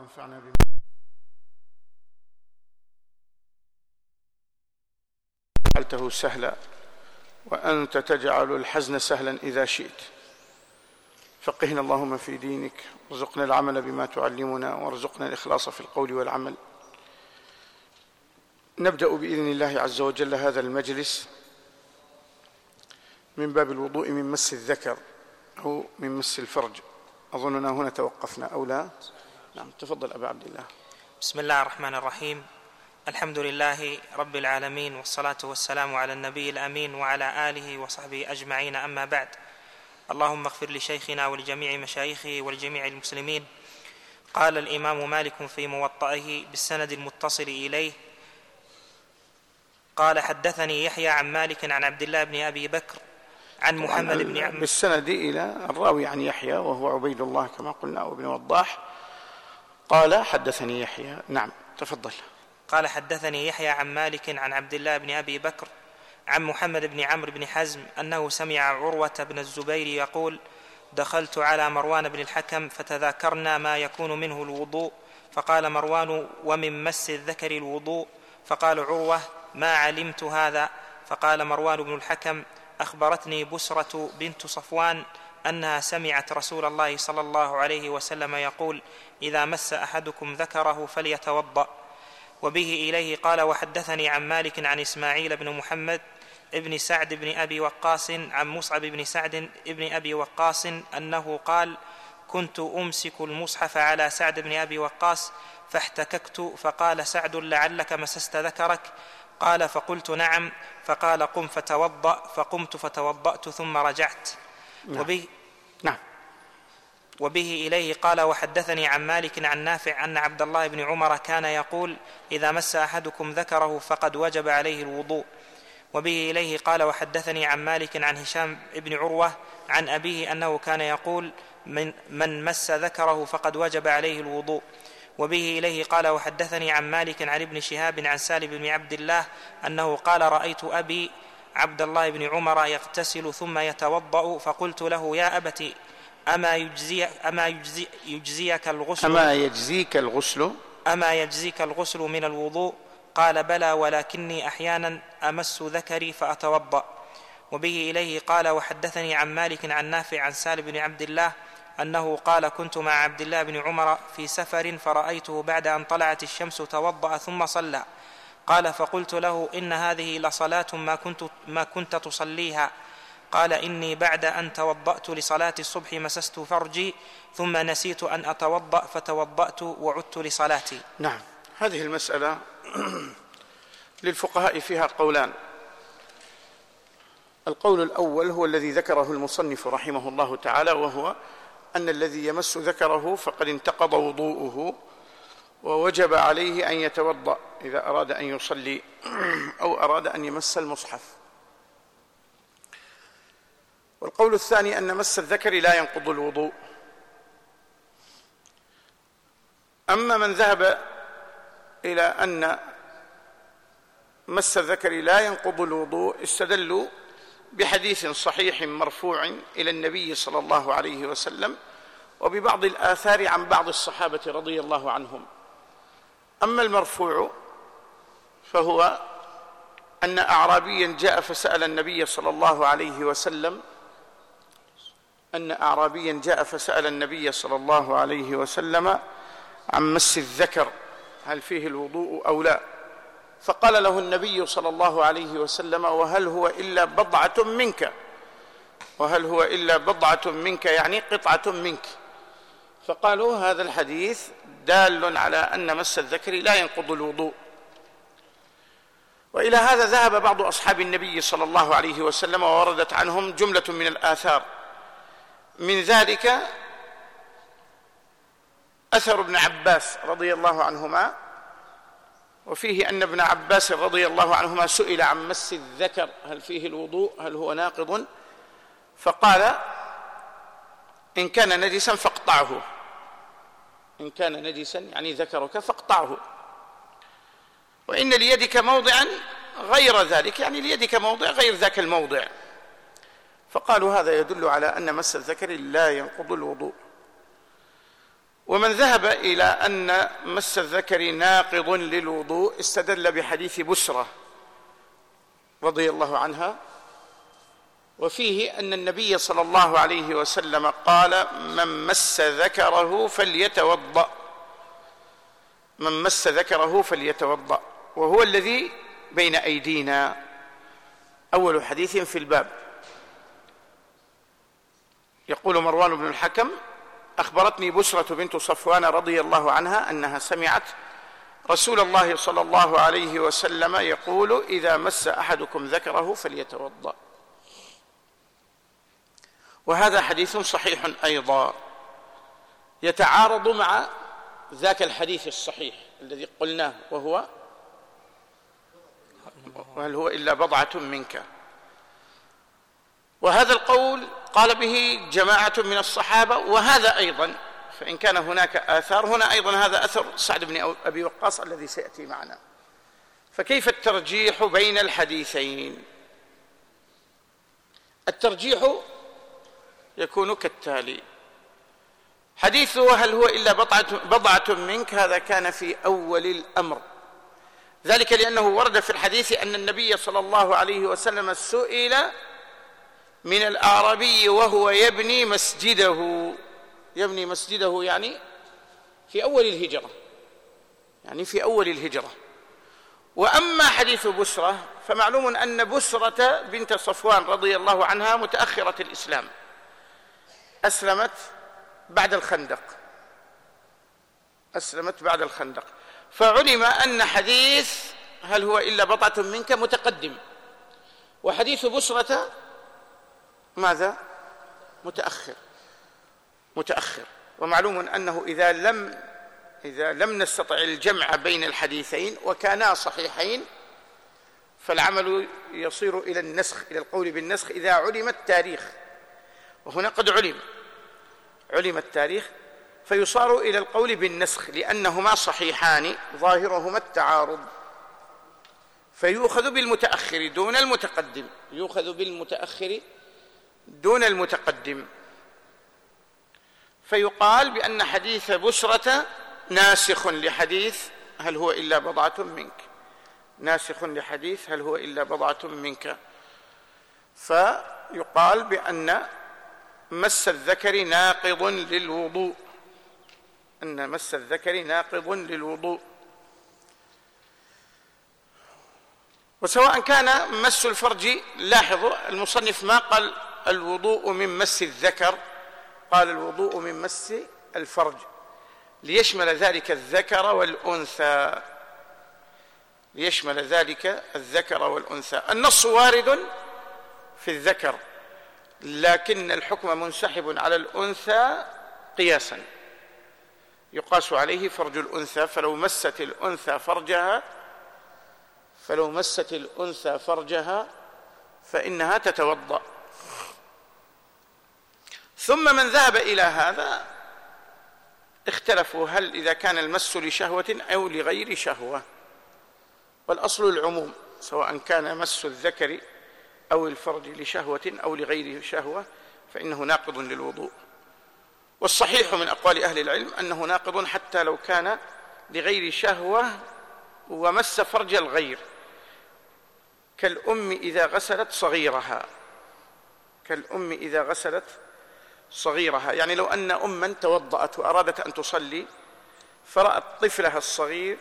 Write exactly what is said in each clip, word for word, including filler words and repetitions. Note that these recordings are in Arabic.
وانفعنا بما جعلته سهلا وأنت تجعل الحزن سهلا إذا شئت. فقهنا اللهم في دينك، وارزقنا العمل بما تعلمنا، وارزقنا الإخلاص في القول والعمل. نبدأ بإذن الله عز وجل هذا المجلس من باب الوضوء من مس الذكر أو من مس الفرج. أظننا هنا توقفنا أو لا؟ نعم، تفضل أبا عبد الله. بسم الله الرحمن الرحيم. الحمد لله رب العالمين، والصلاة والسلام على النبي الأمين وعلى آله وصحبه أجمعين، أما بعد. اللهم اغفر لشيخنا ولجميع مشايخه ولجميع المسلمين. قال الإمام مالك في موطئه بالسند المتصل إليه، قال: حدثني يحيى عن مالك عن عبد الله بن أبي بكر عن محمد بن عمرو، بالسند إلى الراوي عن يحيى وهو عبيد الله كما قلنا وابن وضاح. قال: حدثني يحيى. نعم، تفضل. قال: حدثني يحيى عن مالك عن عبد الله بن أبي بكر عن محمد بن عمرو بن حزم أنه سمع عروة بن الزبير يقول: دخلت على مروان بن الحكم فتذاكرنا ما يكون منه الوضوء، فقال مروان: ومن مس الذكر الوضوء؟ فقال عروة: ما علمت هذا. فقال مروان بن الحكم: أخبرتني بسرة بنت صفوان أنها سمعت رسول الله صلى الله عليه وسلم يقول: إذا مس أحدكم ذكره فليتوضأ. وبه إليه قال: وحدثني عن مالك عن إسماعيل بن محمد ابن سعد بن أبي وقاص عن مصعب بن سعد ابن أبي وقاص أنه قال: كنت أمسك المصحف على سعد بن أبي وقاص فاحتككت، فقال سعد: لعلك مسست ذكرك؟ قال: فقلت: نعم. فقال: قم فتوضأ. فقمت فتوضأت ثم رجعت. نعم. وبه نعم. وبه إليه قال: وحدثني عن مالك عن نافع أن عبد الله بن عمر كان يقول: إذا مس أحدكم ذكره فقد وجب عليه الوضوء. وبه إليه قال: وحدثني عن مالك عن هشام بن عروة عن أبيه أنه كان يقول: من, من مس ذكره فقد وجب عليه الوضوء. وبه إليه قال: وحدثني عن مالك عن ابن شهاب عن سالم بن عبد الله أنه قال: رأيت أبي عبد الله بن عمر يغتسل ثم يتوضأ، فقلت له: يا أبت، أما, يجزي أما يجزي يجزيك الغسل أما يجزيك الغسل أما يجزيك الغسل من الوضوء؟ قال: بلى، ولكني أحيانا أمس ذكري فأتوضأ. وبه إليه قال: وحدثني عن مالك عن نافع عن سالم بن عبد الله أنه قال: كنت مع عبد الله بن عمر في سفر فرأيته بعد أن طلعت الشمس توضأ ثم صلى. قال: فقلت له: إن هذه لصلاة ما كنت, ما كنت تصليها. قال: إني بعد أن توضأت لصلاة الصبح مسست فرجي ثم نسيت أن أتوضأ فتوضأت وعدت لصلاتي. نعم، هذه المسألة للفقهاء فيها قولان. القول الأول هو الذي ذكره المصنف رحمه الله تعالى، وهو أن الذي يمس ذكره فقد انتقض وضوءه ووجب عليه أن يتوضأ إذا أراد أن يصلي أو أراد أن يمس المصحف. والقول الثاني أن مس الذكر لا ينقض الوضوء. أما من ذهب إلى أن مس الذكر لا ينقض الوضوء استدلوا بحديث صحيح مرفوع إلى النبي صلى الله عليه وسلم وببعض الآثار عن بعض الصحابة رضي الله عنهم. أما المرفوع فهو أن أعرابيا جاء فسأل النبي صلى الله عليه وسلم أن أعرابيا جاء فسأل النبي صلى الله عليه وسلم عن مس الذكر هل فيه الوضوء أو لا، فقال له النبي صلى الله عليه وسلم: وهل هو إلا بضعة منك، وهل هو إلا بضعة منك يعني قطعة منك. فقالوا: هذا الحديث دال على أن مس الذكر لا ينقض الوضوء. وإلى هذا ذهب بعض أصحاب النبي صلى الله عليه وسلم، ووردت عنهم جملة من الآثار، من ذلك أثر ابن عباس رضي الله عنهما، وفيه أن ابن عباس رضي الله عنهما سئل عن مس الذكر هل فيه الوضوء، هل هو ناقض؟ فقال: إن كان نجسا فاقطعه، إن كان نجسا يعني ذكرك فاقطعه، وإن ليدك موضعا غير ذلك يعني ليدك موضع غير ذاك الموضع. فقالوا: هذا يدل على أن مس الذكر لا ينقض الوضوء. ومن ذهب إلى أن مس الذكر ناقض للوضوء استدل بحديث بسرة رضي الله عنها، وفيه أن النبي صلى الله عليه وسلم قال: من مس ذكره فليتوضأ، من مس ذكره فليتوضأ، وهو الذي بين أيدينا، أول حديث في الباب. يقول مروان بن الحكم: أخبرتني بسرة بنت صفوان رضي الله عنها أنها سمعت رسول الله صلى الله عليه وسلم يقول: إذا مس أحدكم ذكره فليتوضأ. وهذا حديث صحيح أيضا يتعارض مع ذاك الحديث الصحيح الذي قلناه، وهو: وهل هو إلا بضعة منك. وهذا القول قال به جماعة من الصحابة، وهذا أيضا فإن كان هناك آثار، هنا أيضا هذا أثر سعد بن أبي وقاص الذي سيأتي معنا. فكيف الترجيح بين الحديثين؟ الترجيح يكون كالتالي: حديث وهل هو إلا بضعة, بضعة منك هذا كان في أول الأمر، ذلك لأنه ورد في الحديث أن النبي صلى الله عليه وسلم سئل من الأعرابي وهو يبني مسجده، يبني مسجده يعني في أول الهجرة، يعني في أول الهجرة. وأما حديث بسرة فمعلوم أن بسرة بنت صفوان رضي الله عنها متأخرة الإسلام، أسلمت بعد الخندق، أسلمت بعد الخندق، فعلم أن حديث هل هو إلا بضعة منك متقدم، وحديث بسرة ماذا؟ متأخر، متأخر. ومعلوم أنه إذا لم إذا لم نستطع الجمع بين الحديثين وكانا صحيحين فالعمل يصير إلى النسخ، إلى القول بالنسخ إذا علم التاريخ، وهنا قد علم علم التاريخ فيصار إلى القول بالنسخ لأنهما صحيحان ظاهرهما التعارض، فيؤخذ بالمتأخر دون المتقدم، يؤخذ بالمتأخر دون المتقدم، فيقال بأن حديث بسرة ناسخ لحديث هل هو إلا بضعة منك، ناسخ لحديث هل هو إلا بضعة منك، فيقال بأن مس الذكر ناقض للوضوء، أن مس الذكر ناقض للوضوء. وسواء كان مس الفرج، لاحظوا المصنف ما قال الوضوء من مس الذكر، قال الوضوء من مس الفرج ليشمل ذلك الذكر والأنثى، ليشمل ذلك الذكر والأنثى. النص وارد في الذكر لكن الحكم منسحب على الأنثى قياسا، يقاس عليه فرج الأنثى، فلو مست الأنثى فرجها فلو مست الأنثى فرجها فإنها تتوضأ. ثم من ذهب إلى هذا اختلفوا هل إذا كان المس لشهوة أو لغير شهوة، والأصل العموم، سواء كان مس الذكر أو الفرج لشهوة أو لغير شهوة فإنه ناقض للوضوء. والصحيح من أقوال أهل العلم أنه ناقض حتى لو كان لغير شهوة ومس فرج الغير، كالأم إذا غسلت صغيرها، كالأم إذا غسلت صغيرها، يعني لو أن أما توضأت وأرادت أن تصلي فرأت طفلها الصغير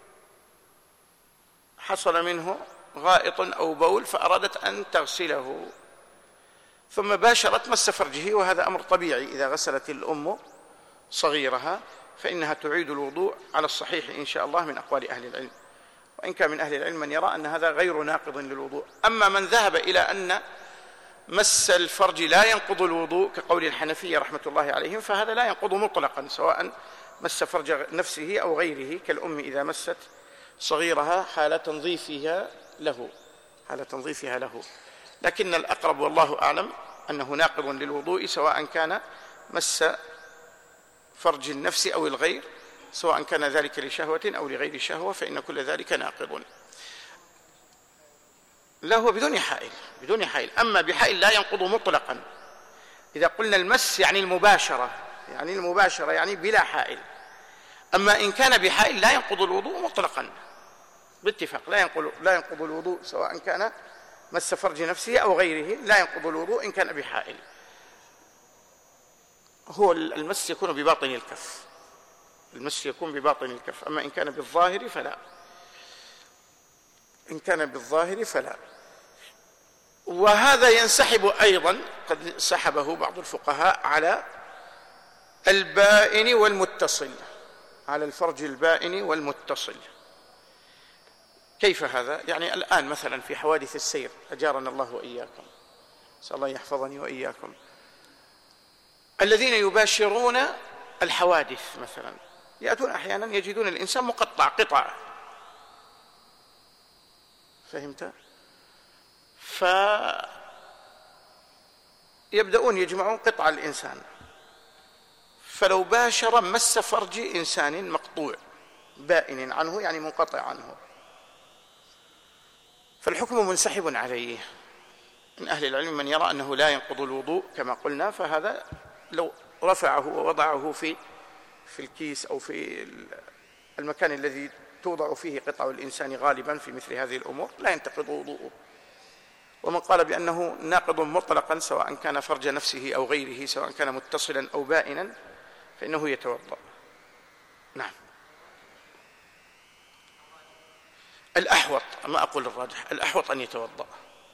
حصل منه غائط أو بول فأرادت أن تغسله ثم باشرت مس فرجه، وهذا أمر طبيعي، إذا غسلت الأم صغيرها فإنها تعيد الوضوء على الصحيح إن شاء الله من أقوال أهل العلم، وإن كان من أهل العلم من يرى أن هذا غير ناقض للوضوء. أما من ذهب إلى أن مس الفرج لا ينقض الوضوء كقول الحنفية رحمة الله عليهم فهذا لا ينقض مطلقا، سواء مس فرج نفسه أو غيره، كالأم إذا مست صغيرها حال تنظيفها له، حال تنظيفها له. لكن الأقرب والله أعلم أنه ناقض للوضوء سواء كان مس فرج النفس أو الغير، سواء كان ذلك لشهوة أو لغير شهوة، فإن كل ذلك ناقض. لا هو بدون حائل، بدون حائل. أما بحائل لا ينقض مطلقا. إذا قلنا المس يعني المباشرة، يعني المباشرة يعني بلا حائل. أما إن كان بحائل لا ينقض الوضوء مطلقا باتفاق، لا ينقض لا ينقض الوضوء سواء كان مس فرج نفسه أو غيره، لا ينقض الوضوء إن كان بحائل. هو المس يكون بباطن الكف، المس يكون بباطن الكف، أما إن كان بالظاهر فلا، إن كان بالظاهر فلا. وهذا ينسحب أيضا، قد سحبه بعض الفقهاء على البائن والمتصل، على الفرج البائن والمتصل. كيف هذا؟ يعني الآن مثلا في حوادث السير، أجارنا الله وإياكم، نسأل الله يحفظني وإياكم، الذين يباشرون الحوادث مثلا يأتون أحيانا يجدون الإنسان مقطع قطع، فهمت؟ فيبدأون يجمعون قطع الإنسان، فلو باشر مس فرج إنسان مقطوع بائن عنه يعني منقطع عنه، فالحكم منسحب عليه. من أهل العلم من يرى أنه لا ينقض الوضوء كما قلنا، فهذا لو رفعه ووضعه في في الكيس أو في المكان الذي توضع فيه قطع الإنسان غالبا في مثل هذه الأمور لا ينتقض وضوءه. ومن قال بأنه ناقض مطلقا سواء كان فرج نفسه أو غيره، سواء كان متصلا أو بائنا، فإنه يتوضأ. نعم. الأحوط، ما أقول الراجح، الأحوط أن يتوضأ.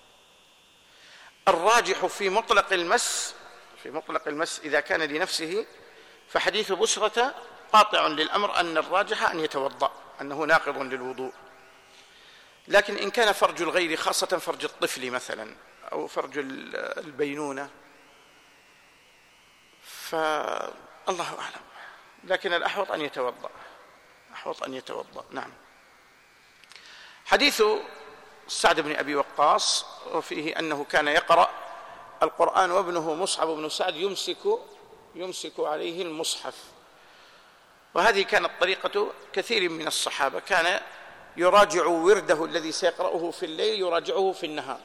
الراجح في مطلق المس، في مطلق المس إذا كان لنفسه، فحديث بسرة قاطع للأمر أن الراجح أن يتوضأ، أنه ناقض للوضوء. لكن إن كان فرج الغير، خاصة فرج الطفل مثلا أو فرج البينونة، فالله أعلم، لكن الأحوط أن يتوضأ، أحوط أن يتوضأ. نعم. حديث سعد بن أبي وقاص وفيه أنه كان يقرأ القرآن وابنه مصعب بن سعد يمسك يمسك عليه المصحف، وهذه كانت طريقة كثير من الصحابة، كان يراجع ورده الذي سيقرأه في الليل يراجعه في النهار،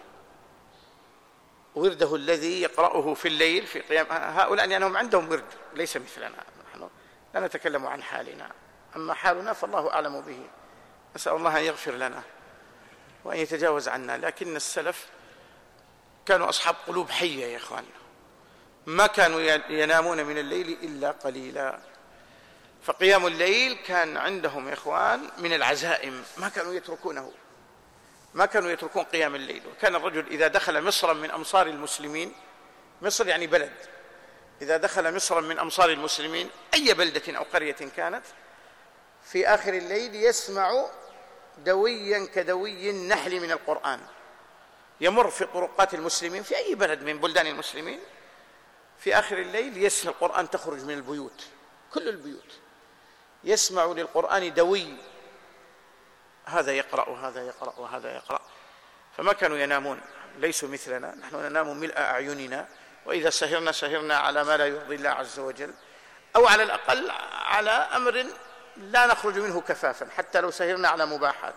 ورده الذي يقرأه في الليل في قيام هؤلاء لأنهم عندهم ورد ليس مثلنا، نحن لا نتكلم عن حالنا، أما حالنا فالله أعلم به، نسأل الله أن يغفر لنا وأن يتجاوز عنا. لكن السلف كانوا أصحاب قلوب حية يا إخوان، ما كانوا ينامون من الليل إلا قليلا، فقيام الليل كان عندهم يا إخوان من العزائم، ما كانوا يتركونه، ما كانوا يتركون قيام الليل. وكان الرجل إذا دخل مصرا من أمصار المسلمين، مصر يعني بلد، إذا دخل مصرا من أمصار المسلمين أي بلدة أو قرية كانت، في آخر الليل يسمع دويا كدوي النحل من القرآن، يمر في طرقات المسلمين في أي بلد من بلدان المسلمين، في آخر الليل يسمع القرآن تخرج من البيوت، كل البيوت يسمع للقرآن دوي، هذا يقرأ وهذا يقرأ وهذا يقرأ، فما كانوا ينامون، ليسوا مثلنا، نحن ننام ملء أعيننا، وإذا سهرنا سهرنا على ما لا يرضي الله عز وجل، أو على الأقل على أمر لا نخرج منه كفافا، حتى لو سهرنا على مباحات.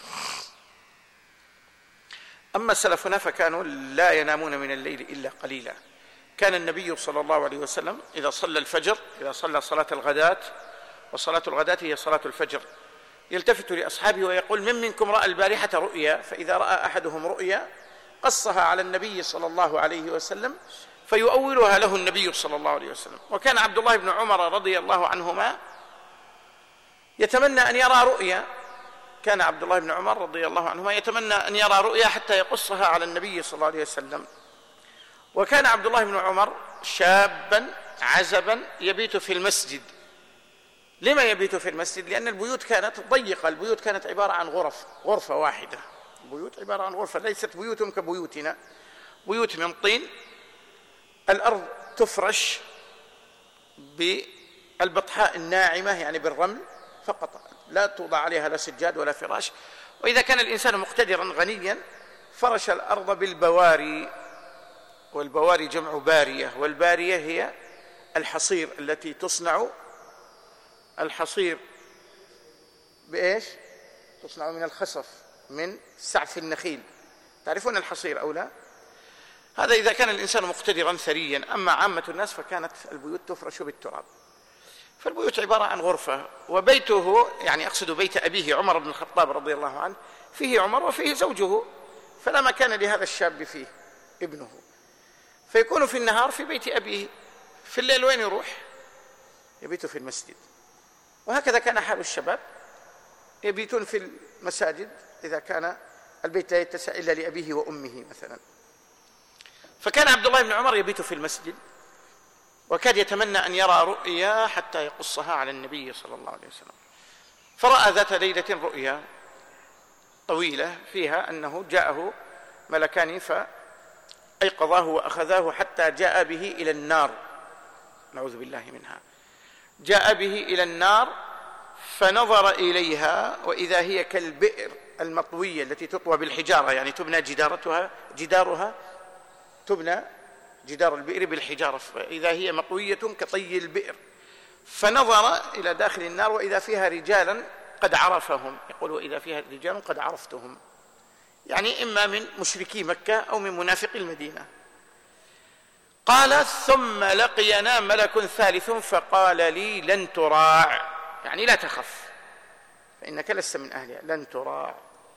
أما سلفنا فكانوا لا ينامون من الليل إلا قليلا. كان النبي صلى الله عليه وسلم إذا صلى الفجر، إذا صلى صلاة الغداة، وصلاة الغداة هي صلاة الفجر، يلتفت لأصحابه ويقول: من منكم رأى البارحة رؤيا؟ فإذا رأى أحدهم رؤيا قصها على النبي صلى الله عليه وسلم فيؤولها له النبي صلى الله عليه وسلم. وكان عبد الله بن عمر رضي الله عنهما يتمنى أن يرى رؤيا، كان عبد الله بن عمر رضي الله عنهما يتمنى أن يرى رؤيا حتى يقصها على النبي صلى الله عليه وسلم. وكان عبد الله بن عمر شابا عزبا يبيت في المسجد. لما يبيت في المسجد؟ لأن البيوت كانت ضيقة، البيوت كانت عبارة عن غرف، غرفة واحدة، البيوت عبارة عن غرفة، ليست بيوت كبيوتنا، بيوت من طين، الأرض تفرش بالبطحاء الناعمة يعني بالرمل فقط، لا توضع عليها لا سجاد ولا فراش. وإذا كان الإنسان مقتدرا غنيا فرش الأرض بالبواري، والبواري جمع بارية، والبارية هي الحصير التي تصنع، الحصير بإيش؟ تصنع من الخصف، من سعف النخيل، تعرفون الحصير أو لا؟ هذا إذا كان الإنسان مقتدرا ثريا. أما عامة الناس فكانت البيوت تفرش بالتراب. فالبيوت عبارة عن غرفة، وبيته يعني أقصد بيت أبيه عمر بن الخطاب رضي الله عنه فيه عمر وفيه زوجه، فلا مكان لهذا الشاب فيه ابنه، فيكون في النهار في بيت أبيه، في الليل وين يروح؟ يبيت في المسجد. وهكذا كان حال الشباب، يبيتون في المساجد إذا كان البيت لا يتسع إلا لأبيه وأمه مثلا. فكان عبد الله بن عمر يبيت في المسجد، وكاد يتمنى أن يرى رؤيا حتى يقصها على النبي صلى الله عليه وسلم. فرأى ذات ليلة رؤيا طويلة فيها أنه جاءه ملكان فأيقظاه وأخذاه حتى جاء به إلى النار، نعوذ بالله منها. جاء به إلى النار فنظر إليها وإذا هي كالبئر المطوية التي تطوى بالحجارة، يعني تبنى جدارتها جدارها تبنى جدار البئر بالحجارة، فإذا هي مطوية كطي البئر. فنظر إلى داخل النار وإذا فيها رجالا قد عرفهم، يقول وإذا فيها رجال قد عرفتهم، يعني إما من مشركي مكة أو من منافقي المدينة. قال ثم لقينا ملك ثالث فقال لي لن تراع، يعني لا تخف فإنك لست من أهلها، لن تراع.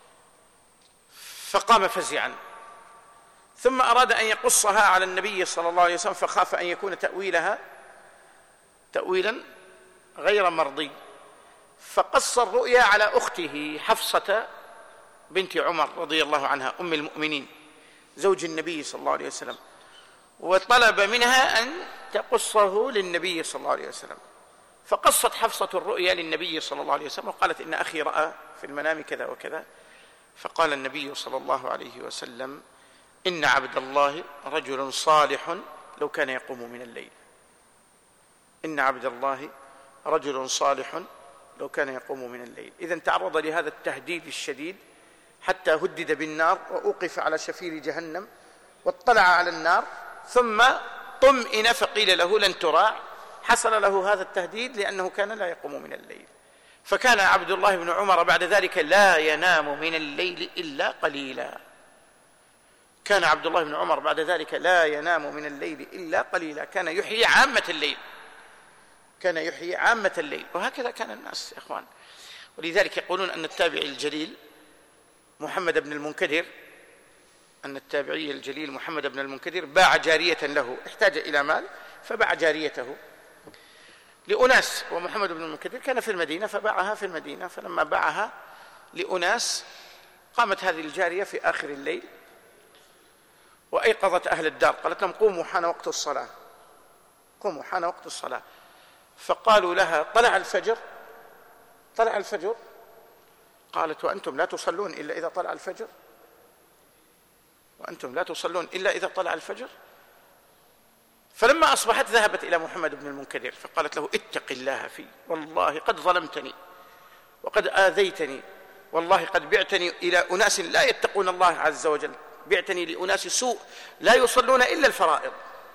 فقام فزعا، ثم أراد أن يقصها على النبي صلى الله عليه وسلم، فخاف أن يكون تأويلها تأويلا غير مرضي، فقص الرؤيا على أخته حفصة بنت عمر رضي الله عنها أم المؤمنين زوج النبي صلى الله عليه وسلم، وطلب منها أن تقصه للنبي صلى الله عليه وسلم. فقصت حفصة الرؤيا للنبي صلى الله عليه وسلم وقالت إن أخي رأى في المنام كذا وكذا. فقال النبي صلى الله عليه وسلم إن عبد الله رجل صالح لو كان يقوم من الليل، إن عبد الله رجل صالح لو كان يقوم من الليل. إذن تعرض لهذا التهديد الشديد حتى هدد بالنار وأوقف على شفير جهنم واطلع على النار، ثم طمئن فقيل له لن تراع. حصل له هذا التهديد لأنه كان لا يقوم من الليل. فكان عبد الله بن عمر بعد ذلك لا ينام من الليل إلا قليلا، كان عبد الله بن عمر بعد ذلك لا ينام من الليل إلا قليلا، كان يحيي عامة الليل، كان يحيي عامة الليل. وهكذا كان الناس يا إخوان. ولذلك يقولون أن التابعي الجليل محمد بن المنكدر أن التابعي الجليل محمد بن المنكدر باع جارية له، احتاج إلى مال فباع جاريته لأناس، ومحمد بن المنكدر كان في المدينة فباعها في المدينة. فلما باعها لأناس قامت هذه الجارية في آخر الليل وأيقظت أهل الدار، قالت لهم قوموا حان وقت الصلاة، قوموا حان وقت الصلاة. فقالوا لها طلع الفجر، طلع الفجر. قالت وأنتم لا تصلون إلا إذا طلع الفجر، وأنتم لا تصلون إلا إذا طلع الفجر. فلما أصبحت ذهبت إلى محمد بن المنكدر فقالت له اتق الله في، والله قد ظلمتني وقد آذيتني، والله قد بعتني إلى أناس لا يتقون الله عز وجل، بعتني لأناس سوء لا يصلون إلا الفرائض،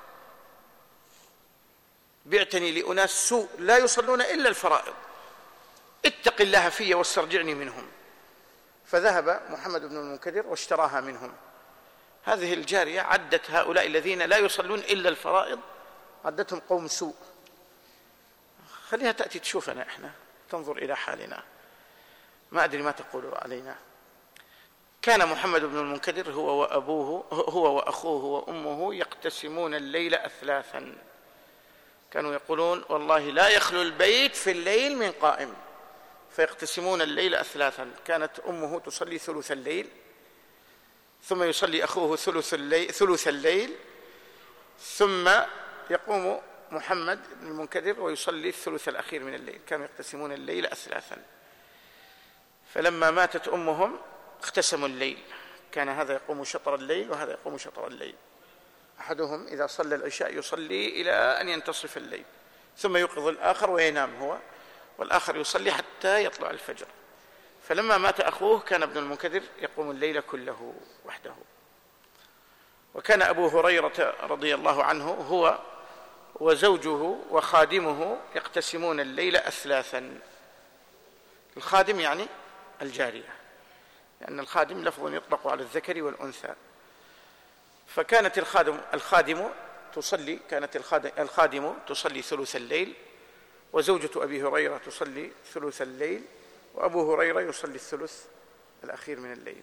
بعتني لأناس سوء لا يصلون إلا الفرائض، اتق الله في واسترجعني منهم. فذهب محمد بن المنكدر واشتراها منهم. هذه الجارية عدت هؤلاء الذين لا يصلون إلا الفرائض، عدتهم قوم سوء. خليها تأتي تشوفنا إحنا، تنظر إلى حالنا، ما أدري ما تقول علينا. كان محمد بن المنكدر هو وأبوه هو وأخوه وأمه يقتسمون الليل أثلاثا، كانوا يقولون والله لا يخلو البيت في الليل من قائم، فيقتسمون الليل أثلاثا. كانت أمه تصلي ثلث الليل، ثم يصلي أخوه ثلث الليل, ثلث الليل ثم يقوم محمد بن المنكدر ويصلي الثلث الأخير من الليل. كانوا يقتسمون الليل أثلاثا. فلما ماتت أمهم اقتسموا الليل، كان هذا يقوم شطر الليل وهذا يقوم شطر الليل. أحدهم إذا صلى العشاء يصلي إلى أن ينتصف الليل، ثم يوقظ الآخر وينام هو، والآخر يصلي حتى يطلع الفجر. فلما مات أخوه كان ابن المنكدر يقوم الليل كله وحده. وكان أبو هريرة رضي الله عنه هو وزوجه وخادمه يقتسمون الليل أثلاثا. الخادم يعني الجارية، لأن الخادم لفظ يطلق على الذكر والأنثى. فكانت الخادم الخادم تصلي كانت الخادم تصلي ثلث الليل، وزوجة أبي هريرة تصلي ثلث الليل، وأبو هريرة يصلي الثلث الأخير من الليل.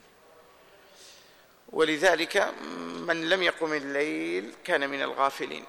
ولذلك من لم يقم الليل كان من الغافلين،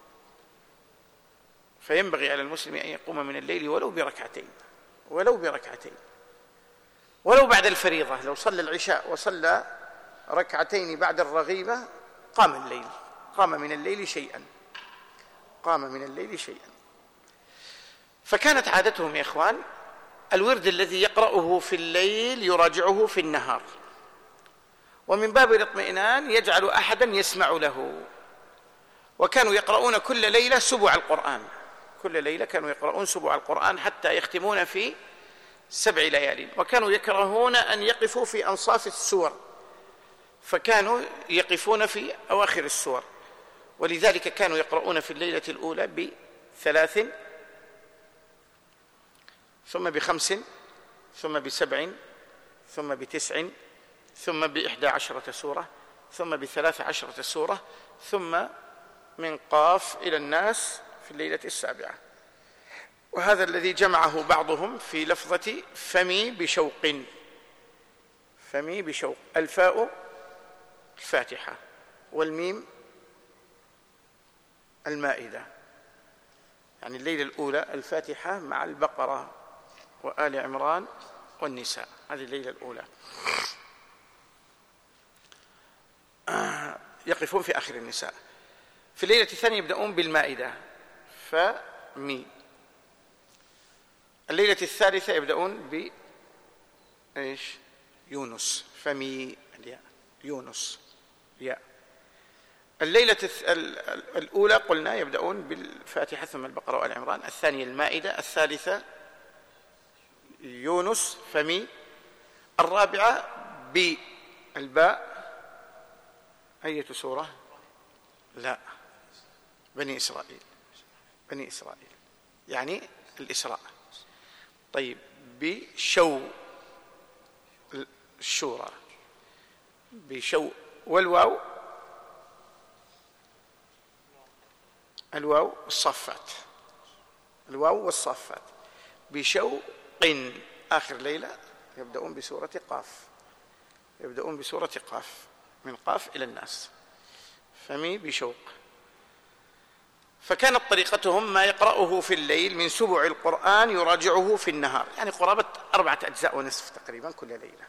فينبغي على المسلم أن يقوم من الليل ولو بركعتين، ولو بركعتين ولو بعد الفريضة. لو صلى العشاء وصلى ركعتين بعد الرغيبة قام الليل، قام من الليل شيئا، قام من الليل شيئا. فكانت عادتهم يا إخوان الورد الذي يقرأه في الليل يراجعه في النهار، ومن باب الاطمئنان يجعل أحدا يسمع له. وكانوا يقرؤون كل ليلة سبع القرآن، كل ليلة كانوا يقرؤون سبع القرآن حتى يختمون في سبع ليال. وكانوا يكرهون أن يقفوا في أنصاف السور، فكانوا يقفون في أواخر السور، ولذلك كانوا يقرؤون في الليلة الأولى بثلاث، ثم بخمس، ثم بسبع، ثم بتسع، ثم بإحدى عشرة سورة، ثم بثلاث عشرة سورة، ثم من قاف إلى الناس في الليلة السابعة. وهذا الذي جمعه بعضهم في لفظة فمي بشوق، فمي بشوق، الفاء الفاتحة والميم المائدة، يعني الليلة الأولى الفاتحة مع البقرة وآل عمران والنساء، هذه الليلة الأولى. يقفون في آخر النساء. في الليلة الثانية يبدأون بالمائدة فمي. الليلة الثالثة يبدأون ب إيش؟ يونس، فمي الياء، يونس ياء. الليلة الأولى قلنا يبدأون بالفاتحة ثم البقرة وآل عمران، الثانية المائدة، الثالثة يونس فمي، الرابعة بالباء أية سورة؟ لا، بني إسرائيل، بني إسرائيل يعني الإسراء. طيب بشو الشورى، بشو، والواو الواو الصفات، الواو والصفات، بشوق. آخر ليلة يبدأون بسورة قاف، يبدأون بسورة قاف من قاف إلى الناس، فمي بشوق. فكانت طريقتهم ما يقرأه في الليل من سبع القرآن يراجعه في النهار، يعني قرابة أربعة أجزاء ونصف تقريبا كل ليلة.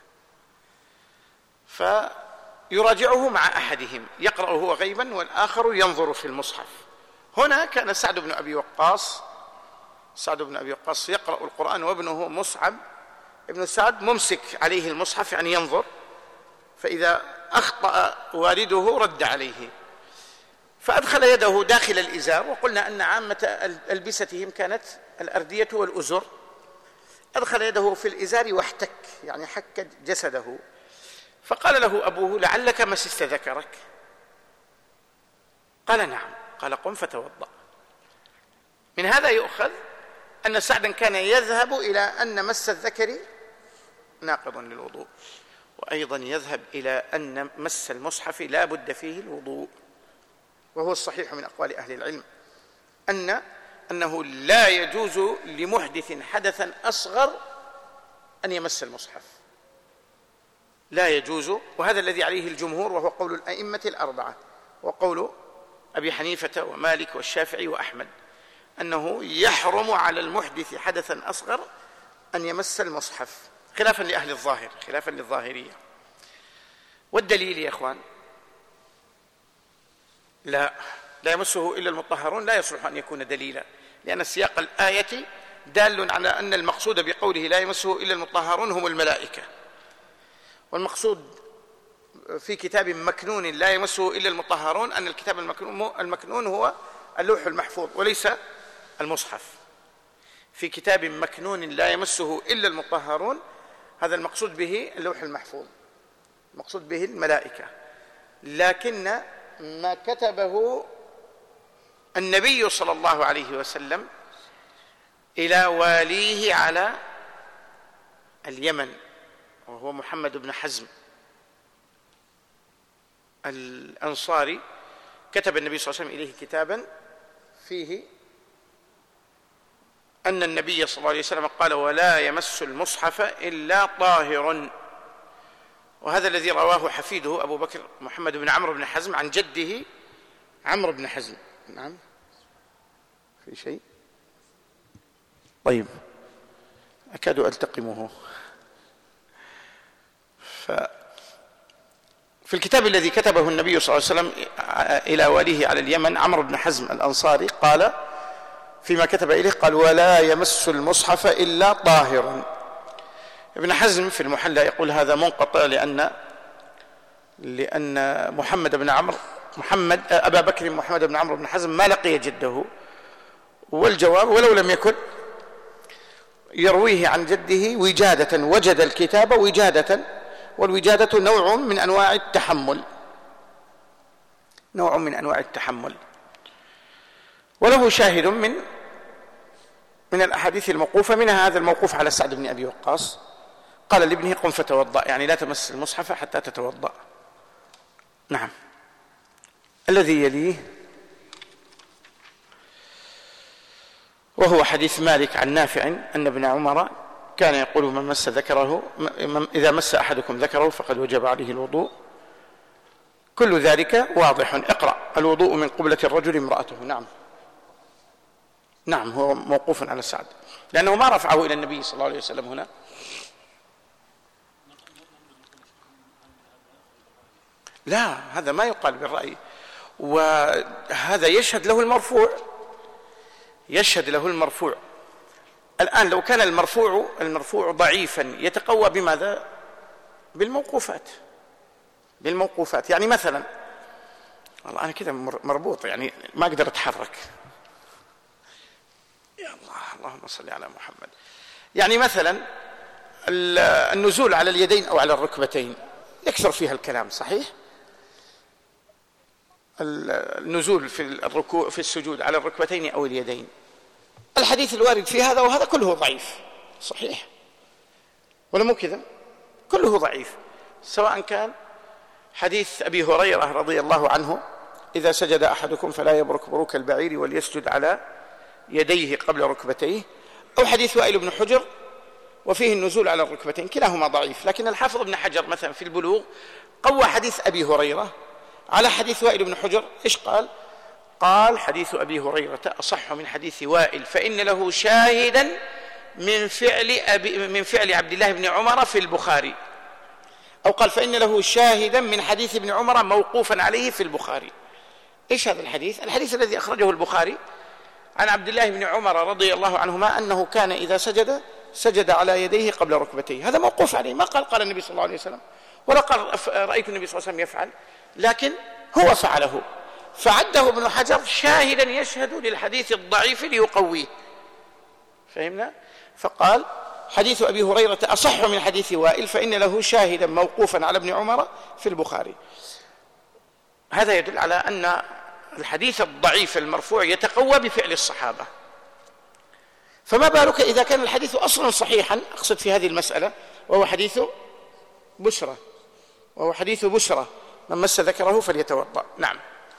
فيراجعه مع أحدهم، يقرأه هو غيبا والآخر ينظر في المصحف. هنا كان سعد بن أبي وقاص، سعد بن أبي وقاص يقرأ القرآن وابنه مصعب ابن سعد ممسك عليه المصحف يعني ينظر، فإذا أخطأ والده رد عليه، فأدخل يده داخل الإزار، وقلنا أن عامة ألبستهم كانت الأردية والأزر، أدخل يده في الإزار واحتك يعني حك جسده، فقال له أبوه لعلك مسست ذكرك؟ قال نعم. قال قم فتوضأ. من هذا يؤخذ أن سعدا كان يذهب إلى أن مس الذكر ناقض للوضوء، وأيضا يذهب إلى أن مس المصحف لا بد فيه الوضوء، وهو الصحيح من أقوال أهل العلم أن أنه لا يجوز لمحدث حدثا أصغر أن يمس المصحف، لا يجوز. وهذا الذي عليه الجمهور، وهو قول الأئمة الأربعة وقول أبي حنيفة ومالك والشافعي وأحمد، أنه يحرم على المحدث حدثا أصغر أن يمس المصحف، خلافا لأهل الظاهر، خلافا للظاهرية. والدليل يا إخوان لا لا يمسه إلا المطهرون لا يصلح أن يكون دليلا، لأن سياق الآية دال على أن المقصود بقوله لا يمسه إلا المطهرون هم الملائكة، والمقصود في كتاب مكنون لا يمسه إلا المطهرون أن الكتاب المكنون هو اللوح المحفوظ وليس المصحف. في كتاب مكنون لا يمسه إلا المطهرون، هذا المقصود به اللوح المحفوظ، المقصود به الملائكة. لكن ما كتبه النبي صلى الله عليه وسلم إلى واليه على اليمن وهو محمد بن حزم، الأنصاري كتب النبي صلى الله عليه وسلم إليه كتابا فيه أن النبي صلى الله عليه وسلم قال: ولا يمس المصحف إلا طاهر. وهذا الذي رواه حفيده أبو بكر محمد بن عمرو بن حزم عن جده عمرو بن حزم. نعم، في شيء؟ طيب، أكاد ألتقمه. ف في الكتاب الذي كتبه النبي صلى الله عليه وسلم إلى واليه على اليمن عمرو بن حزم الأنصاري، قال فيما كتب إليه، قال: ولا يمس المصحف إلا طاهر. ابن حزم في المحلى يقول هذا منقطع، لأن لأن محمد بن عمرو محمد أبا بكر محمد بن عمرو بن حزم ما لقي جده، والجواب ولو لم يكن يرويه عن جده وجادة، وجد الكتاب وجادة، والوجادة نوع من أنواع التحمل، نوع من أنواع التحمل. وله شاهد من من الأحاديث الموقوفة، منها هذا الموقوف على سعد بن أبي وقاص، قال لابنه: قم فتوضأ، يعني لا تمس المصحف حتى تتوضأ. نعم. الذي يليه وهو حديث مالك عن نافع أن ابن عمر كان يقول: من مس ذكره إذا مس أحدكم ذكره فقد وجب عليه الوضوء. كل ذلك واضح. اقرأ: الوضوء من قبلة الرجل امرأته. نعم نعم هو موقوف على سعد، لأنه ما رفعه إلى النبي صلى الله عليه وسلم هنا. لا، هذا ما يقال بالرأي، وهذا يشهد له المرفوع، يشهد له المرفوع. الآن لو كان المرفوع المرفوع ضعيفا يتقوى بماذا؟ بالموقوفات، بالموقوفات. يعني مثلا، والله أنا كذا مربوط، يعني ما أقدر أتحرك. يا الله، اللهم صل على محمد. يعني مثلا النزول على اليدين أو على الركبتين يكثر فيها الكلام، صحيح؟ النزول في الركوع في السجود على الركبتين أو اليدين، الحديث الوارد في هذا وهذا كله ضعيف، صحيح ولا مو كذا؟ كله ضعيف، سواء كان حديث أبي هريرة رضي الله عنه: إذا سجد أحدكم فلا يبرك بروك البعير وليسجد على يديه قبل ركبتيه، أو حديث وائل بن حجر وفيه النزول على الركبتين، كلاهما ضعيف. لكن الحافظ ابن حجر مثلا في البلوغ قوى حديث أبي هريرة على حديث وائل بن حجر. إيش قال؟ قال: حديث أبي هريرة أصح من حديث وائل، فإن له شاهدا من فعل أبي من فعل عبد الله بن عمر في البخاري. أو قال: فإن له شاهدا من حديث ابن عمر موقوفا عليه في البخاري. إيش هذا الحديث؟ الحديث الذي أخرجه البخاري عن عبد الله بن عمر رضي الله عنهما أنه كان إذا سجد سجد على يديه قبل ركبتيه. هذا موقوف عليه، ما قال قال النبي صلى الله عليه وسلم، ولا قال رأيت النبي صلى الله عليه وسلم يفعل، لكن هو فعله، فعده ابن حجر شاهدا يشهد للحديث الضعيف ليقويه. فهمنا؟ فقال: حديث أبي هريرة أصح من حديث وائل، فإن له شاهدا موقوفا على ابن عمر في البخاري. هذا يدل على أن الحديث الضعيف المرفوع يتقوى بفعل الصحابة، فما بالك إذا كان الحديث أصلا صحيحا، أقصد في هذه المسألة، وهو حديث بشرى وهو حديث بشرى من مس ذكره فليتوضأ. نعم.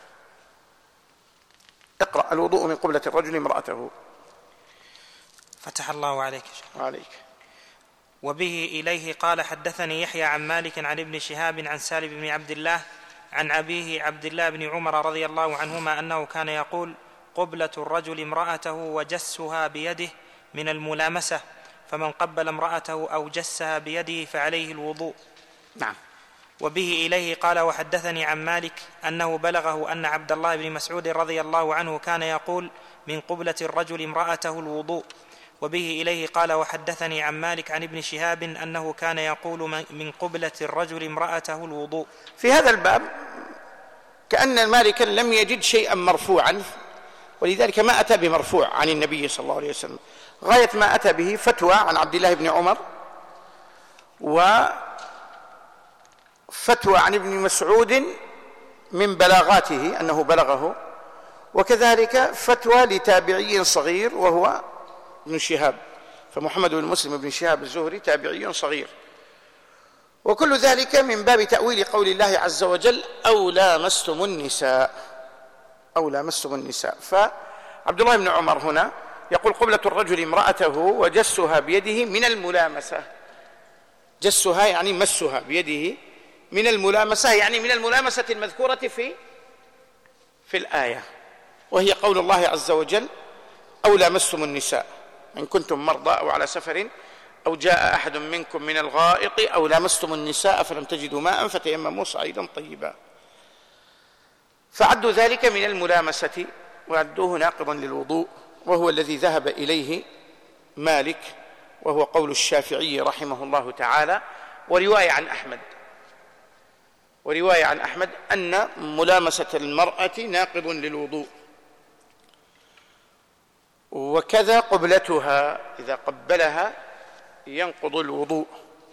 اقرأ: الوضوء من قبلة الرجل امرأته. فتح الله عليك. عليك. وبه إليه قال: حدثني يحيى عن مالك عن ابن شهاب عن سالم بن عبد الله عن أبيه عبد الله بن عمر رضي الله عنهما أنه كان يقول: قبلة الرجل امرأته وجسها بيده من الملامسة، فمن قبل امرأته أو جسها بيده فعليه الوضوء. نعم. وبه إليه قال: وحدثني عن مالك أنه بلغه أن عبد الله بن مسعود رضي الله عنه كان يقول: من قبلة الرجل امرأته الوضوء. وبه إليه قال: وحدثني عن مالك عن ابن شهاب أنه كان يقول: من قبلة الرجل امرأته الوضوء. في هذا الباب كأن مالكا لم يجد شيئا مرفوعا، ولذلك ما أتى بمرفوع عن النبي صلى الله عليه وسلم. غاية ما أتى به فتوى عن عبد الله بن عمر، وفتوى عن ابن مسعود من بلاغاته أنه بلغه، وكذلك فتوى لتابعي صغير وهو ابن شهاب، فمحمد بن مسلم بن شهاب الزهري تابعي صغير، وكل ذلك من باب تأويل قول الله عز وجل أو لامستم النساء أو لامستم النساء. فعبد الله بن عمر هنا يقول قبلة الرجل امرأته وجسها بيده من الملامسة، جسها يعني مسها بيده، من الملامسة يعني من الملامسة المذكورة في في الآية، وهي قول الله عز وجل أو لامستم النساء إن كنتم مرضى أو على سفر أو جاء أحد منكم من الغائط أو لامستم النساء فلم تجدوا ماء فتيمموا صعيدا طيبا. فعدوا ذلك من الملامسة وعدوه ناقضا للوضوء، وهو الذي ذهب إليه مالك، وهو قول الشافعي رحمه الله تعالى، ورواية عن أحمد ورواية عن أحمد أن ملامسة المرأة ناقض للوضوء، وكذا قبلتها إذا قبلها ينقض الوضوء.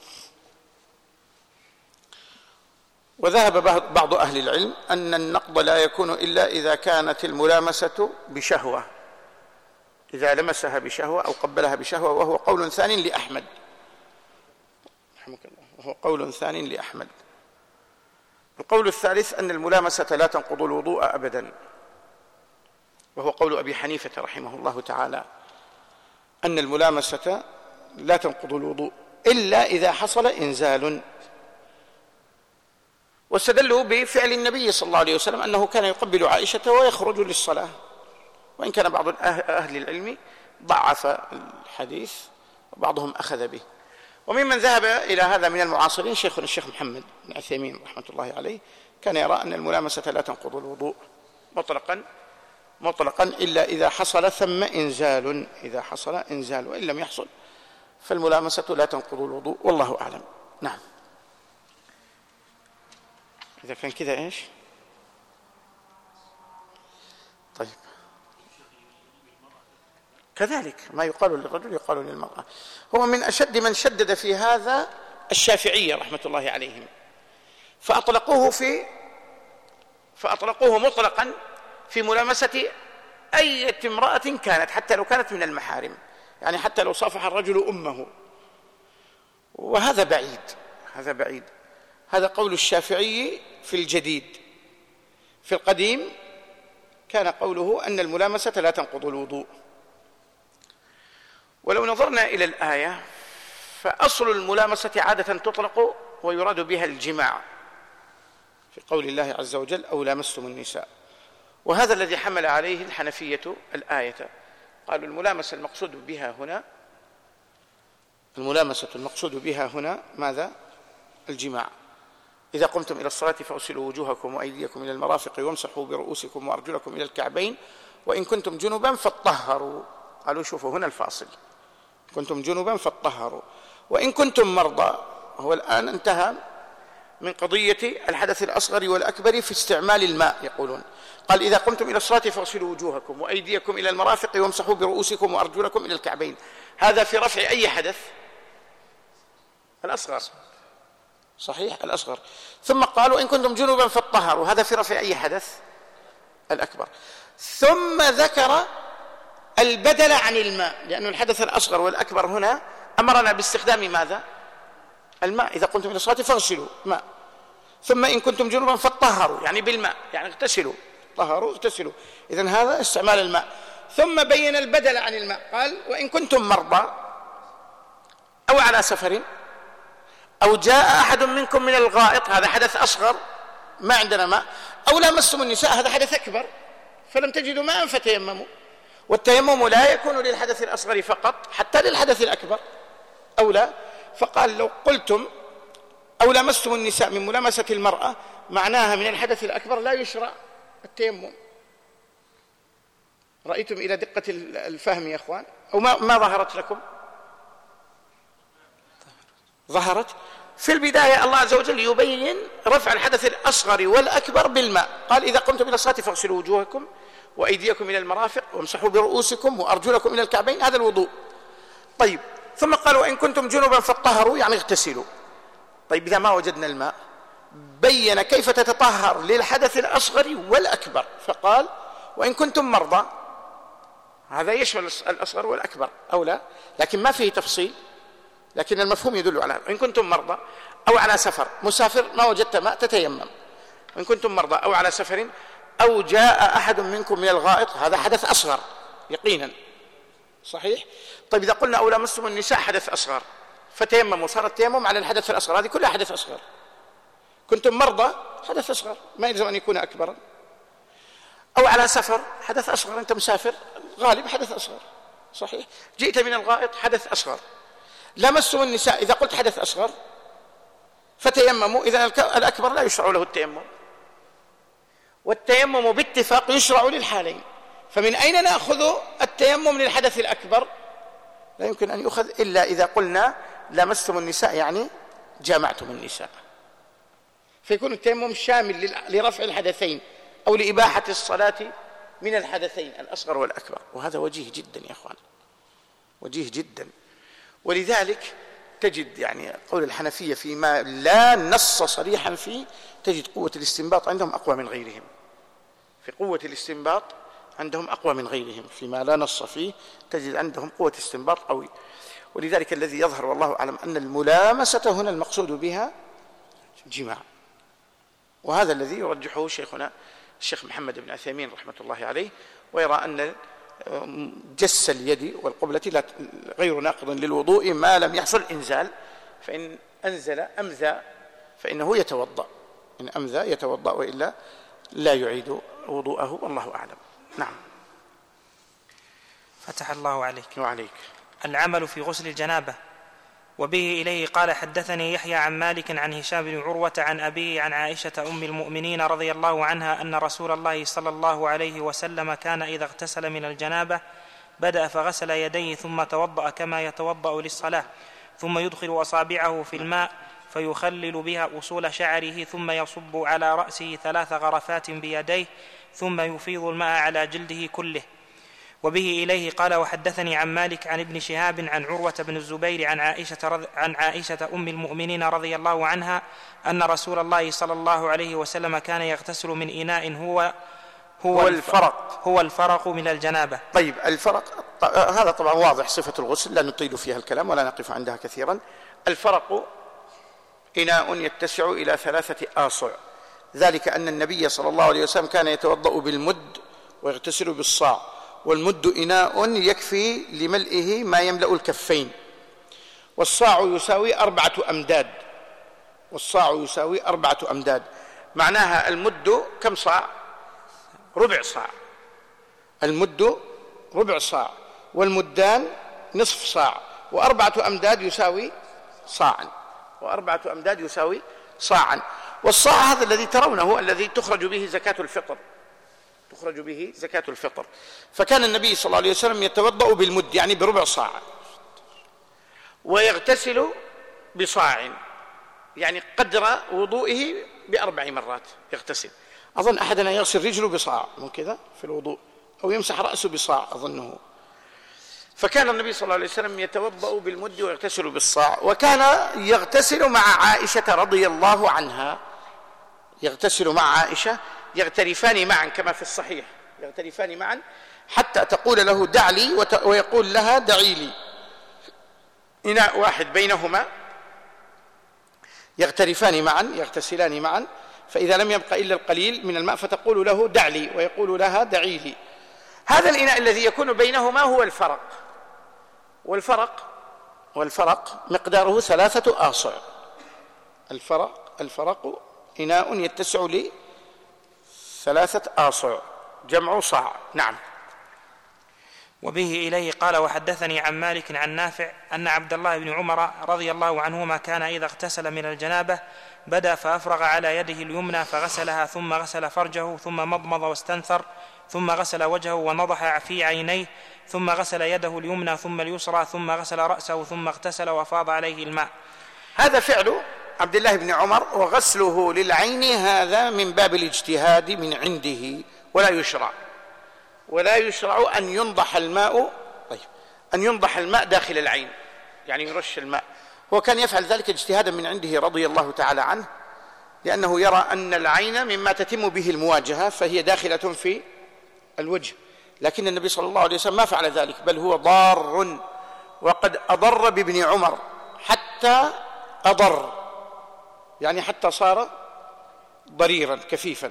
وذهب بعض أهل العلم أن النقض لا يكون إلا إذا كانت الملامسة بشهوة، إذا لمسها بشهوة أو قبلها بشهوة، وهو قول ثاني لأحمد رحمك الله وهو قول ثاني لأحمد. القول الثالث أن الملامسة لا تنقض الوضوء أبدا، وهو قول أبي حنيفة رحمه الله تعالى، أن الملامسة لا تنقض الوضوء إلا إذا حصل إنزال. واستدلوا بفعل النبي صلى الله عليه وسلم أنه كان يقبل عائشة ويخرج للصلاة، وإن كان بعض أهل العلم ضعف الحديث وبعضهم أخذ به. وممن ذهب إلى هذا من المعاصرين شيخنا الشيخ محمد بن عثيمين رحمة الله عليه، كان يرى أن الملامسة لا تنقض الوضوء مطلقا مطلقا إلا إذا حصل ثم إنزال، إذا حصل إنزال، وإن لم يحصل فالملامسة لا تنقض الوضوء، والله أعلم. نعم، إذا كان كذا إيش؟ طيب، كذلك ما يقال للرجل يقال للمرأة. هو من أشد من شدد في هذا الشافعية رحمة الله عليهم، فأطلقوه في فأطلقوه مطلقا في ملامسة أي امرأة كانت، حتى لو كانت من المحارم، يعني حتى لو صافح الرجل أمه، وهذا بعيد هذا بعيد هذا قول الشافعي في الجديد. في القديم كان قوله أن الملامسة لا تنقض الوضوء. ولو نظرنا إلى الآية فأصل الملامسة عادة تطلق ويراد بها الجماع، في قول الله عز وجل أو لامستم النساء، وهذا الذي حمل عليه الحنفية الآية. قالوا الملامسة المقصود بها هنا الملامسة المقصود بها هنا ماذا؟ الجماع. إذا قمتم إلى الصلاة فاغسلوا وجوهكم وأيديكم إلى المرافق وامسحوا برؤوسكم وأرجلكم إلى الكعبين وإن كنتم جنبا فاطهروا. قالوا شوفوا هنا الفاصل، كنتم جنبا فاطهروا. وإن كنتم مرضى، هو الآن انتهى من قضية الحدث الأصغر والأكبر في استعمال الماء. يقولون قال إذا قمتم إلى الصلاة فاغسلوا وجوهكم وأيديكم إلى المرافق وامسحوا برؤوسكم وأرجلكم إلى الكعبين. هذا في رفع أي حدث؟ الأصغر، صحيح، الأصغر. ثم قالوا إن كنتم جنبا فاطهروا، هذا في رفع أي حدث؟ الأكبر. ثم ذكر البدل عن الماء، لأن الحدث الأصغر والأكبر هنا أمرنا باستخدام ماذا؟ الماء. إذا قمتم إلى الصلاة فاغسلوا ماء، ثم إن كنتم جنبا فاطهروا، يعني بالماء، يعني اغتسلوا، طهروا اغتسلوا. إذن هذا استعمال الماء. ثم بين البدل عن الماء، قال وإن كنتم مرضى أو على سفر أو جاء أحد منكم من الغائط، هذا حدث أصغر ما عندنا ماء، أو لامستم النساء، هذا حدث أكبر فلم تجدوا ماء فتيمموا. والتيمم لا يكون للحدث الأصغر فقط، حتى للحدث الأكبر أو لا. فقال لو قلتم أو لامستم النساء من ملامسة المرأة، معناها من الحدث الأكبر لا يشرع التيمم. رأيتم إلى دقة الفهم يا أخوان، أو ما, ما ظهرت لكم؟ ظهرت في البداية. الله عز وجل يبين رفع الحدث الأصغر والأكبر بالماء. قال إذا قمتم إلى الصلاة فاغسلوا وجوهكم وأيديكم إلى المرافق وامسحوا برؤوسكم وأرجلكم إلى الكعبين، هذا الوضوء. طيب، ثم قالوا إن كنتم جنبا فاطهروا، يعني اغتسلوا. طيب إذا ما وجدنا الماء، بين كيف تتطهر للحدث الأصغر والأكبر، فقال وإن كنتم مرضى، هذا يشمل الأصغر والأكبر أو لا، لكن ما فيه تفصيل. لكن المفهوم يدل على إن كنتم مرضى أو على سفر. مسافر ما وجدت ماء تتيمم. إن كنتم مرضى أو على سفر أو جاء أحد منكم من الغائط، هذا حدث أصغر يقينا، صحيح؟ طيب إذا قلنا أو لمستم النساء حدث أصغر فتيمموا، صار التيمم على الحدث الأصغر، هذه كلها حدث أصغر. كنتم مرضى حدث أصغر ما يلزم أن يكون أكبرا. أو على سفر حدث أصغر، أنت مسافر غالب حدث أصغر، صحيح؟ جئت من الغائط حدث أصغر. لمستم النساء إذا قلت حدث أصغر فتيمموا، إذا الأكبر لا يشرع له التيمم، والتيمم باتفاق يشرع للحالين. فمن أين نأخذ التيمم للحدث الأكبر؟ لا يمكن أن يؤخذ إلا إذا قلنا لمستم النساء يعني جامعتم النساء، فيكون التيمم شامل لرفع الحدثين أو لإباحة الصلاة من الحدثين الأصغر والأكبر. وهذا وجيه جدا يا أخوان، وجيه جدا. ولذلك تجد يعني قول الحنفية فيما لا نص صريحا فيه، تجد قوة الاستنباط عندهم أقوى من غيرهم. في قوة الاستنباط عندهم أقوى من غيرهم، فيما لا نص فيه تجد عندهم قوة استنباط قوي. ولذلك الذي يظهر والله أعلم أن الملامسة هنا المقصود بها جماع، وهذا الذي يرجحه شيخنا الشيخ محمد بن عثيمين رحمة الله عليه، ويرى أن جس اليد والقبلة غير ناقض للوضوء ما لم يحصل إنزال، فإن أنزل أمذى فإنه يتوضأ، إن أمذى يتوضأ وإلا لا يعيد وضوءه، والله أعلم. نعم. فتح الله عليك وعليك. العمل في غسل الجنابة. وبه إليه قال حدثني يحيى عن مالك عن هشام بن عروة عن أبيه عن عائشة أم المؤمنين رضي الله عنها أن رسول الله صلى الله عليه وسلم كان إذا اغتسل من الجنابة بدأ فغسل يديه ثم توضأ كما يتوضأ للصلاة، ثم يدخل أصابعه في الماء فيخلل بها أصول شعره، ثم يصب على رأسه ثلاث غرفات بيديه، ثم يفيض الماء على جلده كله. وبه إليه قال وحدثني عن مالك عن ابن شهاب عن عروة بن الزبير عن عائشة, رض... عن عائشة أم المؤمنين رضي الله عنها أن رسول الله صلى الله عليه وسلم كان يغتسل من إناء هو هو, هو الفرق هو الفرق من الجنابة. طيب الفرق هذا طبعا واضح صفة الغسل لا نطيل فيها الكلام ولا نقف عندها كثيرا. الفرق إناء يتسع إلى ثلاثة آصع، ذلك أن النبي صلى الله عليه وسلم كان يتوضأ بالمد ويغتسل بالصاع، والمد إناء يكفي لملئه ما يملأ الكفين، والصاع يساوي أربعة أمداد، والصاع يساوي أربعة أمداد. معناها المد كم صاع؟ ربع صاع. المد ربع صاع، والمدان نصف صاع، وأربعة أمداد يساوي صاعا، وأربعة أمداد يساوي صاعا. والصاع هذا الذي ترونه الذي تخرج به زكاة الفطر، تخرج به زكاة الفطر. فكان النبي صلى الله عليه وسلم يتوضأ بالمد يعني بربع صاع، ويغتسل بصاع يعني قدر وضوئه بأربع مرات يغتسل. أظن أحدنا يغسل رجله بصاع من كذا في الوضوء، أو يمسح رأسه بصاع أظنه. فكان النبي صلى الله عليه وسلم يتوضأ بالمد ويغتسل بالصاع، وكان يغتسل مع عائشة رضي الله عنها، يغتسل مع عائشة، يغترفان معا كما في الصحيح، يغترفان معا حتى تقول له دع لي ويقول لها دعي لي. إناء واحد بينهما، يغترفان معا يغتسلان معا، فإذا لم يبقى إلا القليل من الماء فتقول له دع لي ويقول لها دعي لي. هذا الإناء الذي يكون بينهما هو الفرق، والفرق والفرق مقداره ثلاثة آصع. الفرق الفرق إناء يتسع لثلاثة آصع جمع صاع. نعم. وبه إليه قال وحدثني عن مالك عن نافع أن عبد الله بن عمر رضي الله عنهما كان إذا اغتسل من الجنابة بدأ فأفرغ على يده اليمنى فغسلها، ثم غسل فرجه، ثم مضمض واستنثر، ثم غسل وجهه ونضح في عينيه، ثم غسل يده اليمنى ثم اليسرى، ثم غسل رأسه، ثم اغتسل وفاض عليه الماء. هذا فعل عبد الله بن عمر، وغسله للعين هذا من باب الاجتهاد من عنده، ولا يشرع ولا يشرع أن ينضح الماء طيب أن ينضح الماء داخل العين، يعني يرش الماء. هو كان يفعل ذلك اجتهادا من عنده رضي الله تعالى عنه، لأنه يرى أن العين مما تتم به المواجهة، فهي داخلة في الوجه. لكن النبي صلى الله عليه وسلم ما فعل ذلك، بل هو ضار، وقد أضر بابن عمر حتى أضر، يعني حتى صار ضريرا كثيفا.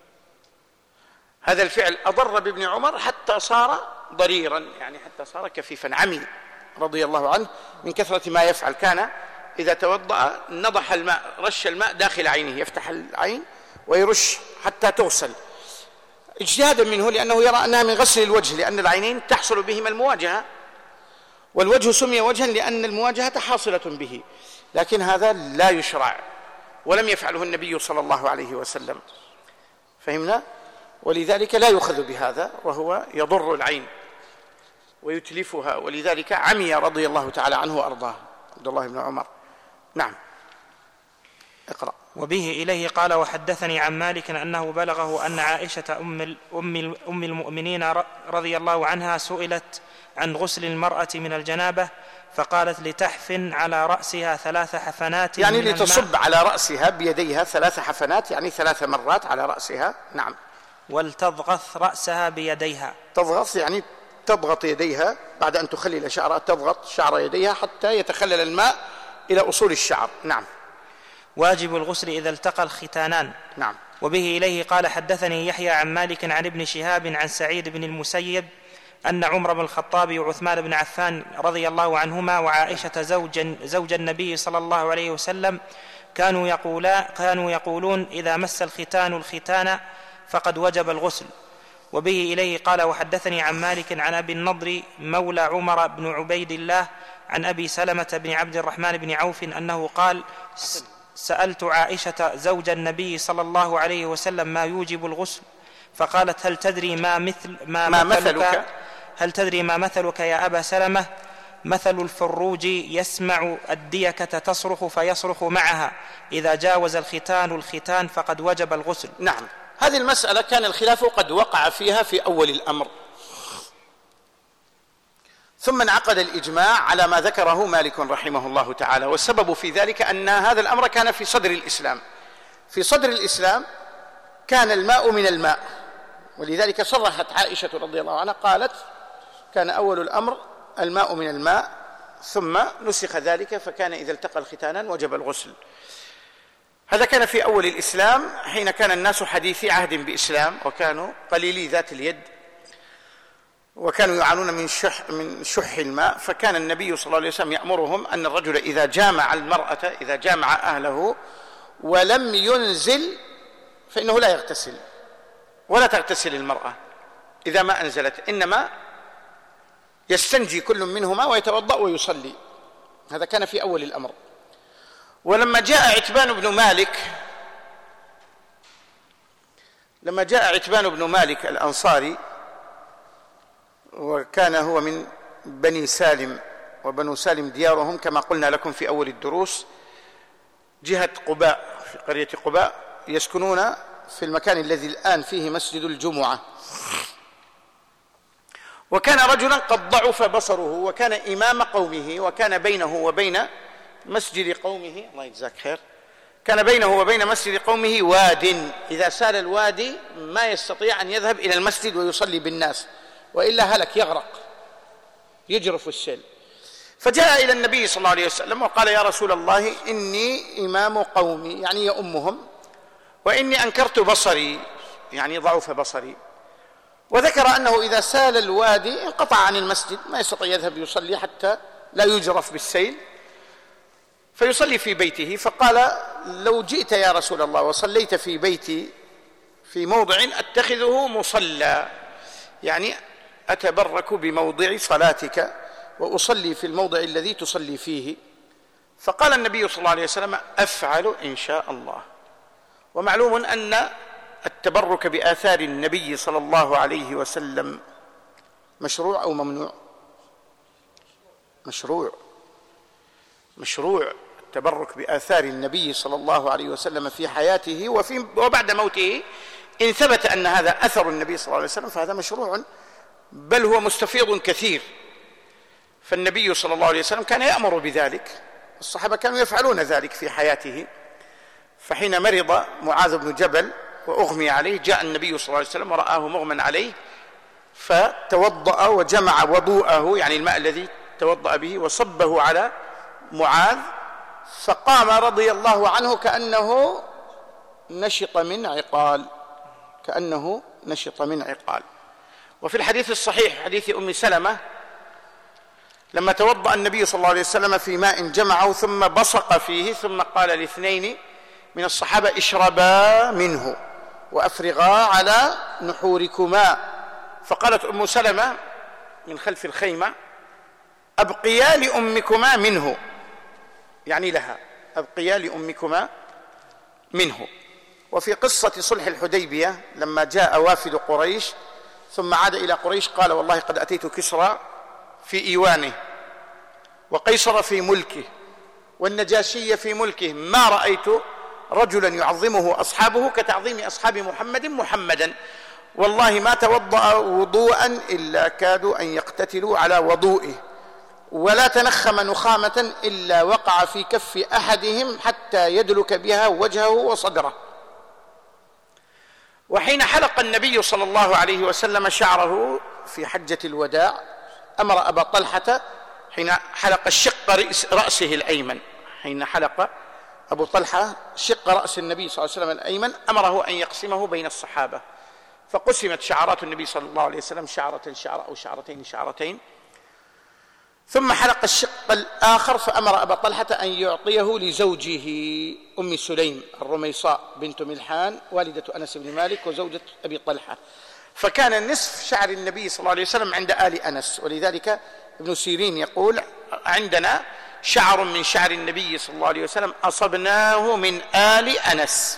هذا الفعل أضر بابن عمر حتى صار ضريرا، يعني حتى صار كثيفا. عمي رضي الله عنه من كثرة ما يفعل، كان إذا توضأ نضح الماء، رش الماء داخل عينه، يفتح العين ويرش حتى تغسل، اجتهادا منه، لأنه يرى أنها من غسل الوجه، لأن العينين تحصل بهما المواجهة، والوجه سمي وجها لأن المواجهة حاصلة به، لكن هذا لا يشرع ولم يفعله النبي صلى الله عليه وسلم. فهمنا؟ ولذلك لا يؤخذ بهذا، وهو يضر العين ويتلفها، ولذلك عمي رضي الله تعالى عنه وأرضاه عبد الله بن عمر. نعم، اقرأ. وبه إليه قال: وحدثني عن مالك أنه بلغه أن عائشة أم, أم, أم المؤمنين رضي الله عنها سئلت عن غسل المرأة من الجنابة فقالت: لتحف على رأسها ثلاث حفنات، يعني لتصب على رأسها بيديها ثلاث حفنات، يعني ثلاث مرات على رأسها. نعم. ولتضغط رأسها بيديها. تضغط يعني تضغط يديها بعد أن تخلل شعرها، تضغط شعر يديها حتى يتخلل الماء إلى أصول الشعر. نعم. واجب الغسل إذا التقى الختانان. نعم. وبه إليه قال: حدثني يحيى عن مالك عن ابن شهاب عن سعيد بن المسيب أن عمر بن الخطاب وعثمان بن عفان رضي الله عنهما وعائشة زوج, زوج النبي صلى الله عليه وسلم كانوا, يقولا كانوا يقولون: إذا مس الختان الختان فقد وجب الغسل. وبه إليه قال: وحدثني عن مالك عن أبي النضر مولى عمر بن عبيد الله عن أبي سلمة بن عبد الرحمن بن عوف أنه قال: سألت عائشة زوج النبي صلى الله عليه وسلم ما يوجب الغسل، فقالت: هل تدري ما مثل ما, ما مثلك, مثلك هل تدري ما مثلك يا أبا سلمة؟ مثل الفروج يسمع الديكة تصرخ فيصرخ معها، إذا جاوز الختان الختان فقد وجب الغسل. نعم. هذه المسألة كان الخلاف قد وقع فيها في أول الأمر، ثم انعقد الإجماع على ما ذكره مالك رحمه الله تعالى، والسبب في ذلك أن هذا الأمر كان في صدر الإسلام. في صدر الإسلام كان الماء من الماء، ولذلك صرحت عائشة رضي الله عنها قالت: كان أول الأمر الماء من الماء، ثم نسخ ذلك فكان إذا التقى الختانان وجب الغسل. هذا كان في أول الإسلام، حين كان الناس حديثي عهد بإسلام، وكانوا قليلي ذات اليد، وكانوا يعانون من شح, من شح الماء. فكان النبي صلى الله عليه وسلم يأمرهم أن الرجل إذا جامع المرأة، إذا جامع أهله ولم ينزل فإنه لا يغتسل، ولا تغتسل المرأة إذا ما أنزلت، إنما يستنجي كل منهما ويتوضأ ويصلي. هذا كان في أول الأمر. ولما جاء عتبان بن مالك لما جاء عتبان بن مالك الأنصاري، وكان هو من بني سالم، وبنو سالم ديارهم كما قلنا لكم في أول الدروس جهة قباء، في قرية قباء، يسكنون في المكان الذي الآن فيه مسجد الجمعة. وكان رجلا قد ضعف بصره، وكان إمام قومه، وكان بينه وبين مسجد قومه، الله يجزاك خير، كان بينه وبين مسجد قومه واد، إذا سال الوادي ما يستطيع أن يذهب إلى المسجد ويصلي بالناس، وإلا هلك، يغرق، يجرف السيل. فجاء إلى النبي صلى الله عليه وسلم وقال: يا رسول الله، إني إمام قومي، يعني يؤمهم، وإني أنكرت بصري، يعني ضعف بصري. وذكر أنه إذا سال الوادي انقطع عن المسجد، ما يستطيع يذهب يصلي حتى لا يجرف بالسيل، فيصلي في بيته. فقال: لو جئت يا رسول الله وصليت في بيتي في موضع أتخذه مصلى، يعني أتبرك بموضع صلاتك وأصلي في الموضع الذي تصلي فيه. فقال النبي صلى الله عليه وسلم: أفعل إن شاء الله. ومعلوم أن التبرك بآثار النبي صلى الله عليه وسلم مشروع أو ممنوع؟ مشروع. مشروع التبرك بآثار النبي صلى الله عليه وسلم في حياته وفي وبعد موته. إن ثبت أن هذا أثر النبي صلى الله عليه وسلم فهذا مشروع، بل هو مستفيض كثير. فالنبي صلى الله عليه وسلم كان يأمر بذلك، الصحابة كانوا يفعلون ذلك في حياته. فحين مرض معاذ بن جبل وأغمي عليه، جاء النبي صلى الله عليه وسلم ورآه مغمى عليه، فتوضأ وجمع وضوءه، يعني الماء الذي توضأ به، وصبه على معاذ فقام رضي الله عنه كأنه نشط من عقال، كأنه نشط من عقال. وفي الحديث الصحيح حديث أم سلمة لما توضأ النبي صلى الله عليه وسلم في ماء جمعه ثم بصق فيه ثم قال لاثنين من الصحابة اشربا منه وأفرغا على نحوركما، فقالت أم سلمة من خلف الخيمة أبقيا لأمكما منه، يعني لها أبقيا لأمكما منه. وفي قصة صلح الحديبية لما جاء وافد قريش ثم عاد إلى قريش قال والله قد أتيت كسرى في إيوانه وقيصر في ملكه والنجاشي في ملكه، ما رأيت رجلا يعظمه أصحابه كتعظيم أصحاب محمد محمدا، والله ما توضأ وضوءا إلا كادوا أن يقتتلوا على وضوئه، ولا تنخم نخامة إلا وقع في كف أحدهم حتى يدلك بها وجهه وصدره. وحين حلق النبي صلى الله عليه وسلم شعره في حجة الوداع أمر أبا طلحة حين حلق الشق رأسه الأيمن، حين حلق أبو طلحة شق رأس النبي صلى الله عليه وسلم الأيمن أمره أن يقسمه بين الصحابة، فقسمت شعرات النبي صلى الله عليه وسلم شعرة شعرة أو شعرتين شعرتين، ثم حلق الشق الآخر فأمر أبا طلحة أن يعطيه لزوجه أم سليم الرميصاء بنت ملحان والدة أنس بن مالك وزوجة أبي طلحة، فكان نصف شعر النبي صلى الله عليه وسلم عند آل أنس. ولذلك ابن سيرين يقول عندنا شعر من شعر النبي صلى الله عليه وسلم أصبناه من آل أنس،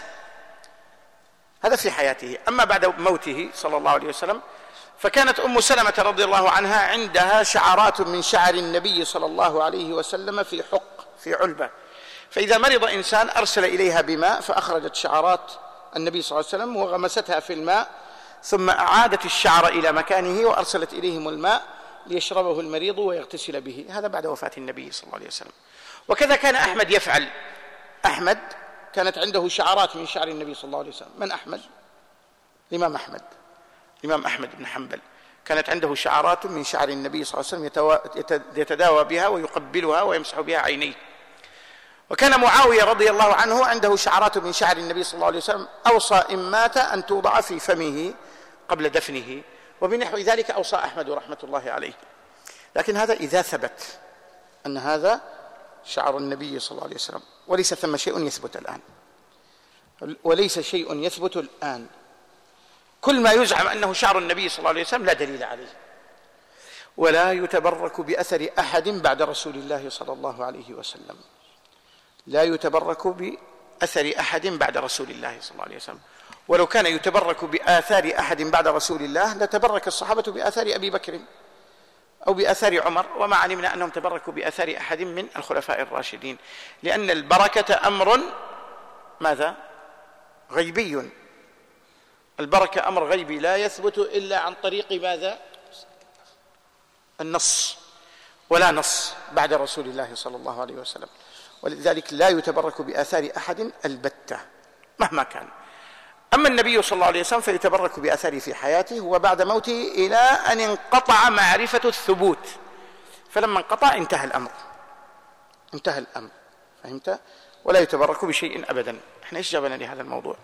هذا في حياته. أما بعد موته صلى الله عليه وسلم فكانت أم سلمة رضي الله عنها عندها شعرات من شعر النبي صلى الله عليه وسلم في حق في علبة، فإذا مرض إنسان أرسل إليها بماء فأخرجت شعرات النبي صلى الله عليه وسلم وغمستها في الماء ثم أعادت الشعر إلى مكانه وأرسلت إليهم الماء ليشربه المريض ويغتسل به، هذا بعد وفاة النبي صلى الله عليه وسلم. وكذا كان أحمد يفعل، أحمد كانت عنده شعرات من شعر النبي صلى الله عليه وسلم. من أحمد؟ الإمام أحمد، الإمام أحمد بن حنبل كانت عنده شعرات من شعر النبي صلى الله عليه وسلم يتداوى بها ويقبلها ويمسح بها عينيه. وكان معاوية رضي الله عنه عنده شعرات من شعر النبي صلى الله عليه وسلم أوصى إن مات أن توضع في فمه قبل دفنه، وبنحو ذلك أوصى أحمد رحمة الله عليه. لكن هذا إذا ثبت أن هذا شعر النبي صلى الله عليه وسلم، وليس ثم شيء يثبت الآن، وليس شيء يثبت الآن. كل ما يزعم أنه شعر النبي صلى الله عليه وسلم لا دليل عليه، ولا يتبرك بأثر أحد بعد رسول الله صلى الله عليه وسلم، لا يتبرك بأثر أحد بعد رسول الله صلى الله عليه وسلم. ولو كان يتبرك بآثار أحد بعد رسول الله لتبرك الصحابة بآثار أبي بكر أو بآثار عمر، وما علمنا أنهم تبركوا بآثار أحد من الخلفاء الراشدين، لأن البركة أمر ماذا؟ غيبي. البركة أمر غيبي لا يثبت إلا عن طريق ماذا؟ النص، ولا نص بعد رسول الله صلى الله عليه وسلم، ولذلك لا يتبرك بآثار أحد البتة مهما كان. أما النبي صلى الله عليه وسلم فيتبرك بأثاره في حياته وبعد موته إلى أن انقطع معرفة الثبوت، فلما انقطع انتهى الأمر، انتهى الأمر، فهمت؟ ولا يتبرك بشيء أبدا. احنا ايش جابنا لهذا الموضوع؟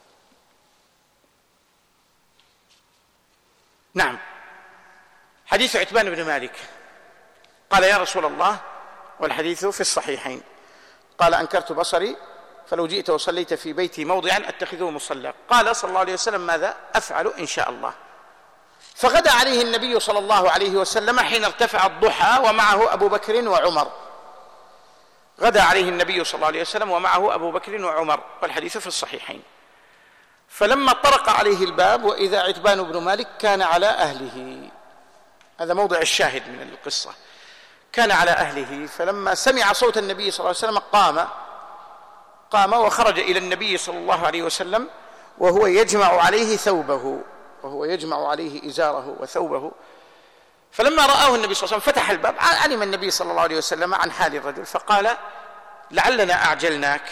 نعم، حديث عتبان بن مالك قال يا رسول الله، والحديث في الصحيحين، قال أنكرت بصري فلو جئت وصليت في بيتي موضعا أتخذه مصلى. قال صلى الله عليه وسلم ماذا؟ أفعل إن شاء الله. فغدا عليه النبي صلى الله عليه وسلم حين ارتفع الضحى ومعه أبو بكر وعمر، غدا عليه النبي صلى الله عليه وسلم ومعه أبو بكر وعمر، والحديث في الصحيحين. فلما طرق عليه الباب وإذا عتبان بن مالك كان على أهله، هذا موضع الشاهد من القصة، كان على أهله. فلما سمع صوت النبي صلى الله عليه وسلم قام قام وخرج إلى النبي صلى الله عليه وسلم وهو يجمع عليه ثوبه، وهو يجمع عليه إزاره وثوبه. فلما رآه النبي صلى الله عليه وسلم فتح الباب، علم النبي صلى الله عليه وسلم عن حال الرجل، فقال لعلنا أعجلناك.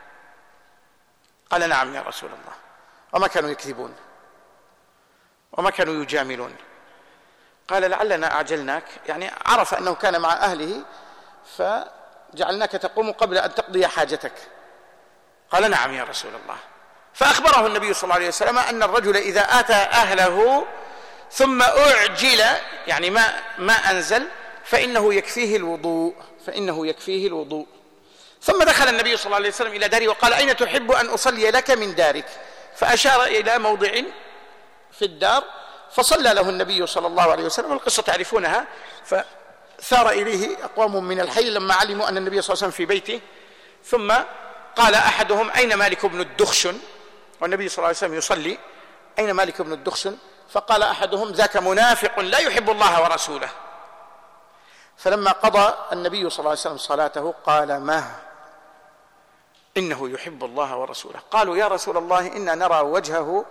قال نعم يا رسول الله. وما كانوا يكذبون وما كانوا يجاملون. قال لعلنا أعجلناك، يعني عرف أنه كان مع أهله جعلناك تقوم قبل أن تقضي حاجتك. قال نعم يا رسول الله. فأخبره النبي صلى الله عليه وسلم أن الرجل إذا آتى أهله ثم أعجل يعني ما ما أنزل فإنه يكفيه الوضوء فإنه يكفيه الوضوء. ثم دخل النبي صلى الله عليه وسلم إلى داره وقال أين تحب أن أصلي لك من دارك؟ فأشار إلى موضع في الدار فصلى له النبي صلى الله عليه وسلم. القصة تعرفونها. فثار إليه أقوام من الحي لما علموا أن النبي صلى الله عليه وسلم في بيته، ثم قال أحدهم أين مالك بن الدخشن؟ والنبي صلى الله عليه وسلم يصلي، أين مالك بن الدخشن؟ فقال أحدهم ذاك منافق لا يحب الله ورسوله. فلما قضى النبي صلى الله عليه وسلم صلاته قال ما إنه يحب الله ورسوله. قالوا يا رسول الله إنا نرى وجهه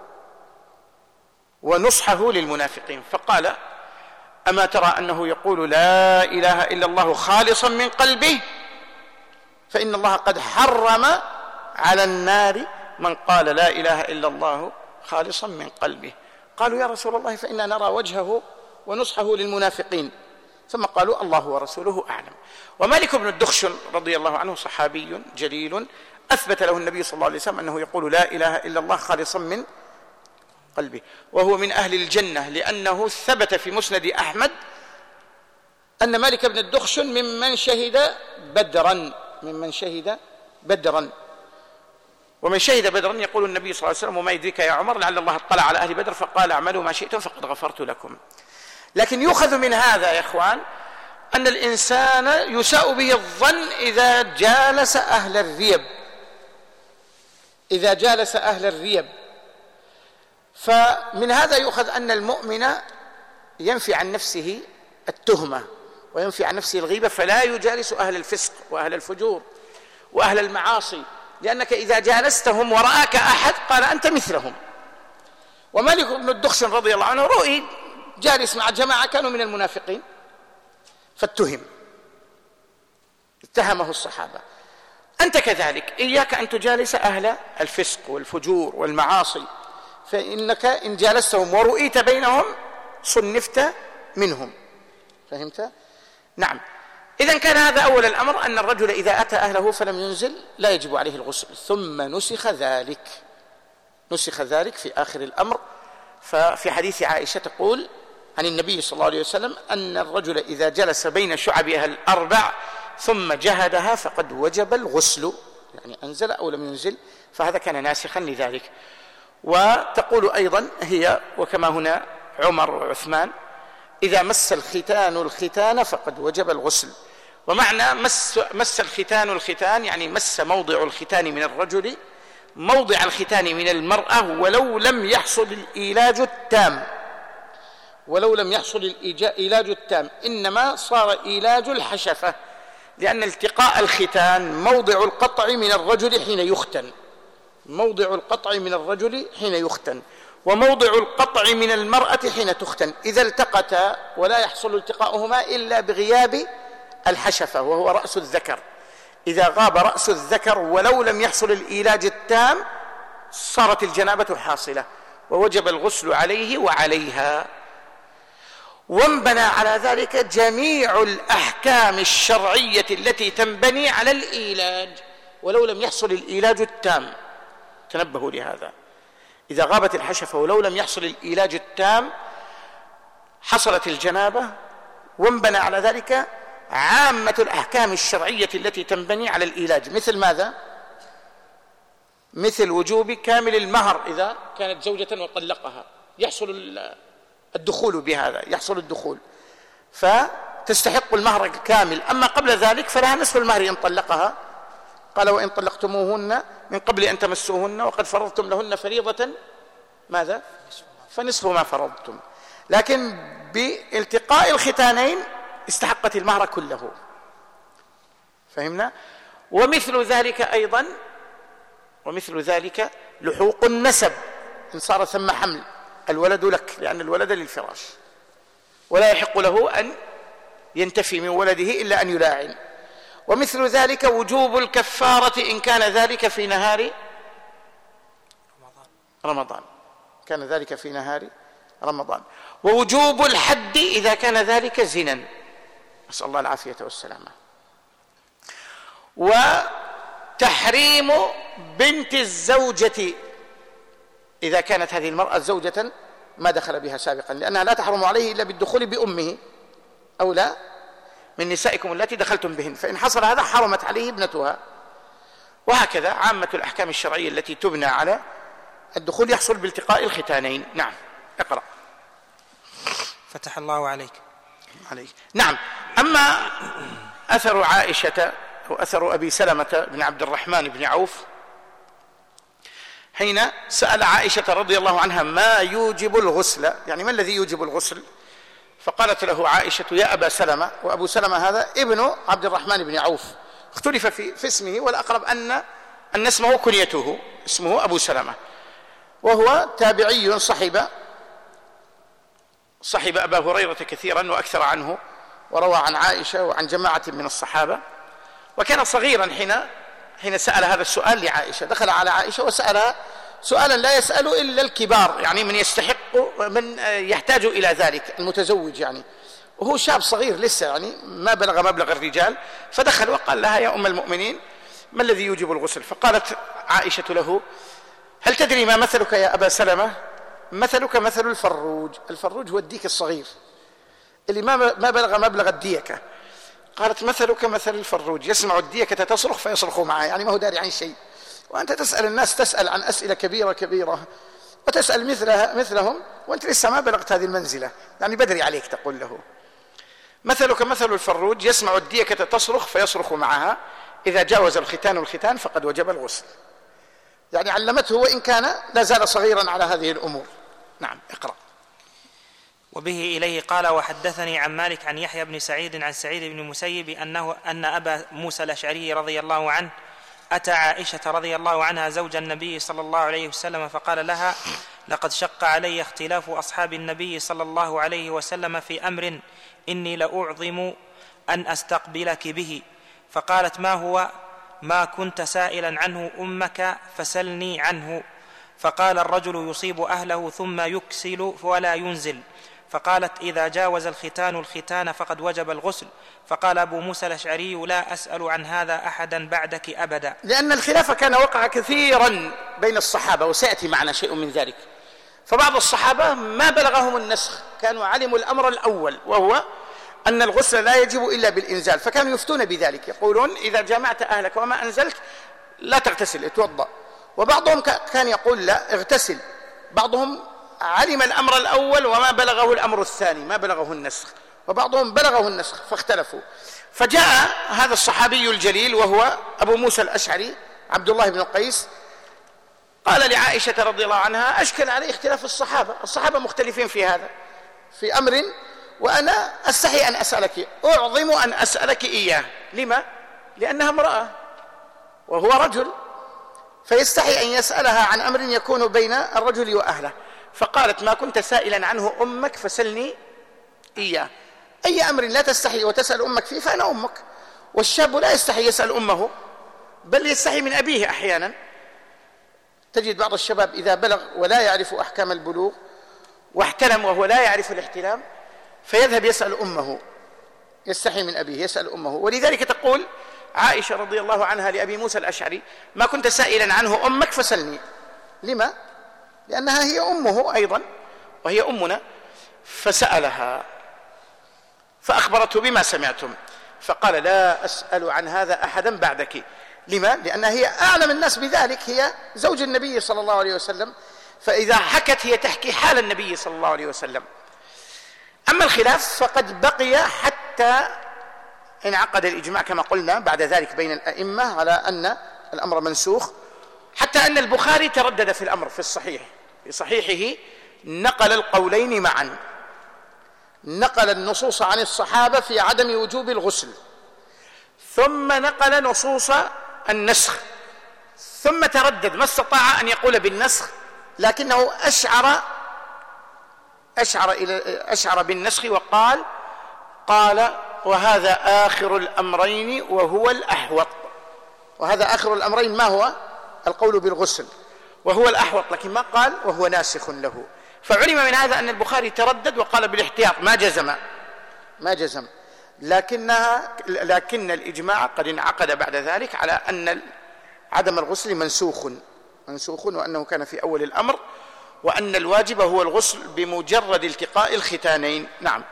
ونصحه للمنافقين. فقال أما ترى أنه يقول لا إله إلا الله خالصا من قلبه؟ فإن الله قد حرم على النار من قال لا إله إلا الله خالصا من قلبه. قالوا يا رسول الله فإنا نرى وجهه ونصحه للمنافقين. ثم قالوا الله ورسوله أعلم. ومالك بن الدخشن رضي الله عنه صحابي جليل أثبت له النبي صلى الله عليه وسلم أنه يقول لا إله إلا الله خالصا من قلبه، وهو من أهل الجنة، لأنه ثبت في مسند أحمد أن مالك بن الدخشن ممن شهد بدرا ممن شهد بدرا ومن شهد بدرا يقول النبي صلى الله عليه وسلم وما يدريك يا عمر لعل الله اطلع على أهل بدر فقال اعملوا ما شئتم فقد غفرت لكم. لكن يؤخذ من هذا يا إخوان أن الإنسان يساء به الظن إذا جالس أهل الريب إذا جالس أهل الريب فمن هذا يؤخذ أن المؤمن ينفي عن نفسه التهمة وينفي عن نفسه الغيبة، فلا يجالس أهل الفسق وأهل الفجور وأهل المعاصي، لأنك إذا جالستهم ورآك أحد قال أنت مثلهم. ومالك بن الدخشن رضي الله عنه رؤي جالس مع جماعة كانوا من المنافقين فاتهم، اتهمه الصحابة. أنت كذلك إياك أن تجالس أهل الفسق والفجور والمعاصي، فإنك إن جالستهم ورؤيت بينهم صنفت منهم. فهمت؟ نعم. إذن كان هذا أول الأمر أن الرجل إذا أتى أهله فلم ينزل لا يجب عليه الغسل. ثم نسخ ذلك نسخ ذلك في آخر الأمر. ففي حديث عائشة تقول عن النبي صلى الله عليه وسلم أن الرجل إذا جلس بين شعبها الأربع ثم جهدها فقد وجب الغسل، يعني أنزل أو لم ينزل، فهذا كان ناسخا لذلك. وتقول أيضا هي وكما هنا عمر وعثمان إذا مس الختان الختان فقد وجب الغسل. ومعنى مس, مس الختان الختان يعني مس موضع الختان من الرجل موضع الختان من المرأة ولو لم يحصل الإيلاج التام ولو لم يحصل الإيلاج التام إنما صار إيلاج الحشفة، لأن التقاء الختان موضع القطع من الرجل حين يختن موضع القطع من الرجل حين يختن وموضع القطع من المرأة حين تختن. إذا التقتا ولا يحصل التقاؤهما إلا بغياب الحشفة وهو رأس الذكر، إذا غاب رأس الذكر ولو لم يحصل الإيلاج التام صارت الجنابة حاصلة ووجب الغسل عليه وعليها. وانبنى على ذلك جميع الأحكام الشرعية التي تنبني على الإيلاج ولو لم يحصل الإيلاج التام. تنبهوا لهذا، إذا غابت الحشفة ولو لم يحصل الإيلاج التام حصلت الجنابة. وانبنى على ذلك عامة الأحكام الشرعية التي تنبني على الإيلاج، مثل ماذا؟ مثل وجوب كامل المهر إذا كانت زوجة وطلقها يحصل الدخول بهذا يحصل الدخول فتستحق المهر الكامل. أما قبل ذلك فلها نصف المهر إن طلقها. قال وإن طلقتموهن من قبل أن تمسوهن وقد فرضتم لهن فريضة ماذا؟ فنصف ما فرضتم. لكن بالتقاء الختانين استحقت المهر كله. فهمنا؟ ومثل ذلك أيضا ومثل ذلك لحوق النسب إن صار ثم حمل، الولد لك لأن الولد للفراش ولا يحق له أن ينتفي من ولده إلا أن يلاعن. ومثل ذلك وجوب الكفارة إن كان ذلك في نهار رمضان كان ذلك في نهار رمضان ووجوب الحد إذا كان ذلك زنا، نسأل الله العافية والسلامة. وتحريم بنت الزوجة إذا كانت هذه المرأة زوجة ما دخل بها سابقا، لأنها لا تحرم عليه إلا بالدخول بأمه أو لا من نسائكم التي دخلتم بهن، فإن حصل هذا حرمت عليه ابنتها. وهكذا عامة الأحكام الشرعية التي تبنى على الدخول يحصل بالتقاء الختانين. نعم اقرأ. فتح الله عليك. عليك. نعم. أما أثر عائشة أو أثر أبي سلمة بن عبد الرحمن بن عوف حين سأل عائشة رضي الله عنها ما يوجب الغسل، يعني ما الذي يوجب الغسل؟ فقالت له عائشة يا أبا سلمة، وأبو سلمة هذا ابن عبد الرحمن بن عوف، اختلف في, في اسمه، والأقرب أن أن اسمه كنيته، اسمه أبو سلمة، وهو تابعي صحب صحب أبا هريرة كثيرا وأكثر عنه، وروى عن عائشة وعن جماعة من الصحابة، وكان صغيرا حين حين سأل هذا السؤال لعائشة، دخل على عائشة وسألها سؤالا لا يسأل إلا الكبار، يعني من يستحق من يحتاج إلى ذلك، المتزوج يعني، وهو شاب صغير لسه يعني ما بلغ مبلغ الرجال، فدخل وقال لها يا أم المؤمنين ما الذي يوجب الغسل؟ فقالت عائشة له هل تدري ما مثلك يا أبا سلمة؟ مثلك مثل الفروج. الفروج هو الديك الصغير اللي ما ما بلغ مبلغ الديكة. قالت مثلك مثل الفروج يسمع الديكة تصرخ فيصرخ معها، يعني ما هو داري عن شيء، وأنت تسأل الناس، تسأل عن أسئلة كبيرة كبيرة وتسأل مثلها مثلهم وأنت لسه ما بلغت هذه المنزلة، يعني بدري عليك. تقول له مثلك مثل الفروج يسمع الديكة تصرخ فيصرخ معها، إذا جاوز الختان الختان فقد وجب الغسل. يعني علمته وإن كان لا زال صغيرا على هذه الأمور. نعم اقرأ. وبه إليه قال وحدثني عن مالك عن يحيى بن سعيد عن سعيد بن المسيب أنه أن أبا موسى الأشعري رضي الله عنه أتى عائشة رضي الله عنها زوج النبي صلى الله عليه وسلم فقال لها لقد شق علي اختلاف أصحاب النبي صلى الله عليه وسلم في أمر إني لأعظم أن أستقبلك به. فقالت ما هو؟ ما كنت سائلا عنه أمك فسلني عنه. فقال الرجل يصيب أهله ثم يكسل ولا ينزل. فقالت إذا جاوز الختان الختان فقد وجب الغسل. فقال أبو موسى الأشعري لا أسأل عن هذا أحدا بعدك أبدا. لأن الخلاف كان وقع كثيرا بين الصحابة وسيأتي معنا شيء من ذلك، فبعض الصحابة ما بلغهم النسخ، كانوا علموا الأمر الأول وهو أن الغسل لا يجب إلا بالإنزال، فكانوا يفتون بذلك، يقولون إذا جامعت أهلك وما أنزلت لا تغتسل اتوضأ. وبعضهم كان يقول لا اغتسل. بعضهم علم الأمر الأول وما بلغه الأمر الثاني، ما بلغه النسخ، وبعضهم بلغه النسخ فاختلفوا. فجاء هذا الصحابي الجليل وهو أبو موسى الأشعري عبد الله بن قيس، قال لعائشة رضي الله عنها أشكل علي اختلاف الصحابة، الصحابة مختلفين في هذا في أمر وأنا أستحي أن أسألك، أعظم أن أسألك إياه. لما؟ لأنها امرأة وهو رجل، فيستحي أن يسألها عن أمر يكون بين الرجل وأهله. فقالت ما كنت سائلا عنه أمك فسلني إياه. أي أمر لا تستحي وتسأل أمك فيه فأنا أمك. والشاب لا يستحي يسأل أمه، بل يستحي من أبيه. أحيانا تجد بعض الشباب إذا بلغ ولا يعرف أحكام البلوغ واحتلم وهو لا يعرف الاحتلام فيذهب يسأل أمه، يستحي من أبيه يسأل أمه. ولذلك تقول عائشة رضي الله عنها لأبي موسى الأشعري ما كنت سائلا عنه أمك فسلني. لما؟ لأنها هي أمه أيضا وهي أمنا. فسألها فأخبرته بما سمعتم، فقال لا أسأل عن هذا أحدا بعدك. لما؟ لأنها هي أعلم الناس بذلك، هي زوج النبي صلى الله عليه وسلم، فإذا حكت هي تحكي حال النبي صلى الله عليه وسلم. أما الخلاف فقد بقي حتى انعقد الإجماع كما قلنا بعد ذلك بين الأئمة على أن الأمر منسوخ، حتى أن البخاري تردد في الأمر في الصحيح، في صحيحه نقل القولين معا، نقل النصوص عن الصحابة في عدم وجوب الغسل، ثم نقل نصوص النسخ، ثم تردد ما استطاع أن يقول بالنسخ، لكنه أشعر أشعر إلى أشعر بالنسخ وقال قال وهذا آخر الأمرين وهو الأحوط. وهذا آخر الأمرين ما هو؟ القول بالغسل، وهو الأحوط، لكن ما قال وهو ناسخ له. فعلم من هذا أن البخاري تردد وقال بالاحتياط، ما جزم ما جزم لكنها لكن الإجماع قد انعقد بعد ذلك على أن عدم الغسل منسوخ منسوخ وأنه كان في أول الأمر، وأن الواجب هو الغسل بمجرد التقاء الختانين. نعم.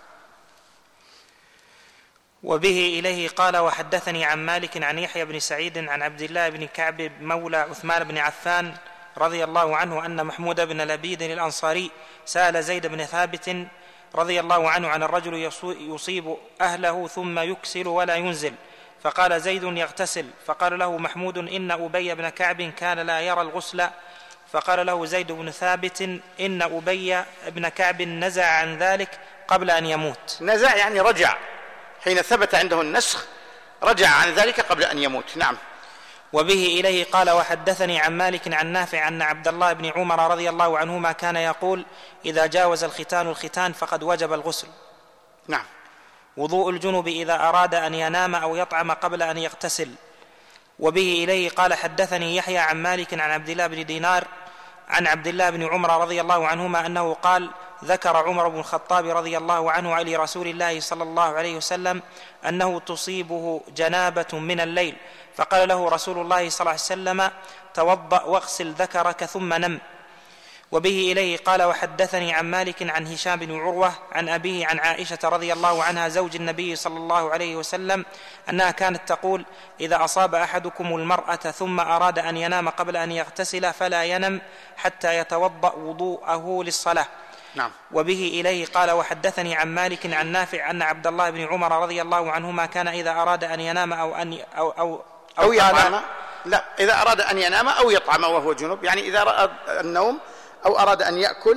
وبه إليه قال وحدثني عن مالك عن يحيى بن سعيد عن عبد الله بن كعب مولى عثمان بن عفان رضي الله عنه أن محمود بن لبيد الأنصاري سأل زيد بن ثابت رضي الله عنه عن الرجل يصيب أهله ثم يكسل ولا ينزل، فقال زيد يغتسل، فقال له محمود إن أبي بن كعب كان لا يرى الغسل، فقال له زيد بن ثابت إن أبي بن كعب نزع عن ذلك قبل أن يموت. نزع يعني رجع، حين ثبت عنده النسخ رجع عن ذلك قبل أن يموت. نعم. وبه إليه قال وحدثني عن مالك عن نافع أن عبد الله بن عمر رضي الله عنهما كان يقول إذا جاوز الختان الختان فقد وجب الغسل. نعم. وضوء الجنب إذا أراد أن ينام أو يطعم قبل أن يغتسل. وبه إليه قال حدثني يحيى عن مالك عن عبد الله بن دينار عن عبد الله بن عمر رضي الله عنهما أنه قال ذكر عمر بن الخطاب رضي الله عنه على رسول الله صلى الله عليه وسلم أنه تصيبه جنابة من الليل، فقال له رسول الله صلى الله عليه وسلم توضأ واغسل ذكرك ثم نم. وبه إليه قال وحدثني عن مالك عن هشام بن عروة عن أبيه عن عائشة رضي الله عنها زوج النبي صلى الله عليه وسلم أنها كانت تقول إذا أصاب أحدكم المرأة ثم أراد أن ينام قبل أن يغتسل فلا ينم حتى يتوضأ وضوءه للصلاة. نعم. وبه إليه قال وحدثني عن مالك عن نافع أن عبد الله بن عمر رضي الله عنهما كان إذا أراد أن ينام أو أن أو أو, أو, أو يطعم، لا إذا أراد أن ينام أو يطعم وهو جنب، يعني إذا أراد النوم أو أراد أن يأكل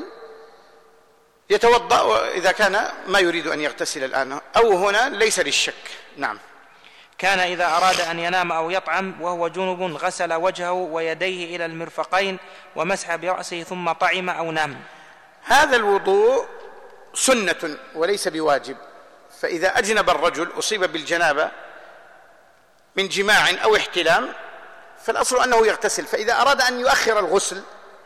يتوضأ إذا كان ما يريد أن يغتسل الآن، أو هنا ليس للشك. نعم. كان إذا أراد أن ينام أو يطعم وهو جنب غسل وجهه ويديه إلى المرفقين ومسح برأسه ثم طعم أو نام. هذا الوضوء سنة وليس بواجب، فإذا أجنب الرجل أصيب بالجنابة من جماع أو احتلام فالأصل أنه يغتسل، فإذا أراد أن يؤخر الغسل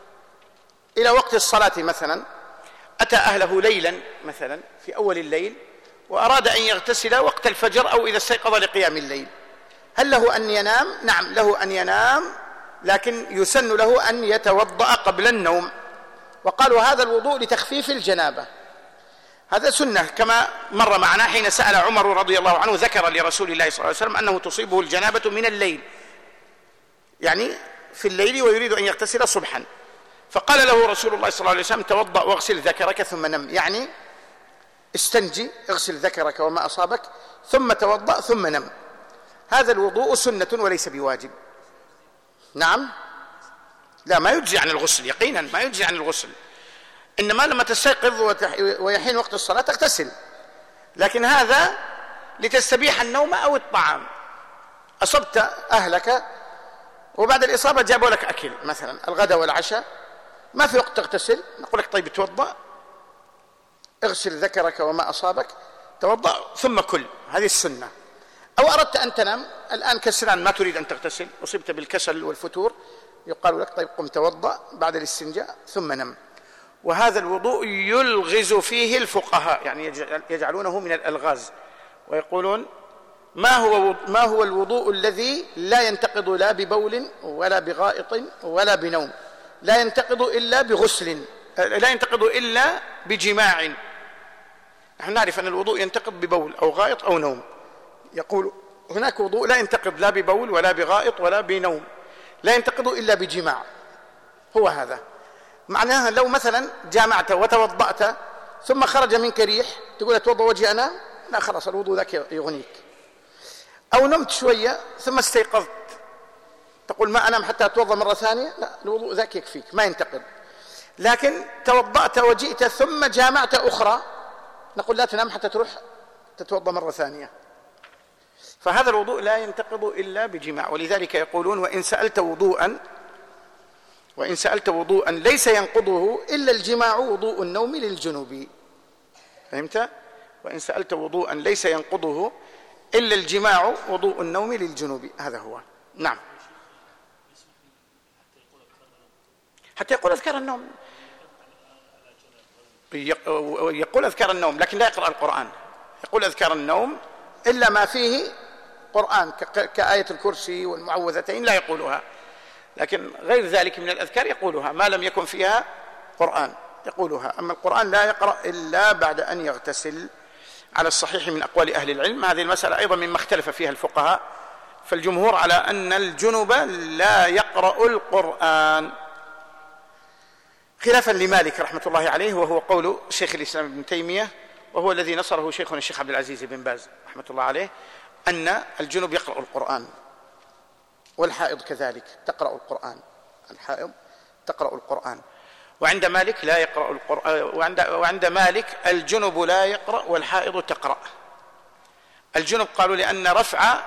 إلى وقت الصلاة مثلا، أتى أهله ليلا مثلا في أول الليل وأراد أن يغتسل وقت الفجر أو إذا استيقظ لقيام الليل، هل له أن ينام؟ نعم له أن ينام، لكن يسن له أن يتوضأ قبل النوم. وقالوا هذا الوضوء لتخفيف الجنابة، هذا سنة كما مر معنا حين سأل عمر رضي الله عنه ذكر لرسول الله صلى الله عليه وسلم أنه تصيبه الجنابة من الليل، يعني في الليل ويريد أن يغتسل صبحا، فقال له رسول الله صلى الله عليه وسلم توضأ واغسل ذكرك ثم نم، يعني استنجي اغسل ذكرك وما أصابك ثم توضأ ثم نم. هذا الوضوء سنة وليس بواجب. نعم. لا ما يجزي عن الغسل يقينا، ما يجزي عن الغسل، إنما لما تستيقظ ويحين وقت الصلاة تغتسل، لكن هذا لتستبيح النوم أو الطعام. أصبت أهلك وبعد الإصابة جابوا لك أكل مثلا الغداء والعشاء، ما في وقت تغتسل، نقول لك طيب توضأ اغسل ذكرك وما أصابك توضأ ثم كل، هذه السنة. أو أردت أن تنام الآن كسلان ما تريد أن تغتسل، أصبت بالكسل والفتور، يقال لك طيب قم توضأ بعد الاستنجاء ثم نم. وهذا الوضوء يلغز فيه الفقهاء، يعني يجعلونه من الألغاز ويقولون ما هو ما هو الوضوء الذي لا ينتقض لا ببول ولا بغائط ولا بنوم، لا ينتقض إلا بغسل، لا ينتقض إلا بجماع. نحن نعرف أن الوضوء ينتقض ببول أو غائط أو نوم، يقول هناك وضوء لا ينتقض لا ببول ولا بغائط ولا بنوم، لا ينتقض إلا بجماع. هو هذا معناها لو مثلا جامعت وتوضأت ثم خرج منك ريح تقول أتوضأ وجهي أنا؟ لا خلاص الوضوء ذاك يغنيك. أو نمت شوية ثم استيقظت تقول ما أنام حتى أتوضأ مرة ثانية؟ لا الوضوء ذاك يكفيك ما ينتقض. لكن توضأت وجئت ثم جامعت أخرى نقول لا تنام حتى تروح تتوضأ مرة ثانية. فهذا الوضوء لا ينتقض إلا بجماع، ولذلك يقولون وإن سألت وضوءا وإن سألت وضوءا ليس ينقضه إلا الجماع وضوء النوم للجنوب. فهمت؟ وإن سألت وضوءا ليس ينقضه إلا الجماع وضوء النوم للجنوب، هذا هو. نعم. حتى يقول أذكار النوم، يقول أذكار النوم لكن لا يقرأ القرآن، يقول أذكار النوم إلا ما فيه قرآن كآية الكرسي والمعوذتين لا يقولها، لكن غير ذلك من الأذكار يقولها ما لم يكن فيها قرآن يقولها. أما القرآن لا يقرأ إلا بعد أن يغتسل على الصحيح من أقوال أهل العلم. هذه المسألة أيضا مما اختلف فيها الفقهاء، فالجمهور على أن الجنب لا يقرأ القرآن، خلافا لمالك رحمة الله عليه، وهو قول شيخ الإسلام ابن تيمية، وهو الذي نصره شيخنا الشيخ عبد العزيز بن باز رحمة الله عليه، أن الجنب يقرأ القرآن والحائض كذلك تقرأ القرآن، الحائض تقرأ القرآن. وعند مالك لا يقرأ القرآن، وعند, وعند مالك الجنب لا يقرأ والحائض تقرأ. الجنب قالوا لأن رفع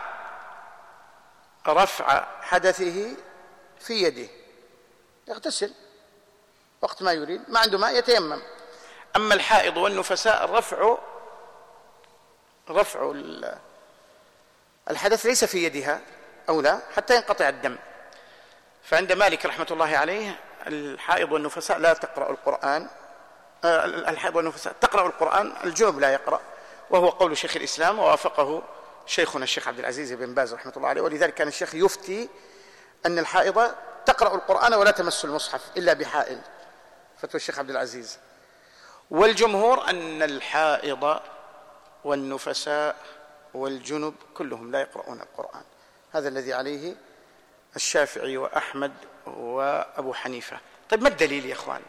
رفع حدثه في يده، يغتسل وقت ما يريد، ما عنده ماء يتيمم. أما الحائض والنفساء رفع رفع الحدث ليس في يدها أو لا حتى ينقطع الدم. فعند مالك رحمة الله عليه الحائض والنفساء لا تقرأ القرآن، الحائض والنفساء تقرأ القرآن، الجنب لا يقرأ، وهو قول شيخ الإسلام ووافقه شيخنا الشيخ عبد العزيز بن باز رحمة الله عليه. ولذلك كان الشيخ يفتي أن الحائضة تقرأ القرآن ولا تمس المصحف إلا بحائل، فتوى الشيخ عبد العزيز. والجمهور أن الحائض والنفساء والجنب كلهم لا يقرؤون القرآن، هذا الذي عليه الشافعي وأحمد وأبو حنيفة. طيب ما الدليل يا إخوان؟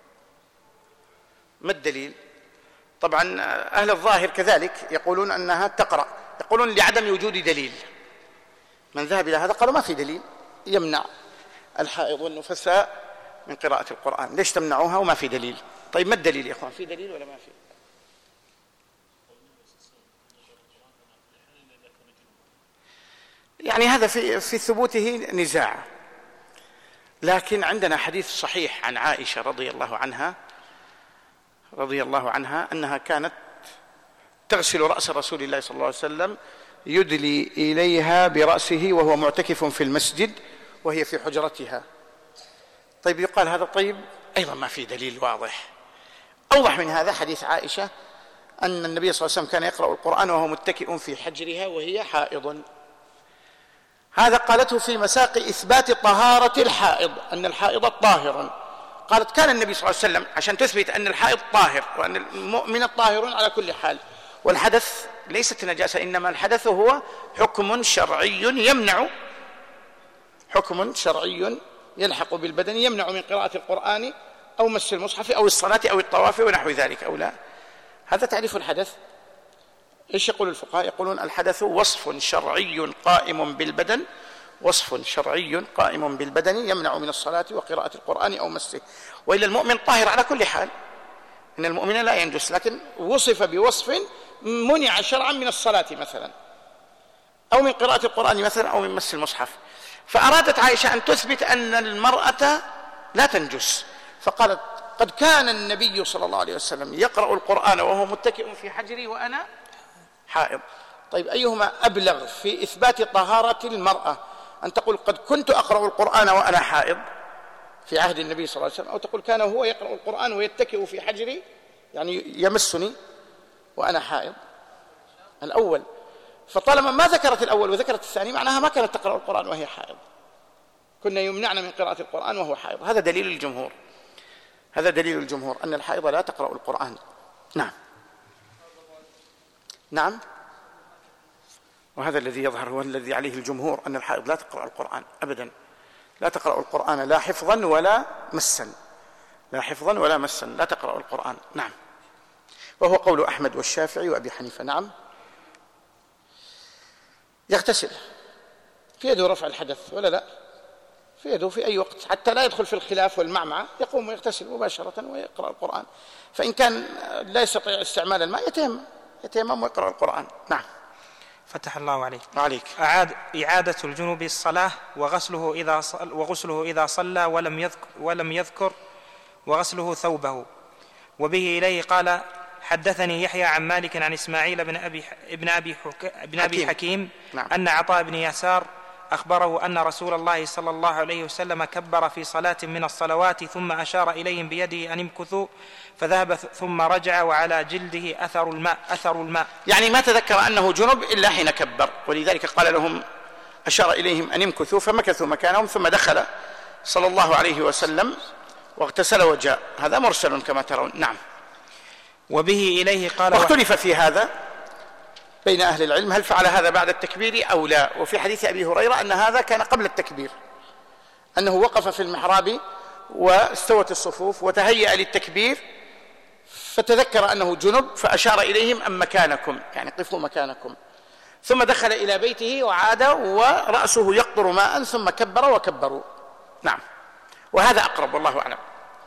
ما الدليل؟ طبعا أهل الظاهر كذلك يقولون أنها تقرأ، يقولون لعدم وجود دليل. من ذهب إلى هذا قالوا ما في دليل يمنع الحائض والنفساء من قراءة القرآن، ليش تمنعوها وما في دليل؟ طيب ما الدليل يا إخوان؟ في دليل ولا ما في؟ يعني هذا في في ثبوته نزاع، لكن عندنا حديث صحيح عن عائشة رضي الله عنها رضي الله عنها أنها كانت تغسل رأس رسول الله صلى الله عليه وسلم يدلي إليها برأسه وهو معتكف في المسجد وهي في حجرتها. طيب يقال هذا طيب أيضا ما في دليل واضح. أوضح من هذا حديث عائشة أن النبي صلى الله عليه وسلم كان يقرأ القرآن وهو متكئ في حجرها وهي حائض. هذا قالته في مساق إثبات طهارة الحائض، أن الحائض طاهر. قالت كان النبي صلى الله عليه وسلم عشان تثبت أن الحائض طاهر وأن المؤمن طاهر على كل حال، والحدث ليست نجاسة، إنما الحدث هو حكم شرعي يمنع، حكم شرعي يلحق بالبدن يمنع من قراءة القرآن أو مس المصحف أو الصلاة أو الطواف ونحو ذلك أو لا. هذا تعريف الحدث. إيش يقول الفقهاء؟ يقولون الحدث وصف شرعي قائم بالبدن، وصف شرعي قائم بالبدن يمنع من الصلاة وقراءة القرآن أو مسه. وإلا المؤمن طاهر على كل حال، إن المؤمن لا ينجس، لكن وصف بوصف منع شرعا من الصلاة مثلا أو من قراءة القرآن مثلا أو من مس المصحف. فأرادت عائشة أن تثبت أن المرأة لا تنجس، فقالت قد كان النبي صلى الله عليه وسلم يقرأ القرآن وهو متكئ في حجري وأنا حائض. طيب أيهما أبلغ في إثبات طهارة المرأة؟ أن تقول قد كنت أقرأ القرآن وأنا حائض في عهد النبي صلى الله عليه وسلم، أو تقول كان هو يقرأ القرآن ويتكئ في حجري يعني يمسني وأنا حائض؟ الأول. فطالما ما ذكرت الأول وذكرت الثاني معناها ما كانت تقرأ القرآن وهي حائض، كنا يمنعن من قراءة القرآن وهو حائض. هذا دليل الجمهور، هذا دليل الجمهور أن الحائض لا تقرأ القرآن. نعم نعم وهذا الذي يظهر هو الذي عليه الجمهور، أن الحائض لا تقرأ القرآن أبدا، لا تقرأ القرآن لا حفظا ولا مسا، لا حفظا ولا مسا، لا تقرأ القرآن. نعم، وهو قول أحمد والشافعي وأبي حنيفة. نعم، يغتسل في يده رفع الحدث ولا لا؟ في يده في أي وقت حتى لا يدخل في الخلاف والمعمعة، يقوم ويغتسل مباشرة ويقرأ القرآن. فإن كان لا يستطيع استعمال الماء يتيمم يتيمم ويقرأ القرآن. نعم. فتح الله عليك. عليك. أعاد إعادة الجنوب الصلاة وغسله إذا صل وغسله إذا صلى ولم يذكر ولم يذكر وغسله ثوبه. وبه إليه قال حدثني يحيى عن مالك عن إسماعيل بن أبي ابن أبي ابن أبي حكيم, حكيم. نعم. أن عطاء بن يسار أخبره أن رسول الله صلى الله عليه وسلم كبر في صلاة من الصلوات ثم أشار إليهم بيده أن امكثوا فذهب ثم رجع وعلى جلده أثر الماء, أثر الماء يعني ما تذكر أنه جنب إلا حين كبر، ولذلك قال لهم أشار إليهم أن امكثوا فمكثوا مكانهم، ثم دخل صلى الله عليه وسلم واغتسل وجاء. هذا مرسل كما ترون. نعم. وبه إليه قال واختلف في هذا بين أهل العلم، هل فعل هذا بعد التكبير أو لا. وفي حديث أبي هريرة أن هذا كان قبل التكبير، أنه وقف في المحراب واستوت الصفوف وتهيأ للتكبير فتذكر أنه جنب فأشار إليهم أن مكانكم، يعني قفوا مكانكم، ثم دخل إلى بيته وعاد ورأسه يقطر ماء ثم كبر وكبروا. نعم، وهذا أقرب والله أعلم.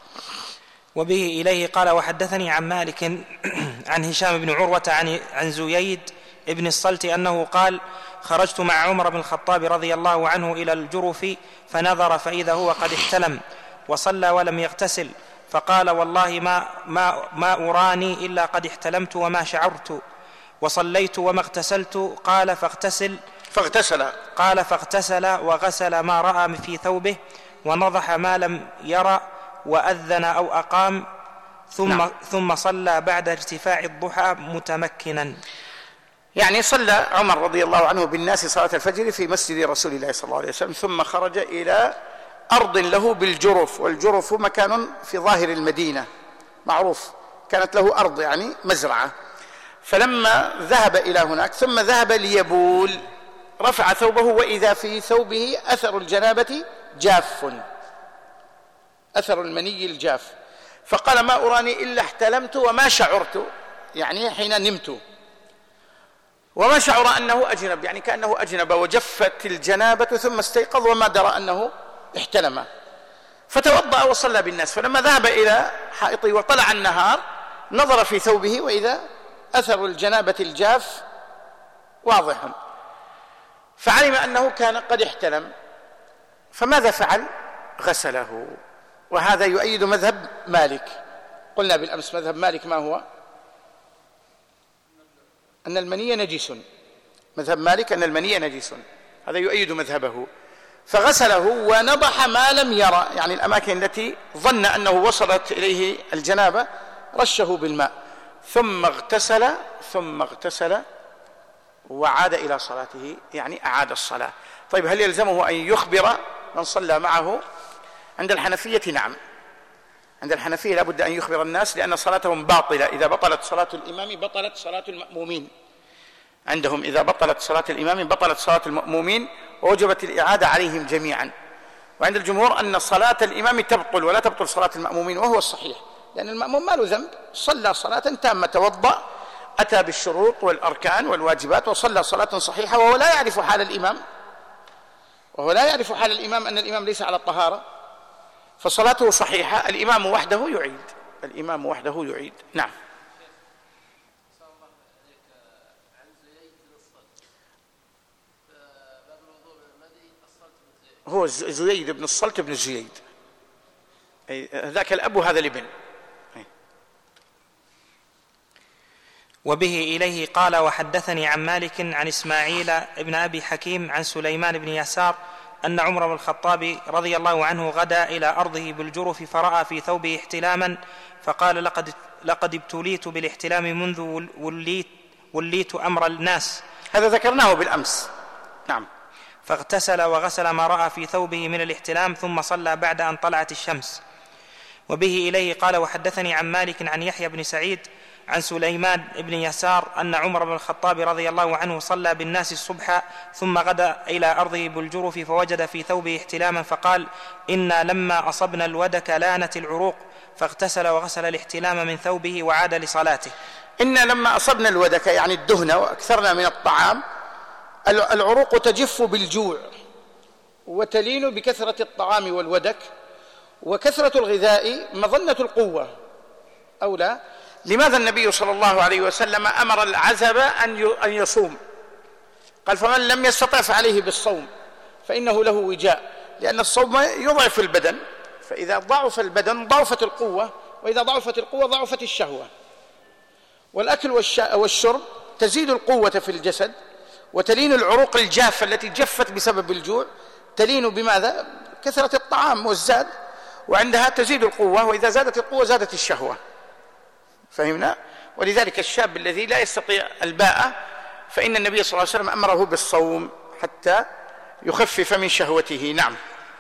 وبه إليه قال وحدثني عن مالك عن هشام بن عروة عن, عن زييد ابن الصلت أنه قال خرجت مع عمر بن الخطاب رضي الله عنه إلى الجرف فنظر فإذا هو قد احتلم وصلى ولم يغتسل، فقال والله ما, ما, ما أراني إلا قد احتلمت وما شعرت، وصليت وما اغتسلت. قال فاغتسل فاغتسل قال فاغتسل وغسل ما رأى في ثوبه ونضح ما لم يرى وأذن أو أقام ثم, نعم. ثم صلى بعد ارتفاع الضحى متمكنا. يعني صلى عمر رضي الله عنه بالناس صلاة الفجر في مسجد رسول الله صلى الله عليه وسلم، ثم خرج إلى أرض له بالجرف، والجرف مكان في ظاهر المدينة معروف، كانت له أرض يعني مزرعة. فلما ذهب إلى هناك ثم ذهب ليبول رفع ثوبه وإذا في ثوبه أثر الجنابة جاف، أثر المني الجاف، فقال ما أراني إلا احتلمت وما شعرت، يعني حين نمت، وما شعر أنه أجنب، يعني كأنه أجنب وجفت الجنابة ثم استيقظ وما درى أنه احتلم، فتوضأ وصلى بالناس. فلما ذهب إلى حائطه وطلع النهار نظر في ثوبه وإذا أثر الجنابة الجاف واضح، فعلم أنه كان قد احتلم، فماذا فعل؟ غسله. وهذا يؤيد مذهب مالك. قلنا بالأمس مذهب مالك ما هو؟ أن المني نجس. مذهب مالك أن المني نجس، هذا يؤيد مذهبه. فغسله ونضح ما لم يرى، يعني الأماكن التي ظن أنه وصلت إليه الجنابة رشه بالماء، ثم اغتسل ثم اغتسل وعاد إلى صلاته، يعني أعاد الصلاة. طيب هل يلزمه أن يخبر من صلى معه؟ عند الحنفية نعم، عند الحنفية لا بد أن يخبر الناس، لأن صلاتهم باطلة. إذا بطلت صلاة الإمام بطلت صلاة المأمومين، عندهم إذا بطلت صلاة الإمام بطلت صلاة المأمومين ووجبت الإعادة عليهم جميعا. وعند الجمهور أن صلاة الإمام تبطل ولا تبطل صلاة المأمومين، وهو الصحيح، لأن المأموم ما له ذنب، صلى صلاة تامة، توضأ، أتى بالشروط والأركان والواجبات وصلى صلاة صحيحة، وهو لا يعرف حال الإمام، وهو لا يعرف حال الإمام أن الإمام ليس على الطهارة، فصلاته صحيحة. الإمام وحده يعيد، الإمام وحده يعيد. نعم. هو زييد بن الصلت بن زييد، ذاك الأب وهذا الابن. وبه إليه قال وحدثني عن مالك عن إسماعيل بن أبي حكيم عن سليمان بن يسار أن عمر بن الخطاب رضي الله عنه غدا إلى أرضه بالجرف فرأى في ثوبه احتلاما، فقال لقد, لقد ابتليت بالاحتلام منذ وليت, وليت أمر الناس. هذا ذكرناه بالأمس. نعم. فاغتسل وغسل ما رأى في ثوبه من الاحتلام ثم صلى بعد أن طلعت الشمس. وبه إليه قال وحدثني عن مالك عن يحيى بن سعيد عن سليمان بن يسار أن عمر بن الخطاب رضي الله عنه صلى بالناس الصبح ثم غدا إلى أرضه بالجرف فوجد في ثوبه احتلاما، فقال إنا لما أصبنا الودك لانت العروق، فاغتسل وغسل الاحتلام من ثوبه وعاد لصلاته. إنا لما أصبنا الودك يعني الدهن وأكثرنا من الطعام، العروق تجف بالجوع وتلين بكثرة الطعام والودك، وكثرة الغذاء مظنة القوة أو لا. لماذا النبي صلى الله عليه وسلم أمر العزب أن يصوم؟ قال فمن لم يستطع فعليه بالصوم فإنه له وجاء، لأن الصوم يضعف البدن، فإذا ضعف البدن ضعفت القوة، وإذا ضعفت القوة ضعفت الشهوة. والأكل والشرب تزيد القوة في الجسد وتلين العروق الجافة التي جفت بسبب الجوع، تلين بماذا؟ كثرة الطعام والزاد، وعندها تزيد القوة، وإذا زادت القوة زادت الشهوة. فهمنا؟ ولذلك الشاب الذي لا يستطيع الباءة فإن النبي صلى الله عليه وسلم أمره بالصوم حتى يخفف من شهوته. نعم.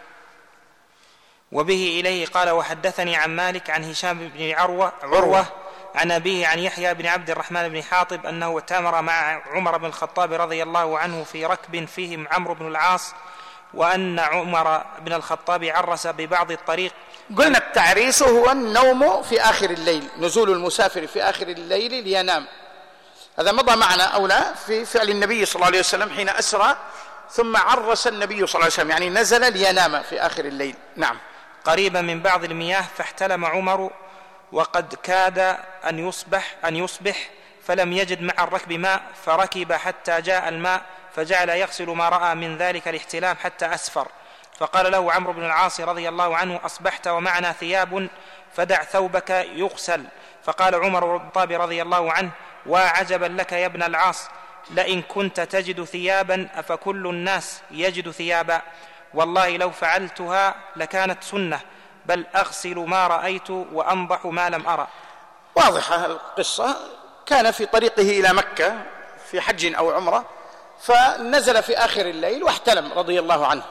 وبه إليه قال وحدثني عن مالك عن هشام بن عروة, عروة عن أبيه عن يحيى بن عبد الرحمن بن حاطب أنه اتمر مع عمر بن الخطاب رضي الله عنه في ركب فيهم عمرو بن العاص، وأن عمر بن الخطاب عرس ببعض الطريق. قلنا التعريس هو النوم في آخر الليل، نزول المسافر في آخر الليل لينام. هذا مضى معنا أو لا في فعل النبي صلى الله عليه وسلم حين أسرى ثم عرس النبي صلى الله عليه وسلم، يعني نزل لينام في آخر الليل. نعم. قريبا من بعض المياه فاحتلم عمر وقد كاد أن يصبح, أن يصبح فلم يجد مع الركب ماء، فركب حتى جاء الماء فجعل يغسل ما رأى من ذلك الاحتلام حتى أسفر. فقال له عمرو بن العاص رضي الله عنه أصبحت ومعنا ثياب فدع ثوبك يغسل. فقال عمر بن الخطاب رضي الله عنه وعجبا لك يا ابن العاص، لئن كنت تجد ثيابا أفكل الناس يجد ثيابا؟ والله لو فعلتها لكانت سنة، بل أغسل ما رأيت وأنضح ما لم أرى. واضحة القصة. كان في طريقه إلى مكة في حج أو عمرة، فنزل في آخر الليل واحتلم رضي الله عنه،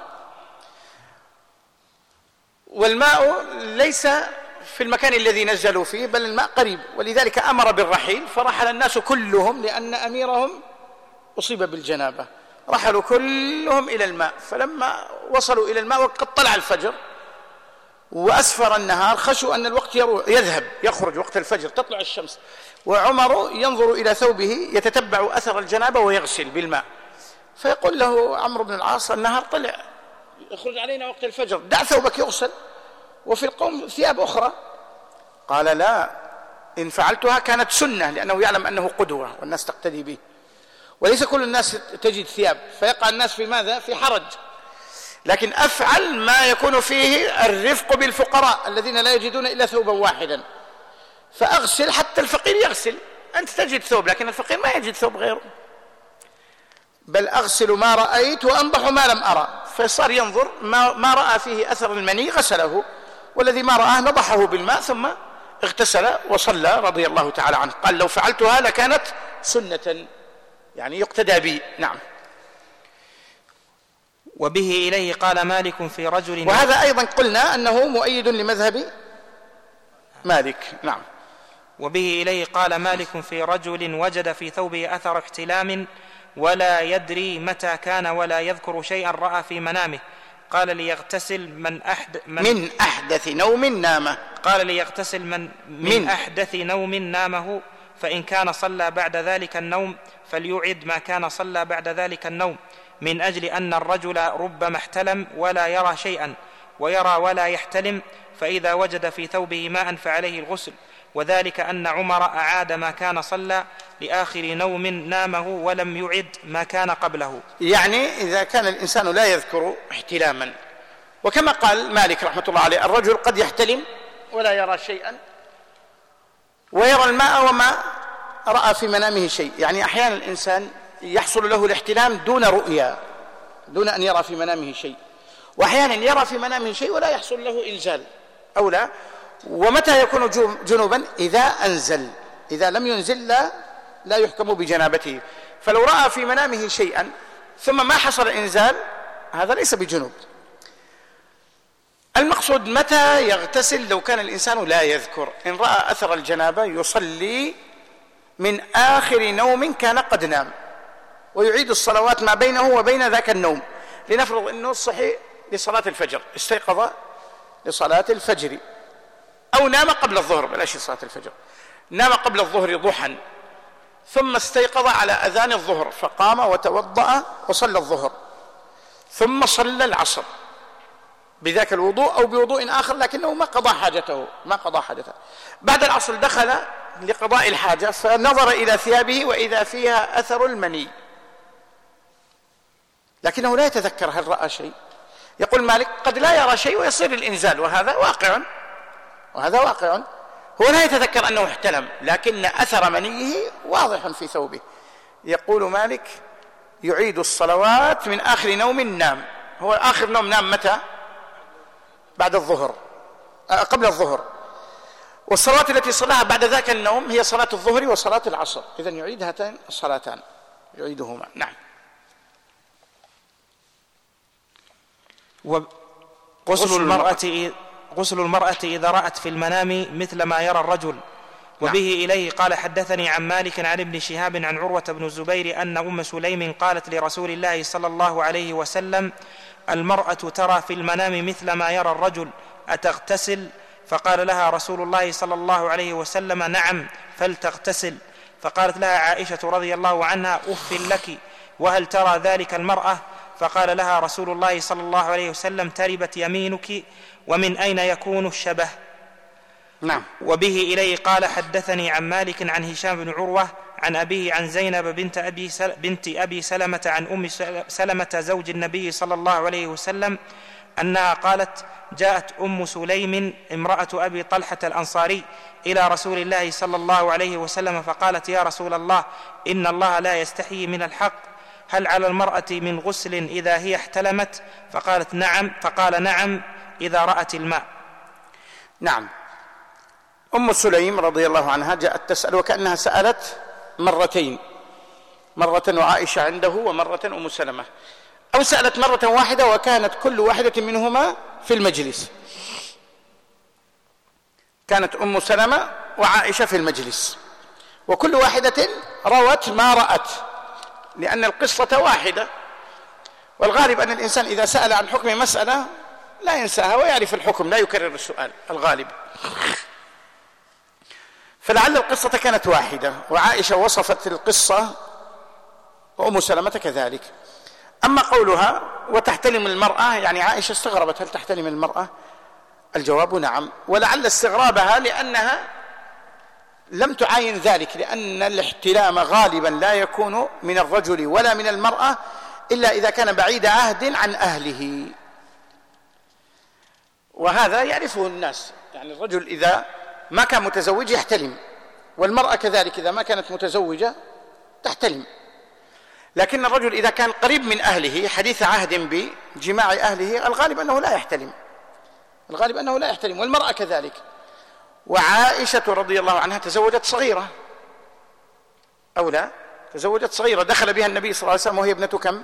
والماء ليس في المكان الذي نزلوا فيه بل الماء قريب، ولذلك أمر بالرحيل، فرحل الناس كلهم لأن أميرهم أصيب بالجنابة، رحلوا كلهم إلى الماء. فلما وصلوا إلى الماء وقد طلع الفجر وأسفر النهار خشوا أن الوقت يذهب يخرج وقت الفجر تطلع الشمس، وعمر ينظر إلى ثوبه يتتبع أثر الجنابة ويغسل بالماء، فيقول له عمرو بن العاص النهار طلع يخرج علينا وقت الفجر، دع ثوبك يغسل وفي القوم ثياب أخرى. قال لا، إن فعلتها كانت سنة، لأنه يعلم أنه قدوة والناس تقتدي به، وليس كل الناس تجد ثياب فيقع الناس في ماذا؟ في حرج، لكن أفعل ما يكون فيه الرفق بالفقراء الذين لا يجدون إلا ثوبا واحدا، فأغسل حتى الفقير يغسل. أنت تجد ثوب لكن الفقير ما يجد ثوب غيره. بل أغسل ما رأيت وأنضح ما لم أرى، فصار ينظر ما, ما رأى فيه أثر المني غسله، والذي ما رآه نضحه بالماء ثم اغتسل وصلى رضي الله تعالى عنه. قال لو فعلتها لكانت سنة، يعني يقتدى بي. نعم. وبه إليه قال مالك في رجل، وهذا أيضا قلنا أنه مؤيد لمذهب مالك. نعم. وبه إليه قال مالك في رجل وجد في ثوبه أثر احتلام ولا يدري متى كان ولا يذكر شيئا رأى في منامه، قال ليغتسل من, أحد من, من أحدث نوم نامه قال ليغتسل من, من, من أحدث نوم نامه، فإن كان صلى بعد ذلك النوم فليعد ما كان صلى بعد ذلك النوم، من أجل أن الرجل ربما احتلم ولا يرى شيئا ويرى ولا يحتلم، فإذا وجد في ثوبه ماء فعليه الغسل، وذلك أن عمر أعاد ما كان صلى لآخر نوم نامه ولم يعد ما كان قبله. يعني إذا كان الإنسان لا يذكر احتلاما، وكما قال مالك رحمة الله عليه الرجل قد يحتلم ولا يرى شيئا ويرى الماء وما رأى في منامه شيء، يعني أحيانا الإنسان يحصل له الاحتلام دون رؤيا، دون أن يرى في منامه شيء، وأحيانا يرى في منامه شيء ولا يحصل له إنزال أو لا. ومتى يكون جنوبا؟ إذا أنزل، إذا لم ينزل لا, لا يحكم بجنابته. فلو رأى في منامه شيئا ثم ما حصل إنزال هذا ليس بجنوب. المقصود متى يغتسل؟ لو كان الإنسان لا يذكر، إن رأى أثر الجنابة يصلي من آخر نوم كان قد نام، ويعيد الصلوات ما بينه وبين ذاك النوم. لنفرض أنه صحي لصلاة الفجر، استيقظ لصلاة الفجر، أو نام قبل الظهر، بلاش صلاة الفجر، نام قبل الظهر ضحى ثم استيقظ على أذان الظهر فقام وتوضأ وصلى الظهر، ثم صلى العصر بذاك الوضوء أو بوضوء آخر، لكنه ما قضى حاجته ما قضى حاجته بعد العصر دخل لقضاء الحاجة فنظر إلى ثيابه وإذا فيها أثر المني، لكنه لا يتذكر هل رأى شيء. يقول مالك قد لا يرى شيء ويصير الإنزال، وهذا واقع وهذا واقع هو لا يتذكر أنه احتلم، لكن أثر منيه واضح في ثوبه. يقول مالك يعيد الصلوات من آخر نوم نام. هو آخر نوم نام متى؟ بعد الظهر، قبل الظهر، والصلاة التي صلاها بعد ذاك النوم هي صلاة الظهر وصلاة العصر، إذن يعيد هاتان الصلاتان، يعيدهما. نعم. وغسل المرأة غسل المرأة إذا رأت في المنام مثل ما يرى الرجل. وبه نعم. إليه قال حدثني عن مالك عن ابن شهاب عن عروة بن الزبير أن أم سليم قالت لرسول الله صلى الله عليه وسلم: المرأة ترى في المنام مثل ما يرى الرجل، أتغتسل؟ فقال لها رسول الله صلى الله عليه وسلم: نعم، فلتغتسل. فقالت لها عائشة رضي الله عنها: أف لك، وهل ترى ذلك المرأة؟ فقال لها رسول الله صلى الله عليه وسلم: تربت يمينك، ومن أين يكون الشبه؟ نعم. وبه إليه قال حدثني عن مالك عن هشام بن عروة عن أبيه عن زينب بنت أبي, سل... بنت أبي سلمة عن أم سلمة زوج النبي صلى الله عليه وسلم أنها قالت: جاءت أم سليم امرأة أبي طلحة الأنصاري إلى رسول الله صلى الله عليه وسلم فقالت: يا رسول الله، إن الله لا يستحيي من الحق، هل على المرأة من غسل إذا هي احتلمت؟ فقالت: نعم. فقال: نعم، إذا رأت الماء. نعم. أم سليم رضي الله عنها جاءت تسأل، وكأنها سألت مرتين، مرة وعائشة عنده ومرة أم سلمة، أو سألت مرة واحدة وكانت كل واحدة منهما في المجلس. كانت أم سلمة وعائشة في المجلس، وكل واحدة روت ما رأت، لأن القصة واحدة، والغالب أن الإنسان إذا سأل عن حكم مسألة لا ينساها ويعرف الحكم، لا يكرر السؤال الغالب. فلعل القصة كانت واحدة، وعائشة وصفت القصة وأم سلمة كذلك. أما قولها وتحتلم المرأة، يعني عائشة استغربت: هل تحتلم المرأة؟ الجواب نعم، ولعل استغرابها لأنها لم تعاين ذلك، لأن الاحتلام غالبا لا يكون من الرجل ولا من المرأة إلا إذا كان بعيد عهد عن أهله، وهذا يعرفه الناس. يعني الرجل إذا ما كان متزوج يحتلم، والمرأة كذلك إذا ما كانت متزوجة تحتلم. لكن الرجل إذا كان قريب من أهله حديث عهد بجماع أهله الغالب أنه لا يحتلم، الغالب أنه لا يحتلم، والمرأة كذلك. وعائشة رضي الله عنها تزوجت صغيرة، أو لا تزوجت صغيرة، دخل بها النبي صلى الله عليه وسلم وهي ابنة كم؟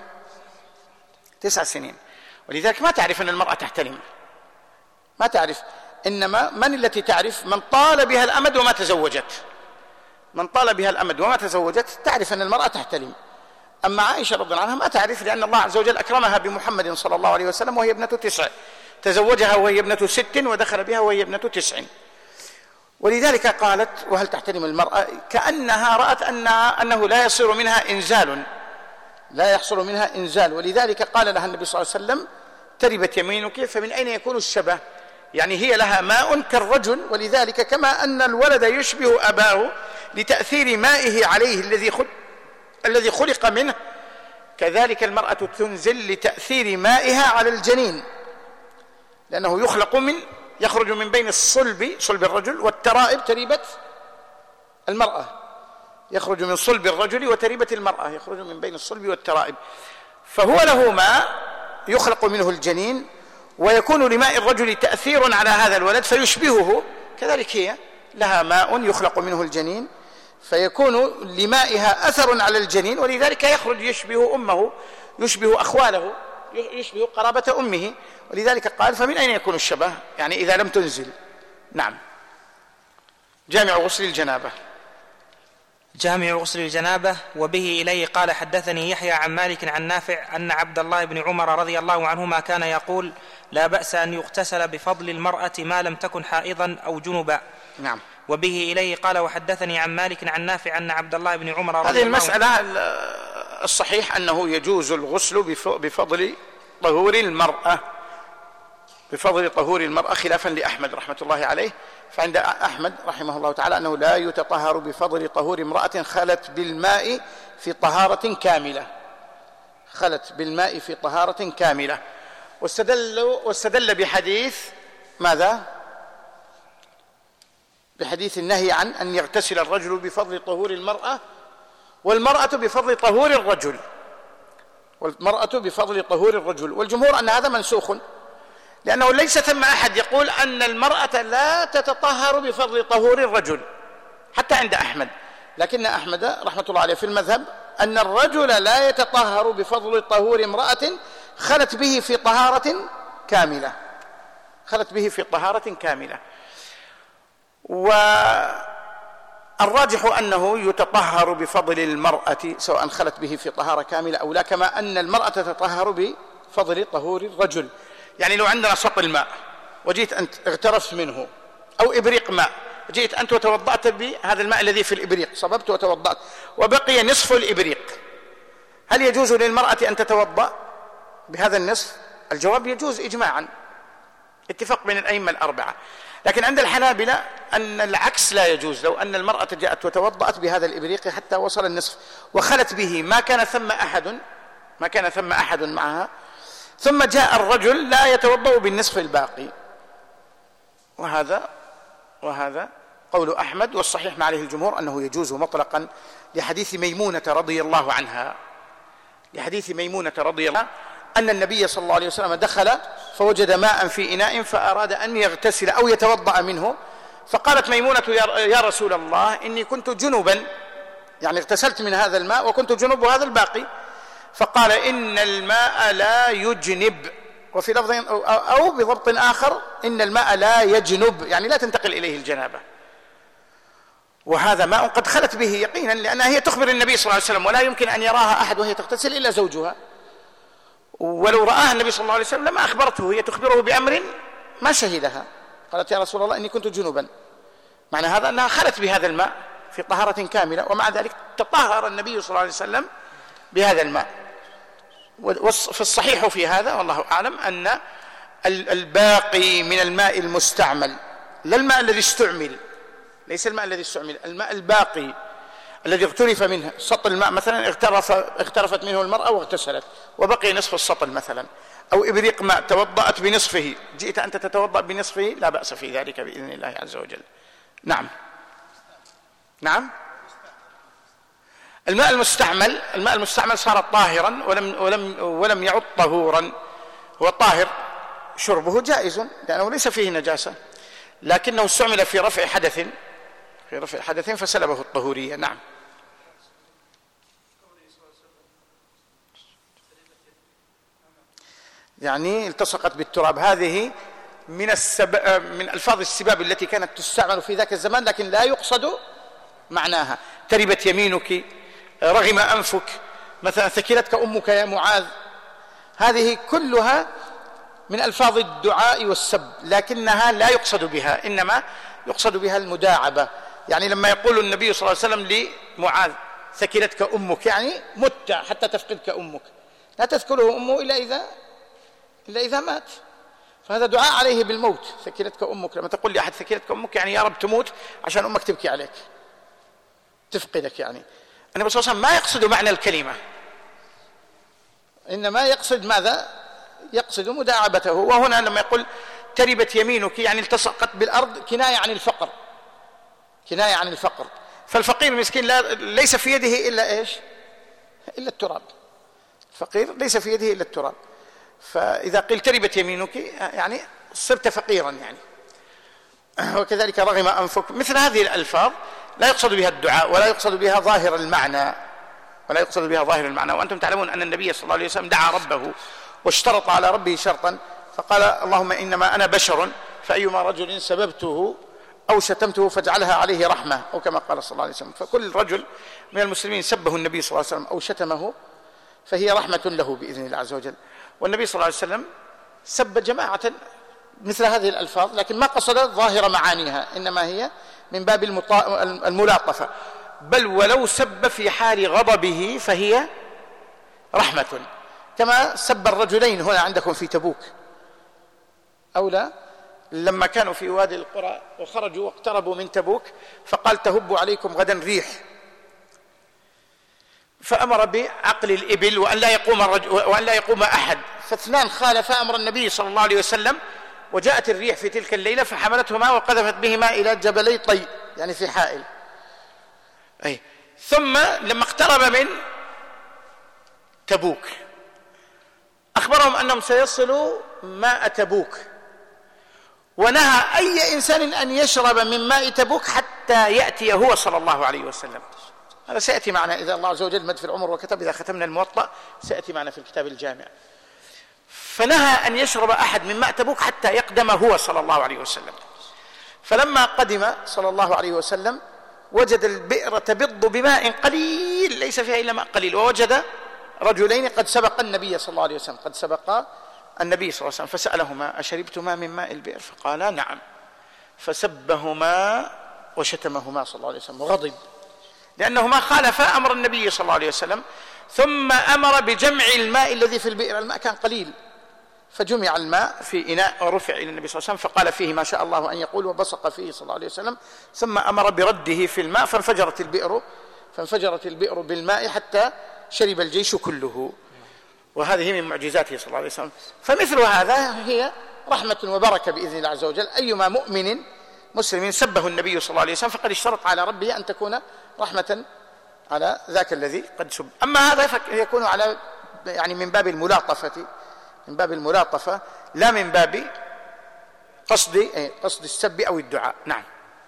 تسع سنين، ولذلك ما تعرف أن المرأة تحتلم، ما تعرف. إنما من التي تعرف؟ من طال بها الأمد وما تزوجت، من طال بها الأمد وما تزوجت تعرف أن المرأة تحتلم. أما عائشة رضي الله عنها ما تعرف، لأن الله عز وجل أكرمها بمحمد صلى الله عليه وسلم وهي ابنة تسع، تزوجها وهي ابنة ست ودخل بها وهي ابنة تسع، ولذلك قالت: وهل تحتلم المرأة؟ كأنها رأت أن أنه لا يصير منها إنزال، لا يحصل منها إنزال، ولذلك قال لها النبي صلى الله عليه وسلم: تربت يمينك، فمن أين يكون الشبه؟ يعني هي لها ماء كالرجل، ولذلك كما أن الولد يشبه أباه لتأثير مائه عليه الذي خلق الذي خلق منه، كذلك المرأة تنزل لتأثير مائها على الجنين، لأنه يخلق من يخرج من بين الصلب، صلب الرجل، والترائب، تريبة المرأة، يخرج من صلب الرجل وتريبة المرأة، يخرج من بين الصلب والترائب، فهو له ماء يخلق منه الجنين، ويكون لماء الرجل تأثير على هذا الولد فيشبهه، كذلك هي لها ماء يخلق منه الجنين فيكون لمائها أثر على الجنين، ولذلك يخرج يشبه أمه، يشبه أخواله، يشبه قرابة أمه، ولذلك قال: فمن أين يكون الشبه؟ يعني إذا لم تنزل. نعم. جامع غسل الجنابة. جامع غسل الجنابة. وبه إليه قال حدثني يحيى عن مالك عن نافع أن عبد الله بن عمر رضي الله عنهما كان يقول: لا بأس أن يغتسل بفضل المرأة ما لم تكن حائضا أو جنبا. نعم. وبه إليه قال وحدثني عن مالك عن نافع أن عبد الله بن عمر رضي هذه الله المسألة الصحيح أنه يجوز الغسل بفضل طهور المرأة، بفضل طهور المرأة، خلافا لأحمد رحمة الله عليه، فعند أحمد رحمه الله تعالى أنه لا يتطهر بفضل طهور امرأة خلت بالماء في طهارة كاملة، خلت بالماء في طهارة كاملة. واستدل, واستدل بحديث ماذا؟ بحديث النهي عن أن يغتسل الرجل بفضل طهور المرأة، والمرأة بفضل طهور الرجل، والمرأة بفضل طهور الرجل. والجمهور أن هذا منسوخ، لأنه ليس ثم أحد يقول أن المرأة لا تتطهر بفضل طهور الرجل حتى عند أحمد، لكن أحمد رحمة الله عليه في المذهب أن الرجل لا يتطهر بفضل طهور امرأة خلت به في طهارة كاملة، خلت به في طهارة كاملة. والراجح أنه يتطهر بفضل المرأة سواء خلت به في طهارة كاملة أو لا، كما أن المرأة تتطهر بفضل طهور الرجل. يعني لو عندنا سطل ماء وجيت أنت اغترفت منه، أو إبريق ماء جيت أنت وتوضأت بهذا الماء الذي في الإبريق، صببت وتوضأت وبقي نصف الإبريق، هل يجوز للمرأة أن تتوضأ بهذا النصف؟ الجواب يجوز إجماعا، اتفاق بين الأئمة الأربعة. لكن عند الحنابلة أن العكس لا يجوز. لو أن المرأة جاءت وتوضأت بهذا الإبريق حتى وصل النصف وخلت به، ما كان ثم أحد ما كان ثم أحد معها، ثم جاء الرجل لا يتوضأ بالنصف الباقي، وهذا وهذا قول أحمد، والصحيح ما عليه الجمهور أنه يجوز مطلقا، لحديث ميمونة رضي الله عنها لحديث ميمونة رضي الله عنها أن النبي صلى الله عليه وسلم دخل فوجد ماء في إناء فأراد أن يغتسل أو يتوضأ منه، فقالت ميمونة يا رسول الله إني كنت جنبا، يعني اغتسلت من هذا الماء وكنت جنب وهذا الباقي، فقال إن الماء لا يجنب، وفي لفظ أو بضبط آخر إن الماء لا يجنب، يعني لا تنتقل إليه الجنابة. وهذا ماء قد خلت به يقينا، لأنها هي تخبر النبي صلى الله عليه وسلم، ولا يمكن أن يراها أحد وهي تغتسل إلا زوجها، ولو رآها النبي صلى الله عليه وسلم لما أخبرته، هي تخبره بأمر ما شهدها. قالت يا رسول الله إني كنت جنبا، معنى هذا أنها خلت بهذا الماء في طهارة كاملة، ومع ذلك تطهر النبي صلى الله عليه وسلم بهذا الماء. فالصحيح في هذا والله أعلم أن الباقي من الماء المستعمل، لا الماء الذي استعمل، ليس الماء الذي استعمل، الماء الباقي الذي اغترف منه، سطل الماء مثلا اغترف اغترفت منه المرأة واغتسلت وبقي نصف السطل مثلا، أو إبريق ماء توضأت بنصفه، جئت أنت تتوضأ بنصفه، لا بأس في ذلك بإذن الله عز وجل. نعم نعم الماء المستعمل الماء المستعمل صار طاهرا ولم ولم ولم يعد طهورا، هو طاهر شربه جائز لأنه ليس فيه نجاسة، لكنه استعمل في رفع حدث في رفع حدث فسلبه الطهورية. نعم يعني التصقت بالتراب، هذه من السب... من ألفاظ السباب التي كانت تستعمل في ذاك الزمان، لكن لا يقصد معناها. تربت يمينك، رغم أنفك، مثلا ثكلتك أمك يا معاذ، هذه كلها من ألفاظ الدعاء والسب، لكنها لا يقصد بها، إنما يقصد بها المداعبة. يعني لما يقول النبي صلى الله عليه وسلم لمعاذ ثكلتك أمك، يعني مت حتى تفقدك أمك، لا تذكره أمه إلا إذا إلا إذا مات، فهذا دعاء عليه بالموت. ثكلتك أمك، لما تقول لأحد ثكلتك أمك يعني يا رب تموت عشان أمك تبكي عليك تفقدك. يعني النبي صلى الله عليه وسلم ما يقصد معنى الكلمة، إنما يقصد ماذا؟ يقصد مداعبته. وهنا لما يقول تربت يمينك يعني التصقت بالأرض، كناية عن الفقر، كناية عن الفقر. فالفقير المسكين لا ليس في يده إلا إيش؟ إلا التراب. الفقير ليس في يده إلا التراب، فإذا قيل تربت يمينك يعني صرت فقيرا يعني. وكذلك رغم أنفك، مثل هذه الألفاظ لا يقصد بها الدعاء ولا يقصد بها ظاهر المعنى ولا يقصد بها ظاهر المعنى. وأنتم تعلمون أن النبي صلى الله عليه وسلم دعا ربه واشترط على ربه شرطا، فقال اللهم إنما أنا بشر فأيما رجل سببته أو شتمته فاجعلها عليه رحمة، أو كما قال صلى الله عليه وسلم. فكل رجل من المسلمين سبه النبي صلى الله عليه وسلم أو شتمه فهي رحمة له بإذن الله عز وجل. والنبي صلى الله عليه وسلم سب جماعة مثل هذه الألفاظ، لكن ما قصد ظاهر معانيها، إنما هي من باب الملاطفة. بل ولو سب في حال غضبه فهي رحمة، كما سب الرجلين هنا عندكم في تبوك أو لا، لما كانوا في وادي القرى وخرجوا واقتربوا من تبوك، فقال تهب عليكم غدا ريح، فأمر بعقل الإبل وأن لا يقوم الرجل وأن لا يقوم أحد، فاثنان خالف أمر النبي صلى الله عليه وسلم، وجاءت الريح في تلك الليلة فحملتهما وقذفت بهما إلى جبلي طي، يعني في حائل. أي ثم لما اقترب من تبوك أخبرهم أنهم سيصلوا ماء تبوك، ونهى أي إنسان أن يشرب من ماء تبوك حتى يأتي هو صلى الله عليه وسلم. هذا سيأتي معنا إذا الله عز وجل مد في العمر وكتب، إذا ختمنا الموطأ سيأتي معنا في الكتاب الجامع. فنهى أن يشرب أحد من ماء تبوك حتى يقدم هو صلى الله عليه وسلم. فلما قدم صلى الله عليه وسلم وجد البئر تبض بماء قليل ليس فيها إلا ماء قليل، ووجد رجلين قد سبق النبي صلى الله عليه وسلم قد سبق النبي صلى الله عليه وسلم فسألهما: أشربتما من ماء البئر؟ فقالا: نعم. فسبهما وشتمهما صلى الله عليه وسلم وغضب لأنهما خالفا أمر النبي صلى الله عليه وسلم، ثم أمر بجمع الماء الذي في البئر. الماء كان قليل فجمع الماء في إناء ورفع إلى النبي صلى الله عليه وسلم فقال فيه ما شاء الله أن يقول، وبصق فيه صلى الله عليه وسلم، ثم أمر برده في الماء فانفجرت البئر فانفجرت البئر بالماء حتى شرب الجيش كله. وهذه من معجزاته صلى الله عليه وسلم. فمثل هذا هي رحمة وبركة بإذن الله عز وجل. أيما مؤمن مسلم سبه النبي صلى الله عليه وسلم فقد اشترط على ربه أن تكون رحمة على ذاك الذي قد سب. أما هذا يكون على يعني من باب الملاطفة من باب الملاطفة لا من باب قصد قصد السب أو الدعاء. نعم.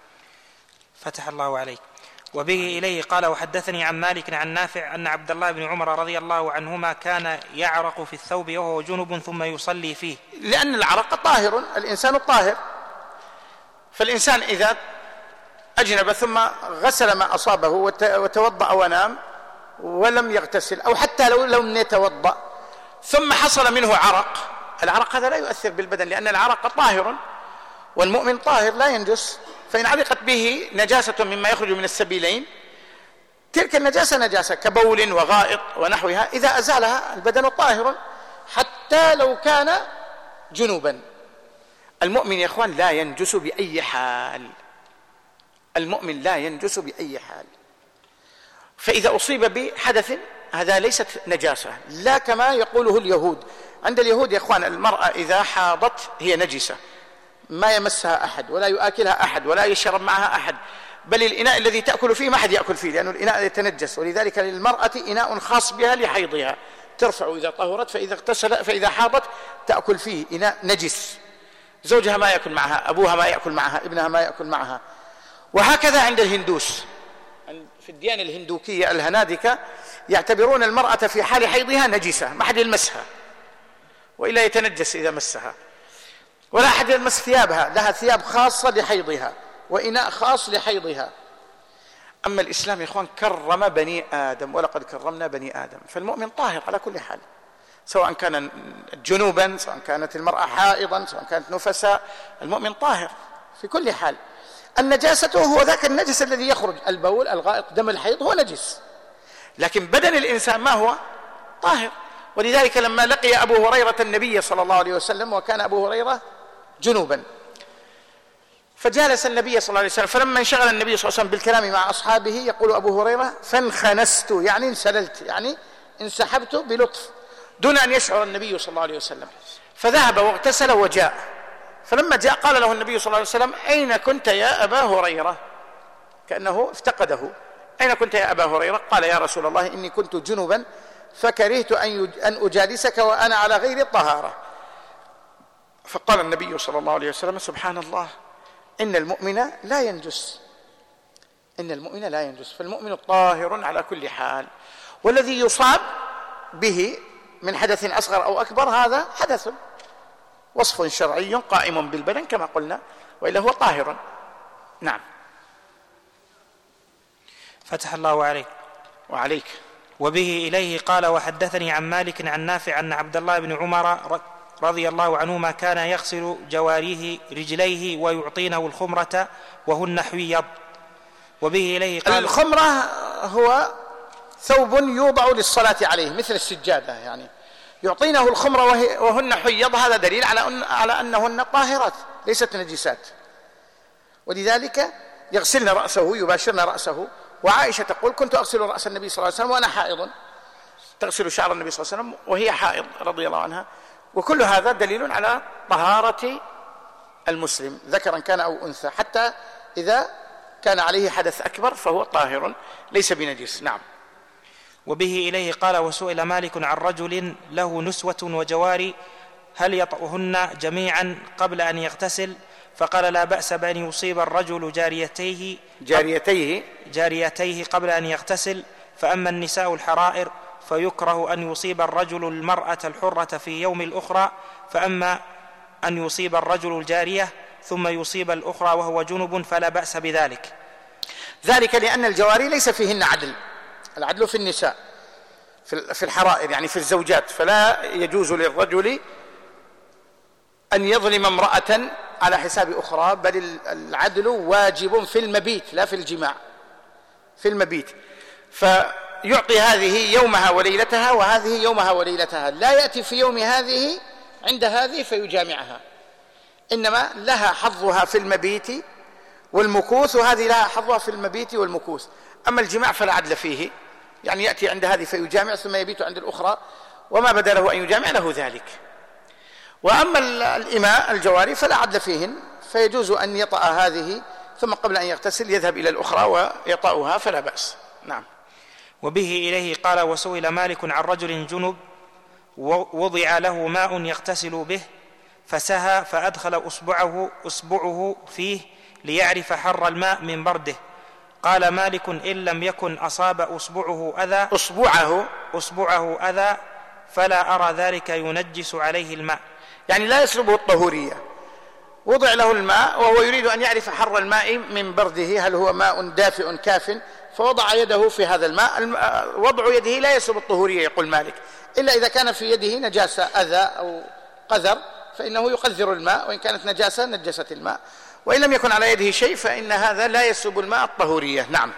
فتح الله عليك. وبه إليه قال: وحدثني عن مالك عن نافع أن عبد الله بن عمر رضي الله عنهما كان يعرق في الثوب وهو جنب ثم يصلي فيه. لأن العرق طاهر، الإنسان الطاهر، فالإنسان إذا أجنب ثم غسل ما أصابه وتوضأ ونام ولم يغتسل، أو حتى لو لم يتوضأ ثم حصل منه عرق، العرق هذا لا يؤثر بالبدن لأن العرق طاهر، والمؤمن طاهر لا ينجس. فإن علقت به نجاسة مما يخرج من السبيلين تلك النجاسة نجاسة كبول وغائط ونحوها، إذا أزالها البدن طاهر حتى لو كان جنوبا. المؤمن يا إخوان لا ينجس بأي حال، المؤمن لا ينجس بأي حال. فإذا أصيب بحدث هذا ليست نجاسة، لا كما يقوله اليهود. عند اليهود يا إخوان المرأة إذا حاضت هي نجسة، ما يمسها أحد ولا يؤكلها أحد ولا يشرب معها أحد، بل الإناء الذي تأكل فيه ما أحد يأكل فيه لأن الإناء يتنجس. ولذلك للمرأة إناء خاص بها لحيضها ترفع إذا طهرت، فإذا اغتسل فإذا حاضت تأكل فيه إناء نجس، زوجها ما يأكل معها، أبوها ما يأكل معها، ابنها ما يأكل معها. وهكذا عند الهندوس، في الديانة الهندوكية الهنادكة يعتبرون المرأة في حال حيضها نجسة، ما أحد يلمسها وإلا يتنجس إذا مسها، ولا أحد يلمس ثيابها، لها ثياب خاصة لحيضها وإناء خاص لحيضها. أما الإسلام يا إخوان كرم بني آدم، ولقد كرمنا بني آدم، فالمؤمن طاهر على كل حال، سواء كان جنوبا، سواء كانت المرأة حائضا، سواء كانت نفساء، المؤمن طاهر في كل حال. النجاسة هو ذاك النجس الذي يخرج، البول، الغائط، دم الحيض هو نجس، لكن بدن الإنسان ما هو طاهر. ولذلك لما لقي أبو هريرة النبي صلى الله عليه وسلم وكان أبو هريرة جنوبا، فجالس النبي صلى الله عليه وسلم، فلما انشغل النبي صلى الله عليه وسلم بالكلام مع أصحابه يقول أبو هريرة: فانخنست، يعني انسللت، يعني انسحبت بلطف دون أن يشعر النبي صلى الله عليه وسلم. فذهب واغتسل وجاء، فلما جاء قال له النبي صلى الله عليه وسلم: أين كنت يا أبا هريرة؟ كأنه افتقده. أين كنت يا أبا هريرة؟ قال: يا رسول الله إني كنت جنبا فكرهت أن أجالسك وأنا على غير الطهارة. فقال النبي صلى الله عليه وسلم: سبحان الله، إن المؤمن لا ينجس، إن المؤمن لا ينجس، فالمؤمن طاهر على كل حال. والذي يصاب به من حدث أصغر أو أكبر هذا حدث، وصف شرعي قائم بالبدن كما قلنا، وإلا هو طاهر. نعم. فتح الله عليك. وعليك. وبه إليه قال: وحدثني عن مالك عن نافع أن عبد الله بن عمر رضي الله عنهما كان يغسل جواريه رجليه ويعطينه الخمرة وهن حويض. وبه إليه قال: الخمرة هو ثوب يوضع للصلاة عليه مثل السجادة، يعني يعطينه الخمرة وهن حيض، هذا دليل على أن على أنهن طاهرات ليست نجسات. ولذلك يغسلن رأسه، يباشرن رأسه. وعائشة تقول: كنت أغسل رأس النبي صلى الله عليه وسلم وأنا حائض، تغسل شعر النبي صلى الله عليه وسلم وهي حائض رضي الله عنها. وكل هذا دليل على طهارة المسلم ذكرا كان أو أنثى، حتى إذا كان عليه حدث أكبر فهو طاهر ليس بنجس. نعم. وبه إليه قال وسئل مالك عن رجل له نسوة وجواري هل يطأهن جميعا قبل أن يغتسل؟ فقال لا بأس بأن يصيب الرجل جاريتيه جاريتيه جاريتيه قبل أن يغتسل. فأما النساء الحرائر فيكره أن يصيب الرجل المرأة الحرة في يوم الأخرى، فأما أن يصيب الرجل الجارية ثم يصيب الأخرى وهو جنب فلا بأس بذلك. ذلك لأن الجواري ليس فيهن عدل، العدل في النساء في الحرائر يعني في الزوجات، فلا يجوز للرجل أن يظلم امرأة على حساب أخرى، بل العدل واجب في المبيت لا في الجماع، في المبيت. فيعطي هذه يومها وليلتها وهذه يومها وليلتها، لا يأتي في يوم هذه عند هذه فيجامعها، إنما لها حظها في المبيت والمكوث، وهذه لها حظها في المبيت والمكوث. أما الجماع فلا عدل فيه، يعني يأتي عند هذه فيجامع ثم يبيت عند الأخرى، وما بدا له أن يجامع له ذلك. وأما الإماء الجواري فلا عدل فيهن، فيجوز أن يطأ هذه ثم قبل أن يغتسل يذهب إلى الأخرى ويطأها فلا بأس. نعم. وبه إليه قال وسئل مالك عن رجل جنب وضع له ماء يغتسل به فسهى فأدخل أصبعه, أصبعه فيه ليعرف حر الماء من برده. قال مالك إن لم يكن أصاب أصبعه أذى أصبعه أصبعه أذى فلا أرى ذلك ينجس عليه الماء، يعني لا يسلبه الطهورية. وضع له الماء وهو يريد أن يعرف حر الماء من برده، هل هو ماء دافئ كاف، فوضع يده في هذا الماء. وضع يده لا يسلب الطهورية يقول مالك، إلا إذا كان في يده نجاسة أذى أو قذر فإنه يقذر الماء، وإن كانت نجاسة نجست الماء، وإن لم يكن على يده شيء فإن هذا لا يسلب الماء الطهورية. نعم.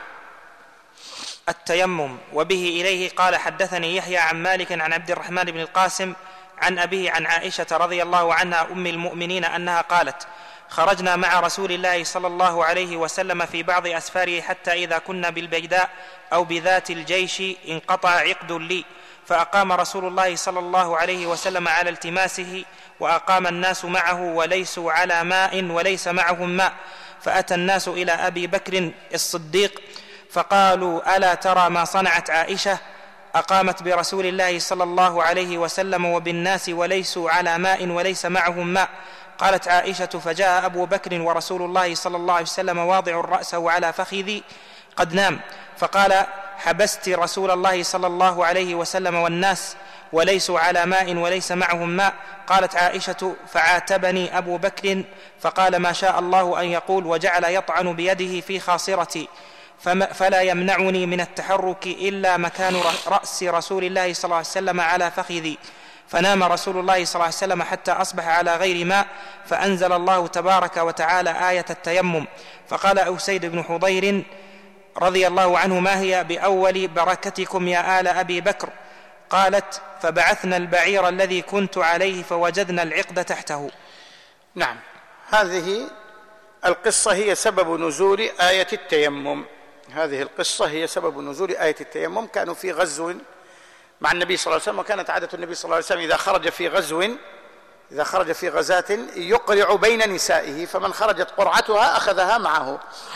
التيمم. وبه إليه قال حدثني يحيى عن مالك عن عبد الرحمن بن القاسم عن أبيه عن عائشة رضي الله عنها أم المؤمنين أنها قالت خرجنا مع رسول الله صلى الله عليه وسلم في بعض أسفاره حتى إذا كنا بالبيداء أو بذات الجيش انقطع عقد لي، فأقام رسول الله صلى الله عليه وسلم على التماسه وأقام الناس معه وليسوا على ماء وليس معهم ماء، فأتى الناس إلى أبي بكر الصديق فقالوا ألا ترى ما صنعت عائشة أقامت برسول الله صلى الله عليه وسلم وبالناس وليسوا على ماء وليس معهم ماء. قالت عائشة فجاء أبو بكر ورسول الله صلى الله عليه وسلم واضع رأسه على فخذي قد نام، فقال حبست رسول الله صلى الله عليه وسلم والناس وليسوا على ماء وليس معهم ماء. قالت عائشة فعاتبني أبو بكر فقال ما شاء الله أن يقول، وجعل يطعن بيده في خاصرتي فلا يمنعني من التحرك إلا مكان رأس رسول الله صلى الله عليه وسلم على فخذي. فنام رسول الله صلى الله عليه وسلم حتى أصبح على غير ماء، فأنزل الله تبارك وتعالى آية التيمم. فقال أسيد بن حضير رضي الله عنه ما هي بأول بركتكم يا آل أبي بكر؟ قالت فبعثنا البعير الذي كنت عليه فوجدنا العقد تحته. نعم. هذه القصة هي سبب نزول آية التيمم، هذه القصة هي سبب نزول آية التيمم. كانوا في غزو مع النبي صلى الله عليه وسلم، وكانت عادة النبي صلى الله عليه وسلم إذا خرج في غزو إذا خرج في غزاة يقرع بين نسائه، فمن خرجت قرعتها أخذها معه.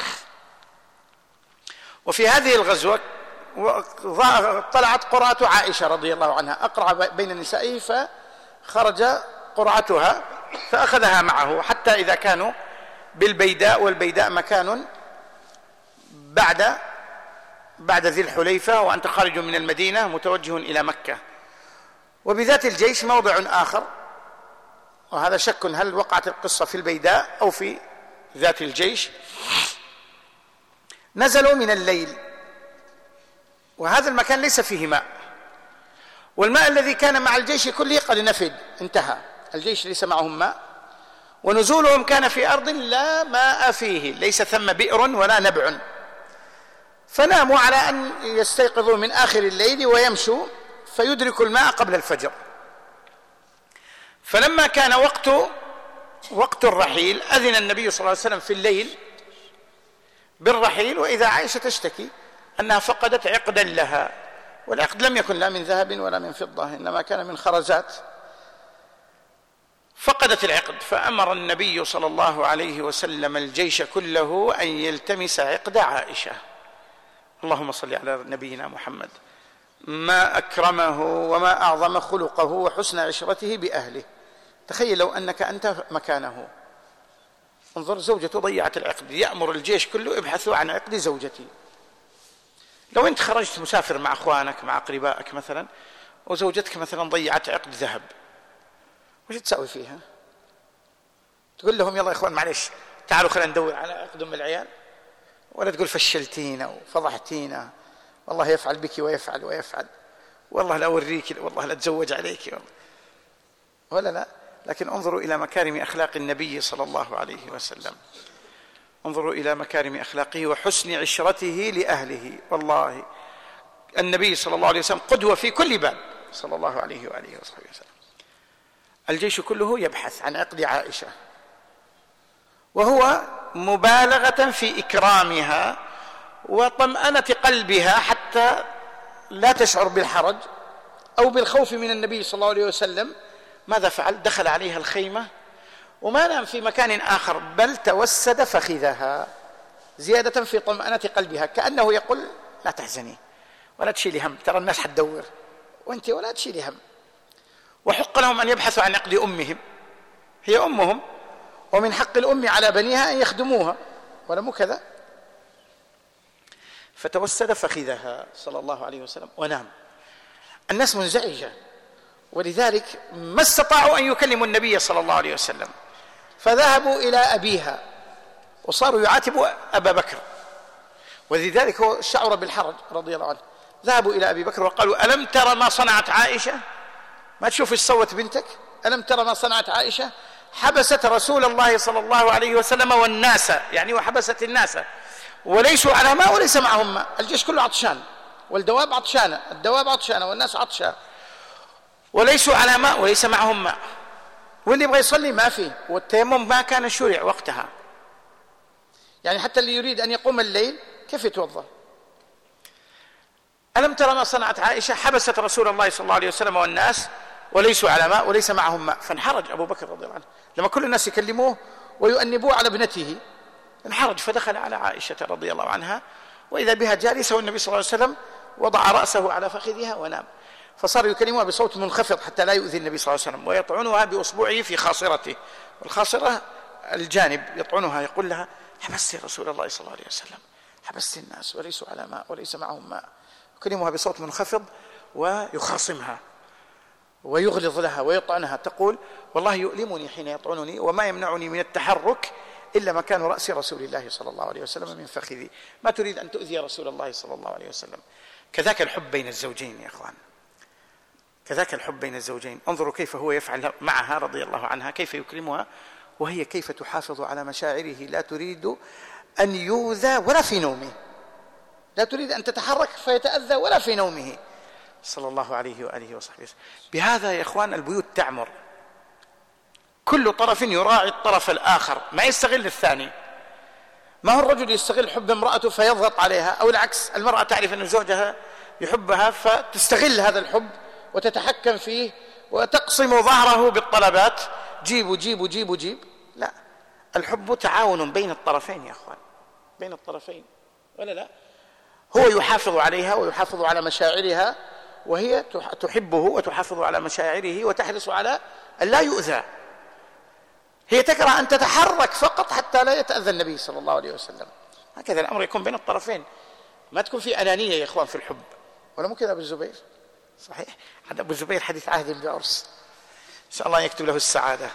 وفي هذه الغزوة طلعت قرعة عائشة رضي الله عنها، أقرع بين نسائه فخرج قرعتها فأخذها معه، حتى إذا كانوا بالبيداء، والبيداء مكان بعد بعد ذي الحليفة، وأنت خارج من المدينة متوجه إلى مكة. وبذات الجيش موضع آخر، وهذا شك هل وقعت القصة في البيداء أو في ذات الجيش. نزلوا من الليل، وهذا المكان ليس فيه ماء، والماء الذي كان مع الجيش كله قد نفد انتهى، الجيش ليس معهم ماء، ونزولهم كان في أرض لا ماء فيه، ليس ثم بئر ولا نبع، فناموا على أن يستيقظوا من آخر الليل ويمشوا فيدركوا الماء قبل الفجر. فلما كان وقت وقت الرحيل أذن النبي صلى الله عليه وسلم في الليل بالرحيل، وإذا عائشة تشتكي أنها فقدت عقدا لها، والعقد لم يكن لا من ذهب ولا من فضة، إنما كان من خرزات، فقدت العقد. فأمر النبي صلى الله عليه وسلم الجيش كله أن يلتمس عقد عائشة. اللهم صل على نبينا محمد. ما أكرمه وما أعظم خلقه وحسن عشرته بأهله. تخيل لو أنك أنت مكانه. انظر، زوجته ضيعت العقد، يأمر الجيش كله ابحثوا عن عقد زوجتي. لو أنت خرجت مسافر مع أخوانك مع أقربائك مثلا وزوجتك مثلا ضيعت عقد ذهب، وش تسوي فيها؟ تقول لهم يلا يا إخوان معلش تعالوا خلينا ندور على عقد أم العيال، ولا تقول فشلتينا وفضحتينا، والله يفعل بك ويفعل ويفعل، والله لا أوريك، والله لا أتزوج عليك، والله. ولا لا؟ لكن انظروا إلى مكارم أخلاق النبي صلى الله عليه وسلم، انظروا إلى مكارم أخلاقه وحسن عشرته لأهله. والله النبي صلى الله عليه وسلم قدوة في كل باب صلى الله عليه وآله وصحبه وسلم. الجيش كله يبحث عن عقد عائشة، وهو مبالغة في إكرامها وطمأنة قلبها حتى لا تشعر بالحرج أو بالخوف من النبي صلى الله عليه وسلم. ماذا فعل؟ دخل عليها الخيمة وما نام في مكان آخر، بل توسد فخذها زيادة في طمأنة قلبها، كأنه يقول لا تحزني ولا تشيلي هم، ترى الناس حتدور وانت ولا تشيلي هم. وحق لهم أن يبحثوا عن عقد أمهم، هي أمهم، ومن حق الأم على بنيها أن يخدموها، ولا مو كذا؟ فتوسد فخذها صلى الله عليه وسلم ونام. الناس منزعجة، ولذلك ما استطاعوا أن يكلموا النبي صلى الله عليه وسلم، فذهبوا إلى أبيها وصاروا يعاتبوا أبا بكر، ولذلك هو شعر بالحرج رضي الله عنه. ذهبوا إلى أبي بكر وقالوا ألم ترى ما صنعت عائشة؟ ما تشوف ايش سوت بنتك؟ ألم ترى ما صنعت عائشة؟ حبست رسول الله صلى الله عليه وسلم والناس، يعني وحبست الناس وليسوا على ماء وليس معهم ماء. الجيش كله عطشان والدواب عطشانة، الدواب عطشانة والناس عطشان، وليسوا على ماء وليس معهم ماء، واللي يبغى يصلي ما فيه، والتيمم ما كان شرع وقتها، يعني حتى اللي يريد أن يقوم الليل كيف يتوضأ؟ ألم ترى ما صنعت عائشة؟ حبست رسول الله صلى الله عليه وسلم والناس وليسوا على ماء وليس معهم ماء. فانحرج أبو بكر رضي الله عنه لما كل الناس يكلموه ويؤنبوه على ابنته، انحرج فدخل على عائشة رضي الله عنها وإذا بها جالسة، والنبي صلى الله عليه وسلم وضع رأسه على فخذها ونام. فصار يكلمها بصوت منخفض حتى لا يؤذي النبي صلى الله عليه وسلم، ويطعنها بأصبعه في خاصرته، والخاصرة الجانب، يطعنها يقول لها حبست رسول الله صلى الله عليه وسلم، حبست الناس وليسوا على ماء وليس معهم ماء. يكلمها بصوت منخفض ويخاصمها ويغلظ لها ويطعنها، تقول والله يؤلمني حين يطعنني وما يمنعني من التحرك إلا مكان رأس رسول الله صلى الله عليه وسلم من فخذي. ما تريد أن تؤذي رسول الله صلى الله عليه وسلم. كذاك الحب بين الزوجين يا أخوان، كذاك الحب بين الزوجين. انظروا كيف هو يفعل معها رضي الله عنها، كيف يكرمها وهي كيف تحافظ على مشاعره، لا تريد أن يؤذى ولا في نومه، لا تريد أن تتحرك فيتأذى ولا في نومه صلى الله عليه وآله وصحبه وسلم. بهذا يا إخوان البيوت تعمر، كل طرف يراعي الطرف الآخر، ما يستغل الثاني. ما هو الرجل يستغل حب امرأته فيضغط عليها، أو العكس، المرأة تعرف أن زوجها يحبها فتستغل هذا الحب وتتحكم فيه وتقصم ظهره بالطلبات، جيبوا جيبوا جيبوا جيب. لا، الحب تعاون بين الطرفين يا أخوان، بين الطرفين، ولا لا؟ هو يحافظ عليها ويحافظ على مشاعرها، وهي تحبه وتحافظ على مشاعره وتحرص على أن لا يؤذى. هي تكره أن تتحرك فقط حتى لا يتأذى النبي صلى الله عليه وسلم. هكذا الأمر يكون بين الطرفين، ما تكون في أنانية يا إخوان في الحب. ولا مو كذا أبو الزبير؟ صحيح، هذا أبو الزبير حديث عهد بعرس، إن شاء الله يكتب له السعادة.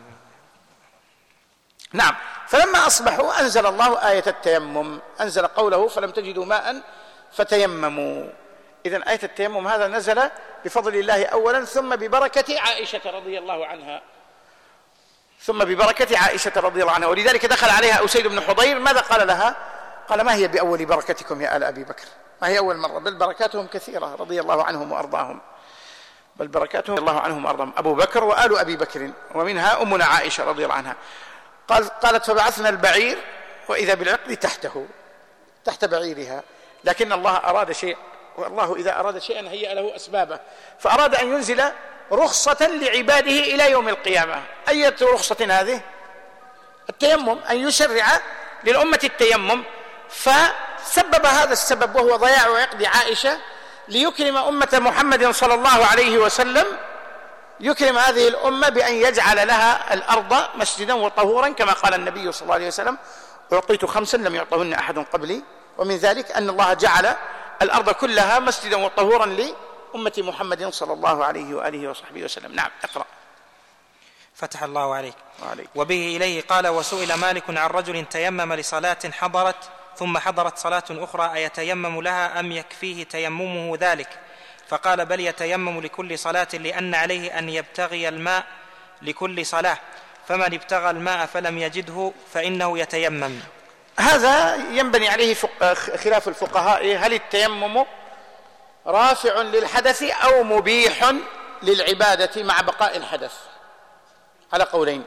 نعم. فلما أصبحوا أنزل الله آية التيمم، أنزل قوله فلم تجدوا ماء فتيمموا. إذن آية التيمم هذا نزل بفضل الله أولا، ثم ببركة عائشة رضي الله عنها، ثم ببركة عائشة رضي الله عنها. ولذلك دخل عليها أسيد بن حضير، ماذا قال لها؟ قال ما هي بأول بركتكم يا آل أبي بكر، ما هي أول مرة، بل بركاتهم كثيرة رضي الله عنهم وأرضاهم، بل بركاتهم الله عنهم وأرضاهم، أبو بكر وآل أبي بكر، ومنها أمنا عائشة رضي الله عنها. قال قالت فبعثنا البعير وإذا بالعقد تحته، تحت بعيرها، لكن الله أراد شيء، والله إذا أراد شيئا هيأ له أسبابه، فأراد أن ينزل رخصة لعباده إلى يوم القيامة. أية رخصة هذه؟ التيمم، أن يشرع للأمة التيمم. فسبب هذا السبب وهو ضياع عقد عائشة، ليكرم أمة محمد صلى الله عليه وسلم، يكرم هذه الأمة بأن يجعل لها الأرض مسجدا وطهورا، كما قال النبي صلى الله عليه وسلم: أعطيت خمسا لم يعطهن أحد قبلي، ومن ذلك أن الله جعل الأرض كلها مسجدا وطهورا لأمة محمد صلى الله عليه وآله وصحبه وسلم. نعم، اقرأ. فتح الله عليك. وعليك. وبه إليه قال: وسئل مالك عن رجل تيمم لصلاة حضرت ثم حضرت صلاة أخرى أيتيمم لها أم يكفيه تيممه ذلك؟ فقال: بل يتيمم لكل صلاة، لأن عليه أن يبتغي الماء لكل صلاة، فمن ابتغى الماء فلم يجده فإنه يتيمم. هذا ينبني عليه خلاف الفقهاء: هل التيمم رافع للحدث أو مبيح للعبادة مع بقاء الحدث؟ على قولين.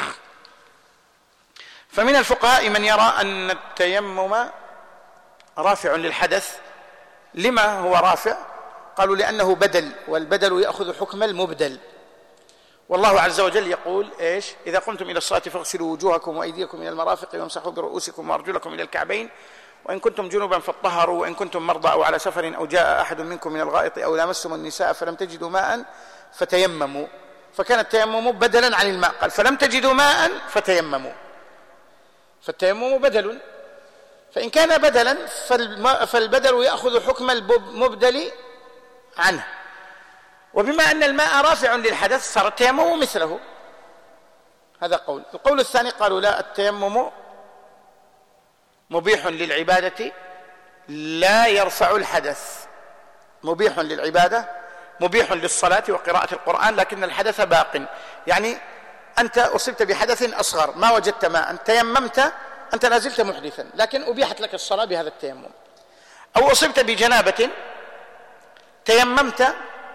فمن الفقهاء من يرى أن التيمم رافع للحدث. لما هو رافع؟ قالوا: لأنه بدل، والبدل يأخذ حكم المبدل، والله عز وجل يقول إيش؟ إذا قمتم إلى الصلاة فاغسلوا وجوهكم وأيديكم إلى المرافق وامسحوا برؤوسكم وأرجلكم إلى الكعبين وإن كنتم جنبا فاطهروا وإن كنتم مرضى أو على سفر أو جاء أحد منكم من الغائط أو لامستم النساء فلم تجدوا ماء فتيمموا. فكان التيمم بدلا عن الماء، قال: فلم تجدوا ماء فتيمموا. فالتيمم بدل، فإن كان بدلا فالبدل يأخذ حكم المبدل عنه، وبما أن الماء رافع للحدث صار التيمم مثله. هذا قول. القول الثاني قالوا: لا، التيمم مبيح للعبادة لا يرفع الحدث، مبيح للعبادة، مبيح للصلاة وقراءة القرآن، لكن الحدث باق. يعني أنت أصبت بحدث أصغر، ما وجدت ماء، تيممت، أنت لا زلت محدثا، لكن أبيحت لك الصلاة بهذا التيمم. أو أصبت بجنابة تيممت،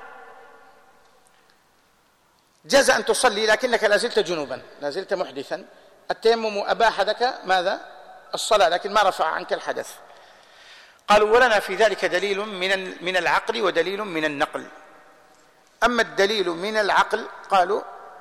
جاز أن تصلي لكنك لا زلت جنوبا، لا زلت محدثا، التيمم أباح لك ماذا؟ الصلاة، لكن ما رفع عنك الحدث. قالوا: ولنا في ذلك دليل من من العقل ودليل من النقل. أما الدليل من العقل قالوا: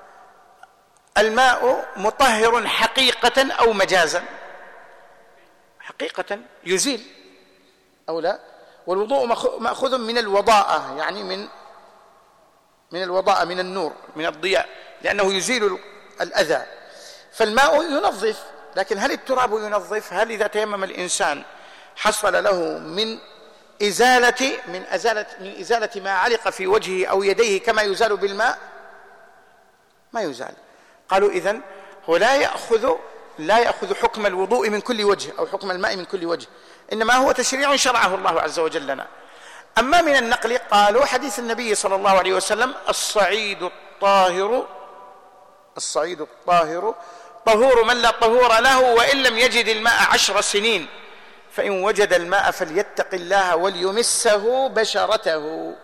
الماء مطهر حقيقة أو مجازا. حقيقة يزيل أو لا، والوضوء مأخوذ من الوضاءة، يعني من من الوضاءة، من النور، من الضياء، لأنه يزيل الأذى. فالماء ينظف، لكن هل التراب ينظف؟ هل إذا تيمم الإنسان حصل له من إزالة من أزالة من إزالة ما علق في وجهه أو يديه كما يزال بالماء؟ ما يزال. قالوا: إذن هو لا يأخذ لا يأخذ حكم الوضوء من كل وجه أو حكم الماء من كل وجه، إنما هو تشريع شرعه الله عز وجل لنا. أما من النقل قالوا: حديث النبي صلى الله عليه وسلم: الصعيد الطاهر الصعيد الطاهر طهور من لا طهور له وإن لم يجد الماء عشر سنين، فإن وجد الماء فليتق الله وليمسه بشرته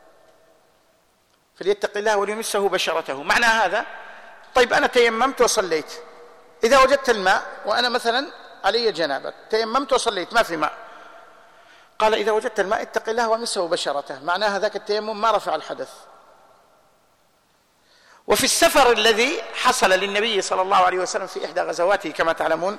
فليتق الله وليمسه بشرته. معنى هذا: طيب أنا تيممت وصليت، إذا وجدت الماء وأنا مثلا علي جنابة، تيممت وصليت ما في ماء، قال: إذا وجدت الماء اتق الله ومسه بشرته. معناها ذاك التيمم ما رفع الحدث. وفي السفر الذي حصل للنبي صلى الله عليه وسلم في إحدى غزواته كما تعلمون،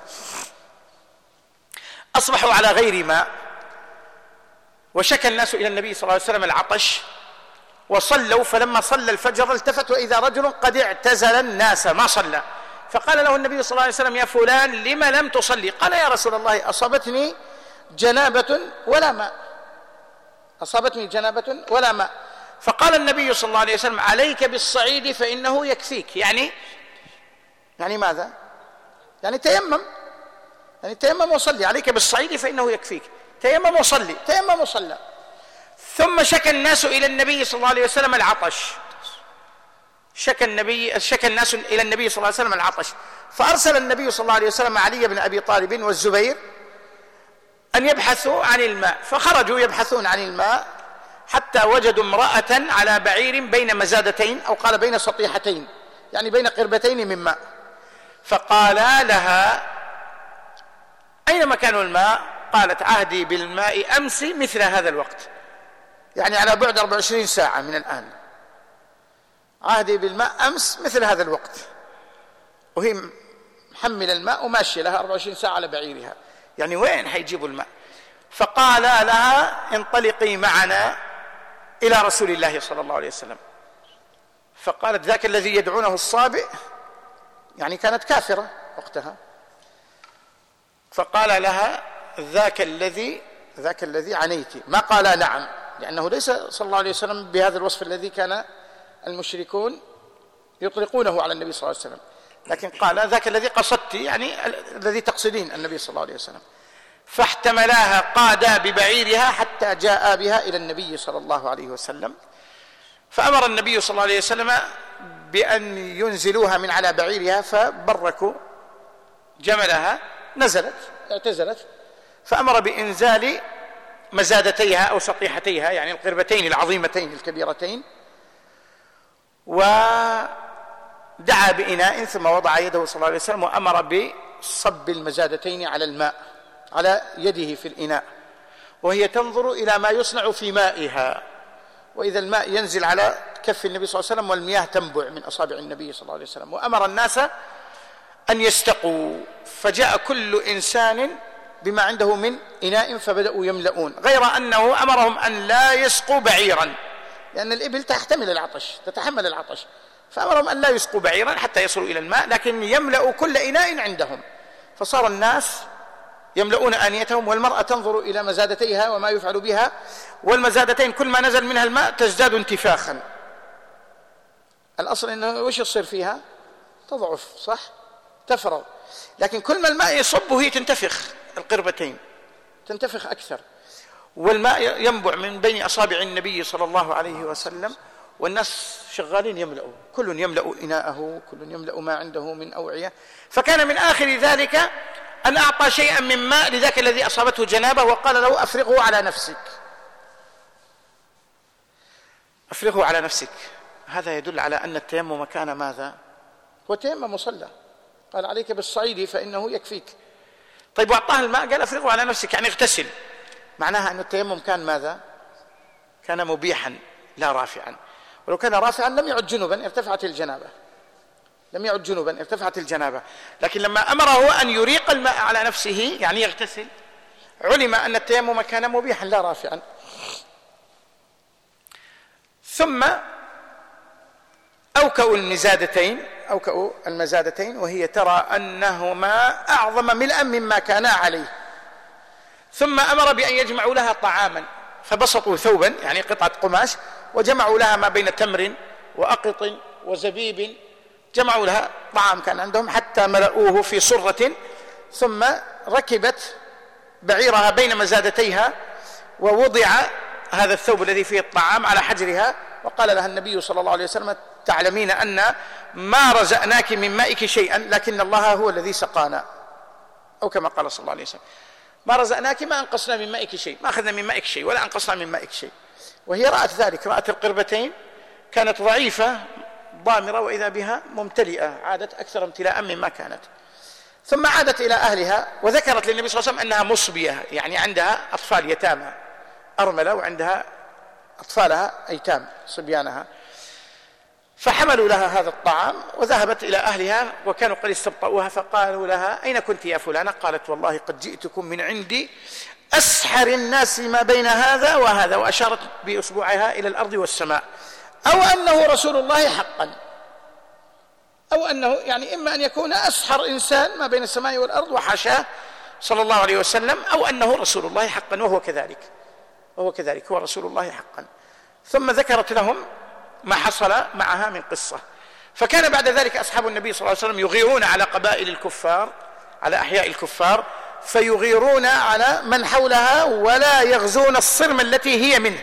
أصبحوا على غير ماء، وشكى الناس إلى النبي صلى الله عليه وسلم العطش، وصلوا، فلما صلى الفجر التفت وإذا رجل قد اعتزل الناس ما صلى، فقال له النبي صلى الله عليه وسلم: يا فلان لم لم تصلي؟ قال: يا رسول الله أصابتني جنابة ولا ماء، أصابتني جنابة ولا ماء. فقال النبي صلى الله عليه وسلم: عليك بالصعيد فإنه يكفيك. يعني يعني ماذا؟ يعني تيمم، يعني تيمم وصلي، عليك بالصعيد فإنه يكفيك، تيمم وصلي، تيمم وصلى. ثم شكى الناس إلى النبي صلى الله عليه وسلم العطش، شكى النبي شكى الناس إلى النبي صلى الله عليه وسلم العطش، فأرسل النبي صلى الله عليه وسلم علي بن أبي طالب والزبير أن يبحثوا عن الماء، فخرجوا يبحثون عن الماء حتى وجدوا امرأة على بعير بين مزادتين، أو قال بين سطيحتين، يعني بين قربتين من ماء، فقالا لها: أين مكان الماء؟ قالت: عهدي بالماء أمس مثل هذا الوقت، يعني على بعد أربع وعشرين ساعة من الآن، عهدي بالماء أمس مثل هذا الوقت، وهي محمل الماء وماشية لها أربع وعشرين ساعة على بعيرها، يعني وين حيجيبوا الماء؟ فقال لها انطلقي معنا إلى رسول الله صلى الله عليه وسلم. فقالت ذاك الذي يدعونه الصابئ، يعني كانت كافرة وقتها، فقال لها ذاك الذي ذاك الذي عنيت. ما قال نعم، لأنه ليس صلى الله عليه وسلم بهذا الوصف الذي كان المشركون يطلقونه على النبي صلى الله عليه وسلم، لكن قال ذاك الذي قصدت، يعني الذي تقصدين النبي صلى الله عليه وسلم. فاحتملاها قادا ببعيرها حتى جاء بها إلى النبي صلى الله عليه وسلم، فأمر النبي صلى الله عليه وسلم بأن ينزلوها من على بعيرها، فبركوا جملها، نزلت اعتزلت، فأمر بإنزال مزادتيها أو سطيحتيها، يعني القربتين العظيمتين الكبيرتين، ودعا بإناء ثم وضع يده صلى الله عليه وسلم وأمر بصب المزادتين على الماء على يده في الإناء، وهي تنظر إلى ما يصنع في مائها، وإذا الماء ينزل على كف النبي صلى الله عليه وسلم والمياه تنبع من أصابع النبي صلى الله عليه وسلم. وأمر الناس أن يستقوا، فجاء كل إنسان بما عنده من إناء فبدأوا يملؤون، غير أنه أمرهم أن لا يسقوا بعيرا، لأن الإبل تحتمل العطش تتحمل العطش، فأمرهم أن لا يسقوا بعيرا حتى يصلوا إلى الماء، لكن يملأوا كل إناء عندهم. فصار الناس يملؤون آنيتهم، والمرأة تنظر إلى مزادتيها وما يفعل بها، والمزادتين كل ما نزل منها الماء تزداد انتفاخا. الأصل أنه وش يصير فيها؟ تضعف، صح؟ تفرغ، لكن كل ما الماء يصب وهي تنتفخ، القربتين تنتفخ أكثر، والماء ينبع من بين أصابع النبي صلى الله عليه وسلم، والناس شغالين يملؤوا، كل يملأ إناءه، كل يملأ ما عنده من أوعية. فكان من آخر ذلك أن أعطى شيئا من ماء لذاك الذي أصابته جنابه، وقال له أفرغه على نفسك، أفرغه على نفسك. هذا يدل على أن التيمم كان ماذا؟ هو تيمم وصلى، قال عليك بالصعيد فإنه يكفيك. طيب وأعطاه الماء قال أفرغه على نفسك، يعني اغتسل، معناها أن التيمم كان ماذا؟ كان مبيحا لا رافعا، ولو كان رافعا لم يعد جنبا ارتفعت الجنابة، لم يعد جنبا ارتفعت الجنابة، لكن لما أمره أن يريق الماء على نفسه يعني يغتسل، علم أن التيمم كان مبيحا لا رافعا. ثم أوكأوا المزادتين أوكأوا المزادتين وهي ترى أنهما أعظم ملئا مما كانا عليه، ثم أمر بأن يجمعوا لها طعاما، فبسطوا ثوبا يعني قطعة قماش وجمعوا لها ما بين تمر وأقط وزبيب، جمعوا لها طعام كان عندهم حتى ملؤوه في صرة، ثم ركبت بعيرها بين مزادتيها ووضع هذا الثوب الذي فيه الطعام على حجرها، وقال لها النبي صلى الله عليه وسلم تعلمين أن ما رزقناك من مائك شيئا لكن الله هو الذي سقانا، أو كما قال صلى الله عليه وسلم ما رزقناك ما أنقصنا من مائك شيء، ما أخذنا من مائك شيء ولا أنقصنا من مائك شيء. وهي رأت ذلك، رأت القربتين كانت ضعيفة ضامرة وإذا بها ممتلئة، عادت أكثر امتلاء مما كانت. ثم عادت إلى أهلها وذكرت للنبي صلى الله عليه وسلم أنها مصبية، يعني عندها أطفال يتامى، أرملة وعندها أطفالها أيتام صبيانها، فحملوا لها هذا الطعام وذهبت إلى أهلها وكانوا قد استبطؤوها، فقالوا لها أين كنت يا فلانة؟ قالت والله قد جئتكم من عندي أسحر الناس ما بين هذا وهذا، وأشارت بأصبعها إلى الأرض والسماء، أو أنه رسول الله حقا، أو أنه يعني إما أن يكون أسحر إنسان ما بين السماء والأرض وحاشاه صلى الله عليه وسلم، أو أنه رسول الله حقا، وهو كذلك وهو كذلك هو رسول الله حقا. ثم ذكرت لهم ما حصل معها من قصة. فكان بعد ذلك أصحاب النبي صلى الله عليه وسلم يغيرون على قبائل الكفار، على أحياء الكفار، فيغيرون على من حولها ولا يغزون الصرم التي هي منه،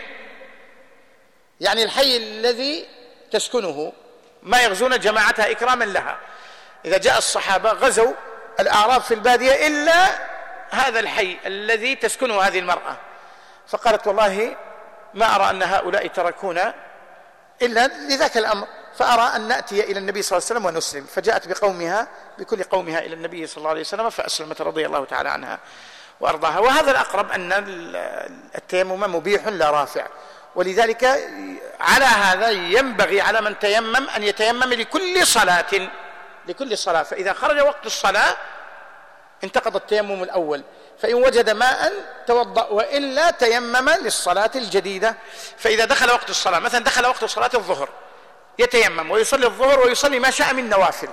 يعني الحي الذي تسكنه ما يغزون جماعتها إكراما لها. إذا جاء الصحابة غزوا الأعراب في البادية إلا هذا الحي الذي تسكنه هذه المرأة، فقالت والله ما أرى أن هؤلاء تركونا إلا لذاك الأمر، فأرى أن نأتي إلى النبي صلى الله عليه وسلم ونسلم. فجاءت بقومها بكل قومها إلى النبي صلى الله عليه وسلم فأسلمت رضي الله تعالى عنها وأرضاها. وهذا الأقرب أن التيمم مبيح لا رافع، ولذلك على هذا ينبغي على من تيمم أن يتيمم لكل صلاة لكل صلاة فإذا خرج وقت الصلاة انتقض التيمم الأول، فإن وجد ماء توضأ، وإلا تيمم للصلاة الجديدة. فإذا دخل وقت الصلاة، مثلا دخل وقت صلاة الظهر، يتيمم ويصلي الظهر ويصلي ما شاء من نوافل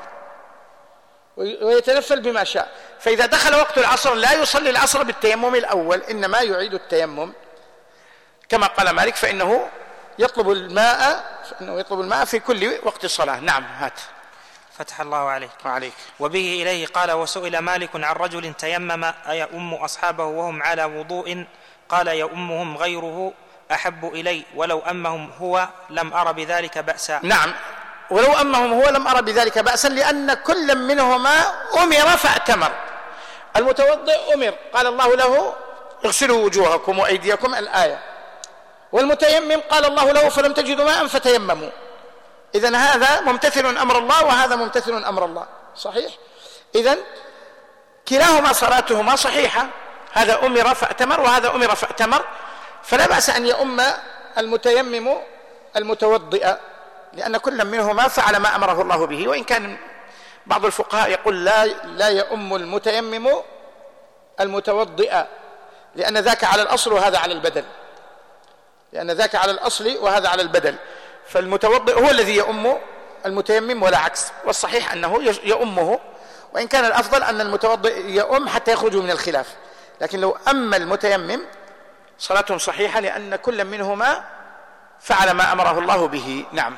ويتنفل بما شاء. فإذا دخل وقت العصر لا يصلي العصر بالتيمم الأول، إنما يعيد التيمم كما قال مالك، فإنه يطلب الماء فإنه يطلب الماء في كل وقت الصلاة. نعم، هات. فتح الله عليك. وعليك. وبه إليه قال: وسئل مالك عن رجل تيمم أيؤم أصحابه وهم على وضوء؟ قال: يؤمهم غيره أحب إلي، ولو أمهم هو لم أر بذلك بأسا. نعم، ولو أمهم هو لم أر بذلك بأسا، لأن كل منهما أمر فأتمر. المتوضئ أمر، قال الله له: اغسلوا وجوهكم وأيديكم، الآية. والمتيمم قال الله له: فلم تجدوا ماء فتيمموا. إذن هذا ممتثل أمر الله وهذا ممتثل أمر الله، صحيح؟ إذن كلاهما صلاتهما صحيحة، هذا أمر فأتمر وهذا أمر فأتمر، فلا بأس أن يؤم المتيمم المتوضئ، لأن كل منهما فعل ما أمره الله به. وإن كان بعض الفقهاء يقول لا لا يؤم المتيمم المتوضئ، لأن ذاك على الأصل وهذا على البدل، لأن ذاك على الأصل وهذا على البدل، فالمتوضئ هو الذي يؤم المتيمم ولا عكس. والصحيح أنه يؤمه، وإن كان الأفضل أن المتوضئ يؤم حتى يخرجوا من الخلاف، لكن لو أم المتيمم صلاتهم صحيحة، لأن كل منهما فعل ما أمره الله به. نعم.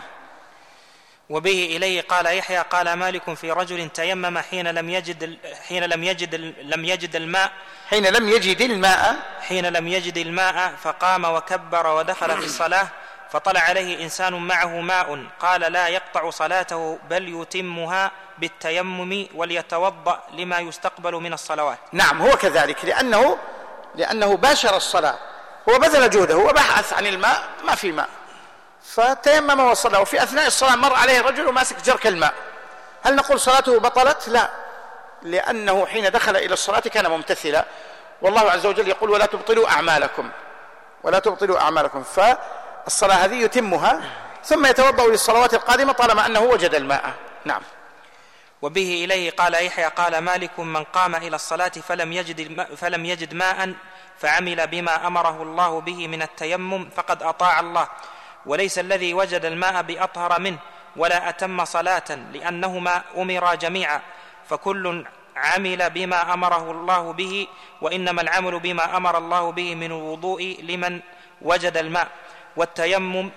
وبه إليه قال يحيى: قال مالك في رجل تيمم حين لم يجد حين لم يجد لم يجد الماء حين لم يجد الماء حين لم يجد الماء فقام وكبر ودخل في الصلاة، فطلع عليه إنسان معه ماء، قال: لا يقطع صلاته بل يتمها بالتيمم وليتوضأ لما يستقبل من الصلوات. نعم، هو كذلك، لأنه لأنه باشر الصلاة، هو بذل جهده وبحث عن الماء، ما في ماء، فتيمم وصلى. وفي أثناء الصلاة مر عليه رجل وماسك جرك الماء، هل نقول صلاته بطلت؟ لا، لأنه حين دخل إلى الصلاة كان ممتثلا، والله عز وجل يقول: ولا تبطلوا أعمالكم ولا تبطلوا أعمالكم. فالصلاة هذه يتمها ثم يتوضأ للصلوات القادمة طالما أنه وجد الماء. نعم. وبه إليه قال يحيى: قال مالك: من قام إلى الصلاة فلم يجد, فلم يجد ماء فعمل بما أمره الله به من التيمم فقد أطاع الله، وليس الذي وجد الماء بأطهر منه ولا أتم صلاة، لأنهما أمرا جميعا، فكل عمل بما أمره الله به، وإنما العمل بما أمر الله به من الوضوء لمن وجد الماء. والتيمم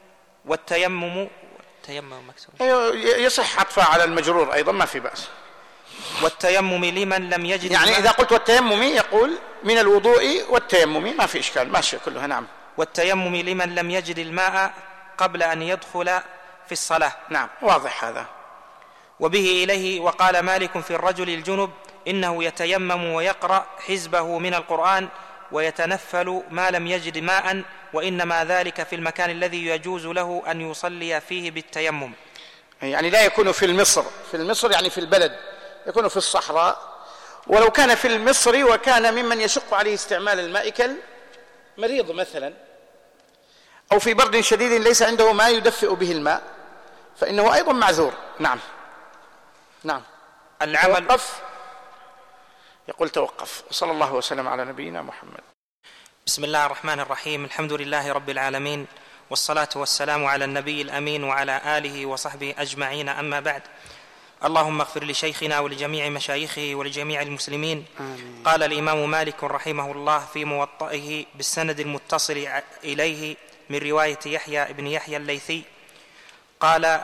والتيمم التيمم مكسور يصح عطفها على المجرور أيضا، ما في بأس. والتيمم لمن لم يجد يعني إذا قلت والتيمم يقول من الوضوء والتيمم، ما في إشكال، ماشي كلها. نعم. والتيمم لمن لم يجد الماء قبل أن يدخل في الصلاة. نعم، واضح هذا. وبه إليه وقال مالك في الرجل الجنب: إنه يتيمم ويقرأ حزبه من القرآن ويتنفل ما لم يجد ماء، وإنما ذلك في المكان الذي يجوز له أن يصلي فيه بالتيمم. يعني لا يكون في المصر في المصر يعني في البلد، يكون في الصحراء. ولو كان في المصر وكان ممن يشق عليه استعمال الماء كالمريض مثلا، أو في برد شديد ليس عنده ما يدفئ به الماء، فإنه أيضا معذور. نعم. نعم. العمل توقف. يقول توقف. وصلى الله وسلم على نبينا محمد. بسم الله الرحمن الرحيم. الحمد لله رب العالمين، والصلاة والسلام على النبي الأمين وعلى آله وصحبه أجمعين، أما بعد. اللهم اغفر لشيخنا ولجميع مشايخه ولجميع المسلمين. آمين. قال الإمام مالك رحمه الله في موطئه بالسند المتصل إليه من رواية يحيى بن يحيى الليثي قال: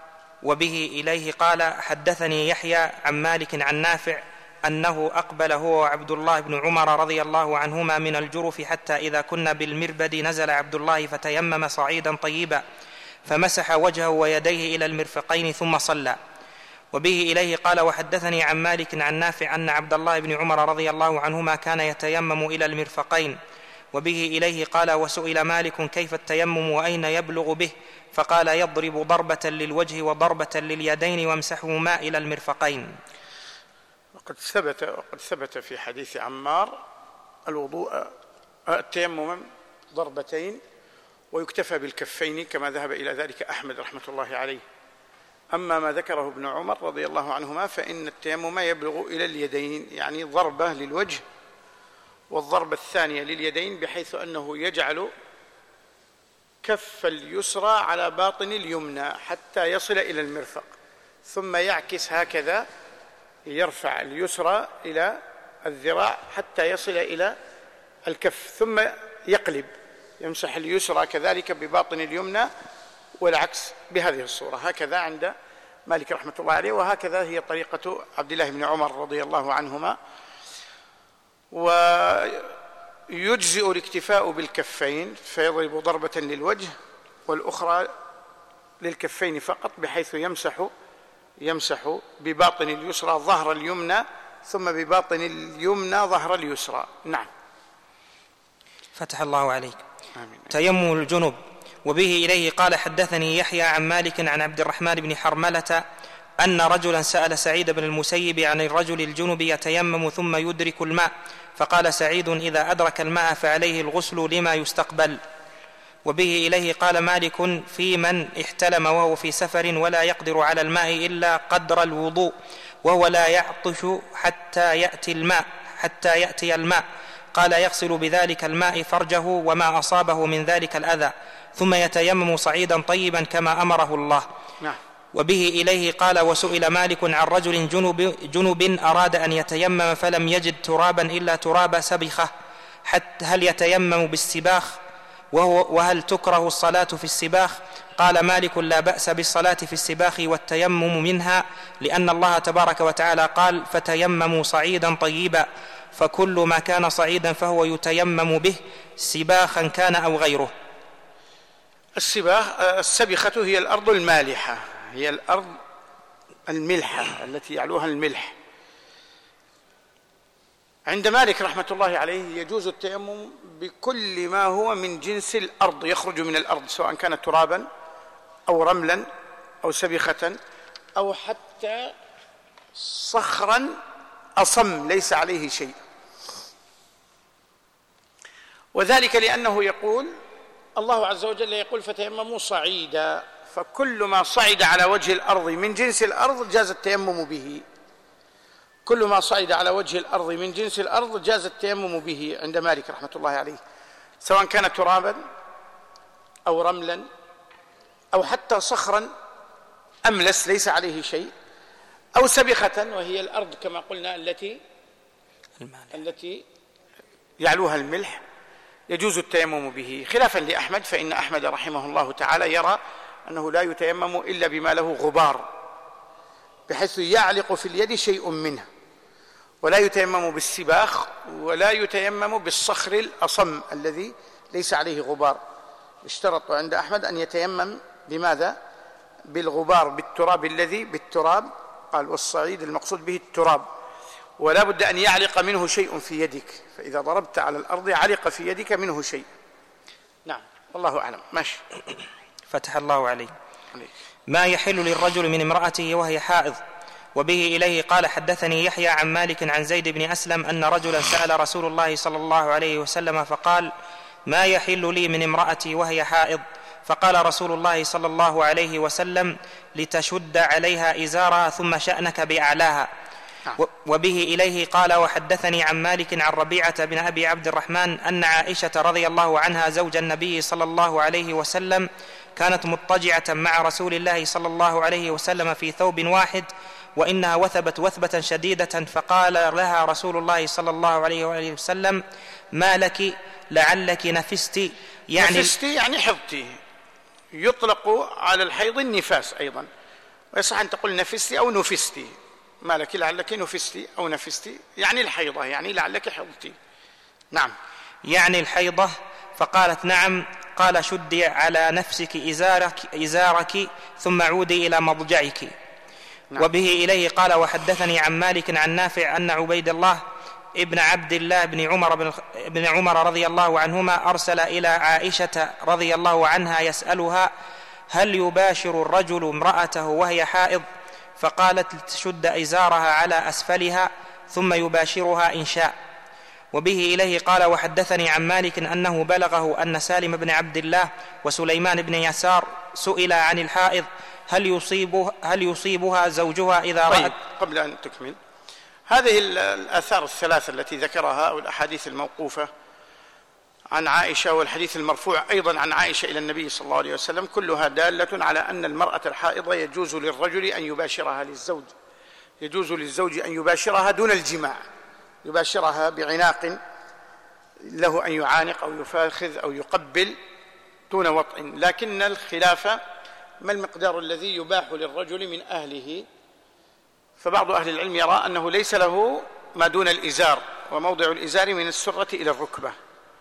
وبه إليه قال: حدثني يحيى عن مالك عن نافع أنه أقبل هو وعبد الله بن عمر رضي الله عنهما من الجرف، حتى إذا كنا بالمربد نزل عبد الله فتيمم صعيدا طيبا فمسح وجهه ويديه إلى المرفقين ثم صلى. وبه إليه قال: وحدثني عن مالك عن نافع أن عبد الله بن عمر رضي الله عنهما كان يتيمم إلى المرفقين. وبه إليه قال: وسئل مالك كيف التيمم وأين يبلغ به؟ فقال: يضرب ضربة للوجه وضربة لليدين وامسحهما إلى المرفقين. وقد ثبت وقد ثبت في حديث عمار الوضوء التيمم ضربتين ويكتفى بالكفين، كما ذهب إلى ذلك أحمد رحمة الله عليه. أما ما ذكره ابن عمر رضي الله عنهما فإن التيمم يبلغ إلى اليدين، يعني ضربة للوجه والضربة الثانية لليدين، بحيث أنه يجعل كف اليسرى على باطن اليمنى حتى يصل إلى المرفق، ثم يعكس هكذا، يرفع اليسرى إلى الذراع حتى يصل إلى الكف، ثم يقلب يمسح اليسرى كذلك بباطن اليمنى والعكس بهذه الصورة. هكذا عند مالك رحمة الله عليه، وهكذا هي طريقة عبد الله بن عمر رضي الله عنهما. ويجزئ الاكتفاء بالكفين فيضرب ضربة للوجه والأخرى للكفين فقط، بحيث يمسح يمسح بباطن اليسرى ظهر اليمنى ثم بباطن اليمنى ظهر اليسرى. نعم. فتح الله عليك. آمين. تيمم الجنب. وبه إليه قال حدثني يحيى عن مالك عن عبد الرحمن بن حرملة أن رجلا سأل سعيد بن المسيب عن الرجل الجنب يتيمم ثم يدرك الماء، فقال سعيد: إذا أدرك الماء فعليه الغسل لما يستقبل. وبه إليه قال مالك في من احتلم وهو في سفر ولا يقدر على الماء إلا قدر الوضوء، وهو لا يعطش حتى يأتي الماء حتى يأتي الماء قال: يغسل بذلك الماء فرجه وما أصابه من ذلك الأذى، ثم يتيمم صعيدا طيبا كما أمره الله. نعم. وبه إليه قال: وسئل مالك عن رجل جنب, جنب أراد أن يتيمم فلم يجد ترابا إلا تراب سبخة، حتى هل يتيمم بالسباخ؟ وهو وهل تكره الصلاة في السباخ؟ قال مالك: لا بأس بالصلاة في السباخ والتيمم منها، لأن الله تبارك وتعالى قال: فتيمموا صعيدا طيبا، فكل ما كان صعيدا فهو يتيمم به، سباخا كان أو غيره. السباخ السبخة هي الأرض المالحة، هي الأرض الملحة التي يعلوها الملح. عند مالك رحمة الله عليه يجوز التيمم بكل ما هو من جنس الأرض، يخرج من الأرض، سواء كان ترابا أو رملا أو سبخة أو حتى صخرا أصم ليس عليه شيء، وذلك لأنه يقول الله عز وجل يقول: فتيمموا صعيدا، فكل ما صعد على وجه الأرض من جنس الأرض جاز التيمم به، كل ما صعد على وجه الأرض من جنس الأرض جاز التيمم به عند مالك رحمة الله عليه، سواء كان ترابا أو رملا أو حتى صخرا أملس ليس عليه شيء، أو سبخة وهي الأرض كما قلنا التي التي يعلوها الملح، يجوز التيمم به، خلافا لأحمد، فإن أحمد رحمه الله تعالى يرى أنه لا يتيمم إلا بما له غبار، بحيث يعلق في اليد شيء منه، ولا يتيمم بالسباخ ولا يتيمم بالصخر الأصم الذي ليس عليه غبار. اشترط عند أحمد أن يتيمم بماذا؟ بالغبار، بالتراب الذي بالتراب، قال: والصعيد المقصود به التراب، ولا بد أن يعلق منه شيء في يدك، فإذا ضربت على الأرض علق في يدك منه شيء. نعم، والله أعلم. ماشي. فتح الله عليه. ما يحل للرجل من امرأته وهي حائض. وبه إليه قال حدثني يحيى عن مالك عن زيد بن أسلم أن رجلا سأل رسول الله صلى الله عليه وسلم فقال: ما يحل لي من امرأتي وهي حائض؟ فقال رسول الله صلى الله عليه وسلم: لتشد عليها إزارها ثم شأنك بأعلاها. وبه إليه قال وحدثني عن مالك عن ربيعة بن أبي عبد الرحمن أن عائشة رضي الله عنها زوج النبي صلى الله عليه وسلم كانت مضطجعة مع رسول الله صلى الله عليه وسلم في ثوب واحد، وإنها وثبت وثبة شديدة، فقال لها رسول الله صلى الله عليه وآله وسلم: ما لك؟ لعلك نفست. يعني نفست يعني حضتي، يطلق على الحيض النفاس أيضا، ويصح أن تقول نفستي أو نفستي. ما لك؟ لعلك نفستي أو نفستي، يعني الحيضة، يعني لعلك حضتي. نعم، يعني الحيضة. فقالت: نعم. قال: شدي على نفسك إزارك, إزارك ثم عودي إلى مضجعك. نعم. وبه إليه قال وحدثني عن مالك عن نافع أن عبيد الله ابن عبد الله بن عمر, بن عمر رضي الله عنهما أرسل إلى عائشة رضي الله عنها يسألها: هل يباشر الرجل امرأته وهي حائض؟ فقالت: تشد إزارها على أسفلها ثم يباشرها إن شاء. وبه إليه قال وحدثني عن مالك أنه بلغه أن سالم بن عبد الله وسليمان بن يسار سئل عن الحائض هل يصيبها, هل يصيبها زوجها إذا طيب رأت. قبل أن تكمل، هذه الآثار الثلاثة التي ذكرها أو الأحاديث الموقوفة عن عائشة والحديث المرفوع أيضا عن عائشة إلى النبي صلى الله عليه وسلم كلها دالة على أن المرأة الحائضة يجوز للرجل أن يباشرها للزوج، يجوز للزوج أن يباشرها دون الجماع، يباشرها بعناق له أن يعانق أو يفاخذ أو يقبل دون وطء، لكن الخلاف ما المقدار الذي يباح للرجل من أهله. فبعض أهل العلم يرى أنه ليس له ما دون الإزار، وموضع الإزار من السرة إلى الركبة،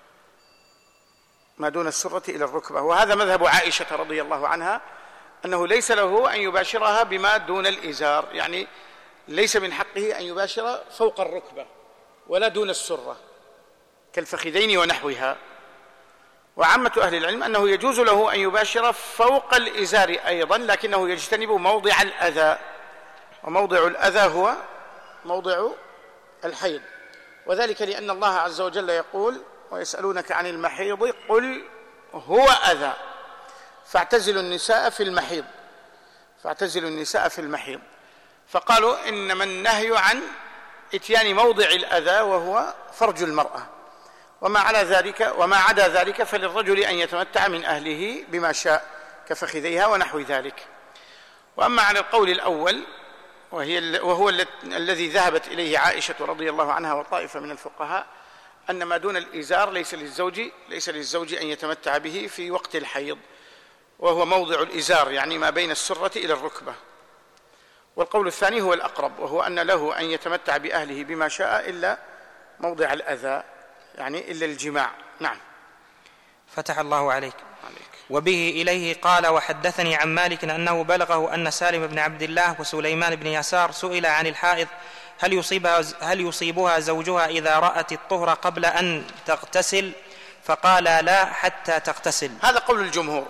ما دون السرة إلى الركبة، وهذا مذهب عائشة رضي الله عنها أنه ليس له أن يباشرها بما دون الإزار، يعني ليس من حقه أن يباشر فوق الركبة ولا دون السرة كالفخذين ونحوها. وعامة أهل العلم أنه يجوز له أن يباشر فوق الإزار أيضا، لكنه يجتنب موضع الأذى، وموضع الأذى هو موضع الحيض، وذلك لأن الله عز وجل يقول ويسألونك عن المحيض قل هو أذى فاعتزلوا النساء في المحيض فاعتزلوا النساء في المحيض فقالوا إنما النهي عن إتيان موضع الأذى وهو فرج المرأة، وما على ذلك وما عدا ذلك فللرجل أن يتمتع من أهله بما شاء كفخذيها ونحو ذلك. وأما عن القول الأول وهي وهو الذي ذهبت إليه عائشة رضي الله عنها وطائفة من الفقهاء أن ما دون الإزار ليس للزوج ليس للزوج أن يتمتع به في وقت الحيض، وهو موضع الإزار يعني ما بين السرة إلى الركبة. والقول الثاني هو الأقرب، وهو أن له أن يتمتع بأهله بما شاء إلا موضع الأذى، يعني إلا الجماع. نعم. فتح الله عليك. عليك. وبه إليه قال وحدثني عن مالك أنه بلغه أن سالم بن عبد الله وسليمان بن يسار سئل عن الحائض هل يصيبها, هل يصيبها زوجها إذا رأت الطهر قبل أن تغتسل، فقال لا حتى تغتسل. هذا قول الجمهور،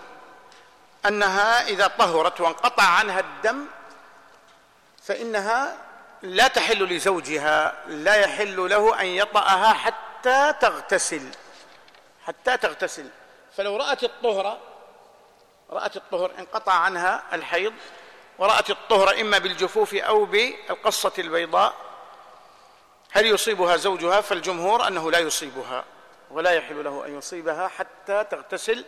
أنها إذا طهرت وانقطع عنها الدم فإنها لا تحل لزوجها، لا يحل له أن يطأها حتى تغتسل حتى تغتسل. فلو رأت الطهر رأت الطهر انقطع عنها الحيض ورأت الطهر إما بالجفوف أو بالقصة البيضاء، هل يصيبها زوجها؟ فالجمهور أنه لا يصيبها ولا يحل له أن يصيبها حتى تغتسل.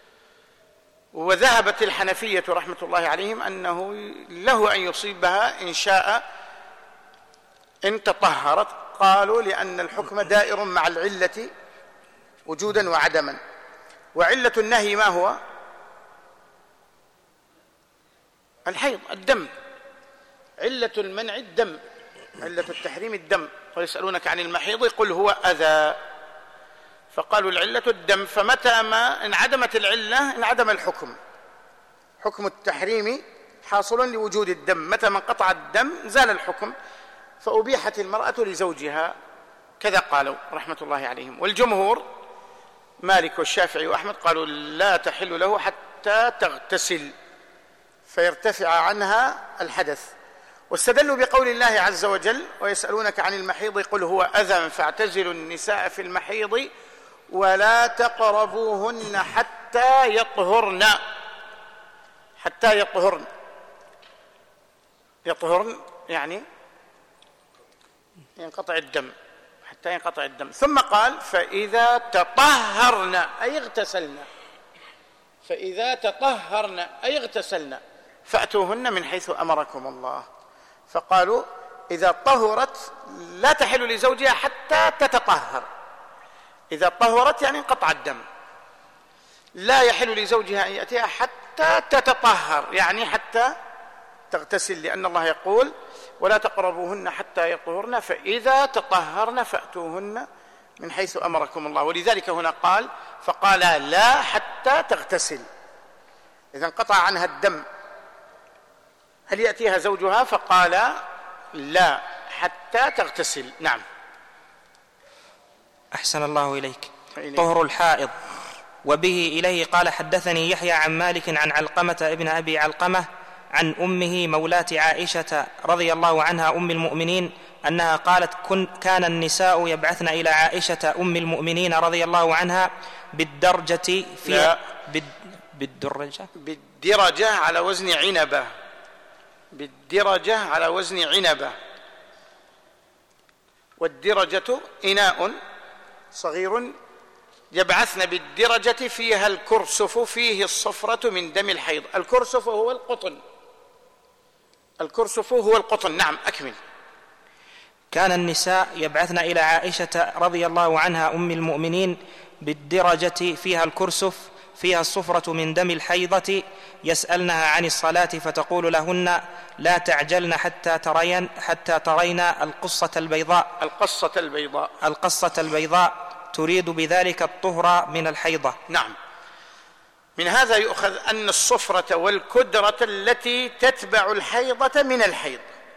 وذهبت الحنفية رحمة الله عليهم أنه له أن يصيبها إن شاء إن تطهرت، قالوا لأن الحكم دائر مع العلة وجودا وعدما، وعلة النهي ما هو؟ الحيض الدم، علة المنع الدم، علة التحريم الدم. ويسألونك عن المحيض قل هو أذى، فقالوا العلة الدم، فمتى ما انعدمت العلة انعدم الحكم، حكم التحريم حاصل لوجود الدم، متى ما انقطع الدم زال الحكم، فأبيحت المرأة لزوجها، كذا قالوا رحمة الله عليهم. والجمهور مالك والشافعي وأحمد قالوا لا تحل له حتى تغتسل فيرتفع عنها الحدث، واستدلوا بقول الله عز وجل ويسألونك عن المحيض قل هو أذى فاعتزلوا النساء في المحيض ولا تقربوهن حتى يطهرن حتى يطهرن يطهرن يعني ينقطع الدم، حتى ينقطع الدم. ثم قال فإذا تطهرن أي اغتسلن، فإذا تطهرن أي اغتسلن فأتوهن من حيث أمركم الله. فقالوا إذا طهرت لا تحل لزوجها حتى تتطهر، إذا طهرت يعني انقطع الدم، لا يحل لزوجها أن يأتيها حتى تتطهر يعني حتى تغتسل، لأن الله يقول ولا تقربوهن حتى يطهرن فإذا تطهرن فأتوهن من حيث أمركم الله. ولذلك هنا قال فقال لا حتى تغتسل، إذا انقطع عنها الدم هل يأتيها زوجها؟ فقال لا حتى تغتسل. نعم. أحسن الله إليك. طهر الحائض. وبه إليه قال حدثني يحيى عن مالك عن علقمة ابن أبي علقمة عن أمه مولاة عائشة رضي الله عنها أم المؤمنين أنها قالت كن كان النساء يبعثن إلى عائشة أم المؤمنين رضي الله عنها بالدرجة في بد بالدرجة بالدرجة على وزن عنبة، بالدرجة على وزن عنبة. والدرجة إناء صغير يبعثن بالدرجة فيها الكرسف فيه الصفرة من دم الحيض. الكرسف هو القطن، الكرسف هو القطن. نعم أكمل. كان النساء يبعثن إلى عائشة رضي الله عنها أم المؤمنين بالدرجة فيها الكرسف فيها الصفرة من دم الحيضة يسألنها عن الصلاة فتقول لهن لا تعجلن حتى ترين حتى ترين القصة البيضاء القصة البيضاء القصة البيضاء تريد بذلك الطهر من الحيضة. نعم. من هذا يؤخذ أن الصفرة والكدرة التي تتبع الحيضة من الحيض،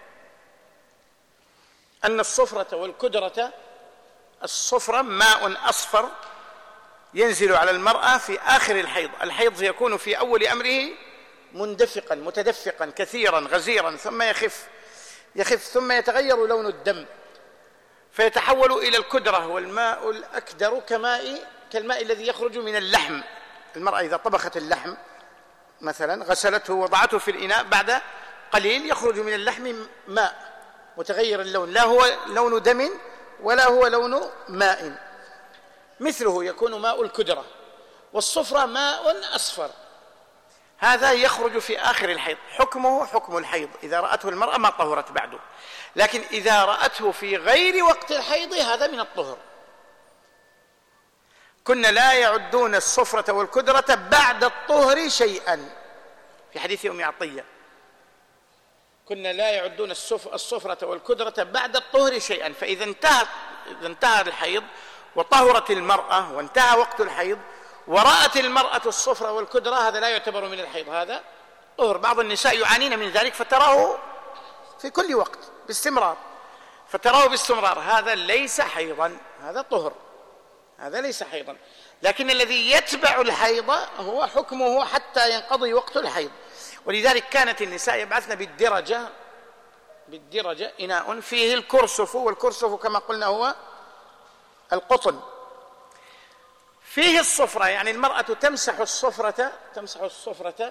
أن الصفرة والكدرة، الصفرة ماء أصفر ينزل على المرأة في آخر الحيض. الحيض يكون في أول أمره مندفقا متدفقا كثيرا غزيرا، ثم يخف يخف ثم يتغير لون الدم فيتحول إلى الكدرة، والماء الأكدر كماء كالماء الذي يخرج من اللحم. المرأة إذا طبخت اللحم مثلا غسلته ووضعته في الإناء، بعد قليل يخرج من اللحم ماء متغير اللون، لا هو لون دم ولا هو لون ماء، مثله يكون ماء الكدرة. والصفرة ماء أصفر، هذا يخرج في آخر الحيض، حكمه حكم الحيض. إذا رأته المرأة ما طهرت بعده، لكن إذا رأته في غير وقت الحيض هذا من الطهر. كنا لا يعدون الصفرة والكدرة بعد الطهر شيئا، في حديث أم عطية كنا لا يعدون الصفرة والكدرة بعد الطهر شيئا. فإذا انتهى إذا انتهى الحيض وطهرت المرأة وانتهى وقت الحيض ورأت المرأة الصفرة والكدرة، هذا لا يعتبر من الحيض، هذا طهر. بعض النساء يعانين من ذلك فتراه في كل وقت باستمرار، فتراه باستمرار، هذا ليس حيضا، هذا طهر، هذا ليس حيضا. لكن الذي يتبع الحيض هو حكمه حتى ينقضي وقت الحيض. ولذلك كانت النساء يبعثن بالدرجة بالدرجة إناء فيه الكرسف، والكرسف كما قلنا هو القطن، فيه الصفرة، يعني المرأة تمسح الصفرة تمسح الصفرة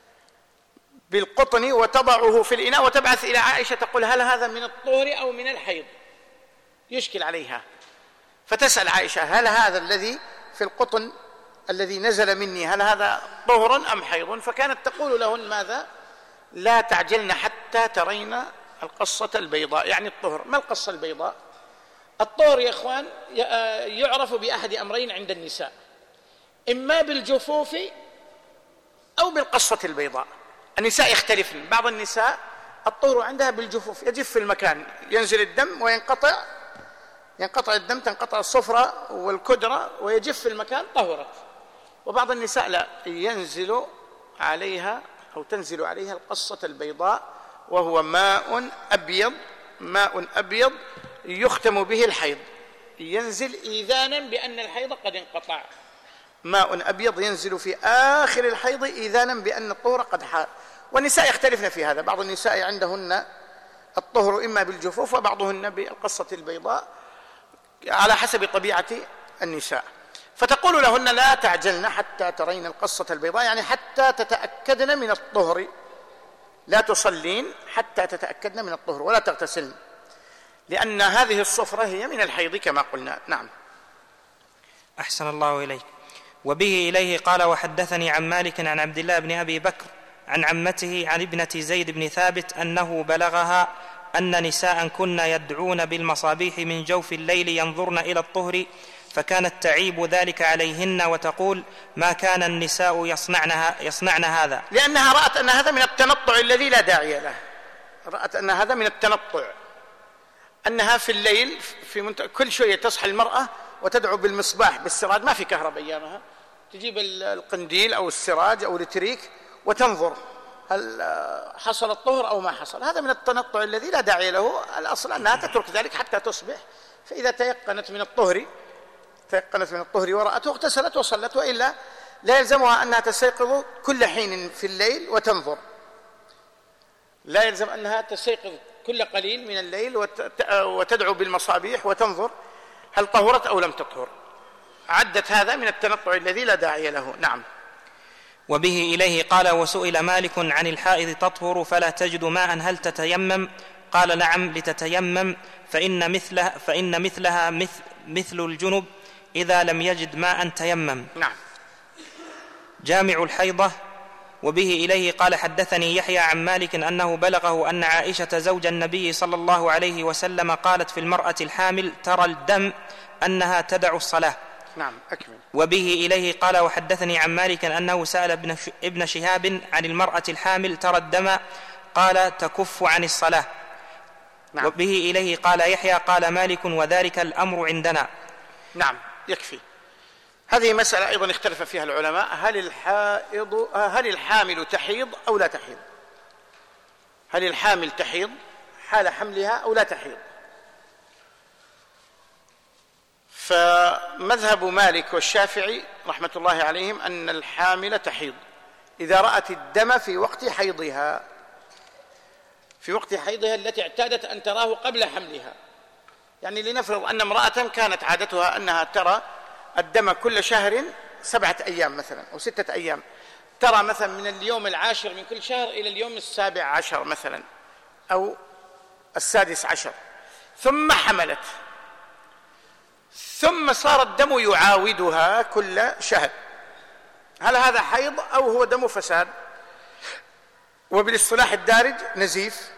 بالقطن وتضعه في الإناء وتبعث إلى عائشة تقول هل هذا من الطهر أو من الحيض؟ يشكل عليها، فتسأل عائشة هل هذا الذي في القطن الذي نزل مني هل هذا طهر أم حيض؟ فكانت تقول لهن ماذا؟ لا تعجلن حتى ترين القصة البيضاء، يعني الطهر. ما القصة البيضاء؟ الطهر يا إخوان يعرف بأحد أمرين عند النساء، إما بالجفوف أو بالقصة البيضاء. النساء يختلفن، بعض النساء الطهر عندها بالجفوف، يجف المكان، ينزل الدم وينقطع ينقطع الدم، تنقطع الصفرة والكدرة ويجف المكان، طهرت. وبعض النساء لا، ينزل عليها أو تنزل عليها القصة البيضاء، وهو ماء أبيض ماء أبيض يختم به الحيض، ينزل إيذانا بأن الحيض قد انقطع. ماء أبيض ينزل في آخر الحيض إيذانا بأن الطهر قد حال. والنساء يختلفن في هذا، بعض النساء عندهن الطهر إما بالجفوف وبعضهن بالقصة البيضاء على حسب طبيعة النساء. فتقول لهن لا تعجلن حتى ترين القصة البيضاء، يعني حتى تتأكدن من الطهر، لا تصلين حتى تتأكدن من الطهر ولا تغتسلن، لأن هذه الصفرة هي من الحيض كما قلنا. نعم. أحسن الله إليك. وبه إليه قال وحدثني عن مالك عن عبد الله بن أبي بكر عن عمته عن ابنة زيد بن ثابت أنه بلغها أن نساء كن يدعون بالمصابيح من جوف الليل ينظرن إلى الطهر، فكانت تعيب ذلك عليهن وتقول ما كان النساء يصنعن, يصنعن هذا، لأنها رأت أن هذا من التنطع الذي لا داعي له، رأت أن هذا من التنطع، أنها في الليل في منت... كل شوية تصحى المرأة وتدعو بالمصباح بالسراج، ما في كهرباء أيامها، تجيب القنديل أو السراج أو التريك وتنظر هل حصل الطهر أو ما حصل. هذا من التنطع الذي لا داعي له، الأصل أنها تترك ذلك حتى تصبح، فإذا تيقنت من الطهر تيقنت من الطهر ورأته اغتسلت وصلت، وإلا لا يلزمها أنها تستيقظ كل حين في الليل وتنظر، لا يلزم أنها تستيقظ كل قليل من الليل وتدعو بالمصابيح وتنظر هل طهرت أو لم تطهر، عدت هذا من التنطع الذي لا داعي له. نعم. وبه إليه قال: وسئل مالك عن الحائض تطهر فلا تجد ماء هل تتيمم؟ قال: نعم، لتتيمم، فإن مثلها, فإن مثلها مثل, مثل الجنب إذا لم يجد ماء تيمم. نعم. جامع الحيضة. وبه إليه قال: حدثني يحيى عن مالك أنه بلغه أن عائشة زوج النبي صلى الله عليه وسلم قالت في المرأة الحامل ترى الدم أنها تدع الصلاة. نعم، أكمل. وبه إليه قال: وحدثني عن مالك أنه سأل ابن شهاب عن المرأة الحامل ترى الدم قال تكف عن الصلاة. نعم. وبه إليه قال يحيى قال مالك: وذلك الأمر عندنا. نعم، يكفي. هذه مسألة أيضا اختلف فيها العلماء: هل الحائض هل الحامل تحيض أو لا تحيض؟ هل الحامل تحيض حال حملها أو لا تحيض؟ فمذهب مالك والشافعي رحمة الله عليهم أن الحامل تحيض إذا رأت الدم في وقت حيضها، في وقت حيضها التي اعتادت أن تراه قبل حملها. يعني لنفرض أن امرأة كانت عادتها أنها ترى الدم كل شهر سبعة أيام مثلا أو ستة أيام، ترى مثلا من اليوم العاشر من كل شهر إلى اليوم السابع عشر مثلا أو السادس عشر، ثم حملت، ثم صار الدم يعاودها كل شهر، هل هذا حيض أو هو دم فساد؟ وبالاصطلاح الدارج نزيف.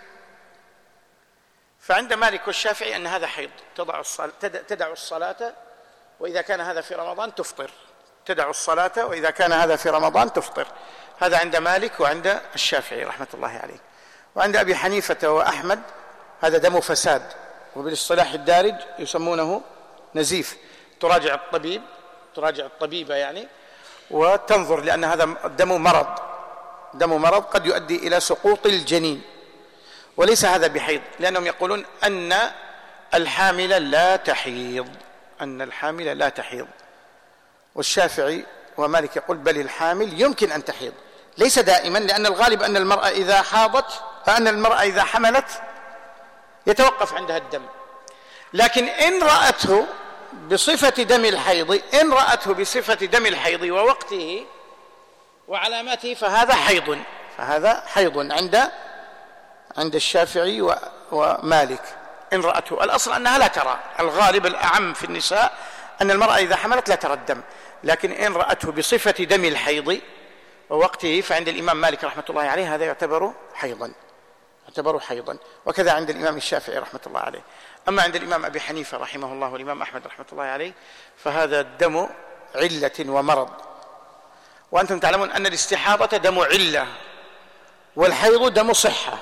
فعند مالك والشافعي أن هذا حيض، تضع الصلاة تدع الصلاة وإذا كان هذا في رمضان تفطر، تدع الصلاة وإذا كان هذا في رمضان تفطر. هذا عند مالك وعند الشافعي رحمة الله عليه. وعند أبي حنيفة وأحمد هذا دم فساد، وبالاصطلاح الدارج يسمونه نزيف. تراجع الطبيب تراجع الطبيبة يعني وتنظر، لأن هذا دم مرض، دم مرض قد يؤدي إلى سقوط الجنين، وليس هذا بحيض، لأنهم يقولون أن الحامل لا تحيض، أن الحامل لا تحيض. والشافعي ومالك يقول بل الحامل يمكن أن تحيض، ليس دائما، لأن الغالب أن المرأة إذا حاضت فأن المرأة إذا حملت يتوقف عندها الدم، لكن إن رأته بصفة دم الحيض إن رأته بصفة دم الحيض ووقته وعلاماته فهذا حيض، فهذا حيض عند عند الشافعي ومالك إن رأته. الأصل أنها لا ترى، الغالب الأعم في النساء أن المرأة إذا حملت لا ترى الدم، لكن إن رأته بصفة دم الحيض ووقته فعند الإمام مالك رحمة الله عليه هذا يعتبر حيضا، يعتبر حيضا. وكذا عند الإمام الشافعي رحمة الله عليه. أما عند الإمام أبي حنيفة رحمه الله والإمام أحمد رحمة الله عليه فهذا الدم علة ومرض. وأنتم تعلمون أن الاستحاضة دم علة والحيض دم صحة.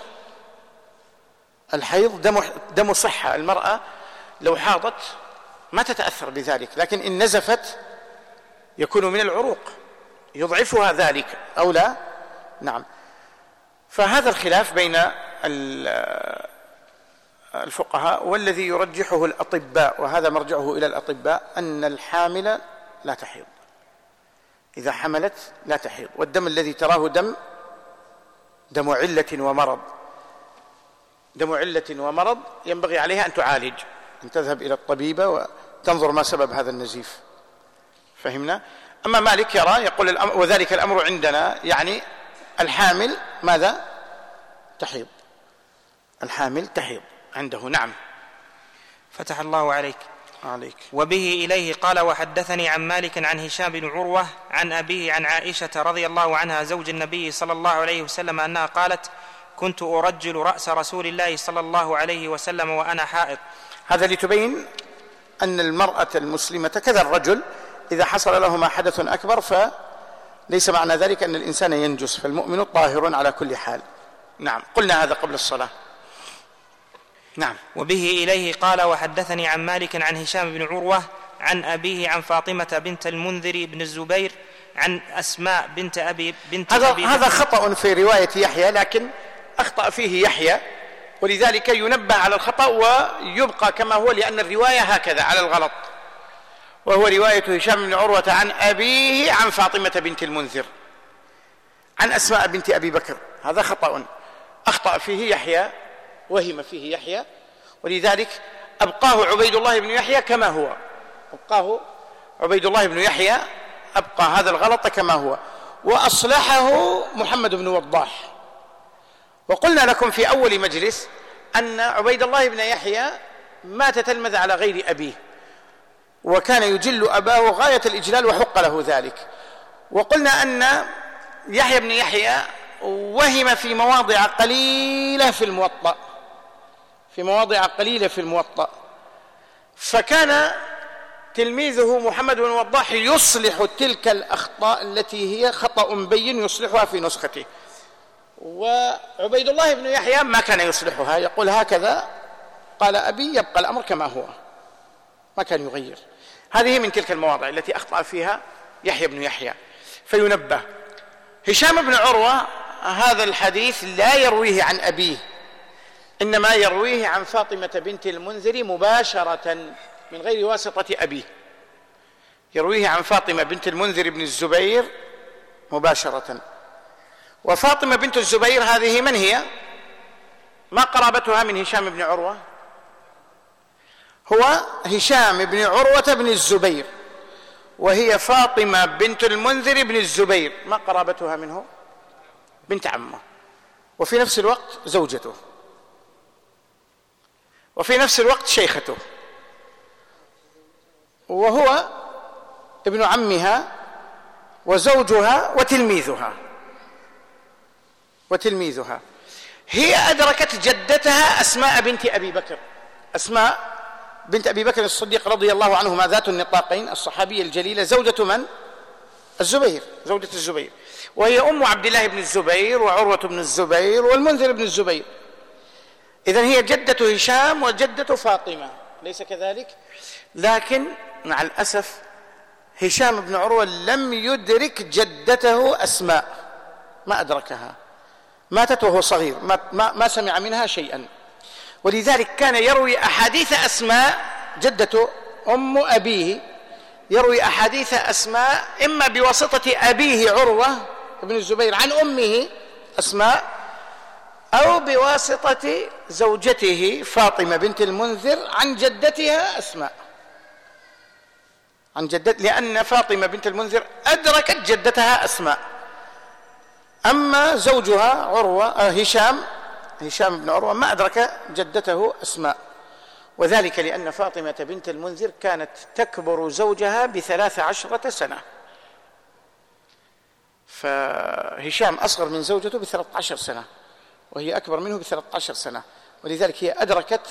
الحيض دم دم صحة، المرأة لو حاضت ما تتأثر بذلك، لكن إن نزفت يكون من العروق يضعفها ذلك أو لا. نعم. فهذا الخلاف بين الفقهاء، والذي يرجحه الأطباء وهذا مرجعه إلى الأطباء أن الحامل لا تحيض، إذا حملت لا تحيض، والدم الذي تراه دم دم علة ومرض، دم علة ومرض ينبغي عليها أن تعالج، أن تذهب إلى الطبيبة وتنظر ما سبب هذا النزيف. فهمنا؟ أما مالك يرى يقول الأمر وذلك الأمر عندنا، يعني الحامل ماذا؟ تحيض، الحامل تحيض عنده. نعم. فتح الله عليك. عليك. وبه إليه قال: وحدثني عن مالك عن هشام بن عروة عن أبيه عن عائشة رضي الله عنها زوج النبي صلى الله عليه وسلم أنها قالت: كنت أرجل رأس رسول الله صلى الله عليه وسلم وأنا حائض. هذا لتبين أن المرأة المسلمة كذا الرجل إذا حصل لهما حدث أكبر فليس معنى ذلك أن الإنسان ينجس، فالمؤمن طاهر على كل حال. نعم، قلنا هذا قبل الصلاة. نعم. وبه إليه قال: وحدثني عن مالك عن هشام بن عروة عن أبيه عن فاطمة بنت المنذر بن الزبير عن أسماء بنت أبي بنت هذا أبي هذا خطأ في رواية يحيى، لكن أخطأ فيه يحيى، ولذلك ينبه على الخطأ ويبقى كما هو، لأن الرواية هكذا على الغلط، وهو رواية هشام بن عروة عن أبيه عن فاطمة بنت المنذر عن أسماء بنت أبي بكر. هذا خطأ أخطأ فيه يحيى، وهم فيه يحيى، ولذلك أبقاه عبيد الله بن يحيى كما هو، أبقاه عبيد الله بن يحيى أبقى هذا الغلط كما هو، وأصلحه محمد بن وضاح. وقلنا لكم في أول مجلس أن عبيد الله بن يحيى مات تلمذ على غير أبيه، وكان يجل أباه غاية الإجلال وحق له ذلك. وقلنا أن يحيى بن يحيى وهم في مواضع قليلة في الموطأ في مواضع قليلة في الموطأ فكان تلميذه محمد بن وضاح يصلح تلك الأخطاء التي هي خطأ بين يصلحها في نسخته، وعبيد الله بن يحيى ما كان يصلحها، يقول هكذا قال أبي يبقى الأمر كما هو، ما كان يغير. هذه من تلك المواضع التي أخطأ فيها يحيى بن يحيى. فينبه هشام بن عروة هذا الحديث لا يرويه عن أبيه، إنما يرويه عن فاطمة بنت المنذر مباشرة من غير واسطة أبيه، يرويه عن فاطمة بنت المنذر بن الزبير مباشرة. وفاطمة بنت الزبير هذه من هي؟ ما قرابتها من هشام بن عروة؟ هو هشام بن عروة بن الزبير، وهي فاطمة بنت المنذر بن الزبير، ما قرابتها منه؟ بنت عمه، وفي نفس الوقت زوجته، وفي نفس الوقت شيخته، وهو ابن عمها وزوجها وتلميذها وتلميذها هي أدركت جدتها أسماء بنت أبي بكر، أسماء بنت أبي بكر الصديق رضي الله عنهما ذات النطاقين، الصحابية الجليلة، زوجة من؟ الزبير، زوجة الزبير، وهي أم عبد الله بن الزبير وعروة بن الزبير والمنذر بن الزبير. إذن هي جدة هشام وجدة فاطمة، ليس كذلك؟ لكن مع الأسف هشام بن عروة لم يدرك جدته أسماء، ما أدركها، ماتت وهو صغير، ما, ما, ما سمع منها شيئا، ولذلك كان يروي أحاديث أسماء جدة أم أبيه، يروي أحاديث أسماء إما بواسطة أبيه عروة بن الزبير عن أمه أسماء، أو بواسطة زوجته فاطمة بنت المنذر عن جدتها أسماء، عن جدت لأن فاطمة بنت المنذر أدركت جدتها أسماء. أما زوجها عروة هشام هشام بن عروة ما أدرك جدته أسماء، وذلك لأن فاطمة بنت المنذر كانت تكبر زوجها بثلاث عشرة سنة، فهشام أصغر من زوجته بثلاث عشر سنة وهي أكبر منه بثلاث عشر سنة، ولذلك هي أدركت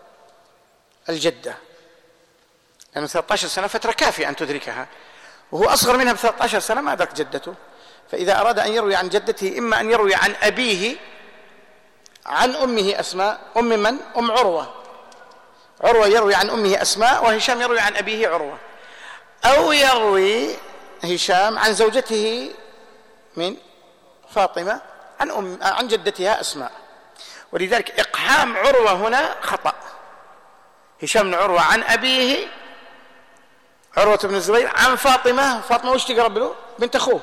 الجدة، لأنه ثلاث عشر سنة فترة كافية أن تدركها، وهو أصغر منها بثلاث عشر سنة ما أدرك جدته. فإذا أراد أن يروي عن جدته إما أن يروي عن أبيه عن أمه أسماء، أم من؟ أم عروة، عروة يروي عن أمه أسماء وهشام يروي عن أبيه عروة، أو يروي هشام عن زوجته من فاطمة عن أم عن جدتها أسماء. ولذلك إقحام عروة هنا خطأ، هشام بن عروة عن أبيه عروة بن الزبير عن فاطمة، فاطمة وش تقرب له؟ بنت أخوه،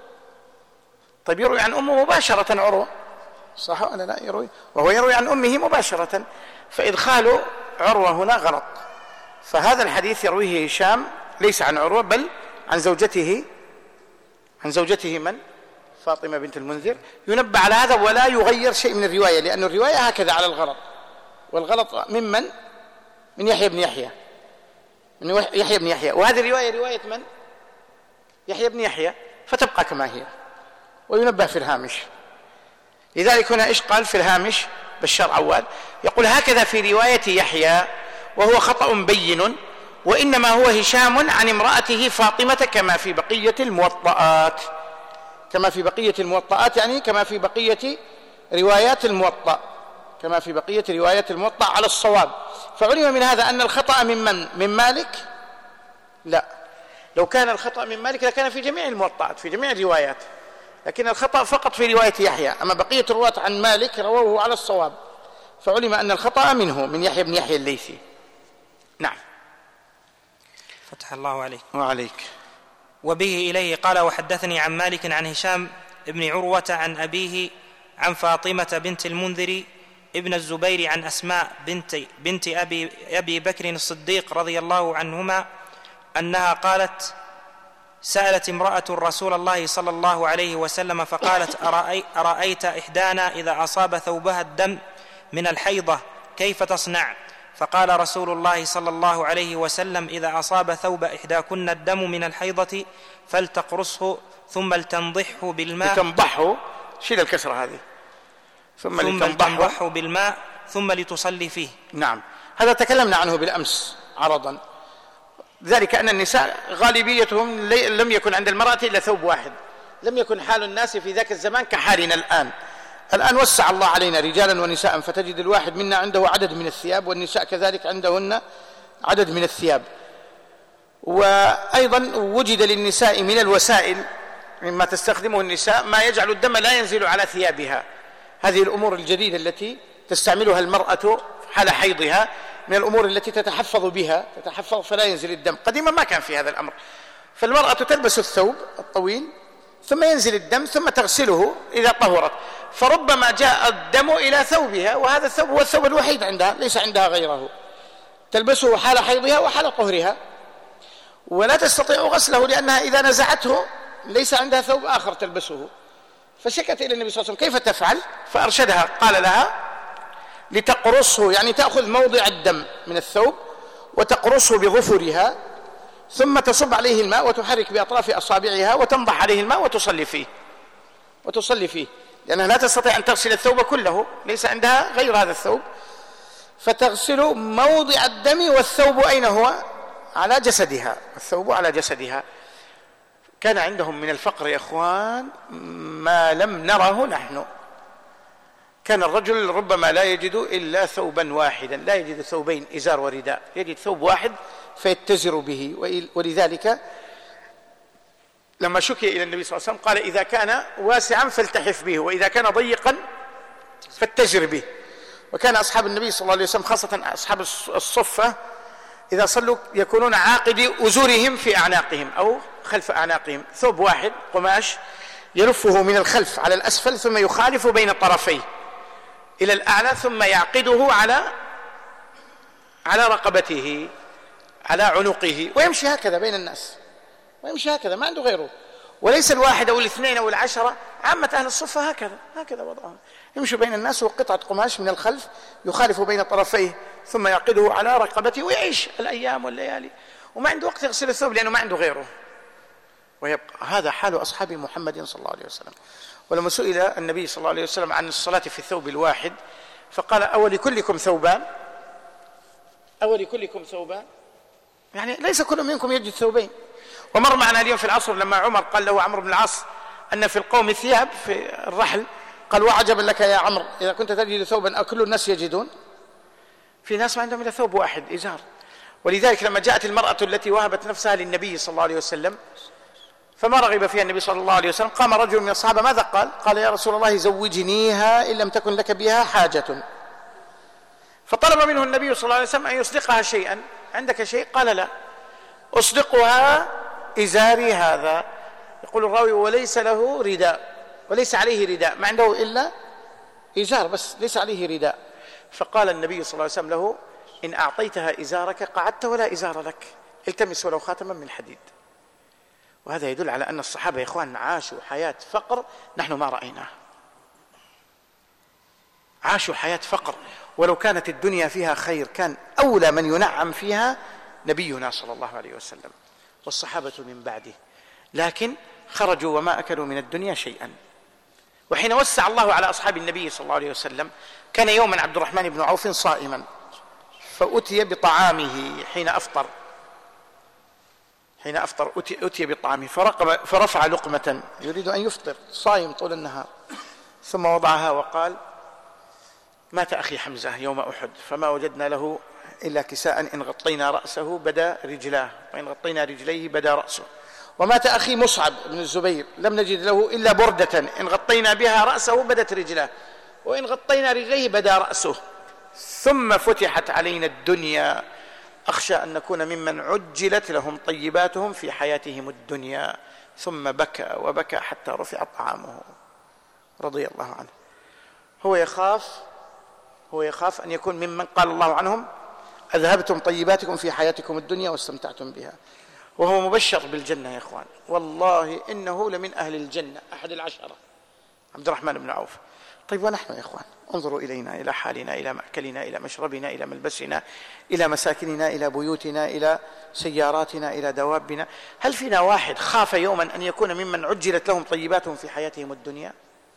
طيب يروي عن أمه مباشرة عروة، صح ولا لا؟ يروي وهو يروي عن أمه مباشرة، فإدخال عروة هنا غلط. فهذا الحديث يرويه هشام ليس عن عروة بل عن زوجته عن زوجته من؟ فاطمة بنت المنذر. ينبه على هذا ولا يغير شيء من الرواية، لأن الرواية هكذا على الغلط، والغلط ممن؟ من يحيى بن يحيى من يحيى بن يحيى وهذه الرواية رواية من؟ يحيى بن يحيى، فتبقى كما هي. وينبه في الهامش، لذلك هنا إيش قال في الهامش بشار عواد؟ يقول هكذا في رواية يحيى وهو خطأ بين، وإنما هو هشام عن امرأته فاطمة كما في بقية الموطئات، كما في بقية الموطئات يعني كما في بقية روايات الموطأ، كما في بقية روايات الموطأ على الصواب. فعلم من هذا أن الخطأ من من؟ من مالك؟ لا، لو كان الخطأ من مالك لكان في جميع الموطئات في جميع الروايات، لكن الخطأ فقط في رواية يحيى، أما بقية الرواة عن مالك رووه على الصواب، فعلم أن الخطأ منه من يحيى بن يحيى الليثي. نعم. فتح الله عليك. وعليك. وبه إليه قال وحدثني عن مالك عن هشام بن عروة عن أبيه عن فاطمة بنت المنذر ابن الزبير عن أسماء بنت, بنت أبي, أبي بكر الصديق رضي الله عنهما أنها قالت سألت امرأة رسول الله صلى الله عليه وسلم فقالت: أرأي أرأيت إحدانا إذا أصاب ثوبها الدم من الحيضة كيف تصنع؟ فقال رسول الله صلى الله عليه وسلم: إذا أصاب ثوب إحداكن الدم من الحيضة فلتقرصه ثم لتنضحه بالماء لتنضحه شيل الكسرة هذه ثم, ثم لتنضحه بالماء ثم لتصلي فيه. نعم، هذا تكلمنا عنه بالأمس عرضا، ذلك أن النساء غالبيتهم لم يكن عند المرأة إلا ثوب واحد، لم يكن حال الناس في ذاك الزمان كحالنا الآن. الآن وسع الله علينا رجالا ونساء، فتجد الواحد منا عنده عدد من الثياب، والنساء كذلك عندهن عدد من الثياب. وأيضا وجد للنساء من الوسائل مما تستخدمه النساء ما يجعل الدم لا ينزل على ثيابها. هذه الأمور الجديدة التي تستعملها المرأة حال حيضها من الأمور التي تتحفظ بها، تتحفظ فلا ينزل الدم. قديما ما كان في هذا الأمر، فالمرأة تلبس الثوب الطويل ثم ينزل الدم ثم تغسله إذا طهرت، فربما جاء الدم إلى ثوبها، وهذا الثوب هو الثوب الوحيد عندها، ليس عندها غيره، تلبسه حال حيضها وحال طهرها، ولا تستطيع غسله لأنها إذا نزعته ليس عندها ثوب آخر تلبسه. فشكت إلى النبي صلى الله عليه وسلم كيف تفعل؟ فأرشدها، قال لها: لتقرصه، يعني تأخذ موضع الدم من الثوب وتقرصه بظفرها، ثم تصب عليه الماء وتحرك بأطراف أصابعها وتنضح عليه الماء وتصلي فيه وتصلي فيه لأنها لا تستطيع أن تغسل الثوب كله، ليس عندها غير هذا الثوب، فتغسل موضع الدم. والثوب أين هو؟ على جسدها، الثوب على جسدها. كان عندهم من الفقر يا إخوان ما لم نره نحن. كان الرجل ربما لا يجد إلا ثوبا واحدا، لا يجد ثوبين إزار ورداء، يجد ثوب واحد فيتزر به. ولذلك لما شكي إلى النبي صلى الله عليه وسلم قال: إذا كان واسعا فالتحف به، وإذا كان ضيقا فاتزر به. وكان أصحاب النبي صلى الله عليه وسلم خاصة أصحاب الصفة إذا صلوا يكونون عاقدي أزورهم في أعناقهم أو خلف أعناقهم، ثوب واحد قماش يلفه من الخلف على الأسفل ثم يخالف بين الطرفين إلى الأعلى، ثم يعقده على على رقبته على عنقه، ويمشي هكذا بين الناس، ويمشي هكذا ما عنده غيره. وليس الواحد أو الاثنين أو العشرة، عامة أهل الصفة هكذا هكذا وضعهم، يمشي بين الناس وقطعة قماش من الخلف يخالف بين طرفيه ثم يعقده على رقبته، ويعيش الأيام والليالي وما عنده وقت يغسل الثوب لأنه ما عنده غيره، ويبقى. هذا حال أصحاب محمد صلى الله عليه وسلم. ولما سئل النبي صلى الله عليه وسلم عن الصلاة في الثوب الواحد فقال: أولكلكم ثوبان؟ أولكلكم ثوبان؟ يعني ليس كل منكم يجد ثوبين. ومر معنا اليوم في العصر لما عمر قال له عمرو بن العاص أن في القوم ثياب في الرحل، قال: وعجبا لك يا عمرو إذا كنت تجد ثوبا أكل الناس يجدون؟ في ناس ما عندهم إلا ثوب واحد إزار. ولذلك لما جاءت المرأة التي وهبت نفسها للنبي صلى الله عليه وسلم فما رغب فيها النبي صلى الله عليه وسلم، قام رجل من الصحابة ماذا قال؟ قال: يا رسول الله زوجنيها إن لم تكن لك بها حاجة. فطلب منه النبي صلى الله عليه وسلم أن يصدقها شيئا. عندك شيء؟ قال: لا، أصدقها إزاري هذا. يقول الراوي: وليس له رداء، وليس عليه رداء، ما عنده إلا إزار بس ليس عليه رداء. فقال النبي صلى الله عليه وسلم له: إن أعطيتها إزارك قعدت ولا إزار لك، التمس ولو خاتما من حديد. وهذا يدل على أن الصحابة يا إخوان عاشوا حياة فقر نحن ما رأيناه، عاشوا حياة فقر. ولو كانت الدنيا فيها خير كان أولى من ينعم فيها نبينا صلى الله عليه وسلم والصحابة من بعده، لكن خرجوا وما أكلوا من الدنيا شيئا. وحين وسع الله على أصحاب النبي صلى الله عليه وسلم كان يوما عبد الرحمن بن عوف صائما، فأتي بطعامه حين أفطر حين أفطر أتي, أتي بطعامه فرقب فرفع لقمة يريد أن يفطر، صائم طول النهار، ثم وضعها وقال: مات أخي حمزة يوم أحد فما وجدنا له إلا كساء إن غطينا رأسه بدا رجلاه وإن غطينا رجليه بدا رأسه، ومات أخي مصعب بن الزبير لم نجد له إلا بردة إن غطينا بها رأسه بدت رجلاه وإن غطينا رجليه بدا رأسه، ثم فتحت علينا الدنيا أخشى أن نكون ممن عجلت لهم طيباتهم في حياتهم الدنيا. ثم بكى وبكى حتى رفع طعامه رضي الله عنه. هو يخاف هو يخاف أن يكون ممن قال الله عنهم: أذهبتم طيباتكم في حياتكم الدنيا واستمتعتم بها. وهو مبشر بالجنة يا إخوان، والله إنه لمن أهل الجنة، أحد العشرة، عبد الرحمن بن عوف. طيب ونحن يا إخوان انظروا إلينا، إلى حالنا، إلى مأكلنا، إلى مشربنا، إلى ملبسنا، إلى مساكننا، إلى بيوتنا، إلى سياراتنا، إلى دوابنا. هل فينا واحد خاف يوما أن يكون ممن عجلت لهم طيباتهم في حياتهم الدنيا؟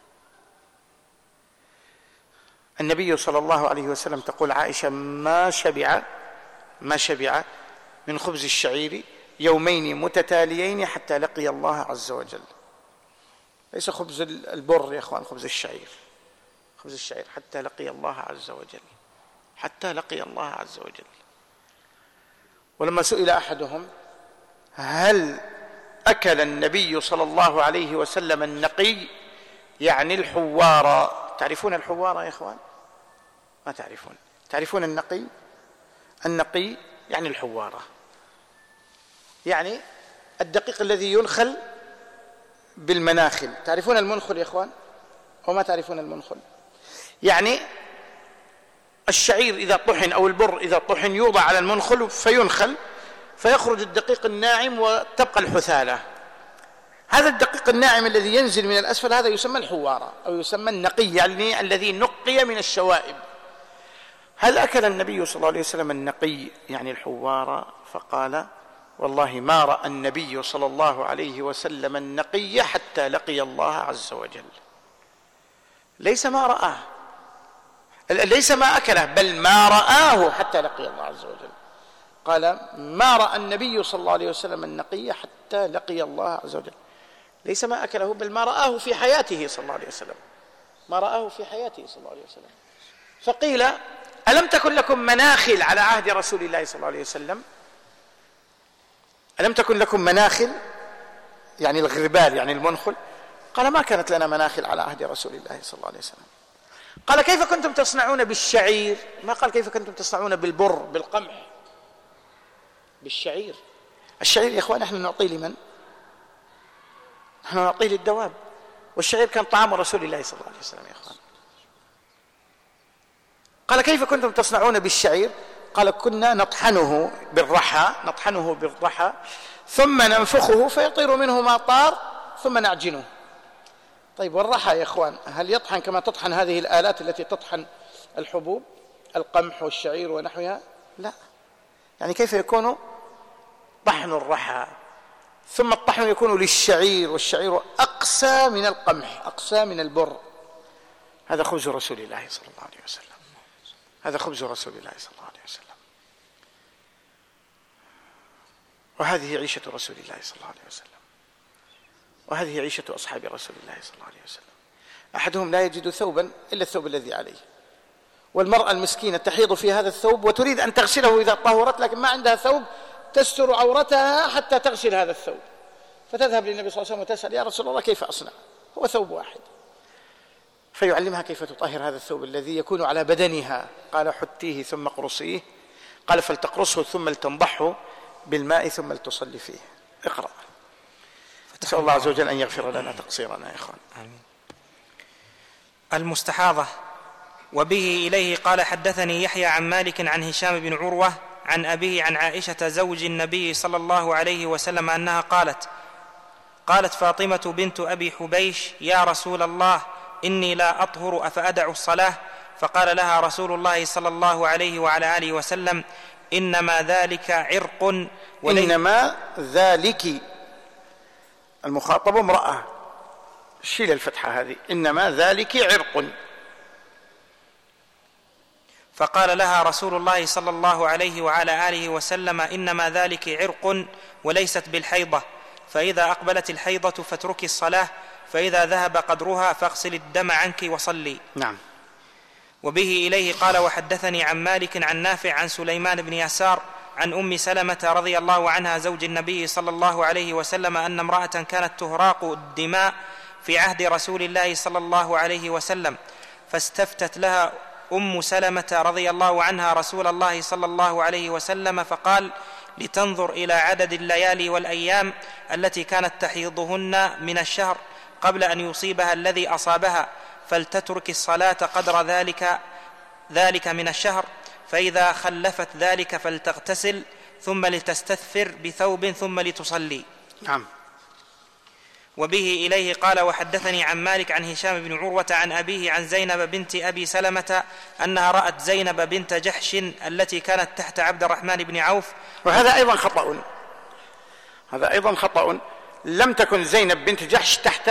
النبي صلى الله عليه وسلم تقول عائشة ما شبع ما شبع من خبز الشعير يومين متتاليين حتى لقي الله عز وجل. ليس خبز البر يا اخوان، خبز الشعير، خبز الشعير حتى لقي الله عز وجل، حتى لقي الله عز وجل. ولما سئل احدهم هل اكل النبي صلى الله عليه وسلم النقي يعني الحوار؟ تعرفون الحوار يا اخوان؟ ما تعرفون. تعرفون النقي؟ النقي يعني الحوارة، يعني الدقيق الذي ينخل بالمناخل. تعرفون المنخل يا اخوان او ما تعرفون المنخل؟ يعني الشعير اذا طحن او البر اذا طحن يوضع على المنخل فينخل فيخرج الدقيق الناعم وتبقى الحثالة. هذا الدقيق الناعم الذي ينزل من الاسفل هذا يسمى الحوارة او يسمى النقي، يعني الذي نقي من الشوائب. هل أكل النبي صلى الله عليه وسلم النقي يعني الحوار؟ فقال والله ما رأى النبي صلى الله عليه وسلم النقي حتى لقي الله عز وجل. ليس ما رآه، ليس ما أكله، بل ما رآه حتى لقي الله عز وجل. قال ما رأى النبي صلى الله عليه وسلم النقي حتى لقي الله عز وجل. ليس ما أكله، بل ما رآه في حياته صلى الله عليه وسلم، ما رآه في حياته صلى الله عليه وسلم. فقيل ألم تكن لكم مناخل على عهد رسول الله صلى الله عليه وسلم؟ ألم تكن لكم مناخل يعني الغربال يعني المنخل؟ قال ما كانت لنا مناخل على عهد رسول الله صلى الله عليه وسلم. قال كيف كنتم تصنعون بالشعير؟ ما قال كيف كنتم تصنعون بالبر بالقمح، بالشعير. الشعير يا اخوان احنا نعطيه لمن؟ نحن نعطيه للدواب، والشعير كان طعام رسول الله صلى الله عليه وسلم يا اخوان. قال كيف كنتم تصنعون بالشعير؟ قال كنا نطحنه بالرحى، نطحنه بالرحى ثم ننفخه فيطير منه ما طار ثم نعجنه. طيب والرحى يا اخوان هل يطحن كما تطحن هذه الآلات التي تطحن الحبوب القمح والشعير ونحوها؟ لا. يعني كيف يكون طحن الرحى؟ ثم الطحن يكون للشعير، والشعير أقسى من القمح، أقسى من البر. هذا خبز رسول الله صلى الله عليه وسلم، هذا خبز رسول الله صلى الله عليه وسلم، وهذه عيشة رسول الله صلى الله عليه وسلم، وهذه عيشة أصحاب رسول الله صلى الله عليه وسلم. أحدهم لا يجد ثوبا إلا الثوب الذي عليه، والمرأة المسكينة تحيض في هذا الثوب وتريد أن تغسله إذا طهرت، لكن ما عندها ثوب تستر عورتها حتى تغسل هذا الثوب، فتذهب للنبي صلى الله عليه وسلم وتسأل يا رسول الله كيف أصنع؟ هو ثوب واحد. فيعلمها كيف تطهر هذا الثوب الذي يكون على بدنها. قال حتيه ثم اقرصيه، قال فلتقرصه ثم لتنضحه بالماء ثم لتصلي فيه. اقرأ. نسأل الله عز وجل أن يغفر لنا تقصيرنا يا إخوان. آمين. المستحاضة. وبه إليه قال حدثني يحيى عن مالك عن هشام بن عروة عن أبيه عن عائشة زوج النبي صلى الله عليه وسلم أنها قالت قالت فاطمة بنت أبي حبيش يا رسول الله إني لا أطهر أفأدع الصلاة؟ فقال لها رسول الله صلى الله عليه وعلى آله وسلم إنما ذلك عرق إنما ذلك المخاطب امرأة، شيل الفتحة هذه، إنما ذلك عرق. فقال لها رسول الله صلى الله عليه وعلى آله وسلم إنما ذلك عرق وليست بالحيضة، فإذا أقبلت الحيضة فاتركي الصلاة، فإذا ذهب قدرها فاغسل الدم عنك وصلي. نعم. وبه إليه قال وحدثني عن مالك عن نافع عن سليمان بن يسار عن أم سلمة رضي الله عنها زوج النبي صلى الله عليه وسلم أن امرأة كانت تهراق الدماء في عهد رسول الله صلى الله عليه وسلم، فاستفتت لها أم سلمة رضي الله عنها رسول الله صلى الله عليه وسلم فقال لتنظر إلى عدد الليالي والأيام التي كانت تحيضهن من الشهر قبل أن يصيبها الذي أصابها، فلتترك الصلاة قدر ذلك ذلك من الشهر، فإذا خلفت ذلك فلتغتسل، ثم لتستثفر بثوب ثم لتصلي. نعم. وبه إليه قال وحدثني عن مالك عن هشام بن عروة عن أبيه عن زينب بنت أبي سلمة أنها رأت زينب بنت جحش التي كانت تحت عبد الرحمن بن عوف. وهذا أيضا خطأ، هذا أيضا خطأ. لم تكن زينب بنت جحش تحت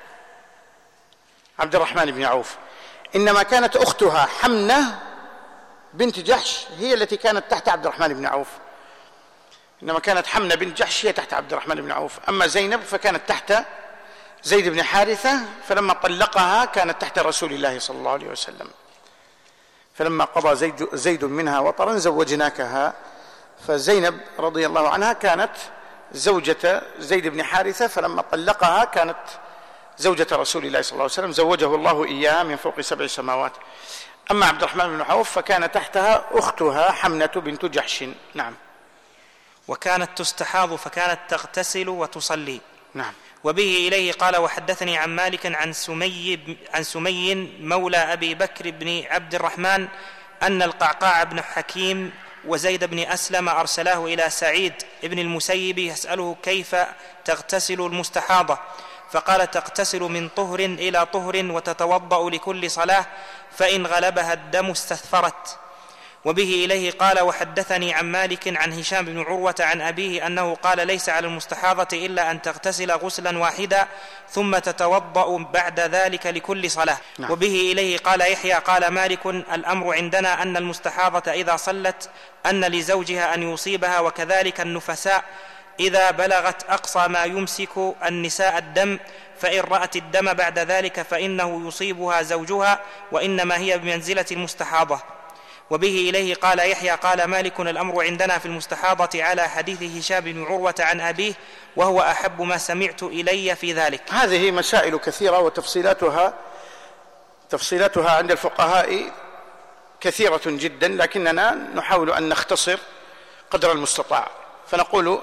عبد الرحمن بن عوف، إنما كانت أختها حمنة بنت جحش هي التي كانت تحت عبد الرحمن بن عوف، إنما كانت حمنة بنت جحش هي تحت عبد الرحمن بن عوف. أما زينب فكانت تحت زيد بن حارثة، فلما طلقها كانت تحت رسول الله صلى الله عليه وسلم، فلما قضى زيد, زيد منها وطرا زوجناكها. فزينب رضي الله عنها كانت زوجة زيد بن حارثة، فلما طلقها كانت زوجة رسول الله صلى الله عليه وسلم، زوجه الله إياها من فوق سبع سماوات. أما عبد الرحمن بن عوف فكان تحتها أختها حمنة بنت جحش. نعم. وكانت تستحاض فكانت تغتسل وتصلي. نعم. وبه إليه قال وحدثني عن مالك عن سمي, عن سمي مولى أبي بكر بن عبد الرحمن أن القعقاع بن حكيم وزيد بن أسلم أرسلاه إلى سعيد بن المسيب يسأله كيف تغتسل المستحاضة، فقال تغتسل من طهر إلى طهر وتتوضأ لكل صلاة، فإن غلبها الدم استثفرت. وبه إليه قال وحدثني عن مالك عن هشام بن عروة عن أبيه أنه قال ليس على المستحاضة إلا أن تغتسل غسلا واحدا ثم تتوضأ بعد ذلك لكل صلاة. نعم. وبه إليه قال يحيى قال مالك الأمر عندنا أن المستحاضة إذا صلت أن لزوجها أن يصيبها، وكذلك النفساء إذا بلغت أقصى ما يمسك النساء الدم، فإن رأت الدم بعد ذلك فإنه يصيبها زوجها، وإنما هي بمنزلة المستحاضة. وبه إليه قال يحيى قال مالك الأمر عندنا في المستحاضة على حديث هشام بن عروة عن أبيه، وهو أحب ما سمعت إلي في ذلك. هذه مسائل كثيرة وتفصيلاتها تفصيلاتها عند الفقهاء كثيرة جدا، لكننا نحاول أن نختصر قدر المستطاع. فنقول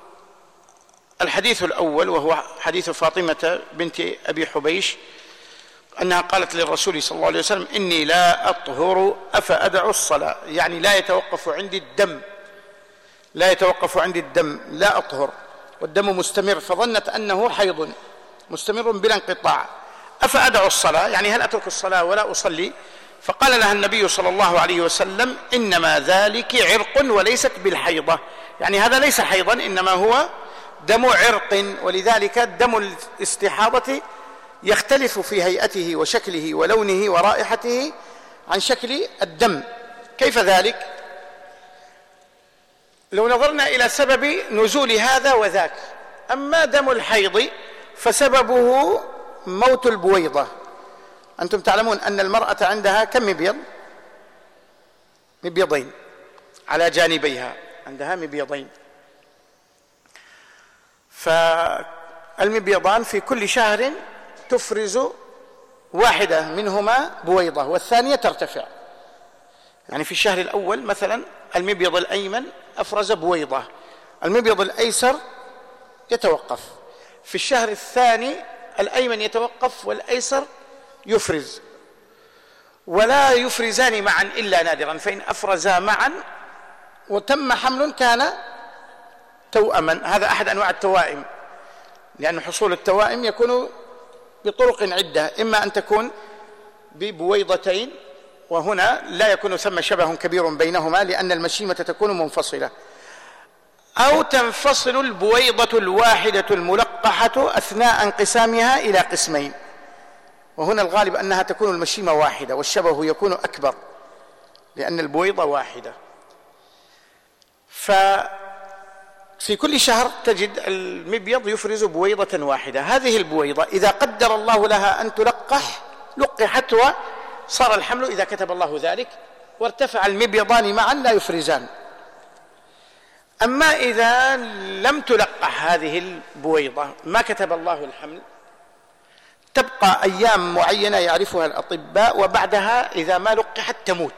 الحديث الأول وهو حديث فاطمة بنت أبي حبيش أنها قالت للرسول صلى الله عليه وسلم إني لا أطهر أفأدع الصلاة، يعني لا يتوقف عندي الدم، لا يتوقف عندي الدم، لا أطهر والدم مستمر، فظنت أنه حيض مستمر بلا انقطاع. أفأدع الصلاة يعني هل أترك الصلاة ولا أصلي؟ فقال لها النبي صلى الله عليه وسلم إنما ذلك عرق وليست بالحيضة، يعني هذا ليس حيضا إنما هو دم عرق، ولذلك دم الاستحاضة يختلف في هيئته وشكله ولونه ورائحته عن شكل الدم. كيف ذلك؟ لو نظرنا إلى سبب نزول هذا وذاك. أما دم الحيض فسببه موت البويضة. أنتم تعلمون أن المرأة عندها كم مبيض؟ مبيضين على جانبيها، عندها مبيضين، فالمبيضان في كل شهر تفرز واحدة منهما بويضة والثانية ترتفع. يعني في الشهر الأول مثلا المبيض الأيمن أفرز بويضة، المبيض الأيسر يتوقف. في الشهر الثاني الأيمن يتوقف والأيسر يفرز، ولا يفرزان معا إلا نادرا، فإن أفرزا معا وتم حمل كان توأما. هذا أحد أنواع التوائم، لأن حصول التوائم يكون بطرق عدة، إما أن تكون ببويضتين، وهنا لا يكون ثم شبه كبير بينهما لأن المشيمة تكون منفصلة، أو تنفصل البويضة الواحدة الملقحة أثناء انقسامها إلى قسمين، وهنا الغالب أنها تكون المشيمة واحدة والشبه يكون أكبر لأن البويضة واحدة. ففي كل شهر تجد المبيض يفرز بويضة واحدة. هذه البويضة إذا قدر الله لها أن تلقح لقحت وصار الحمل إذا كتب الله ذلك، وارتفع المبيضان معا لا يفرزان. أما إذا لم تلقح هذه البويضة ما كتب الله الحمل، تبقى أيام معينة يعرفها الأطباء، وبعدها إذا ما لقحت تموت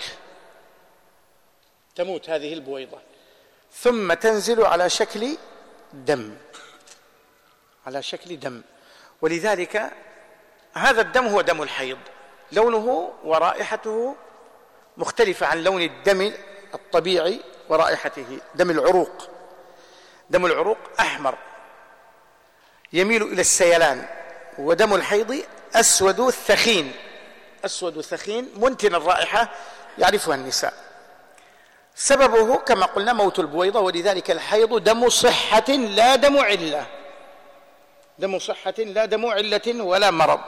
تموت هذه البويضة، ثم تنزل على شكل دم على شكل دم ولذلك هذا الدم هو دم الحيض، لونه ورائحته مختلفة عن لون الدم الطبيعي ورائحته. دم العروق، دم العروق أحمر يميل إلى السيلان، ودم الحيض أسود ثخين، أسود ثخين منتن الرائحة يعرفها النساء. سببه كما قلنا موت البويضة، ولذلك الحيض دم صحة لا دم علة، دم صحة لا دم علة ولا مرض.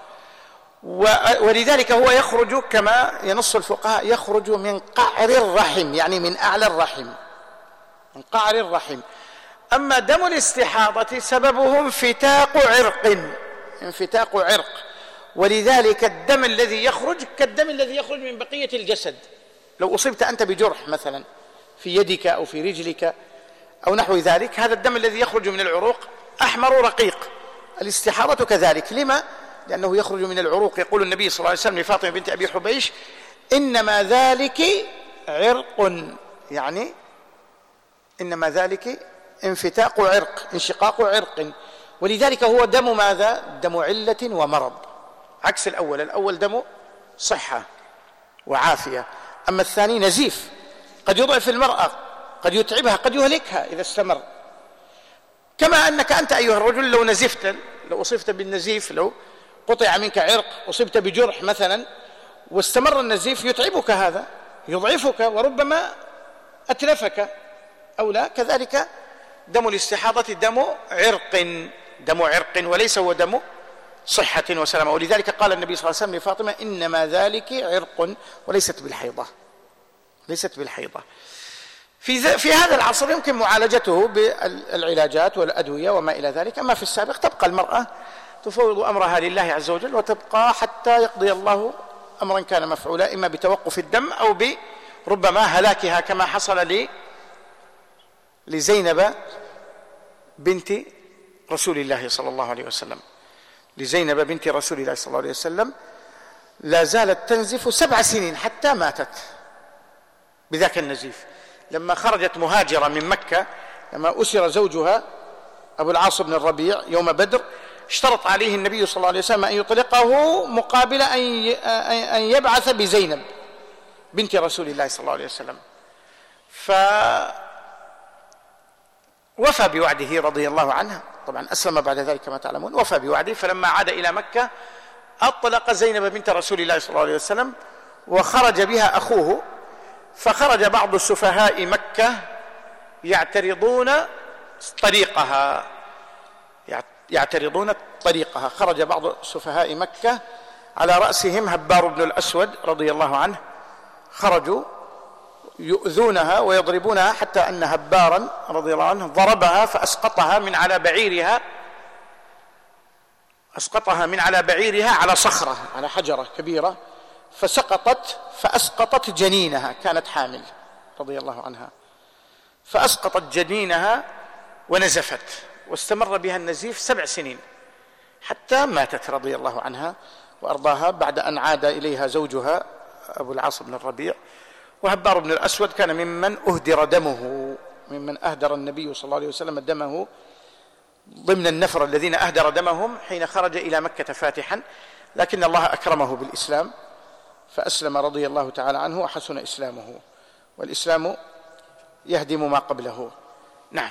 ولذلك هو يخرج كما ينص الفقهاء، يخرج من قعر الرحم، يعني من أعلى الرحم، من قعر الرحم. أما دم الاستحاضة سببه انفتاق عرق، انفتاق عرق، ولذلك الدم الذي يخرج كالدم الذي يخرج من بقية الجسد. لو أصبت أنت بجرح مثلا في يدك أو في رجلك أو نحو ذلك، هذا الدم الذي يخرج من العروق أحمر رقيق. الاستحاضة كذلك. لما؟ لأنه يخرج من العروق. يقول النبي صلى الله عليه وسلم لفاطمة بنت أبي حبيش: إنما ذلك عرق، يعني إنما ذلك انفتاق عرق، انشقاق عرق. ولذلك هو دم ماذا؟ دم علة ومرض، عكس الأول. الأول دم صحة وعافية، أما الثاني نزيف، قد يضعف المرأة، قد يتعبها، قد يهلكها إذا استمر. كما أنك أنت أيها الرجل لو نزفت، لو أصبت بالنزيف، لو قطع منك عرق، أصبت بجرح مثلا واستمر النزيف، يتعبك، هذا يضعفك وربما أتلفك أو لا. كذلك دم الاستحاضة دم عرق، دم عرق وليس هو دم صحة وسلامة. ولذلك قال النبي صلى الله عليه وسلم لفاطمة: إنما ذلك عرق وليست بالحيضة، ليست بالحيضة. في, في هذا العصر يمكن معالجته بالعلاجات والأدوية وما إلى ذلك. أما في السابق تبقى المرأة تفوض أمرها لله عز وجل، وتبقى حتى يقضي الله أمرا كان مفعولا، إما بتوقف الدم أو بربما هلاكها، كما حصل لي لزينب بنت رسول الله صلى الله عليه وسلم. لزينب بنت رسول الله صلى الله عليه وسلم لا زالت تنزف سبع سنين حتى ماتت بذاك النزيف. لما خرجت مهاجرة من مكة، لما أسر زوجها أبو العاص بن الربيع يوم بدر، اشترط عليه النبي صلى الله عليه وسلم أن يطلقه مقابل أن يبعث بزينب بنت رسول الله صلى الله عليه وسلم. فوفى بوعده رضي الله عنه، طبعا أسلم بعد ذلك كما تعلمون، وفى بوعده. فلما عاد إلى مكة أطلق زينب بنت رسول الله صلى الله عليه وسلم، وخرج بها أخوه. فخرج بعض سفهاء مكة يعترضون طريقها، يعترضون طريقها. خرج بعض سفهاء مكة على رأسهم هبار بن الأسود رضي الله عنه، خرجوا يؤذونها ويضربونها، حتى أن هبارا رضي الله عنه ضربها فأسقطها من على بعيرها، أسقطها من على بعيرها على صخرة، على حجرة كبيرة، فسقطت فأسقطت جنينها، كانت حامل رضي الله عنها، فأسقطت جنينها ونزفت، واستمر بها النزيف سبع سنين حتى ماتت رضي الله عنها وأرضاها، بعد أن عاد إليها زوجها أبو العاص بن الربيع. وهبار بن الأسود كان ممن أهدر دمه، ممن أهدر النبي صلى الله عليه وسلم دمه، ضمن النفر الذين أهدر دمهم حين خرج إلى مكة فاتحا، لكن الله أكرمه بالإسلام فأسلم رضي الله تعالى عنه وحسن إسلامه، والإسلام يهدم ما قبله. نعم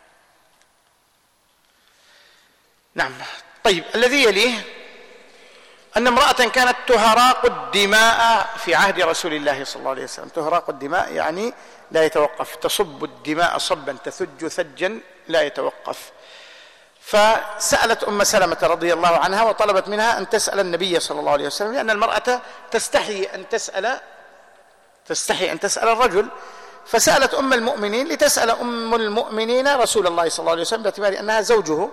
نعم طيب، الذي يليه أن امرأة كانت تهراق الدماء في عهد رسول الله صلى الله عليه وسلم. تهراق الدماء يعني لا يتوقف، تصب الدماء صبا تثج ثجا لا يتوقف. فسألت أم سلمة رضي الله عنها وطلبت منها أن تسأل النبي صلى الله عليه وسلم، لأن المرأة تستحي أن تسأل تستحي أن تسأل الرجل، فسألت أم المؤمنين لتسأل أم المؤمنين رسول الله صلى الله عليه وسلم باعتبار أنها زوجه.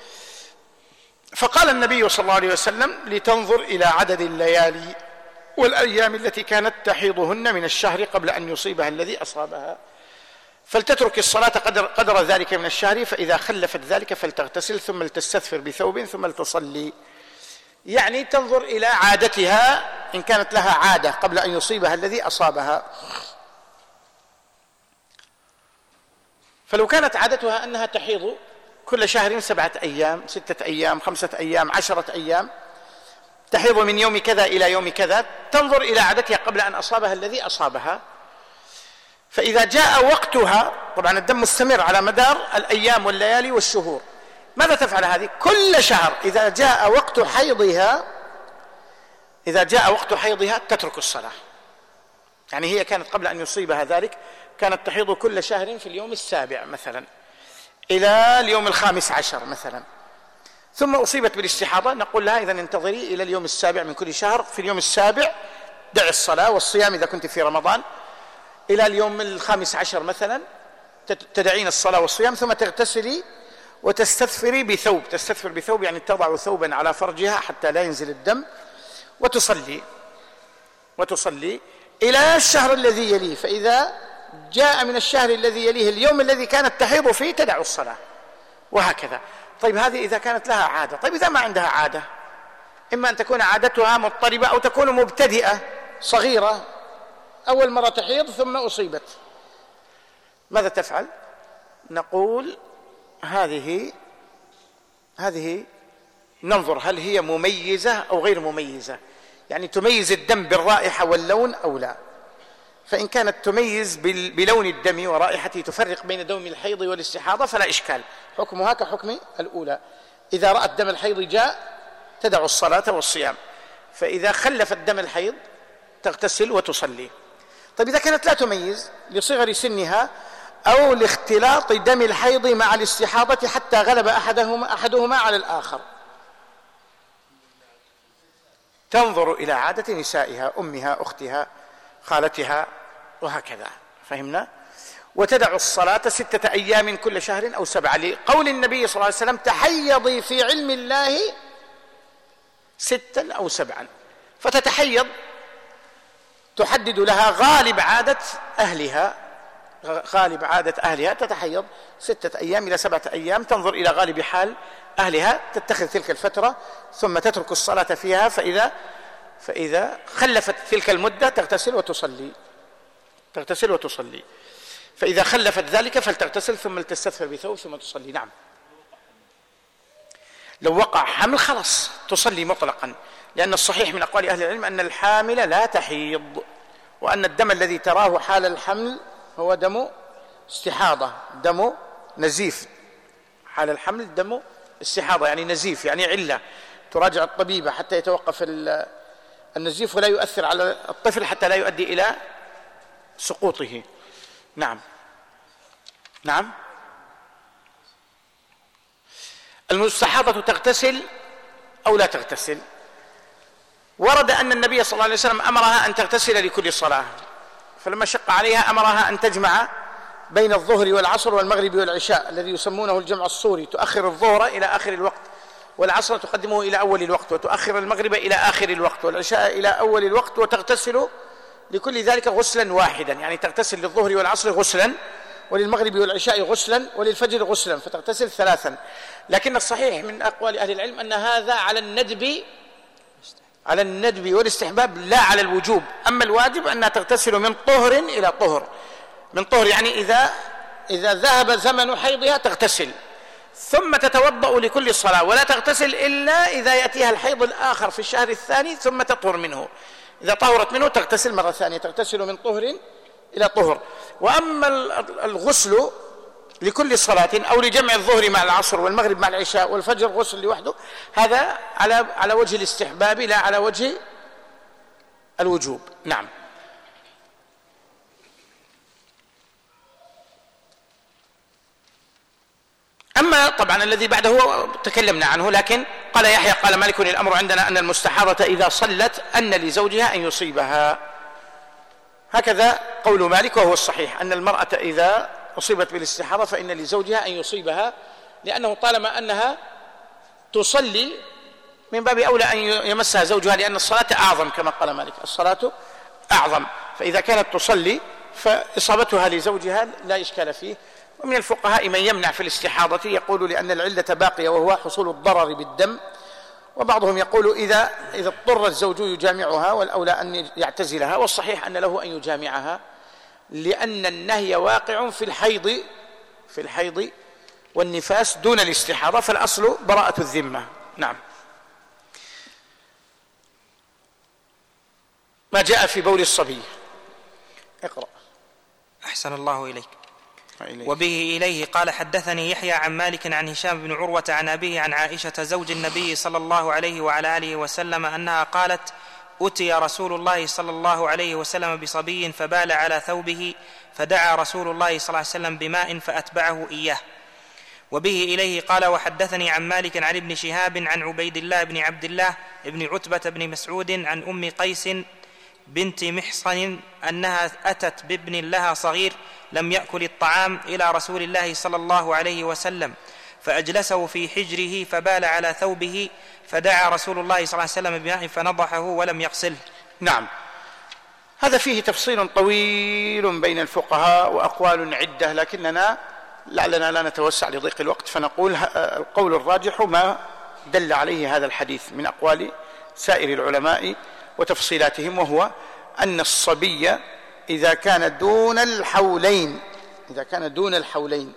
فقال النبي صلى الله عليه وسلم: لتنظر إلى عدد الليالي والأيام التي كانت تحيضهن من الشهر قبل أن يصيبها الذي أصابها، فلتترك الصلاة قدر, قدر ذلك من الشهر، فإذا خلفت ذلك فلتغتسل ثم لتستثفر بثوب ثم لتصلي. يعني تنظر إلى عادتها إن كانت لها عادة قبل أن يصيبها الذي أصابها. فلو كانت عادتها أنها تحيض كل شهر سبعة أيام، ستة أيام، خمسة أيام، عشرة أيام، تحيض من يوم كذا إلى يوم كذا، تنظر إلى عادتها قبل أن أصابها الذي أصابها. فإذا جاء وقتها، طبعا الدم مستمر على مدار الأيام والليالي والشهور، ماذا تفعل هذه؟ كل شهر إذا جاء وقت حيضها إذا جاء وقت حيضها تترك الصلاة. يعني هي كانت قبل أن يصيبها ذلك كانت تحيض كل شهر في اليوم السابع مثلا إلى اليوم الخامس عشر مثلا، ثم أصيبت بالاستحاضة، نقول لها إذن انتظري إلى اليوم السابع من كل شهر، في اليوم السابع دع الصلاة والصيام إذا كنت في رمضان، إلى اليوم الخامس عشر مثلا تدعين الصلاة والصيام، ثم تغتسلي وتستثفري بثوب، تستثفر بثوب يعني تضع ثوبا على فرجها حتى لا ينزل الدم، وتصلي وتصلي إلى الشهر الذي يليه. فإذا جاء من الشهر الذي يليه اليوم الذي كانت تحيض فيه تدع الصلاة، وهكذا. طيب هذه إذا كانت لها عادة. طيب إذا ما عندها عادة، إما أن تكون عادتها مضطربة أو تكون مبتدئة صغيرة، أول مرة تحيض ثم أصيبت، ماذا تفعل؟ نقول هذه هذه ننظر هل هي مميزة أو غير مميزة، يعني تميز الدم بالرائحة واللون أو لا. فإن كانت تميز بلون الدم ورائحته، تفرق بين دم الحيض والاستحاضة، فلا إشكال، حكمها كحكم الأولى. إذا رأت دم الحيض جاء تدع الصلاة والصيام. فإذا خلفت دم الحيض تغتسل وتصلي. طيب إذا كانت لا تميز لصغر سنها أو لاختلاط دم الحيض مع الاستحاضة حتى غلب أحدهما, أحدهما على الآخر، تنظر إلى عادة نسائها، أمها، أختها، خالتها، وهكذا. فهمنا؟ وتدع الصلاة ستة أيام كل شهر أو سبعة، لقول النبي صلى الله عليه وسلم تحيضي في علم الله ستا أو سبعا. فتتحيض، تحدد لها غالب عادة أهلها، غالب عادة أهلها تتحيض ستة أيام إلى سبعة أيام، تنظر إلى غالب حال أهلها، تتخذ تلك الفترة ثم تترك الصلاة فيها. فإذا فإذا خلفت تلك المدة تغتسل وتصلي تغتسل وتصلي فإذا خلفت ذلك فلتغتسل ثم تستثفر بثوب ثم تصلي. نعم، لو وقع حمل خلاص تصلي مطلقا، لأن الصحيح من أقوال أهل العلم أن الحامل لا تحيض، وأن الدم الذي تراه حال الحمل هو دم استحاضة، دم نزيف. حال الحمل دم استحاضة يعني نزيف، يعني علة، تراجع الطبيبة حتى يتوقف النزيف ولا يؤثر على الطفل حتى لا يؤدي إلى سقوطه. نعم نعم المستحاضة تغتسل أو لا تغتسل؟ ورد أن النبي صلى الله عليه وسلم أمرها أن تغتسل لكل صلاة، فلما شق عليها أمرها أن تجمع بين الظهر والعصر والمغرب والعشاء الذي يسمونه الجمع الصوري، تؤخر الظهر إلى آخر الوقت، والعصر تقدمه إلى أول الوقت، وتؤخر المغرب إلى آخر الوقت، والعشاء إلى أول الوقت، وتغتسل لكل ذلك غسلا واحدا، يعني تغتسل للظهر والعصر غسلا، وللمغرب والعشاء غسلا، وللفجر غسلا، فتغتسل ثلاثا. لكن الصحيح من أقوال أهل العلم أن هذا على الندب على الندب والاستحباب لا على الوجوب. أما الواجب أنها تغتسل من طهر إلى طهر، من طهر يعني إذا إذا ذهب زمن حيضها تغتسل ثم تتوضأ لكل صلاة، ولا تغتسل إلا إذا يأتيها الحيض الآخر في الشهر الثاني ثم تطهر منه. إذا طهرت منه تغتسل مرة ثانية، تغتسل من طهر إلى طهر. وأما الغسل لكل صلاة أو لجمع الظهر مع العصر والمغرب مع العشاء والفجر غسل لوحده، هذا على على وجه الاستحباب لا على وجه الوجوب. نعم. أما طبعا الذي بعده تكلمنا عنه، لكن قال يحيى قال مالك الأمر عندنا أن المستحاضة إذا صلت أن لزوجها أن يصيبها، هكذا قول مالك، وهو الصحيح أن المرأة إذا أصيبت بالاستحاضة فإن لزوجها أن يصيبها، لأنه طالما أنها تصلي من باب أولى أن يمسها زوجها، لأن الصلاة أعظم كما قال مالك، الصلاة أعظم. فإذا كانت تصلي فإصابتها لزوجها لا إشكال فيه. ومن الفقهاء من يمنع في الاستحاضة، يقول لأن العلة باقية وهو حصول الضرر بالدم، وبعضهم يقول إذا إذا اضطر الزوج يجامعها والأولى أن يعتزلها، والصحيح أن له أن يجامعها، لأن النهي واقع في الحيض في الحيض والنفاس دون الاستحاضة، فالأصل براءة الذمة. نعم. ما جاء في بول الصبي. اقرأ. أحسن الله إليك. وبه إليه قال حدثني يحيى عن مالك عن هشام بن عروة عن أبيه عن عائشة زوج النبي صلى الله عليه وعلى آله وسلم أنها قالت: أتي رسول الله صلى الله عليه وسلم بصبي فبال على ثوبه فدعا رسول الله صلى الله عليه وسلم بماء فأتبعه إياه. وبه إليه قال وحدثني عن مالك عن ابن شهاب عن عبيد الله بن عبد الله بن عتبة بن مسعود عن أم قيس بنت محصن أنها أتت بابن لها صغير لم يأكل الطعام إلى رسول الله صلى الله عليه وسلم فأجلسه في حجره فبال على ثوبه فدعا رسول الله صلى الله عليه وسلم بماء فنضحه ولم يغسله. نعم، هذا فيه تفصيل طويل بين الفقهاء وأقوال عدة، لكننا لعلنا لا نتوسع لضيق الوقت فنقول القول الراجح ما دل عليه هذا الحديث من أقوال سائر العلماء وتفصيلاتهم، وهو أن الصبي إذا كان دون الحولين إذا كان دون الحولين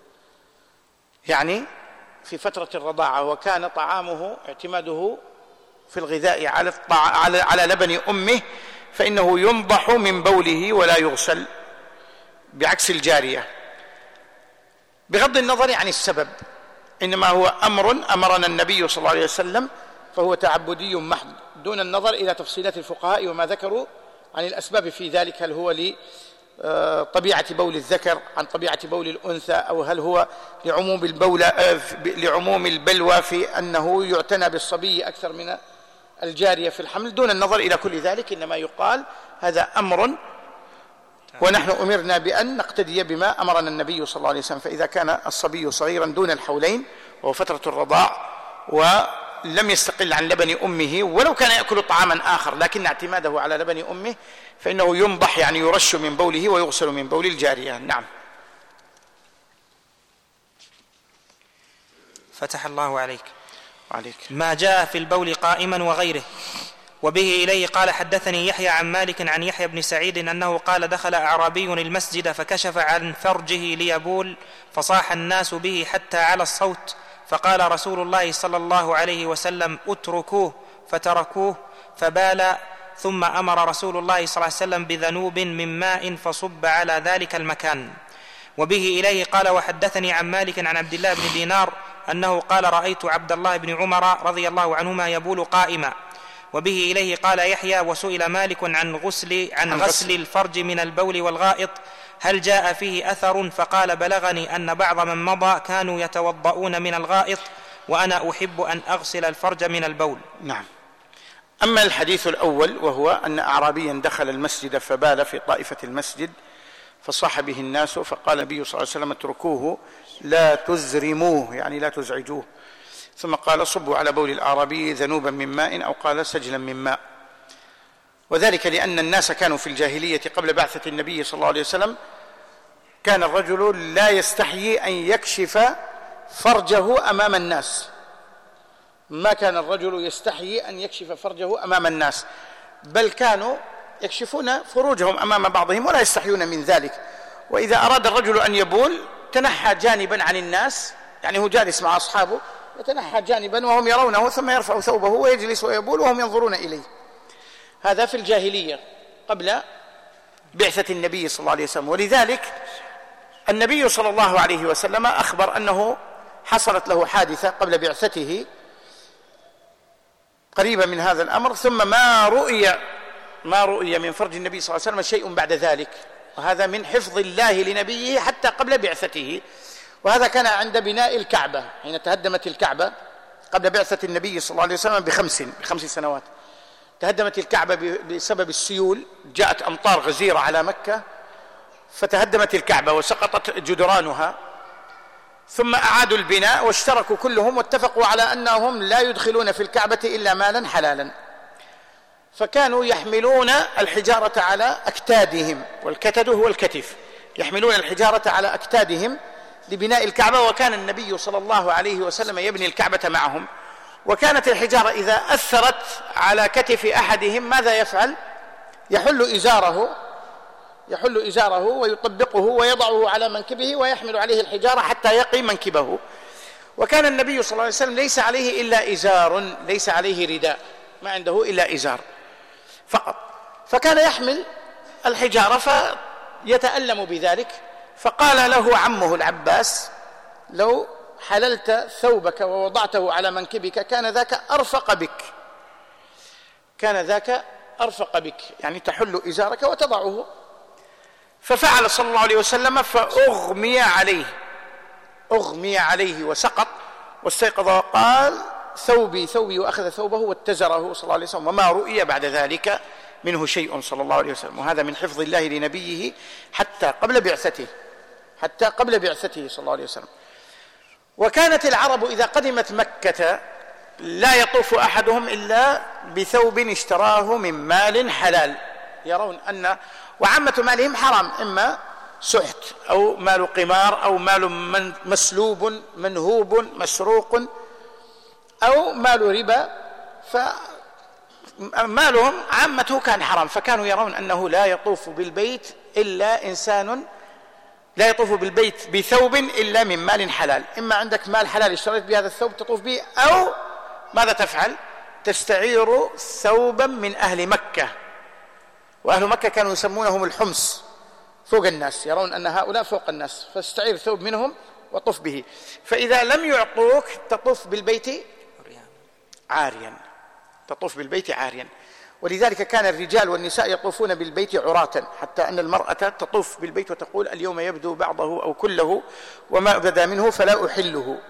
يعني في فترة الرضاعة وكان طعامه اعتماده في الغذاء على, على, على لبن أمه فإنه ينضح من بوله ولا يغسل، بعكس الجارية، بغض النظر عن السبب، إنما هو أمر أمرنا النبي صلى الله عليه وسلم فهو تعبدي محض دون النظر إلى تفصيلات الفقهاء وما ذكروا عن الأسباب في ذلك، هل هو لطبيعة بول الذكر عن طبيعة بول الأنثى، أو هل هو لعموم البولة لعموم البلوى في أنه يعتنى بالصبي أكثر من الجارية في الحمل، دون النظر إلى كل ذلك. إنما يقال هذا أمر ونحن أمرنا بأن نقتدي بما أمرنا النبي صلى الله عليه وسلم. فإذا كان الصبي صغيرا دون الحولين وهو فترة الرضاع ولم يستقل عن لبن أمه ولو كان يأكل طعاما آخر لكن اعتماده على لبن أمه فإنه ينضح، يعني يرش من بوله ويغسل من بول الجارية. نعم. فتح الله عليك. وعليك. ما جاء في البول قائما وغيره. وبه إليه قال حدثني يحيى عن مالك عن يحيى بن سعيد أنه قال دخل أعرابي المسجد فكشف عن فرجه ليبول فصاح الناس به حتى على الصوت، فقال رسول الله صلى الله عليه وسلم اتركوه، فتركوه فبال، ثم أمر رسول الله صلى الله عليه وسلم بذنوب من ماء فصب على ذلك المكان. وبه إليه قال وحدثني عن مالك عن عبد الله بن دينار أنه قال رأيت عبد الله بن عمر رضي الله عنهما يبول قائما. وبه إليه قال يحيى وسئل مالك عن غسل عن غسل الفرج من البول والغائط هل جاء فيه أثر، فقال بلغني أن بعض من مضى كانوا يتوضؤون من الغائط وأنا أحب أن أغسل الفرج من البول. نعم. أما الحديث الأول وهو أن أعرابيا دخل المسجد فبال في طائفة المسجد فصاح به الناس فقال النبي صلى الله عليه وسلم اتركوه لا تزرموه، يعني لا تزعجوه، ثم قال صبوا على بول الأعرابي ذنوبا من ماء أو قال سجلا من ماء. وذلك لأن الناس كانوا في الجاهلية قبل بعثة النبي صلى الله عليه وسلم كان الرجل لا يستحيي أن يكشف فرجه أمام الناس، ما كان الرجل يستحيي أن يكشف فرجه أمام الناس، بل كانوا يكشفون فروجهم أمام بعضهم ولا يستحيون من ذلك. وإذا أراد الرجل أن يبول تنحى جانبا عن الناس، يعني هو جالس مع أصحابه يتنحى جانبا وهم يرونه ثم يرفع ثوبه ويجلس ويبول وهم ينظرون إليه. هذا في الجاهلية قبل بعثة النبي صلى الله عليه وسلم. ولذلك النبي صلى الله عليه وسلم أخبر أنه حصلت له حادثة قبل بعثته قريبة من هذا الأمر، ثم ما رؤي ما رؤي من فرج النبي صلى الله عليه وسلم شيء بعد ذلك، وهذا من حفظ الله لنبيه حتى قبل بعثته. وهذا كان عند بناء الكعبة حين تهدمت الكعبة قبل بعثة النبي صلى الله عليه وسلم بخمس بخمس سنوات، تهدمت الكعبة بسبب السيول، جاءت أمطار غزيرة على مكة فتهدمت الكعبة وسقطت جدرانها، ثم أعادوا البناء واشتركوا كلهم واتفقوا على أنهم لا يدخلون في الكعبة إلا مالا حلالا، فكانوا يحملون الحجارة على أكتادهم، والكتد هو الكتف، يحملون الحجارة على أكتادهم لبناء الكعبة، وكان النبي صلى الله عليه وسلم يبني الكعبة معهم. وكانت الحجارة إذا أثرت على كتف أحدهم ماذا يفعل؟ يحل إزاره يحل إزاره ويطبقه ويضعه على منكبه ويحمل عليه الحجارة حتى يقي منكبه. وكان النبي صلى الله عليه وسلم ليس عليه إلا إزار، ليس عليه رداء، ما عنده إلا إزار فقط، فكان يحمل الحجارة يتألم بذلك، فقال له عمه العباس: لو حللت ثوبك ووضعته على منكبك كان ذاك أرفق بك، كان ذاك أرفق بك، يعني تحل إزارك وتضعه. ففعل صلى الله عليه وسلم، فأغمي عليه أغمي عليه وسقط، واستيقظ وقال: ثوبي ثوبي، وأخذ ثوبه واتزره صلى الله عليه وسلم، وما رؤي بعد ذلك منه شيء صلى الله عليه وسلم. وهذا من حفظ الله لنبيه حتى قبل بعثته حتى قبل بعثته صلى الله عليه وسلم. وكانت العرب إذا قدمت مكة لا يطوف أحدهم إلا بثوب اشتراه من مال حلال، يرون أن وعامة مالهم حرام، إما سحت أو مال قمار أو مال مسلوب منهوب مسروق أو مال ربا، فمالهم عامته كان حرام، فكانوا يرون أنه لا يطوف بالبيت إلا إنسان لا يطوف بالبيت بثوب إلا من مال حلال. إما عندك مال حلال اشتريت بهذا الثوب تطوف به، أو ماذا تفعل؟ تستعير ثوبا من أهل مكة، وأهل مكة كانوا يسمونهم الحمص، فوق الناس، يرون أن هؤلاء فوق الناس، فاستعير ثوب منهم وطف به. فإذا لم يعطوك تطوف بالبيت عاريا تطوف بالبيت عاريا. ولذلك كان الرجال والنساء يطوفون بالبيت عراة، حتى أن المرأة تطوف بالبيت وتقول: اليوم يبدو بعضه أو كله، وما بدا منه فلا أحله.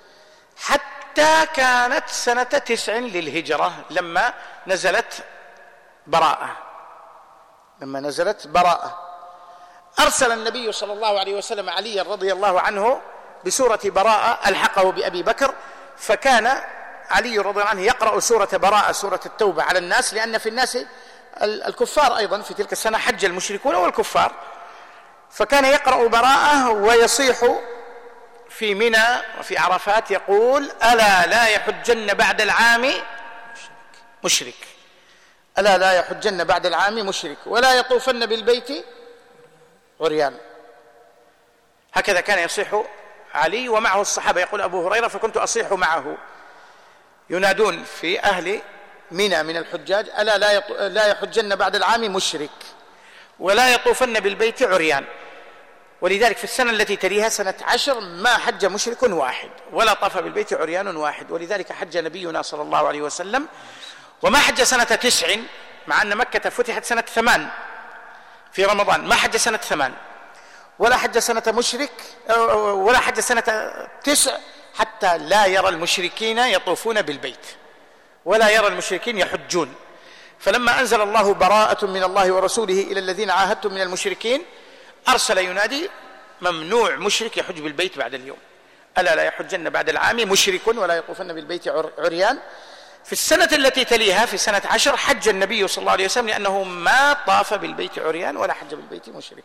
حتى كانت سنة تسع للهجرة لما نزلت براءة لما نزلت براءة أرسل النبي صلى الله عليه وسلم علي رضي الله عنه بسورة براءة، ألحقه بأبي بكر، فكان علي رضي الله عنه يقرأ سورة براءة، سورة التوبة، على الناس، لأن في الناس الكفار أيضا في تلك السنة حج المشركون والكفار، فكان يقرأ براءة ويصيح في منى وفي عرفات يقول: ألا لا يحجن بعد العام مشرك ألا لا يحجن بعد العام مشرك ولا يطوفن بالبيت عريان. هكذا كان يصيح علي ومعه الصحابة. يقول أبو هريرة: فكنت أصيح معه، ينادون في أهل منى من الحجاج: ألا لا يحجن بعد العام مشرك ولا يطوفن بالبيت عريان. ولذلك في السنة التي تليها سنة عشر ما حج مشرك واحد ولا طاف بالبيت عريان واحد. ولذلك حج نبينا صلى الله عليه وسلم وما حج سنة تسع، مع أن مكة فتحت سنة ثمان في رمضان، ما حج سنة ثمان ولا حج سنة مشرك ولا حج سنة تسع، حتى لا يرى المشركين يطوفون بالبيت ولا يرى المشركين يحجون. فلما أنزل الله: براءة من الله ورسوله إلى الذين عاهدتم من المشركين، أرسل ينادي: ممنوع مشرك يحج بالبيت بعد اليوم، ألا لا يحجن بعد العام مشرك ولا يطوفن بالبيت عريان. في السنة التي تليها في سنة عشر حج النبي صلى الله عليه وسلم، لأنه ما طاف بالبيت عريان ولا حج بالبيت مشرك.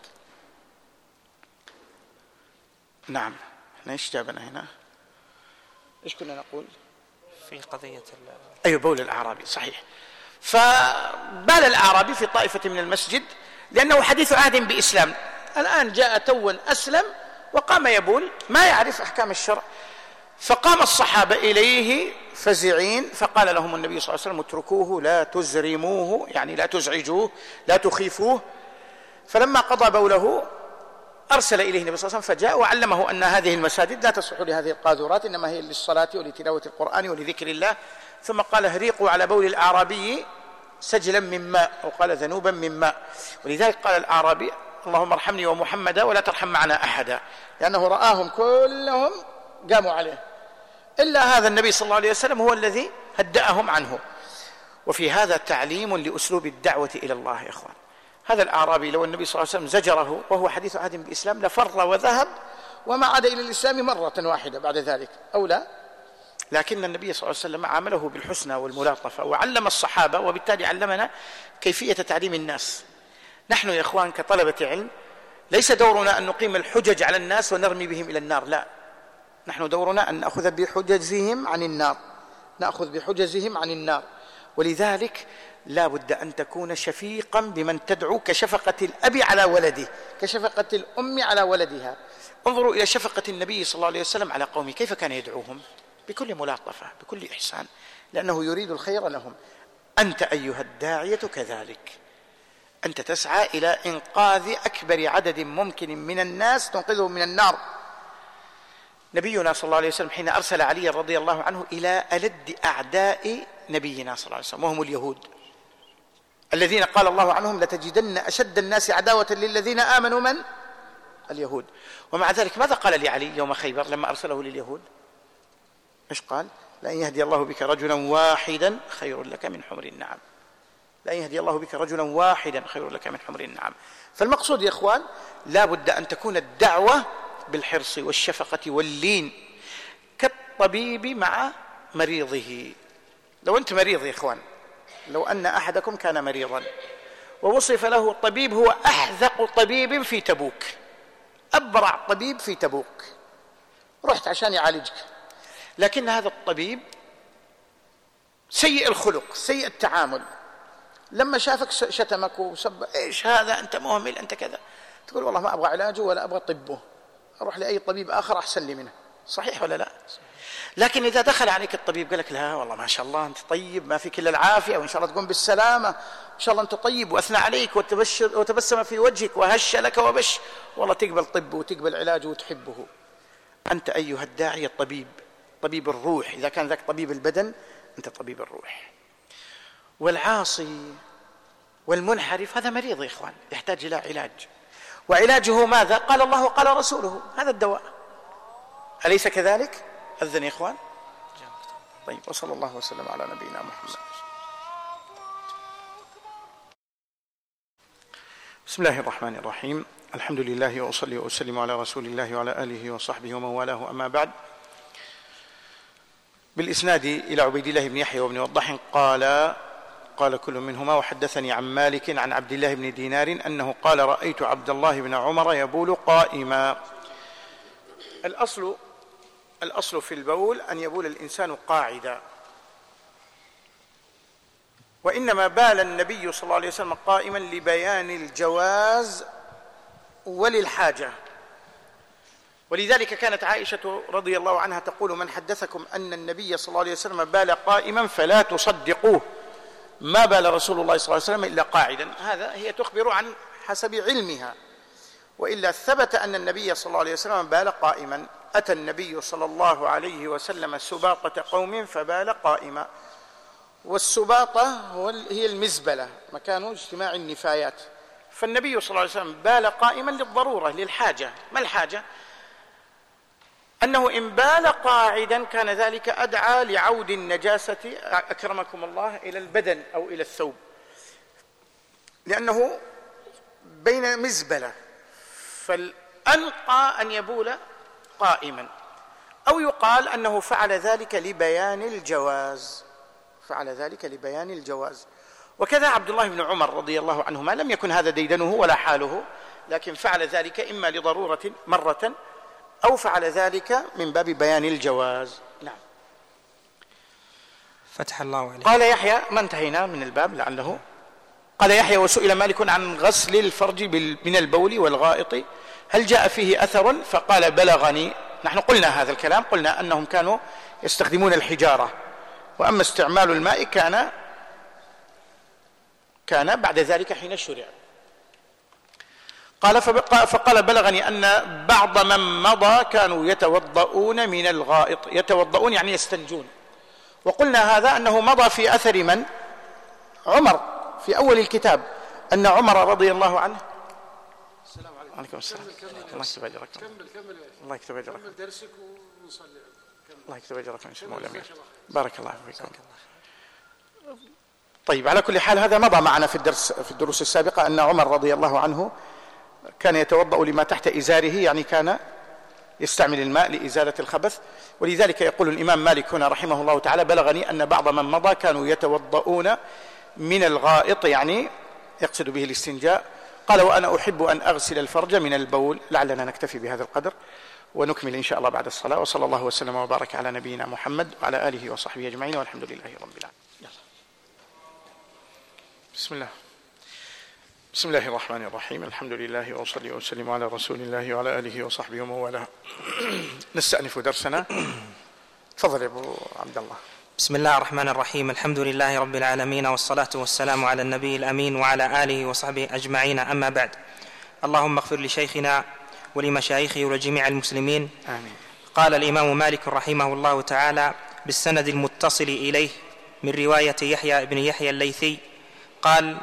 نعم، احنا ايش جابنا هنا؟ ايش كنا نقول في قضية أيوة بول الأعرابي؟ صحيح. فبال الأعرابي في طائفة من المسجد لأنه حديث عهد بإسلام، الآن جاء توا أسلم وقام يبول، ما يعرف أحكام الشرع. فقام الصحابة إليه فزعين، فقال لهم النبي صلى الله عليه وسلم: اتركوه لا تزرموه، يعني لا تزعجوه لا تخيفوه. فلما قضى بوله أرسل إليه النبي صلى الله عليه وسلم فجاء وعلمه أن هذه المساجد لا تصلح لهذه القاذورات، إنما هي للصلاة ولتلاوة القرآن ولذكر الله. ثم قال: اهريقوا على بول الأعرابي سجلا من ماء، أو قال ذنوبا من ماء. ولذلك قال الأعرابي: اللهم ارحمني ومحمدا ولا ترحم معنا أحدا، لأنه رآهم كلهم قاموا عليه، إلا هذا النبي صلى الله عليه وسلم هو الذي هدأهم عنه. وفي هذا تعليم لأسلوب الدعوة إلى الله يا إخوان. هذا الأعرابي لو النبي صلى الله عليه وسلم زجره وهو حديث عهد بالإسلام لفر وذهب وما عاد إلى الإسلام مرة واحدة بعد ذلك أو لا، لكن النبي صلى الله عليه وسلم عامله بالحسنى والملاطفة وعلم الصحابة، وبالتالي علمنا كيفية تعليم الناس. نحن يا إخوان كطلبة علم ليس دورنا أن نقيم الحجج على الناس ونرمي بهم إلى النار، لا، نحن دورنا أن نأخذ بحجزهم عن النار نأخذ بحجزهم عن النار. ولذلك لا بد أن تكون شفيقا بمن تدعو، كشفقة الأب على ولده، كشفقة الأم على ولدها. انظروا إلى شفقة النبي صلى الله عليه وسلم على قومه، كيف كان يدعوهم؟ بكل ملاطفة بكل إحسان، لأنه يريد الخير لهم. أنت أيها الداعية كذلك، أنت تسعى إلى إنقاذ أكبر عدد ممكن من الناس تنقذهم من النار. نبينا صلى الله عليه وسلم حين أرسل علي رضي الله عنه إلى ألد أعداء نبينا صلى الله عليه وسلم وهم اليهود الذين قال الله عنهم لتجدن أشد الناس عداوة للذين آمنوا من اليهود. ومع ذلك ماذا قال لعلي يوم خيبر لما أرسله لليهود؟ إيش قال؟ لأن يهدي الله بك رجلا واحدا خير لك من حمر النعم. لأن يهدي الله بك رجلا واحدا خير لك من حمر النعم. فالمقصود يا إخوان لا بد أن تكون الدعوة بالحرص والشفقة واللين كالطبيب مع مريضه. لو أنت مريض يا إخوان، لو أن أحدكم كان مريضا ووصف له الطبيب هو أحذق طبيب في تبوك، أبرع طبيب في تبوك، رحت عشان يعالجك، لكن هذا الطبيب سيء الخلق سيء التعامل، لما شافك شتمك وسب، إيش هذا أنت مهمل أنت كذا، تقول والله ما أبغى علاجه ولا أبغى طبه، أروح لأي طبيب آخر أحسن لي منه. صحيح ولا لا؟ لكن إذا دخل عليك الطبيب قال لك لا والله ما شاء الله أنت طيب ما فيك إلا العافية وإن شاء الله تقوم بالسلامة، إن شاء الله أنت طيب، وأثنى عليك وتبشر وتبسم في وجهك وهش لك وبش، والله تقبل طبه وتقبل علاجه وتحبه. أنت أيها الداعي الطبيب، طبيب الروح، إذا كان ذاك طبيب البدن أنت طبيب الروح. والعاصي والمنحرف هذا مريض يا إخوان يحتاج إلى علاج، وعلاجه ماذا؟ قال الله وقال رسوله، هذا الدواء، أليس كذلك؟ أذن يا إخوان. طيب، وصلى الله وسلم على نبينا محمد. بسم الله الرحمن الرحيم، الحمد لله وأصلي وأسلم على رسول الله وعلى آله وصحبه ومن والاه، أما بعد. بالإسناد إلى عبيد الله بن يحيى وابن وضاح قال قال كل منهما وحدثني عن مالك عن عبد الله بن دينار أنه قال رأيت عبد الله بن عمر يبول قائما. الأصل الأصل في البول أن يبول الإنسان قاعدا، وإنما بال النبي صلى الله عليه وسلم قائما لبيان الجواز وللحاجة، ولذلك كانت عائشة رضي الله عنها تقول من حدثكم أن النبي صلى الله عليه وسلم بال قائما فلا تصدقوه، ما بال رسول الله صلى الله عليه وسلم إلا قاعدا. هذا هي تخبر عن حسب علمها، وإلا ثبت أن النبي صلى الله عليه وسلم بال قائما. أتى النبي صلى الله عليه وسلم سباطة قوم فبال قائما، والسباطة هي المزبلة، مكان اجتماع النفايات، فالنبي صلى الله عليه وسلم بال قائما للضرورة للحاجة. ما الحاجة؟ أنه إن بال قاعدا كان ذلك أدعى لعود النجاسة أكرمكم الله إلى البدن أو إلى الثوب، لأنه بين مزبلة، فالأنقى أن يبول قائما. أو يقال أنه فعل ذلك لبيان الجواز، فعل ذلك لبيان الجواز. وكذا عبد الله بن عمر رضي الله عنهما لم يكن هذا ديدنه ولا حاله، لكن فعل ذلك إما لضرورة مرة أو فعل ذلك من باب بيان الجواز. نعم. فتح الله عليك. قال يحيى، ما انتهينا من الباب لعله. قال يحيى وسئل مالك عن غسل الفرج من البول والغائط هل جاء فيه أثر؟ فقال بلغني. نحن قلنا هذا الكلام، قلنا أنهم كانوا يستخدمون الحجارة، وأما استعمال الماء كان كان بعد ذلك حين شرع. قال فقال بلغني أن بعض من مضى كانوا يتوضؤون من الغائط، يتوضؤون يعني يستنجون، وقلنا هذا أنه مضى في أثر من؟ عمر في أول الكتاب، أن عمر رضي الله عنه. السلام عليكم. وعليكم السلام. الله يكتب أجركم. كمل كمل الله يكتب أجركم. كمل درسك ونصلي. الله يكتب أجركم إن شاء الله. بارك الله فيكم. طيب، على كل حال هذا مضى معنا في الدرس في الدروس السابقة أن عمر رضي الله عنه كان يتوضأ لما تحت إزاره، يعني كان يستعمل الماء لإزالة الخبث. ولذلك يقول الإمام مالك هنا رحمه الله تعالى بلغني أن بعض من مضى كانوا يتوضؤون من الغائط، يعني يقصد به الاستنجاء. قال وأنا أحب أن أغسل الفرج من البول. لعلنا نكتفي بهذا القدر ونكمل إن شاء الله بعد الصلاة. وصلى الله وسلم وبارك على نبينا محمد وعلى آله وصحبه أجمعين، والحمد لله رب العالمين. يلا. بسم الله بسم الله الرحمن الرحيم، الحمد لله وأصلي وأسلم على رسول الله وعلى آله وصحبه ومن والاه. نستأنف درسنا. تفضل يا أبو عبد الله. بسم الله الرحمن الرحيم. الحمد لله رب العالمين، والصلاة والسلام على النبي الأمين وعلى آله وصحبه أجمعين، أما بعد. اللهم اغفر لشيخنا ولمشايخه ولجميع المسلمين. آمين. قال الإمام مالك رحمه الله تعالى بالسند المتصل إليه من رواية يحيى بن يحيى الليثي قال: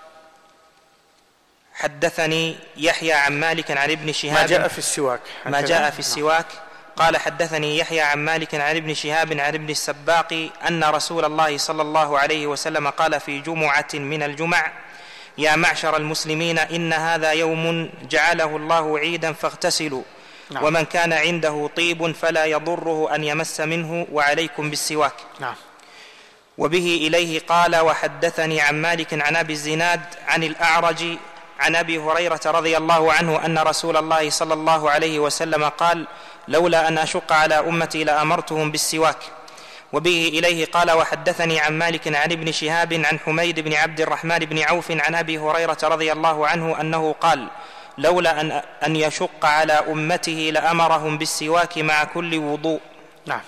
حدثني يحيى عن مالك عن ابن شهاب ما جاء في السواك ما جاء في السواك قال: حدثني يحيى عن مالك عن ابن شهاب عن ابن السباق أن رسول الله صلى الله عليه وسلم قال في جمعة من الجمع: يا معشر المسلمين، إن هذا يوم جعله الله عيدا فاغتسلوا. نعم. ومن كان عنده طيب فلا يضره أن يمس منه، وعليكم بالسواك. نعم. وبه إليه قال: وحدثني عن مالك عن أبي الزناد عن الأعرج عن أبي هريرة رضي الله عنه أن رسول الله صلى الله عليه وسلم قال: لولا أن أشق على أمتي لأمرتهم بالسواك. وبه إليه قال: وحدثني عن مالك عن ابن شهاب عن حميد بن عبد الرحمن بن عوف عن أبي هريرة رضي الله عنه أنه قال: لولا أن, أن يشق على أمته لأمرهم بالسواك مع كل وضوء. نعم.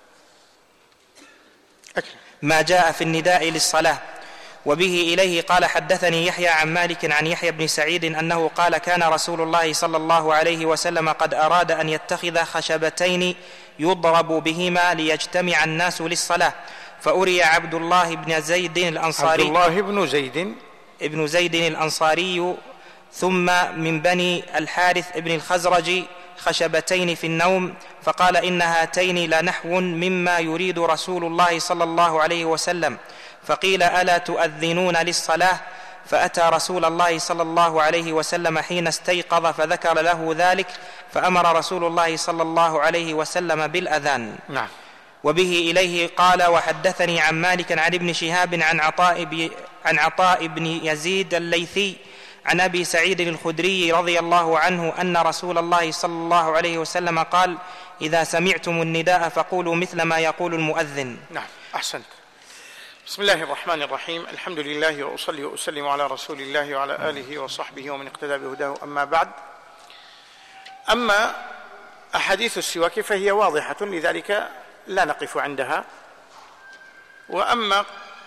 ما جاء في النداء للصلاة. وبه إليه قال: حدثني يحيى عن مالك عن يحيى بن سعيد أنه قال: كان رسول الله صلى الله عليه وسلم قد أراد أن يتخذ خشبتين يضرب بهما ليجتمع الناس للصلاة، فأري عبد الله بن زيد الأنصاري عبد الله بن زيد ابن زيد الأنصاري ثم من بني الحارث ابن الخزرج خشبتين في النوم، فقال: إن هاتين لنحو مما يريد رسول الله صلى الله عليه وسلم. فقيل: ألا تؤذنون للصلاة؟ فأتى رسول الله صلى الله عليه وسلم حين استيقظ فذكر له ذلك، فأمر رسول الله صلى الله عليه وسلم بالأذان. نعم. وبه إليه قال: وحدثني عن مالك عن ابن شهاب عن عطاء, عن عطاء بن يزيد الليثي عن أبي سعيد الخدري رضي الله عنه أن رسول الله صلى الله عليه وسلم قال: إذا سمعتم النداء فقولوا مثل ما يقول المؤذن. نعم. أحسنت. بسم الله الرحمن الرحيم. الحمد لله، وأصلي وأسلم على رسول الله وعلى آله وصحبه ومن اقتدى بهداه، أما بعد. أما أحاديث السواك فهي واضحة، لذلك لا نقف عندها. وأما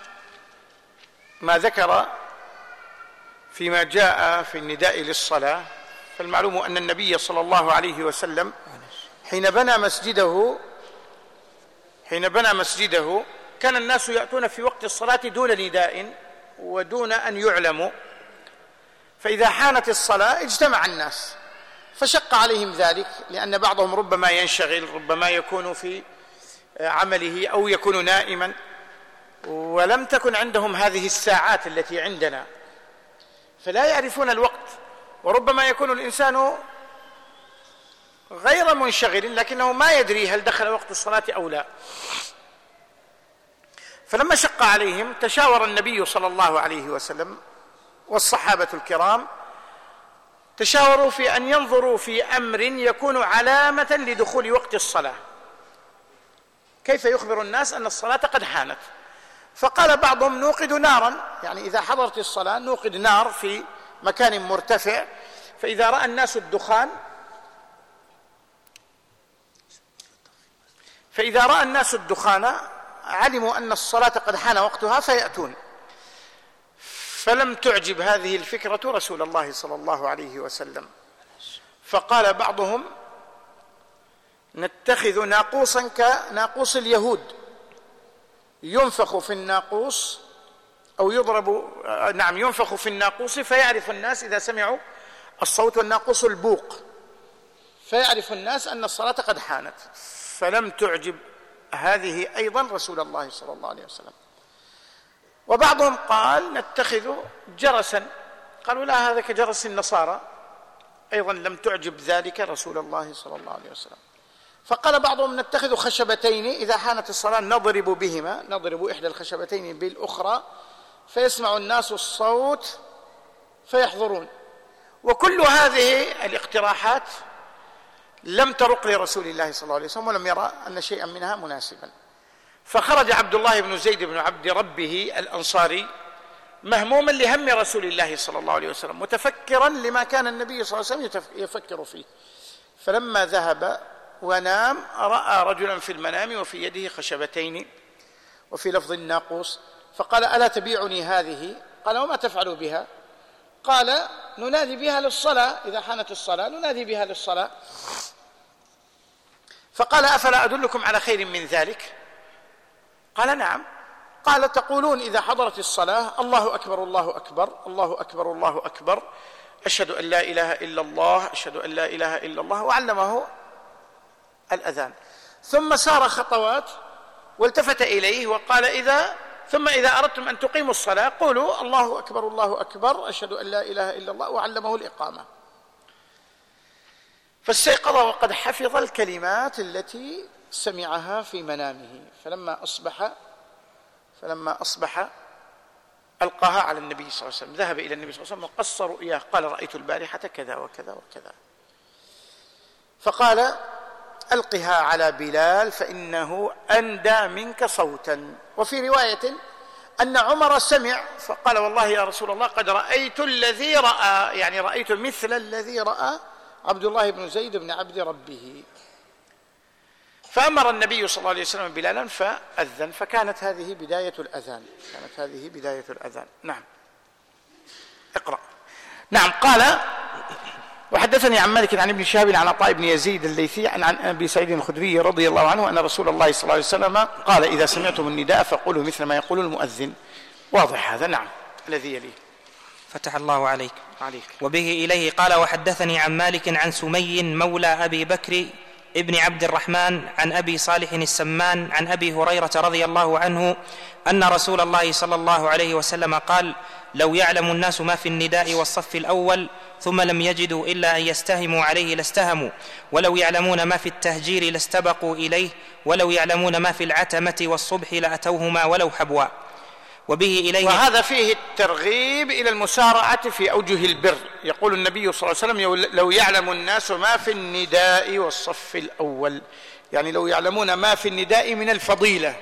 ما ذكر فيما جاء في النداء للصلاة، فالمعلوم أن النبي صلى الله عليه وسلم حين بنى مسجده حين بنى مسجده كان الناس يأتون في وقت الصلاة دون نداء ودون أن يعلموا، فإذا حانت الصلاة اجتمع الناس، فشق عليهم ذلك، لأن بعضهم ربما ينشغل، ربما يكون في عمله أو يكون نائما، ولم تكن عندهم هذه الساعات التي عندنا، فلا يعرفون الوقت، وربما يكون الإنسان غير منشغل لكنه ما يدري هل دخل وقت الصلاة أو لا. فلما شق عليهم تشاور النبي صلى الله عليه وسلم والصحابة الكرام، تشاوروا في أن ينظروا في أمر يكون علامة لدخول وقت الصلاة، كيف يخبر الناس أن الصلاة قد حانت. فقال بعضهم: نوقد نارا، يعني إذا حضرت الصلاة نوقد نار في مكان مرتفع، فإذا رأى الناس الدخان فإذا رأى الناس الدخان علموا أن الصلاة قد حان وقتها فيأتون. فلم تعجب هذه الفكرة رسول الله صلى الله عليه وسلم، فقال بعضهم: نتخذ ناقوسا كناقوس اليهود، ينفخ في الناقوس أو يضرب نعم ينفخ في الناقوس فيعرف الناس إذا سمعوا الصوت، والناقوس البوق، فيعرف الناس أن الصلاة قد حانت. فلم تعجب هذه أيضا رسول الله صلى الله عليه وسلم. وبعضهم قال: نتخذ جرسا، قالوا: لا، هذا كجرس النصارى، أيضا لم تعجب ذلك رسول الله صلى الله عليه وسلم. فقال بعضهم: نتخذ خشبتين، إذا حانت الصلاة نضرب بهما، نضرب إحدى الخشبتين بالأخرى فيسمع الناس الصوت فيحضرون. وكل هذه الاقتراحات لم ترق لرسول الله صلى الله عليه وسلم، ولم يرى أن شيئا منها مناسبا. فخرج عبد الله بن زيد بن عبد ربه الأنصاري مهموما لهم رسول الله صلى الله عليه وسلم، متفكرا لما كان النبي صلى الله عليه وسلم يفكر فيه. فلما ذهب ونام رأى رجلا في المنام وفي يده خشبتين، وفي لفظ الناقوس، فقال: ألا تبيعني هذه؟ قال: وما تفعل بها؟ قال: ننادي بها للصلاة، إذا حانت الصلاة ننادي بها للصلاة. فقال: أفلا أدلكم على خير من ذلك؟ قال: نعم. قال: تقولون إذا حضرت الصلاة: الله أكبر الله أكبر الله أكبر الله أكبر، أشهد أن لا إله إلا الله أشهد أن لا إله إلا الله، وعلمه الأذان. ثم سار خطوات والتفت إليه وقال: إذا ثم إذا أردتم أن تقيموا الصلاة قولوا: الله أكبر الله أكبر أشهد أن لا إله إلا الله، وعلمه الإقامة. فاستيقظ وقد حفظ الكلمات التي سمعها في منامه، فلما أصبح فلما أصبح ألقاها على النبي صلى الله عليه وسلم، ذهب إلى النبي صلى الله عليه وسلم وقص رؤياه، قال: رأيت البارحة كذا وكذا وكذا. فقال: ألقها على بلال فإنه أندى منك صوتا. وفي رواية أن عمر سمع فقال: والله يا رسول الله قد رأيت الذي رأى، يعني رأيت مثل الذي رأى عبد الله بن زيد بن عبد ربه. فأمر النبي صلى الله عليه وسلم بلالا فأذن، فكانت هذه بداية الأذان كانت هذه بداية الأذان. نعم، اقرأ. نعم. قال: وحدثني عن مالك عن ابن شهاب عن عطاء بن يزيد الليثي عن أبي سعيد الخدري رضي الله عنه أن رسول الله صلى الله عليه وسلم قال: إذا سمعتم النداء فقولوا مثل ما يقول المؤذن. واضح هذا؟ نعم. الذي يليه. فتح الله عليك. عليك. وبه إليه قال: وحدثني عن مالك عن سمي مولى أبي بكر ابن عبد الرحمن عن أبي صالح السمان عن أبي هريرة رضي الله عنه أن رسول الله صلى الله عليه وسلم قال: لو يعلم الناس ما في النداء والصف الأول ثم لم يجدوا إلا أن يستهموا عليه لاستهموا، ولو يعلمون ما في التهجير لاستبقوا إليه، ولو يعلمون ما في العتمة والصبح لأتوهما ولو حبوا. وبه إليه. وهذا فيه الترغيب إلى المسارعة في أوجه البر. يقول النبي صلى الله عليه وسلم: لو يعلم الناس ما في النداء والصف الأول، يعني لو يعلمون ما في النداء من الفضيلة،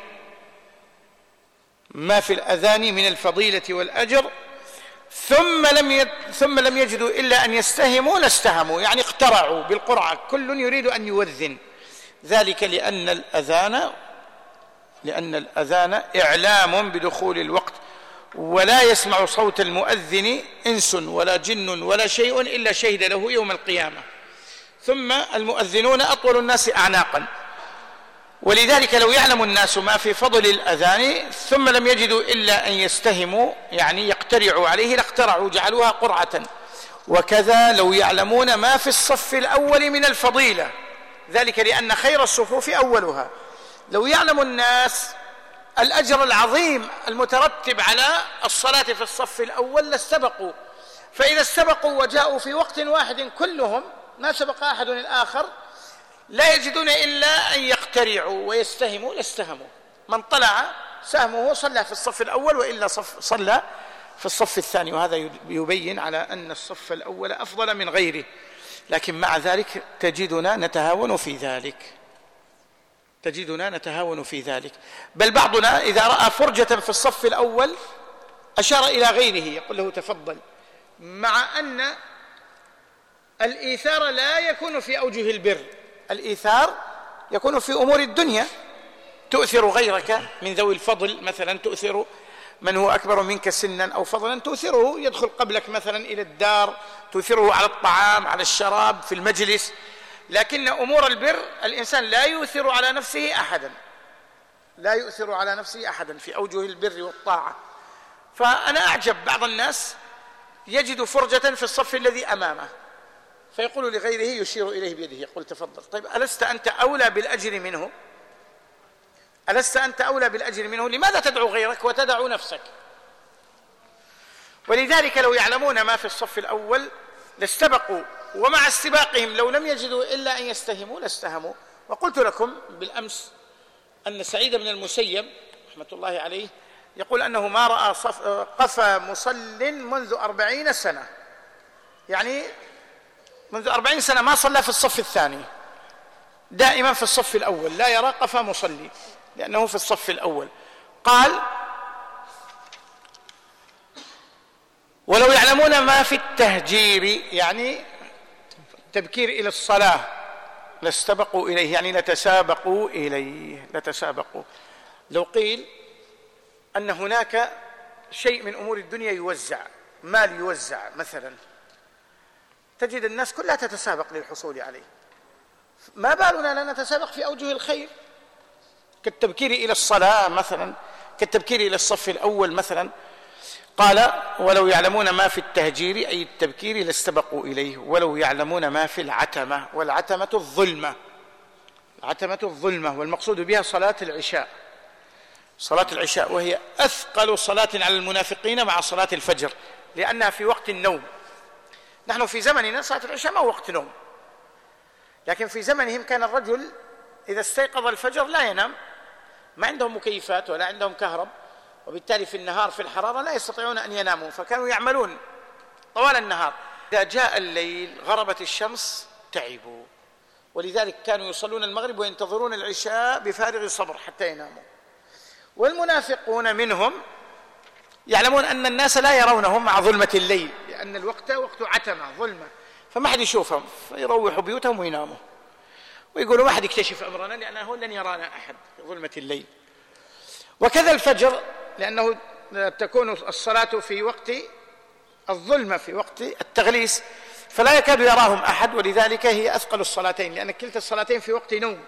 ما في الأذان من الفضيلة والأجر، ثم لم يد... ثم لم يجدوا إلا أن يستهموا لاستهموا، يعني اقترعوا بالقرعة، كل يريد أن يوذن. ذلك لأن الأذان لأن الأذان إعلام بدخول الوقت، ولا يسمع صوت المؤذن إنس ولا جن ولا شيء إلا شهد له يوم القيامة. ثم المؤذنون أطول الناس أعناقا، ولذلك لو يعلم الناس ما في فضل الأذان ثم لم يجدوا إلا أن يستهموا، يعني يقترعوا عليه، لاقترعوا جعلوها قرعة. وكذا لو يعلمون ما في الصف الأول من الفضيلة، ذلك لأن خير الصفوف أولها. لو يعلم الناس الأجر العظيم المترتب على الصلاة في الصف الأول لاستبقوا، فإذا استبقوا وجاءوا في وقت واحد كلهم، ما سبق أحد الآخر، لا يجدون إلا أن يقترعوا ويستهموا لاستهموا. من طلع سهمه صلى في الصف الأول، وإلا صف صلى في الصف الثاني. وهذا يبين على أن الصف الأول أفضل من غيره، لكن مع ذلك تجدنا نتهاون في ذلك تجدنا نتهاون في ذلك بل بعضنا إذا رأى فرجة في الصف الأول أشار إلى غيره يقول له تفضل، مع أن الإيثار لا يكون في أوجه البر، الإيثار يكون في أمور الدنيا. تؤثر غيرك من ذوي الفضل، مثلا تؤثر من هو أكبر منك سنا أو فضلا، تؤثره يدخل قبلك مثلا إلى الدار، تؤثره على الطعام على الشراب في المجلس. لكن أمور البر الإنسان لا يؤثر على نفسه أحدا لا يؤثر على نفسه أحدا في أوجه البر والطاعة. فأنا أعجب بعض الناس يجد فرجة في الصف الذي أمامه فيقول لغيره، يشير إليه بيده يقول تفضل. طيب ألست أنت أولى بالأجر منه؟ ألست أنت أولى بالأجر منه؟ لماذا تدعو غيرك وتدعو نفسك؟ ولذلك لو يعلمون ما في الصف الأول لاستبقوا، ومع استباقهم لو لم يجدوا إلا أن يستهموا لاستهموا. وقلت لكم بالأمس أن سعيد بن المسيب رحمة الله عليه يقول أنه ما رأى صف قفا مصل منذ أربعين سنة، يعني منذ أربعين سنة ما صلى في الصف الثاني، دائما في الصف الأول، لا يرى قفا مصلي لأنه في الصف الأول. قال ولو يعلمون ما في التهجير، يعني تبكير إلى الصلاة، لاستبقوا إليه، يعني لتسابقوا إليه لتسابقوا. لو قيل أن هناك شيء من أمور الدنيا يوزع، مال يوزع مثلا، تجد الناس كلها تتسابق للحصول عليه، ما بالنا لا نتسابق في أوجه الخير كالتبكير إلى الصلاة مثلا، كالتبكير إلى الصف الأول مثلا. قال ولو يعلمون ما في التهجير أي التبكير لاستبقوا إليه، ولو يعلمون ما في العتمة، والعتمة الظلمة، العتمة الظلمة، والمقصود بها صلاة العشاء، صلاة العشاء، وهي أثقل صلاة على المنافقين مع صلاة الفجر لأنها في وقت النوم. نحن في زمننا صلاة العشاء ما هو وقت نوم، لكن في زمنهم كان الرجل إذا استيقظ الفجر لا ينام، ما عندهم مكيفات ولا عندهم كهرب، وبالتالي في النهار في الحرارة لا يستطيعون أن يناموا، فكانوا يعملون طوال النهار. إذا جاء الليل غربت الشمس تعبوا، ولذلك كانوا يصلون المغرب وينتظرون العشاء بفارغ صبر حتى يناموا. والمنافقون منهم يعلمون أن الناس لا يرونهم مع ظلمة الليل، لأن الوقت وقت عتمة ظلمة، فما حد يشوفهم، فيروحوا بيوتهم ويناموا ويقولوا ما حد يكتشف أمرنا لأنه لن يرانا أحد في ظلمة الليل. وكذا الفجر، لأنه تكون الصلاة في وقت الظلمة، في وقت التغليس، فلا يكاد يراهم أحد، ولذلك هي أثقل الصلاتين، لأن كلتا الصلاتين في وقت نوم.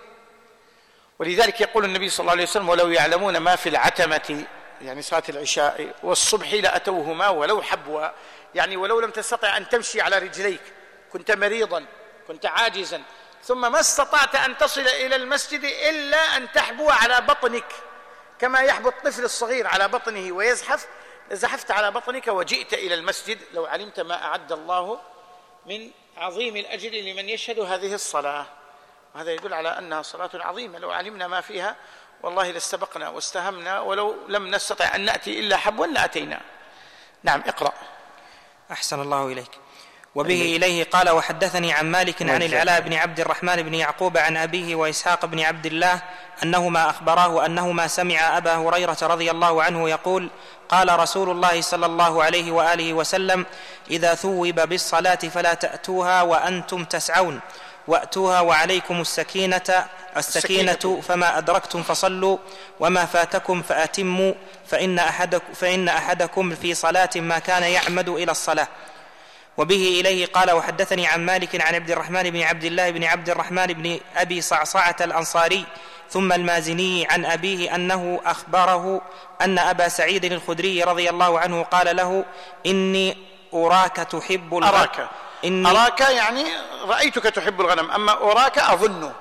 ولذلك يقول النبي صلى الله عليه وسلم ولو يعلمون ما في العتمة، يعني صلاة العشاء، والصبح لأتوهما ولو حبوا، يعني ولو لم تستطع أن تمشي على رجليك، كنت مريضا كنت عاجزا، ثم ما استطعت أن تصل إلى المسجد إلا أن تحبو على بطنك كما يحبو الطفل الصغير على بطنه ويزحف، زحفت على بطنك وجئت إلى المسجد لو علمت ما أعد الله من عظيم الأجر لمن يشهد هذه الصلاة. وهذا يدل على أنها صلاة عظيمة، لو علمنا ما فيها والله لاستبقنا واستهمنا، ولو لم نستطع أن نأتي إلا حبوا لأتينا. نعم اقرأ. أحسن الله إليك. وبه إليه قال وحدثني عن مالك عن العلاء بن عبد الرحمن بن يعقوب عن أبيه وإسحاق بن عبد الله أنهما أخبراه أنهما سمع أبا هريرة رضي الله عنه يقول قال رسول الله صلى الله عليه وآله وسلم إذا ثوب بالصلاة فلا تأتوها وأنتم تسعون، وأتوها وعليكم السكينة السكينة فما أدركتم فصلوا وما فاتكم فأتموا، فإن أحدكم, فإن أحدكم في صلاة ما كان يعمد إلى الصلاة. وبه إليه قال وحدثني عن مالك عن عبد الرحمن بن عبد الله بن عبد الرحمن بن أبي صعصعة الأنصاري ثم المازني عن أبيه أنه أخبره أن أبا سعيد الخدري رضي الله عنه قال له إني أراك تحب الغنم. أراك إني أراك يعني رأيتك تحب الغنم، أما أراك أظن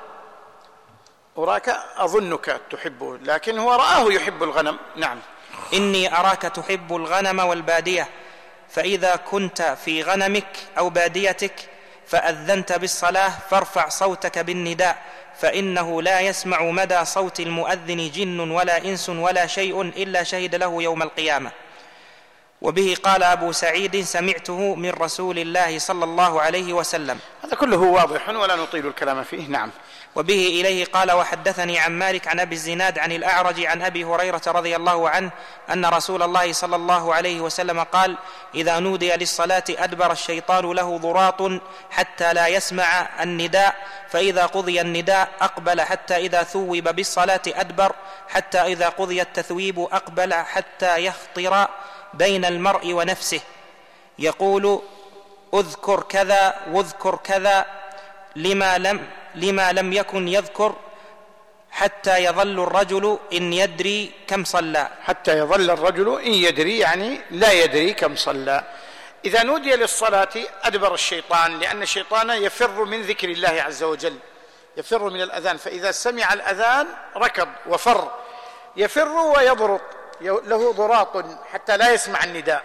أراك أظنك تحبه، لكن هو رآه يحب الغنم. نعم. إني أراك تحب الغنم والبادية، فإذا كنت في غنمك أو باديتك فأذنت بالصلاة فارفع صوتك بالنداء، فإنه لا يسمع مدى صوت المؤذن جن ولا إنس ولا شيء إلا شهد له يوم القيامة. وبه قال أبو سعيد سمعته من رسول الله صلى الله عليه وسلم. هذا كله واضح ولا نطيل الكلام فيه. نعم. وبه إليه قال وحدثني عن مالك عن أبي الزناد عن الأعرج عن أبي هريرة رضي الله عنه أن رسول الله صلى الله عليه وسلم قال إذا نودي للصلاة أدبر الشيطان له ضراط حتى لا يسمع النداء، فإذا قضي النداء أقبل حتى إذا ثوب بالصلاة أدبر، حتى إذا قضي التثويب أقبل حتى يخطر بين المرء ونفسه يقول أذكر كذا واذكر كذا لما لم, لما لم يكن يذكر، حتى يظل الرجل إن يدري كم صلى. حتى يظل الرجل إن يدري يعني لا يدري كم صلى. إذا نودي للصلاة أدبر الشيطان، لأن الشيطان يفر من ذكر الله عز وجل، يفر من الأذان، فإذا سمع الأذان ركض وفر، يفر ويضرط، له ضراط حتى لا يسمع النداء،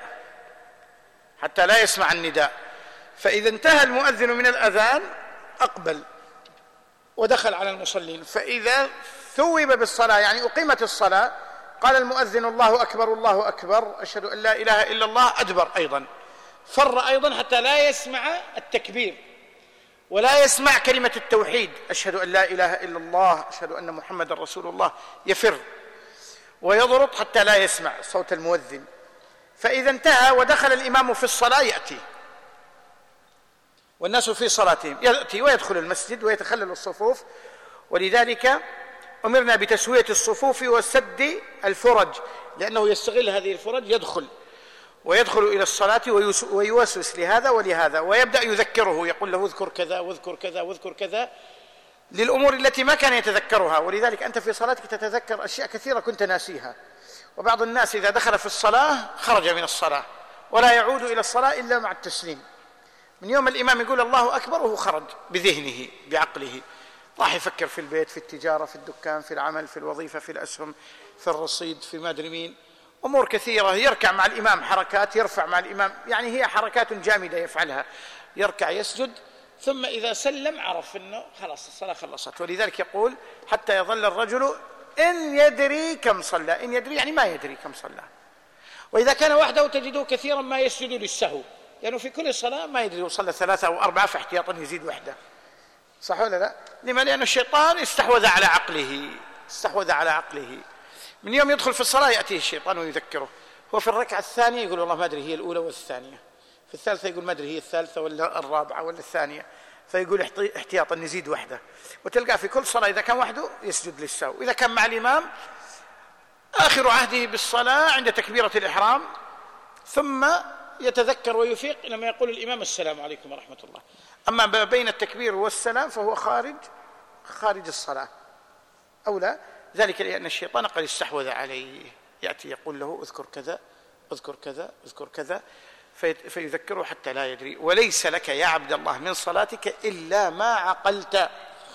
حتى لا يسمع النداء. فإذا انتهى المؤذن من الأذان أقبل ودخل على المصلين، فإذا ثوب بالصلاة يعني أقيمت الصلاة قال المؤذن الله أكبر الله أكبر أشهد أن لا إله إلا الله، أدبر أيضا، فر أيضا حتى لا يسمع التكبير ولا يسمع كلمة التوحيد أشهد أن لا إله إلا الله أشهد أن محمد رسول الله، يفر ويضرط حتى لا يسمع صوت المؤذن. فإذا انتهى ودخل الإمام في الصلاة يأتي والناس في صلاتهم، يأتي ويدخل المسجد ويتخلل الصفوف. ولذلك أمرنا بتسوية الصفوف وسد الفرج، لأنه يستغل هذه الفرج، يدخل ويدخل إلى الصلاة ويوسوس لهذا ولهذا، ويبدأ يذكره، يقول له اذكر كذا واذكر كذا واذكر كذا للأمور التي ما كان يتذكرها. ولذلك أنت في صلاتك تتذكر أشياء كثيرة كنت ناسيها. وبعض الناس إذا دخل في الصلاة خرج من الصلاة ولا يعود إلى الصلاة إلا مع التسليم. من يوم الإمام يقول الله أكبر وهو خرج بذهنه بعقله، راح يفكر في البيت، في التجارة، في الدكان، في العمل، في الوظيفة، في الأسهم، في الرصيد، في ما أدري مين، أمور كثيرة. يركع مع الإمام حركات، يرفع مع الإمام، يعني هي حركات جامدة يفعلها، يركع يسجد، ثم إذا سلم عرف أنه خلاص الصلاة خلصت. ولذلك يقول حتى يظل الرجل إن يدري كم صلى، إن يدري يعني ما يدري كم صلى. وإذا كان وحده تجده كثيرا ما يسجد للسهو، لأنه في كل صلاة ما يدري وصلى ثلاثة أو أربعة فاحتياطا يزيد وحده. صح ولا لا؟ لما؟ لأن الشيطان استحوذ على عقله، استحوذ على عقله. من يوم يدخل في الصلاة يأتيه الشيطان ويذكره. هو في الركعة الثانية يقول والله ما أدري هي الأولى والثانية، في الثالثة يقول ما أدري هي الثالثة ولا الرابعة ولا الثانية، فيقول احتياطا نزيد وحده. وتلقى في كل صلاة إذا كان وحده يسجد للسهو، وإذا كان مع الإمام آخر عهده بالصلاة عند تكبيرة الإحرام، ثم يتذكر ويفيق لما يقول الإمام السلام عليكم ورحمة الله. أما بين التكبير والسلام فهو خارج خارج الصلاة أو لا، ذلك لأن الشيطان قد استحوذ عليه، يأتي يقول له اذكر كذا اذكر كذا اذكر كذا، فيذكره حتى لا يدري. وليس لك يا عبد الله من صلاتك إلا ما عقلت.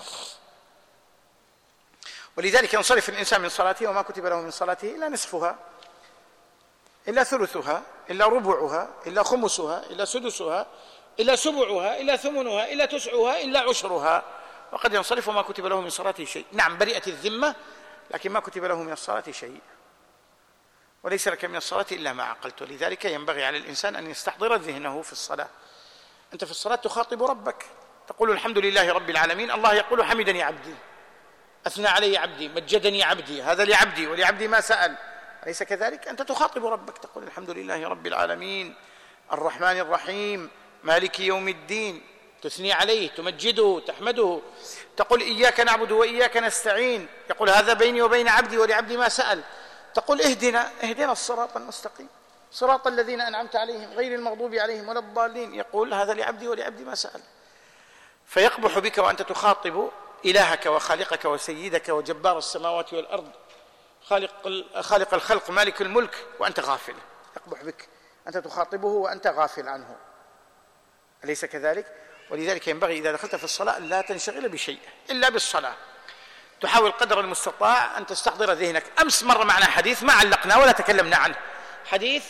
ولذلك ينصرف الإنسان من صلاته وما كتب له من صلاته إلا نصفها، إلا ثلثها، إلا ربعها، إلا خمسها، إلا سدسها، إلا سبعها، إلا ثمنها، إلا تسعها، إلا عشرها. وقد ينصرف وما كتب له من صلاته شيء. نعم برئت الذمة، لكن ما كتب له من الصلاة شيء. وليس لك من الصلاة إلا ما عقلت. ولذلك ينبغي على الإنسان أن يستحضر ذهنه في الصلاة. أنت في الصلاة تخاطب ربك، تقول الحمد لله رب العالمين. الله يقول حمدني عبدي، أثنى علي عبدي، مجدني عبدي، هذا لعبدي ولعبدي ما سأل. أليس كذلك؟ أنت تخاطب ربك، تقول الحمد لله رب العالمين الرحمن الرحيم مالك يوم الدين، تثني عليه، تمجده، تحمده، تقول إياك نعبد وإياك نستعين، يقول هذا بيني وبين عبدي ولعبدي ما سأل. تقول اهدنا اهدنا الصراط المستقيم صراط الذين أنعمت عليهم غير المغضوب عليهم ولا الضالين، يقول هذا لعبدي ولعبدي ما سأل. فيقبح بك وأنت تخاطب إلهك وخالقك وسيدك وجبار السماوات والأرض، خالق خالق الخلق مالك الملك، وأنت غافل. يقبح بك أنت تخاطبه وأنت غافل عنه، أليس كذلك؟ ولذلك ينبغي إذا دخلت في الصلاة لا تنشغل بشيء إلا بالصلاة. تحاول قدر المستطاع أن تستحضر ذهنك. أمس مر معنا حديث ما علقنا ولا تكلمنا عنه، حديث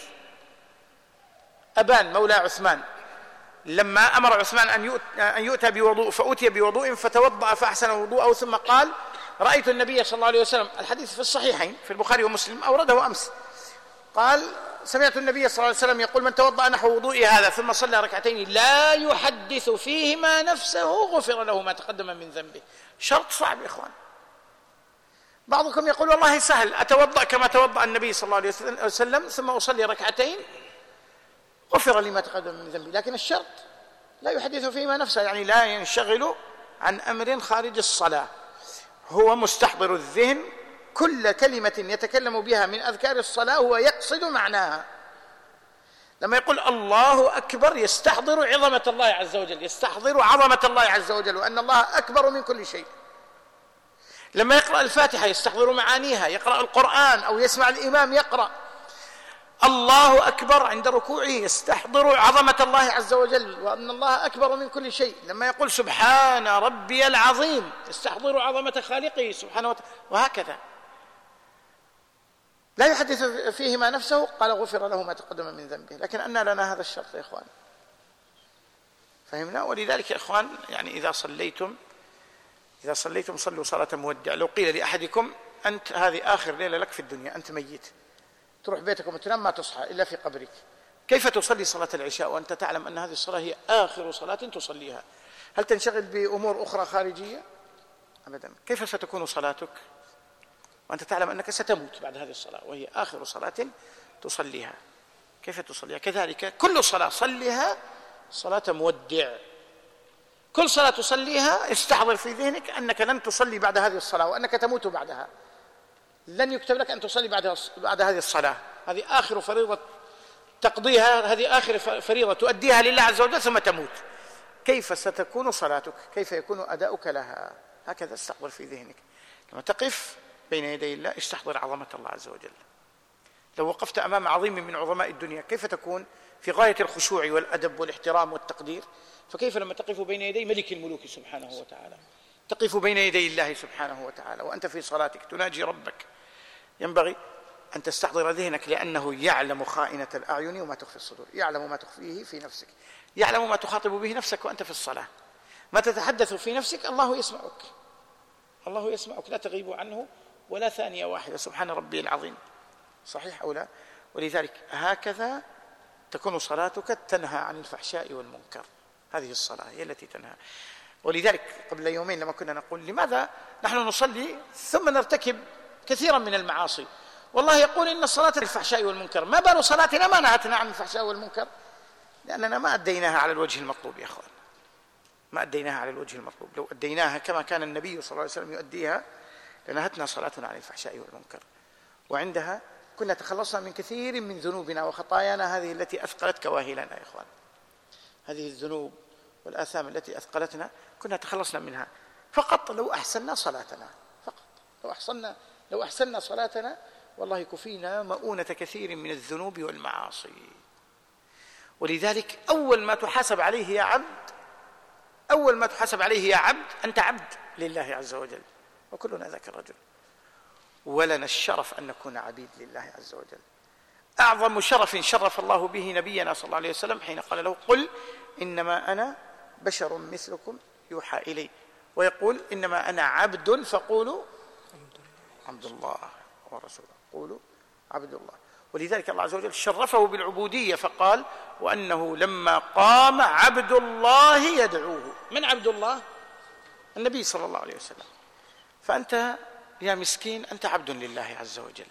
أبان مولى عثمان لما أمر عثمان أن يؤتى بوضوء، فأتي بوضوء فتوضأ فأحسن وضوءه، ثم قال رأيت النبي صلى الله عليه وسلم، الحديث في الصحيحين في البخاري ومسلم، أورده أمس، قال سمعت النبي صلى الله عليه وسلم يقول من توضأ نحو وضوء هذا ثم صلى ركعتين لا يحدث فيهما نفسه غفر له ما تقدم من ذنبه. شرط صعب يا إخوان. بعضكم يقول والله سهل، أتوضأ كما توضأ النبي صلى الله عليه وسلم ثم أصلي ركعتين غفر لي ما تقدم من ذنبي، لكن الشرط لا يحدث فيهما نفسه، يعني لا ينشغل عن أمر خارج الصلاة، هو مستحضر الذهن، كل كلمة يتكلم بها من أذكار الصلاة هو يقصد معناها. لما يقول الله أكبر يستحضر عظمة الله عز وجل، يستحضر عظمة الله عز وجل وأن الله أكبر من كل شيء. لما يقرأ الفاتحة يستحضر معانيها، يقرأ القرآن أو يسمع الإمام يقرأ الله أكبر عند ركوعه يستحضر عظمة الله عز وجل وأن الله أكبر من كل شيء. لما يقول سبحان ربي العظيم يستحضر عظمة خالقه سبحانه وتعالى، وهكذا لا يحدث فيهما نفسه، قال غفر له ما تقدم من ذنبه. لكن أن لنا هذا الشرط يا إخوان، فهمنا؟ ولذلك يا إخوان يعني إذا صليتم إذا صليتم صلوا صلاة مودع. لو قيل لأحدكم أنت هذه آخر ليلة لك في الدنيا، أنت ميت، تروح بيتكم وتنام ما تصحى إلا في قبرك، كيف تصلي صلاة العشاء وأنت تعلم أن هذه الصلاة هي آخر صلاة تصليها؟ هل تنشغل بأمور أخرى خارجية؟ أبدا. كيف ستكون صلاتك وأنت تعلم أنك ستموت بعد هذه الصلاة وهي آخر صلاة تصليها؟ كيف تصليها؟ كذلك كل صلاة صليها صلاة مودع، كل صلاة تصليها استحضر في ذهنك أنك لن تصلي بعد هذه الصلاة وأنك تموت بعدها، لن يكتب لك أن تصلي بعد بعد هذه الصلاة، هذه آخر فريضة تقضيها، هذه آخر فريضة تؤديها لله عز وجل ثم تموت. كيف ستكون صلاتك؟ كيف يكون أداؤك لها؟ هكذا استحضر في ذهنك لما تقف بين يدي الله، استحضر عظمة الله عز وجل. لو وقفت أمام عظيم من عظماء الدنيا كيف تكون؟ في غاية الخشوع والأدب والاحترام والتقدير. فكيف لما تقف بين يدي ملك الملوك سبحانه وتعالى، تقف بين يدي الله سبحانه وتعالى وأنت في صلاتك تناجي ربك؟ ينبغي أن تستحضر ذهنك، لأنه يعلم خائنة الأعين وما تخفي الصدور، يعلم ما تخفيه في نفسك، يعلم ما تخاطب به نفسك وأنت في الصلاة، ما تتحدث في نفسك الله يسمعك، الله يسمعك لا تغيب عنه ولا ثانية واحدة. سبحان ربي العظيم. صحيح أو لا؟ ولذلك هكذا تكون صلاتك تنهى عن الفحشاء والمنكر، هذه الصلاة هي التي تنهى. ولذلك قبل يومين لما كنا نقول لماذا نحن نصلي ثم نرتكب كثيرا من المعاصي، والله يقول إن الصلاة للفحشاء والمنكر، ما بال صلاتنا ما نهتنا عن الفحشاء والمنكر؟ لأننا ما أديناها على الوجه المطلوب يا أخوان، ما أديناها على الوجه المطلوب. لو أديناها كما كان النبي صلى الله عليه وسلم يؤديها لنهتنا صلاتنا عن الفحشاء والمنكر، وعندها كنا تخلصنا من كثير من ذنوبنا وخطايانا هذه التي أثقلت كواهلنا يا إخوان. هذه الذنوب والآثام التي أثقلتنا كنا تخلصنا منها فقط لو أحسننا صلاتنا، فقط لو أحسننا لو أحسننا صلاتنا والله كفينا مؤونة كثير من الذنوب والمعاصي. ولذلك أول ما تحاسب عليه يا عبد، أول ما تحاسب عليه يا عبد أنت عبد لله عز وجل، وكلنا ذاك الرجل، ولنا الشرف أن نكون عبيد لله عز وجل. أعظم شرف شرف الله به نبينا صلى الله عليه وسلم حين قال له قل إنما أنا بشر مثلكم يوحى إلي، ويقول إنما أنا عبد فقولوا عبد الله ورسوله، قولوا عبد الله. ولذلك الله عز وجل شرفه بالعبودية فقال وأنه لما قام عبد الله يدعوه. من عبد الله؟ النبي صلى الله عليه وسلم. فأنت يا مسكين أنت عبد لله عز وجل،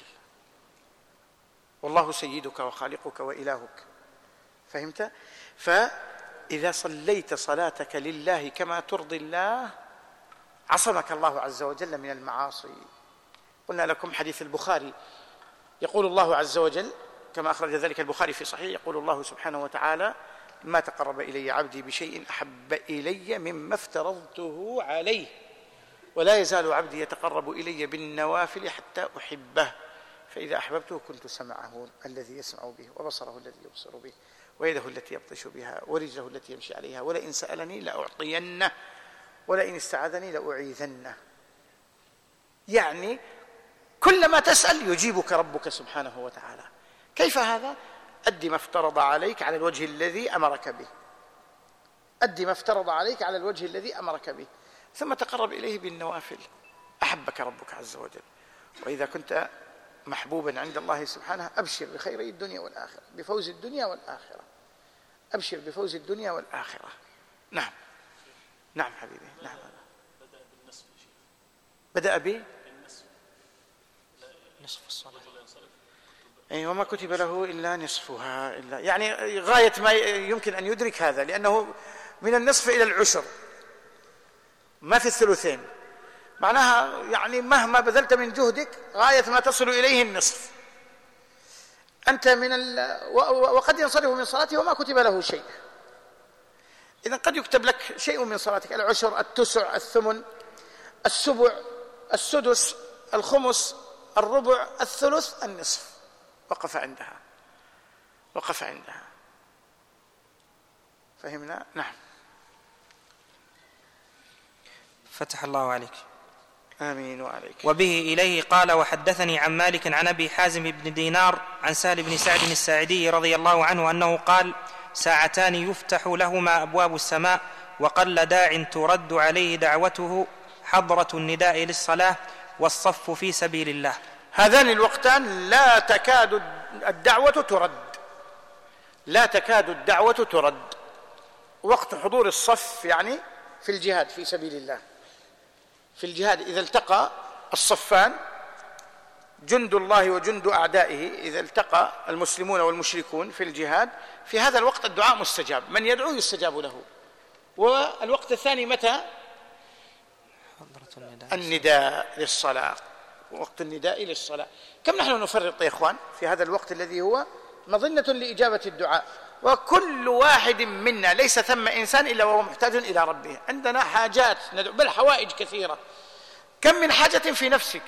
والله سيدك وخالقك وإلهك، فهمت؟ فإذا صليت صلاتك لله كما ترضي الله عصمك الله عز وجل من المعاصي. قلنا لكم حديث البخاري، يقول الله عز وجل كما أخرج ذلك البخاري في صحيح، يقول الله سبحانه وتعالى ما تقرب إلي عبدي بشيء أحب إلي مما افترضته عليه، ولا يزال عبدي يتقرب إلي بالنوافل حتى أحبه، فإذا أحببته كنت سمعه الذي يسمع به وبصره الذي يبصر به ويده التي يبطش بها ورجله التي يمشي عليها، ولئن سألني لأعطينه ولئن استعاذني لأعيذنه. يعني كلما تسأل يجيبك ربك سبحانه وتعالى. كيف هذا؟ أد ما افترض عليك على الوجه الذي أمرك به، أد ما افترض عليك على الوجه الذي أمرك به، ثم تقرب إليه بالنوافل، أحبك ربك عز وجل. وإذا كنت محبوبا عند الله سبحانه أبشر بخيري الدنيا والآخرة، بفوز الدنيا والآخرة، أبشر بفوز الدنيا والآخرة. نعم نعم حبيبي، نعم. بدأ بالنصف يا شيخ، بدأ به نصف الصلاة، أي وما كتب له إلا نصفها، إلا يعني غاية ما يمكن أن يدرك هذا، لأنه من النصف إلى العشر ما في الثلثين، معناها يعني مهما بذلت من جهدك غاية ما تصل إليه النصف. أنت من ال... وقد ينصرف من صلاته وما كتب له شيء. إذن قد يكتب لك شيء من صلاتك، العشر، التسع، الثمن، السبع، السدس، الخمس، الربع، الثلث، النصف. وقف عندها، وقف عندها. فهمنا؟ نعم. فتح الله عليك. آمين وعليك. وبه إليه قال وحدثني عن مالك عن أبي حازم بن دينار عن سهل بن سعد الساعدي رضي الله عنه أنه قال ساعتان يفتح لهما أبواب السماء وقل داع ترد عليه دعوته، حضرة النداء للصلاة والصف في سبيل الله. هذان الوقتان لا تكاد الدعوة ترد، لا تكاد الدعوة ترد. وقت حضور الصف يعني في الجهاد في سبيل الله، في الجهاد إذا التقى الصفان جند الله وجند أعدائه، إذا التقى المسلمون والمشركون في الجهاد، في هذا الوقت الدعاء مستجاب، من يدعو يستجاب له، والوقت الثاني متى؟ النداء للصلاة، وقت النداء للصلاة. كم نحن نفرط يا إخوان في هذا الوقت الذي هو مظنة لإجابة الدعاء، وكل واحد منا ليس ثم إنسان إلا وهو محتاج إلى ربه. عندنا حاجات ندعو، بل حوائج كثيرة. كم من حاجة في نفسك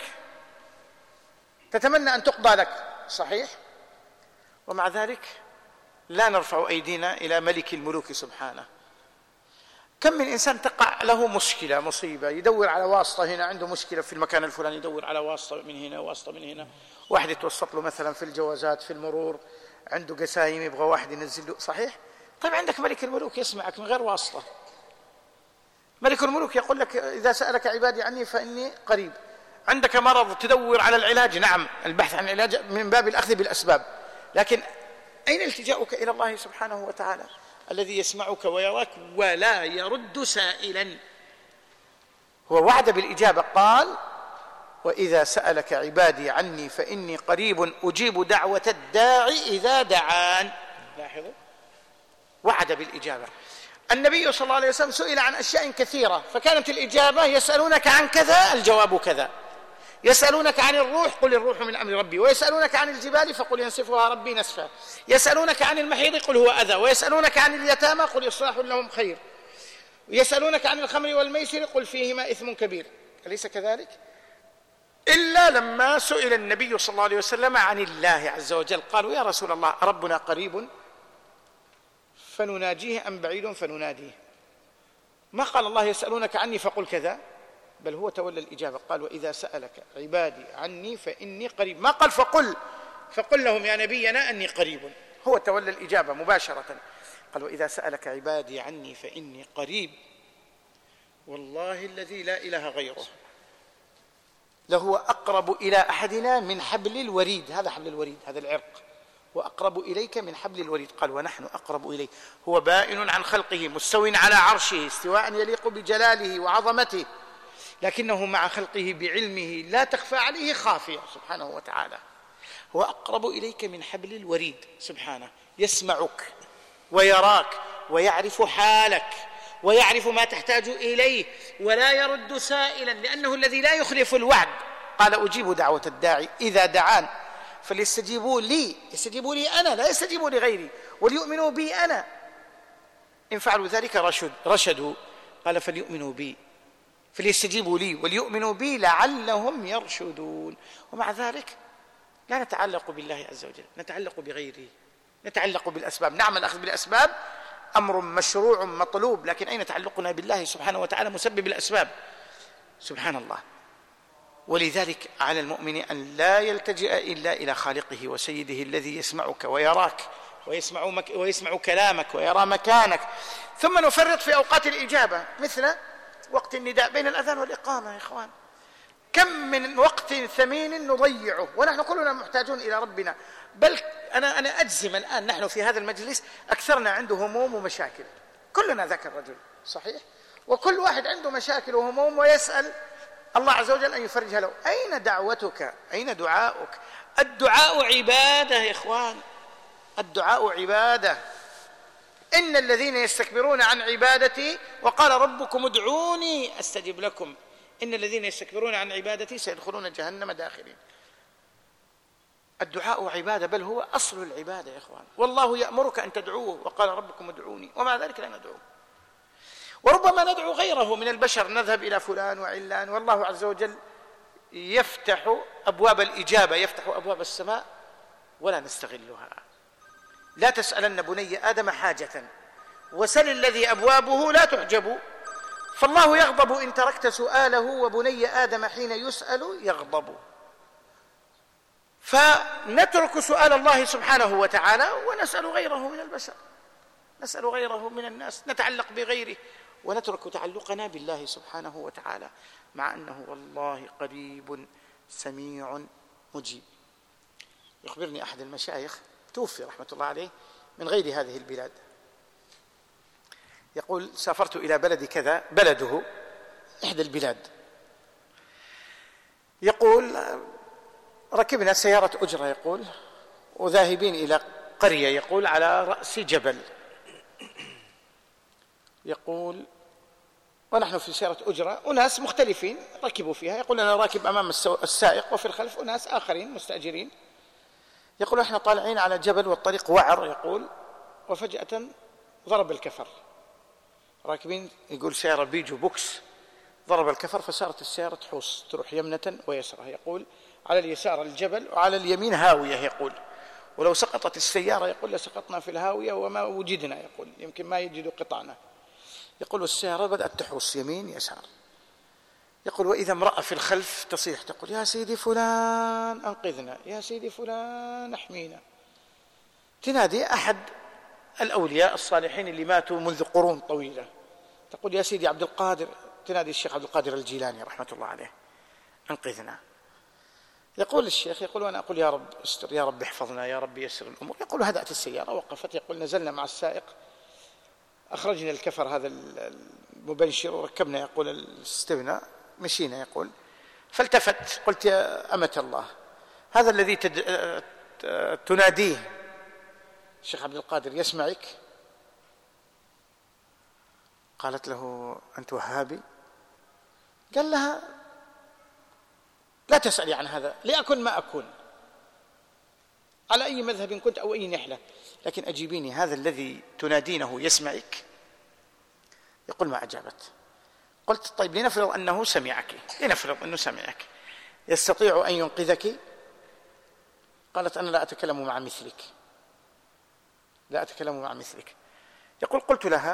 تتمنى أن تقضى لك، صحيح؟ ومع ذلك لا نرفع أيدينا إلى ملك الملوك سبحانه. كم من إنسان تقع له مشكلة، مصيبة، يدور على واسطة، هنا عنده مشكلة في المكان الفلاني يدور على واسطة من هنا واسطة من هنا، واحد يتوسط له مثلا في الجوازات، في المرور، عنده قسايم يبغى واحد ينزل له، صحيح؟ طيب عندك ملك الملوك يسمعك من غير واسطة. ملك الملوك يقول لك إذا سألك عبادي عني فإني قريب. عندك مرض تدور على العلاج، نعم، البحث عن العلاج من باب الأخذ بالأسباب، لكن أين التجاؤك إلى الله سبحانه وتعالى الذي يسمعك ويراك ولا يرد سائلا؟ هو وعد بالإجابة، قال وإذا سألك عبادي عني فإني قريب أجيب دعوة الداعي إذا دعان. لاحظوا، وعد بالإجابة. النبي صلى الله عليه وسلم سئل عن أشياء كثيرة فكانت الإجابة يسألونك عن كذا الجواب كذا، يسألونك عن الروح قل الروح من أمر ربي، ويسألونك عن الجبال فقل ينسفها ربي نسفا، يسألونك عن المحيض قل هو أذى، ويسألونك عن اليتامى قل إصلاح لهم خير، يسألونك عن الخمر والميسر قل فيهما إثم كبير. أليس كذلك؟ إلا لما سئل النبي صلى الله عليه وسلم عن الله عز وجل قالوا يا رسول الله ربنا قريب فنناجيه أم بعيد فنناديه؟ ما قال الله يسألونك عني فقل كذا، بل هو تولى الإجابة، قال وإذا سألك عبادي عني فإني قريب، ما قال فقل فقل لهم يا نبينا أني قريب، هو تولى الإجابة مباشرة، قال وإذا سألك عبادي عني فإني قريب والله الذي لا إله غيره لهو أقرب إلى أحدنا من حبل الوريد. هذا حبل الوريد، هذا العرق، وأقرب إليك من حبل الوريد. قال ونحن أقرب إليه، هو بائن عن خلقه مستو على عرشه استواء يليق بجلاله وعظمته، لكنه مع خلقه بعلمه لا تخفى عليه خافية سبحانه وتعالى. هو أقرب إليك من حبل الوريد سبحانه، يسمعك ويراك ويعرف حالك ويعرف ما تحتاج إليه ولا يرد سائلا، لأنه الذي لا يخلف الوعد. قال أجيب دعوة الداعي إذا دعان فليستجيبوا لي، يستجيبوا لي أنا لا يستجيبوا لغيري، وليؤمنوا بي أنا إن فعلوا ذلك رشد رشدوا. قال فليؤمنوا بي، فليستجيبوا لي وليؤمنوا بي لعلهم يرشدون. ومع ذلك لا نتعلق بالله عز وجل، نتعلق بغيره، نتعلق بالأسباب. نعم الأخذ بالأسباب أمر مشروع مطلوب، لكن أين تعلقنا بالله سبحانه وتعالى مسبب الأسباب؟ سبحان الله. ولذلك على المؤمن أن لا يلتجئ إلا إلى خالقه وسيده الذي يسمعك ويراك ويسمع, مك ويسمع كلامك ويرى مكانك. ثم نفرط في أوقات الإجابة مثل وقت النداء بين الأذان والإقامة. يا إخوان كم من وقت ثمين نضيعه ونحن كلنا محتاجون إلى ربنا، بل أنا, أنا أجزم الآن نحن في هذا المجلس أكثرنا عنده هموم ومشاكل، كلنا ذاك الرجل صحيح، وكل واحد عنده مشاكل وهموم ويسأل الله عز وجل أن يفرجها له. أين دعوتك؟ أين دعاؤك؟ الدعاء عبادة يا إخوان، الدعاء عبادة. إن الذين يستكبرون عن عبادتي وقال ربكم ادعوني أستجب لكم إن الذين يستكبرون عن عبادتي سيدخلون جهنم داخلين. الدعاء عبادة، بل هو أصل العبادة يا إخوان. والله يأمرك أن تدعوه وقال ربكم ادعوني، ومع ذلك لا ندعوه. وربما ندعو غيره من البشر، نذهب إلى فلان وعلان، والله عز وجل يفتح أبواب الإجابة، يفتح أبواب السماء ولا نستغلها. لا تسألن بني آدم حاجة وسل الذي أبوابه لا تحجب، فالله يغضب إن تركت سؤاله وبني آدم حين يسأل يغضب. فنترك سؤال الله سبحانه وتعالى ونسأل غيره من البشر، نسأل غيره من الناس، نتعلق بغيره ونترك تعلقنا بالله سبحانه وتعالى، مع أنه والله قريب سميع مجيب. يخبرني أحد المشايخ توفي رحمة الله عليه من غير هذه البلاد، يقول سافرت إلى بلد كذا، بلده إحدى البلاد، يقول ركبنا سيارة أجرة يقول وذاهبين إلى قرية يقول على رأس جبل، يقول ونحن في سيارة أجرة، أناس مختلفين ركبوا فيها، يقول أنا راكب أمام السائق وفي الخلف أناس آخرين مستأجرين. يقول احنا طالعين على جبل والطريق وعر، يقول وفجأة ضرب الكفر، راكبين يقول سيارة بيجو بوكس، ضرب الكفر فصارت السيارة تحوص تروح يمنة ويسرى. يقول على اليسار الجبل وعلى اليمين هاوية، يقول ولو سقطت السيارة يقول لسقطنا في الهاوية وما وجدنا، يقول يمكن ما يجدوا قطعنا. يقول والسيارة بدأت تحوص يمين يسار. يقول وإذا امرأة في الخلف تصيح تقول يا سيدي فلان أنقذنا، يا سيدي فلان احمينا. تنادي أحد الأولياء الصالحين اللي ماتوا منذ قرون طويلة، تقول يا سيدي عبد القادر، تنادي الشيخ عبد القادر الجيلاني رحمة الله عليه أنقذنا. يقول الشيخ يقول وأنا أقول يا رب استر، يا رب احفظنا، يا رب يسر الأمور. يقول هدأت السيارة وقفت، يقول نزلنا مع السائق، أخرجنا الكفر هذا المبنشر وركبنا يقول الاستبناء، مشينا. يقول فالتفت قلت يا أمة الله هذا الذي تد... تناديه الشيخ عبد القادر يسمعك؟ قالت له أنت وهابي؟ قال لها لا تسألي عن هذا، لأكن ما أكون على أي مذهب كنت أو أي نحلة، لكن أجيبيني هذا الذي تنادينه يسمعك؟ يقول ما أجابت. قلت طيب لنفرض أنه سمعك، لنفرض أنه سمعك، يستطيع أن ينقذك؟ قالت أنا لا أتكلم مع مثلك، لا أتكلم مع مثلك. يقول قلت لها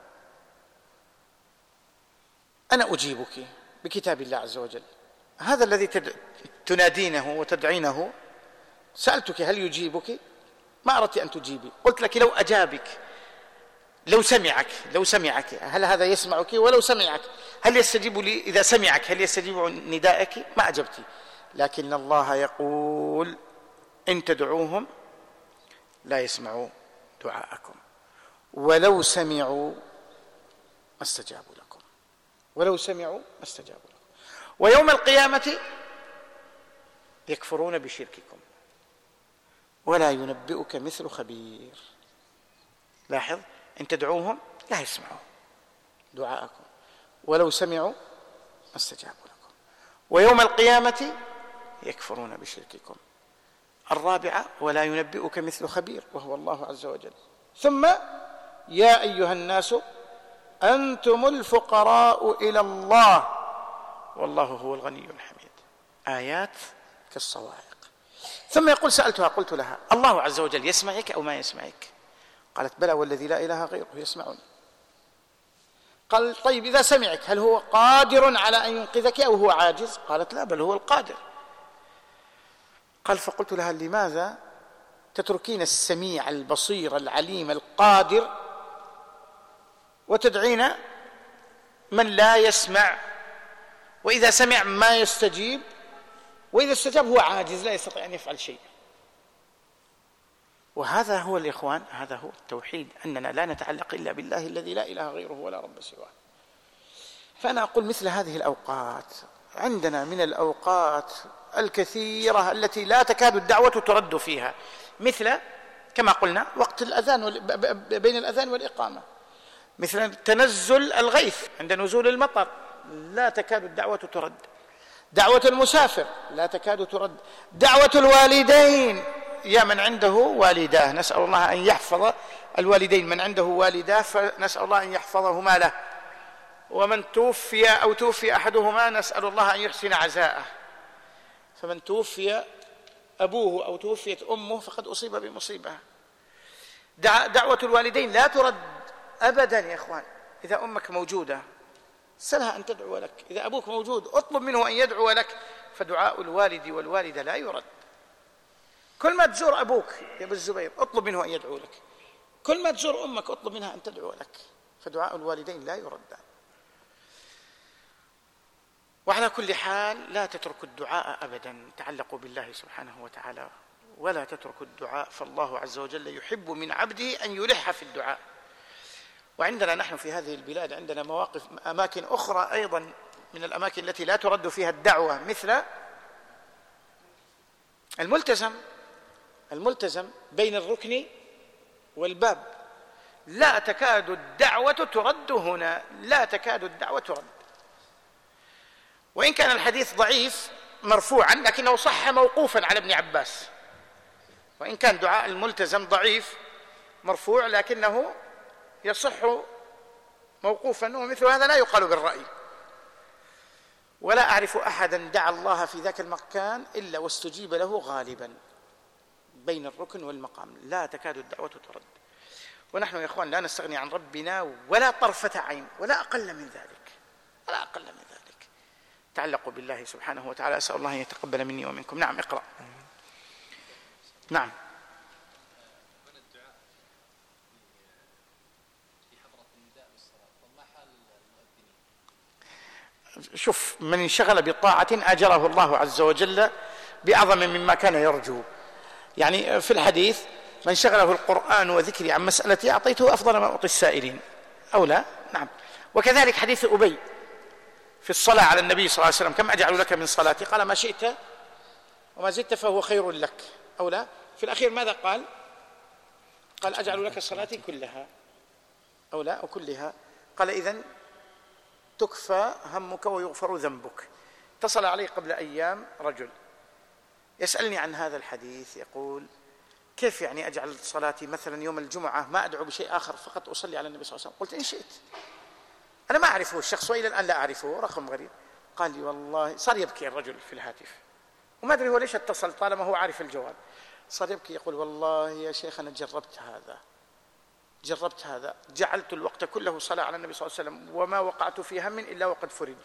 أنا أجيبك بكتاب الله عز وجل، هذا الذي تد... تنادينه وتدعينه سألتك هل يجيبك؟ ما أردت أن تجيبي، قلت لك لو أجابك، لو سمعك، لو سمعك هل هذا يسمعك؟ ولو سمعك هل يستجيب لي؟ إذا سمعك هل يستجيب ندائك؟ ما أجبتي. لكن الله يقول إن تدعوهم لا يسمعوا دعاءكم ولو سمعوا ما استجابوا لكم، ولو سمعوا ما استجابوا لكم، ويوم القيامة يكفرون بشرككم ولا ينبئك مثل خبير. لاحظ إن تدعوهم لا يسمعوا دعاءكم ولو سمعوا ما استجابوا لكم ويوم القيامة يكفرون بشرككم. الرابعة ولا ينبئك مثل خبير وهو الله عز وجل. ثم يا أيها الناس أنتم الفقراء إلى الله والله هو الغني الحميد. آيات كالصواعق. ثم يقول سألتها قلت لها الله عز وجل يسمعك أو ما يسمعك؟ قالت بلى والذي لا إله غيره يسمعني. قال طيب إذا سمعك هل هو قادر على أن ينقذك أو هو عاجز؟ قالت لا بل هو القادر. قال فقلت لها لماذا تتركين السميع البصير العليم القادر وتدعين من لا يسمع، وإذا سمع ما يستجيب، وإذا استجاب هو عاجز لا يستطيع أن يفعل شيء. وهذا هو الإخوان، هذا هو التوحيد، أننا لا نتعلق إلا بالله الذي لا إله غيره ولا رب سواه. فأنا أقول مثل هذه الأوقات عندنا من الأوقات الكثيرة التي لا تكاد الدعوة ترد فيها، مثل كما قلنا وقت الأذان بين الأذان والإقامة، مثل تنزل الغيث عند نزول المطر لا تكاد الدعوة ترد، دعوة المسافر لا تكاد ترد، دعوة الوالدين، يا من عنده والداه نسأل الله أن يحفظ الوالدين، من عنده والداه فنسأل الله أن يحفظهما له، ومن توفي أو توفي أحدهما نسأل الله أن يحسن عزاءه، فمن توفي أبوه أو توفيت أمه فقد أصيب بمصيبة. دعوة الوالدين لا ترد أبدا يا إخوان. إذا أمك موجودة سلها أن تدعو لك، إذا أبوك موجود اطلب منه أن يدعو لك، فدعاء الوالد والوالدة لا يرد. كل ما تزور أبوك يا أبو الزبير اطلب منه أن يدعو لك، كل ما تزور أمك اطلب منها أن تدعو لك، فدعاء الوالدين لا يرد. وعلى كل حال لا تتركوا الدعاء أبدا، تعلقوا بالله سبحانه وتعالى ولا تتركوا الدعاء، فالله عز وجل يحب من عبده أن يلح في الدعاء. وعندنا نحن في هذه البلاد عندنا مواقف أماكن أخرى أيضا من الأماكن التي لا ترد فيها الدعوة، مثل الملتزم، الملتزم بين الركن والباب، لا تكاد الدعوة ترد هنا، لا تكاد الدعوة ترد. وإن كان الحديث ضعيف مرفوعا لكنه صح موقوفا على ابن عباس، وإن كان دعاء الملتزم ضعيف مرفوع لكنه يصح موقوفا، ومثل هذا لا يقال بالرأي. ولا أعرف أحدا دعا الله في ذاك المكان إلا واستجيب له غالبا بين الركن والمقام. لا تكاد الدعوة ترد. ونحن يا إخوان لا نستغني عن ربنا ولا طرفة عين ولا أقل من ذلك، ولا أقل من ذلك. تعلقوا بالله سبحانه وتعالى. أسأل الله أن يتقبل مني ومنكم. نعم اقرأ. نعم. شوف، من انشغل بطاعة أجره الله عز وجل بأعظم مما كان يرجو. يعني في الحديث: من شغله القرآن وذكري عن مسألتي أعطيته أفضل ما أعطي السائلين، أو لا؟ نعم. وكذلك حديث أبي في الصلاة على النبي صلى الله عليه وسلم: كم أجعل لك من صلاتي؟ قال: ما شئت وما زدت فهو خير لك، أو لا؟ في الأخير ماذا قال؟ قال: أجعل لك صلاتي كلها، أو لا؟ أو كلها. قال: إذن تكفى همك ويغفر ذنبك. اتصل علي قبل أيام رجل يسألني عن هذا الحديث، يقول: كيف يعني أجعل صلاتي مثلا يوم الجمعة ما أدعو بشيء آخر، فقط أصلي على النبي صلى الله عليه وسلم؟ قلت: إن شئت. أنا ما أعرفه الشخص وإلى الآن لا أعرفه، رقم غريب. قال لي والله، صار يبكي الرجل في الهاتف، وما أدري هو ليش اتصل طالما هو عارف الجواب. صار يبكي يقول: والله يا شيخ أنا جربت هذا جربت هذا جعلت الوقت كله صلاة على النبي صلى الله عليه وسلم وما وقعت في هم إلا وقد فرج.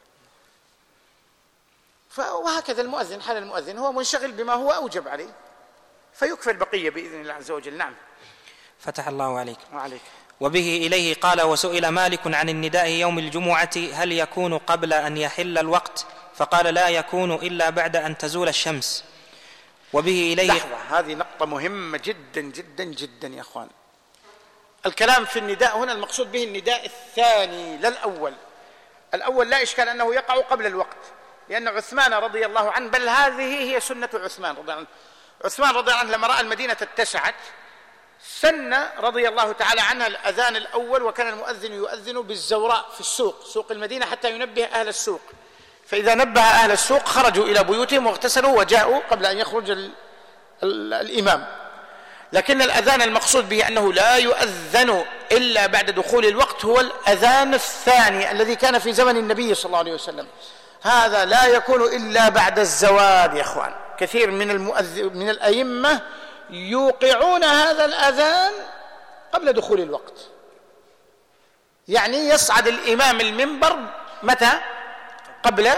وهكذا المؤذن، حال المؤذن هو منشغل بما هو أوجب عليه، فيكفى البقية بإذن الله عز وجل. نعم. فتح الله عليك. وعليك. وبه إليه قال: وسئل مالك عن النداء يوم الجمعة هل يكون قبل أن يحل الوقت؟ فقال: لا يكون إلا بعد أن تزول الشمس. وبه إليه. لحظة، هذه نقطة مهمة جدا جدا جدا يا أخوان. الكلام في النداء هنا المقصود به النداء الثاني لا الأول. الأول لا إشكال أنه يقع قبل الوقت، لأن عثمان رضي الله عنه، بل هذه هي سنة عثمان رضي الله عنه. عثمان رضي الله عنه لما رأى المدينة اتسعت سن رضي الله تعالى عنه الأذان الأول، وكان المؤذن يؤذن بالزوراء في السوق، سوق المدينة، حتى ينبه أهل السوق. فإذا نبه أهل السوق خرجوا إلى بيوتهم واغتسلوا وجاءوا قبل أن يخرج ال ال الإمام. لكن الأذان المقصود به أنه لا يؤذن إلا بعد دخول الوقت هو الأذان الثاني الذي كان في زمن النبي صلى الله عليه وسلم. هذا لا يكون إلا بعد الزوال يا أخوان. كثير من المؤذن من الأئمة يوقعون هذا الأذان قبل دخول الوقت، يعني يصعد الإمام المنبر متى؟ قبل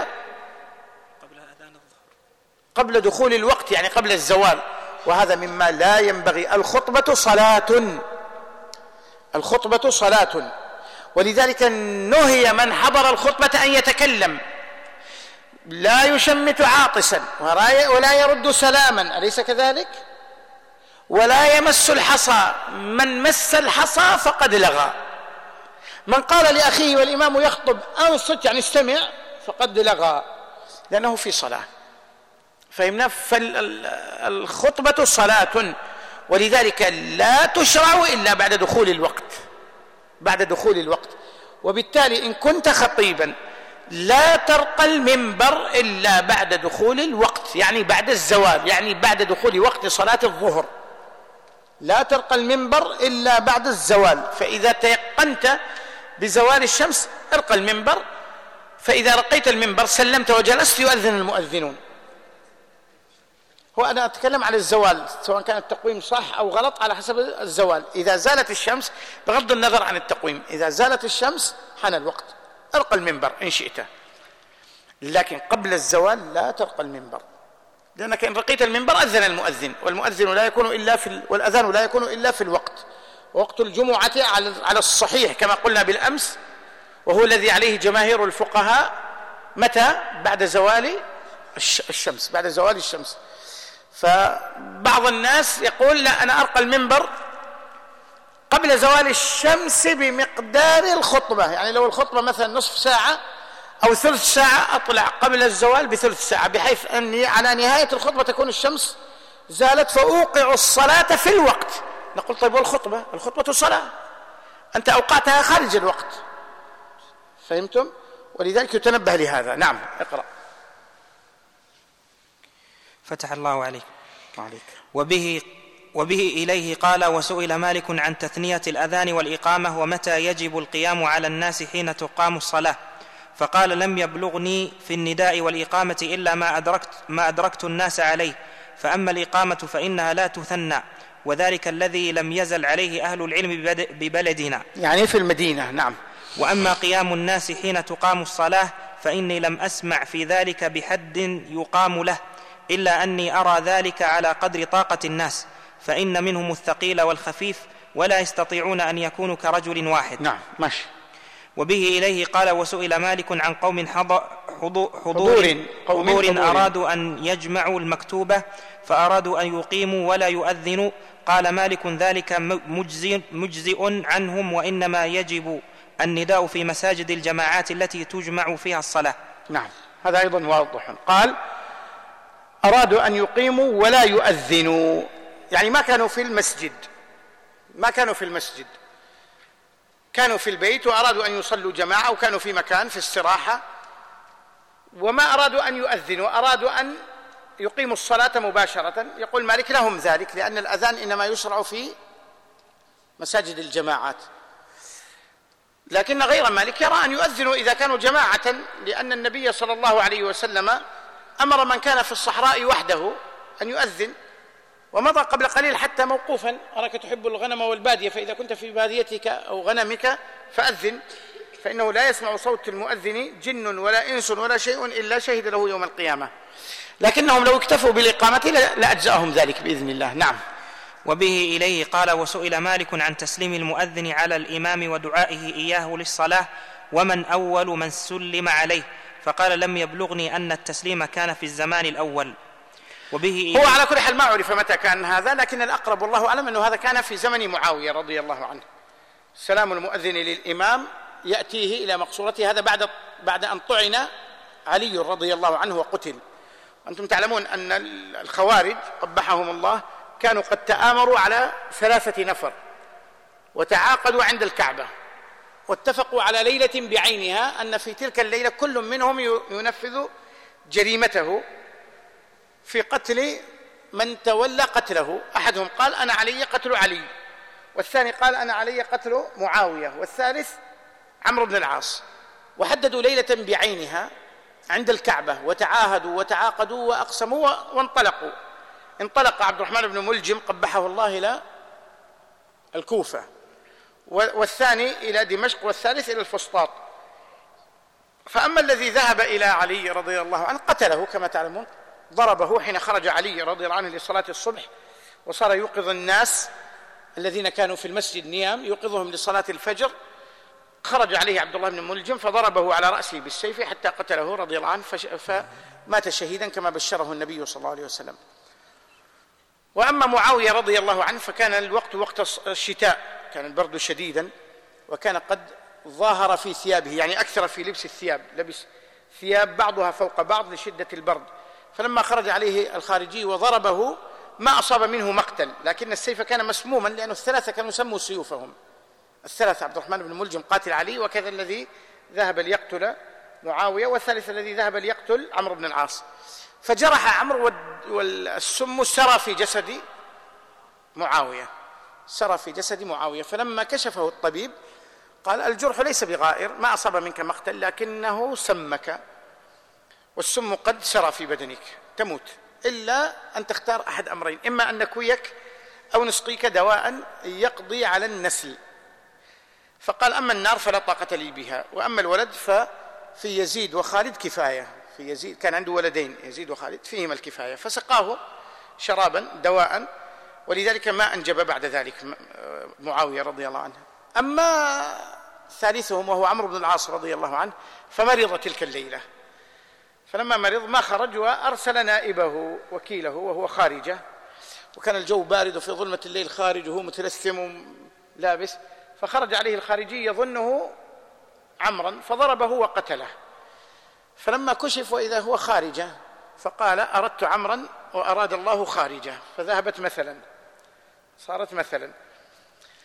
قبل دخول الوقت، يعني قبل الزوال. وهذا مما لا ينبغي. الخطبة صلاة، الخطبة صلاة، ولذلك نهي من حضر الخطبة أن يتكلم، لا يشمت عاطسا ولا يرد سلاما، أليس كذلك؟ ولا يمس الحصى، من مس الحصى فقد لغى. من قال لأخيه والإمام يخطب أنصت يعني استمع فقد لغى، لأنه في صلاة. فهمنا؟ فالخطبة صلاة، ولذلك لا تشرع إلا بعد دخول الوقت، بعد دخول الوقت. وبالتالي إن كنت خطيبا لا ترقى المنبر إلا بعد دخول الوقت، يعني بعد الزوال، يعني بعد دخول وقت صلاة الظهر. لا ترقى المنبر إلا بعد الزوال. فإذا تيقنت بزوال الشمس ارقى المنبر، فإذا رقيت المنبر سلمت وجلست يؤذن المؤذنون. هو أنا أتكلم على الزوال، سواء كان التقويم صح أو غلط على حسب الزوال. إذا زالت الشمس بغض النظر عن التقويم، إذا زالت الشمس حان الوقت، ارقى المنبر إن شئت، لكن قبل الزوال لا ترقى المنبر، لأنك إن رقيت المنبر أذن المؤذن، والمؤذن لا يكون إلا في ال... والأذان لا يكون إلا في الوقت. ووقت الجمعة على على الصحيح كما قلنا بالأمس، وهو الذي عليه جماهير الفقهاء، متى؟ بعد زوال الشمس، بعد زوال الشمس. فبعض الناس يقول لا أنا أرقى المنبر قبل زوال الشمس بمقدار الخطبة، يعني لو الخطبة مثلا نصف ساعة أو ثلث ساعة أطلع قبل الزوال بثلث ساعة، بحيث أني على نهاية الخطبة تكون الشمس زالت فأوقع الصلاة في الوقت. نقول طيب والخطبة؟ الخطبة صلاة، أنت أوقعتها خارج الوقت، فهمتم؟ ولذلك يتنبه لهذا. نعم، اقرأ. فتح الله عليك. عليك. وبه وبه إليه قال: وسئل مالك عن تثنية الأذان والإقامة ومتى يجب القيام على الناس حين تقام الصلاة، فقال: لم يبلغني في النداء والإقامة إلا ما أدركت, ما أدركت الناس عليه، فأما الإقامة فإنها لا تثنى، وذلك الذي لم يزل عليه أهل العلم ببلدنا، يعني في المدينة. نعم. وأما قيام الناس حين تقام الصلاة فإني لم أسمع في ذلك بحد يقام له، إلا أني أرى ذلك على قدر طاقة الناس، فإن منهم الثقيل والخفيف ولا يستطيعون أن يكونوا كرجل واحد. نعم، ماشي. وبه إليه قال: وسئل مالك عن قوم حضور, حضور, حضور, حضور أرادوا أن يجمعوا المكتوبة فأرادوا أن يقيموا ولا يؤذنوا، قال مالك: ذلك مجزئ, مجزئ عنهم، وإنما يجب النداء في مساجد الجماعات التي تجمع فيها الصلاة. نعم، هذا أيضا واضح. قال: أرادوا أن يقيموا ولا يؤذنوا، يعني ما كانوا في المسجد، ما كانوا في المسجد، كانوا في البيت وأرادوا أن يصلوا جماعة، وكانوا في مكان في استراحة، وما أرادوا أن يؤذنوا، أرادوا أن يقيموا الصلاة مباشرة. يقول مالك: لهم ذلك، لأن الأذان إنما يشرع في مساجد الجماعات، لكن غير مالك يرى أن يؤذنوا إذا كانوا جماعة، لأن النبي صلى الله عليه وسلم أمر من كان في الصحراء وحده أن يؤذن، ومضى قبل قليل حتى موقوفا: أراك تحب الغنم والبادية، فإذا كنت في باديتك أو غنمك فأذن، فإنه لا يسمع صوت المؤذن جن ولا إنس ولا شيء إلا شهد له يوم القيامة. لكنهم لو اكتفوا بالإقامة لأجزأهم ذلك بإذن الله. نعم. وبه إليه قال: وسئل مالك عن تسليم المؤذن على الإمام ودعائه إياه للصلاة، ومن أول من سلم عليه، فقال: لم يبلغني أن التسليم كان في الزمان الأول. وبه هو على كل حال ما عرف متى كان هذا، لكن الأقرب والله أعلم أنه هذا كان في زمن معاوية رضي الله عنه. سلام المؤذن للإمام يأتيه إلى مقصورته، هذا بعد بعد أن طعن علي رضي الله عنه وقتل. أنتم تعلمون أن الخوارج قبحهم الله كانوا قد تآمروا على ثلاثة نفر وتعاقدوا عند الكعبة، واتفقوا على ليلة بعينها أن في تلك الليلة كل منهم ينفذ جريمته في قتل من تولى قتله. أحدهم قال: أنا علي قتل علي، والثاني قال: أنا علي قتل معاوية، والثالث عمرو بن العاص، وحددوا ليلة بعينها عند الكعبة وتعاهدوا وتعاقدوا وأقسموا وانطلقوا. انطلق عبد الرحمن بن ملجم قبحه الله إلى الكوفة، والثاني إلى دمشق، والثالث إلى الفسطاط. فأما الذي ذهب إلى علي رضي الله عنه قتله كما تعلمون، ضربه حين خرج علي رضي الله عنه لصلاة الصبح، وصار يوقظ الناس الذين كانوا في المسجد نيام، يوقظهم لصلاة الفجر. خرج عليه عبد الله بن ملجم فضربه على رأسه بالسيف حتى قتله رضي الله عنه، فمات شهيدا كما بشره النبي صلى الله عليه وسلم. وأما معاوية رضي الله عنه فكان الوقت وقت الشتاء، كان البرد شديدا، وكان قد ظاهر في ثيابه، يعني أكثر في لبس الثياب، لبس ثياب بعضها فوق بعض لشدة البرد. فلما خرج عليه الخارجي وضربه ما أصاب منه مقتل، لكن السيف كان مسموما، لأن الثلاثة كانوا سموا سيوفهم، الثلاثة: عبد الرحمن بن ملجم قاتل علي، وكذا الذي ذهب ليقتل معاوية، والثالث الذي ذهب ليقتل عمرو بن العاص. فجرح عمرو، والسم سرى في جسد معاوية، سرى في جسد معاوية. فلما كشفه الطبيب قال: الجرح ليس بغائر، ما أصاب منك مقتل، لكنه سمك، والسم قد سرى في بدنك، تموت، إلا أن تختار أحد أمرين: إما أن نكويك أو نسقيك دواء يقضي على النسل. فقال: أما النار فلا طاقة لي بها، وأما الولد ففي يزيد وخالد كفاية. في يزيد كان عنده ولدين، يزيد وخالد، فيهما الكفاية. فسقاه شرابا دواء، ولذلك ما أنجب بعد ذلك معاوية رضي الله عنه. أما ثالثهم وهو عمرو بن العاص رضي الله عنه فمرض تلك الليلة، فلما مرض ما خرج، وأرسل نائبه وكيله وهو خارجه، وكان الجو بارد وفي ظلمة الليل خارج وهو متلثم لابس، فخرج عليه الخارجي يظنه عمرا فضربه وقتله. فلما كشف وإذا هو خارجه فقال: أردت عمرا وأراد الله خارجه، فذهبت مثلا، صارت مثلا.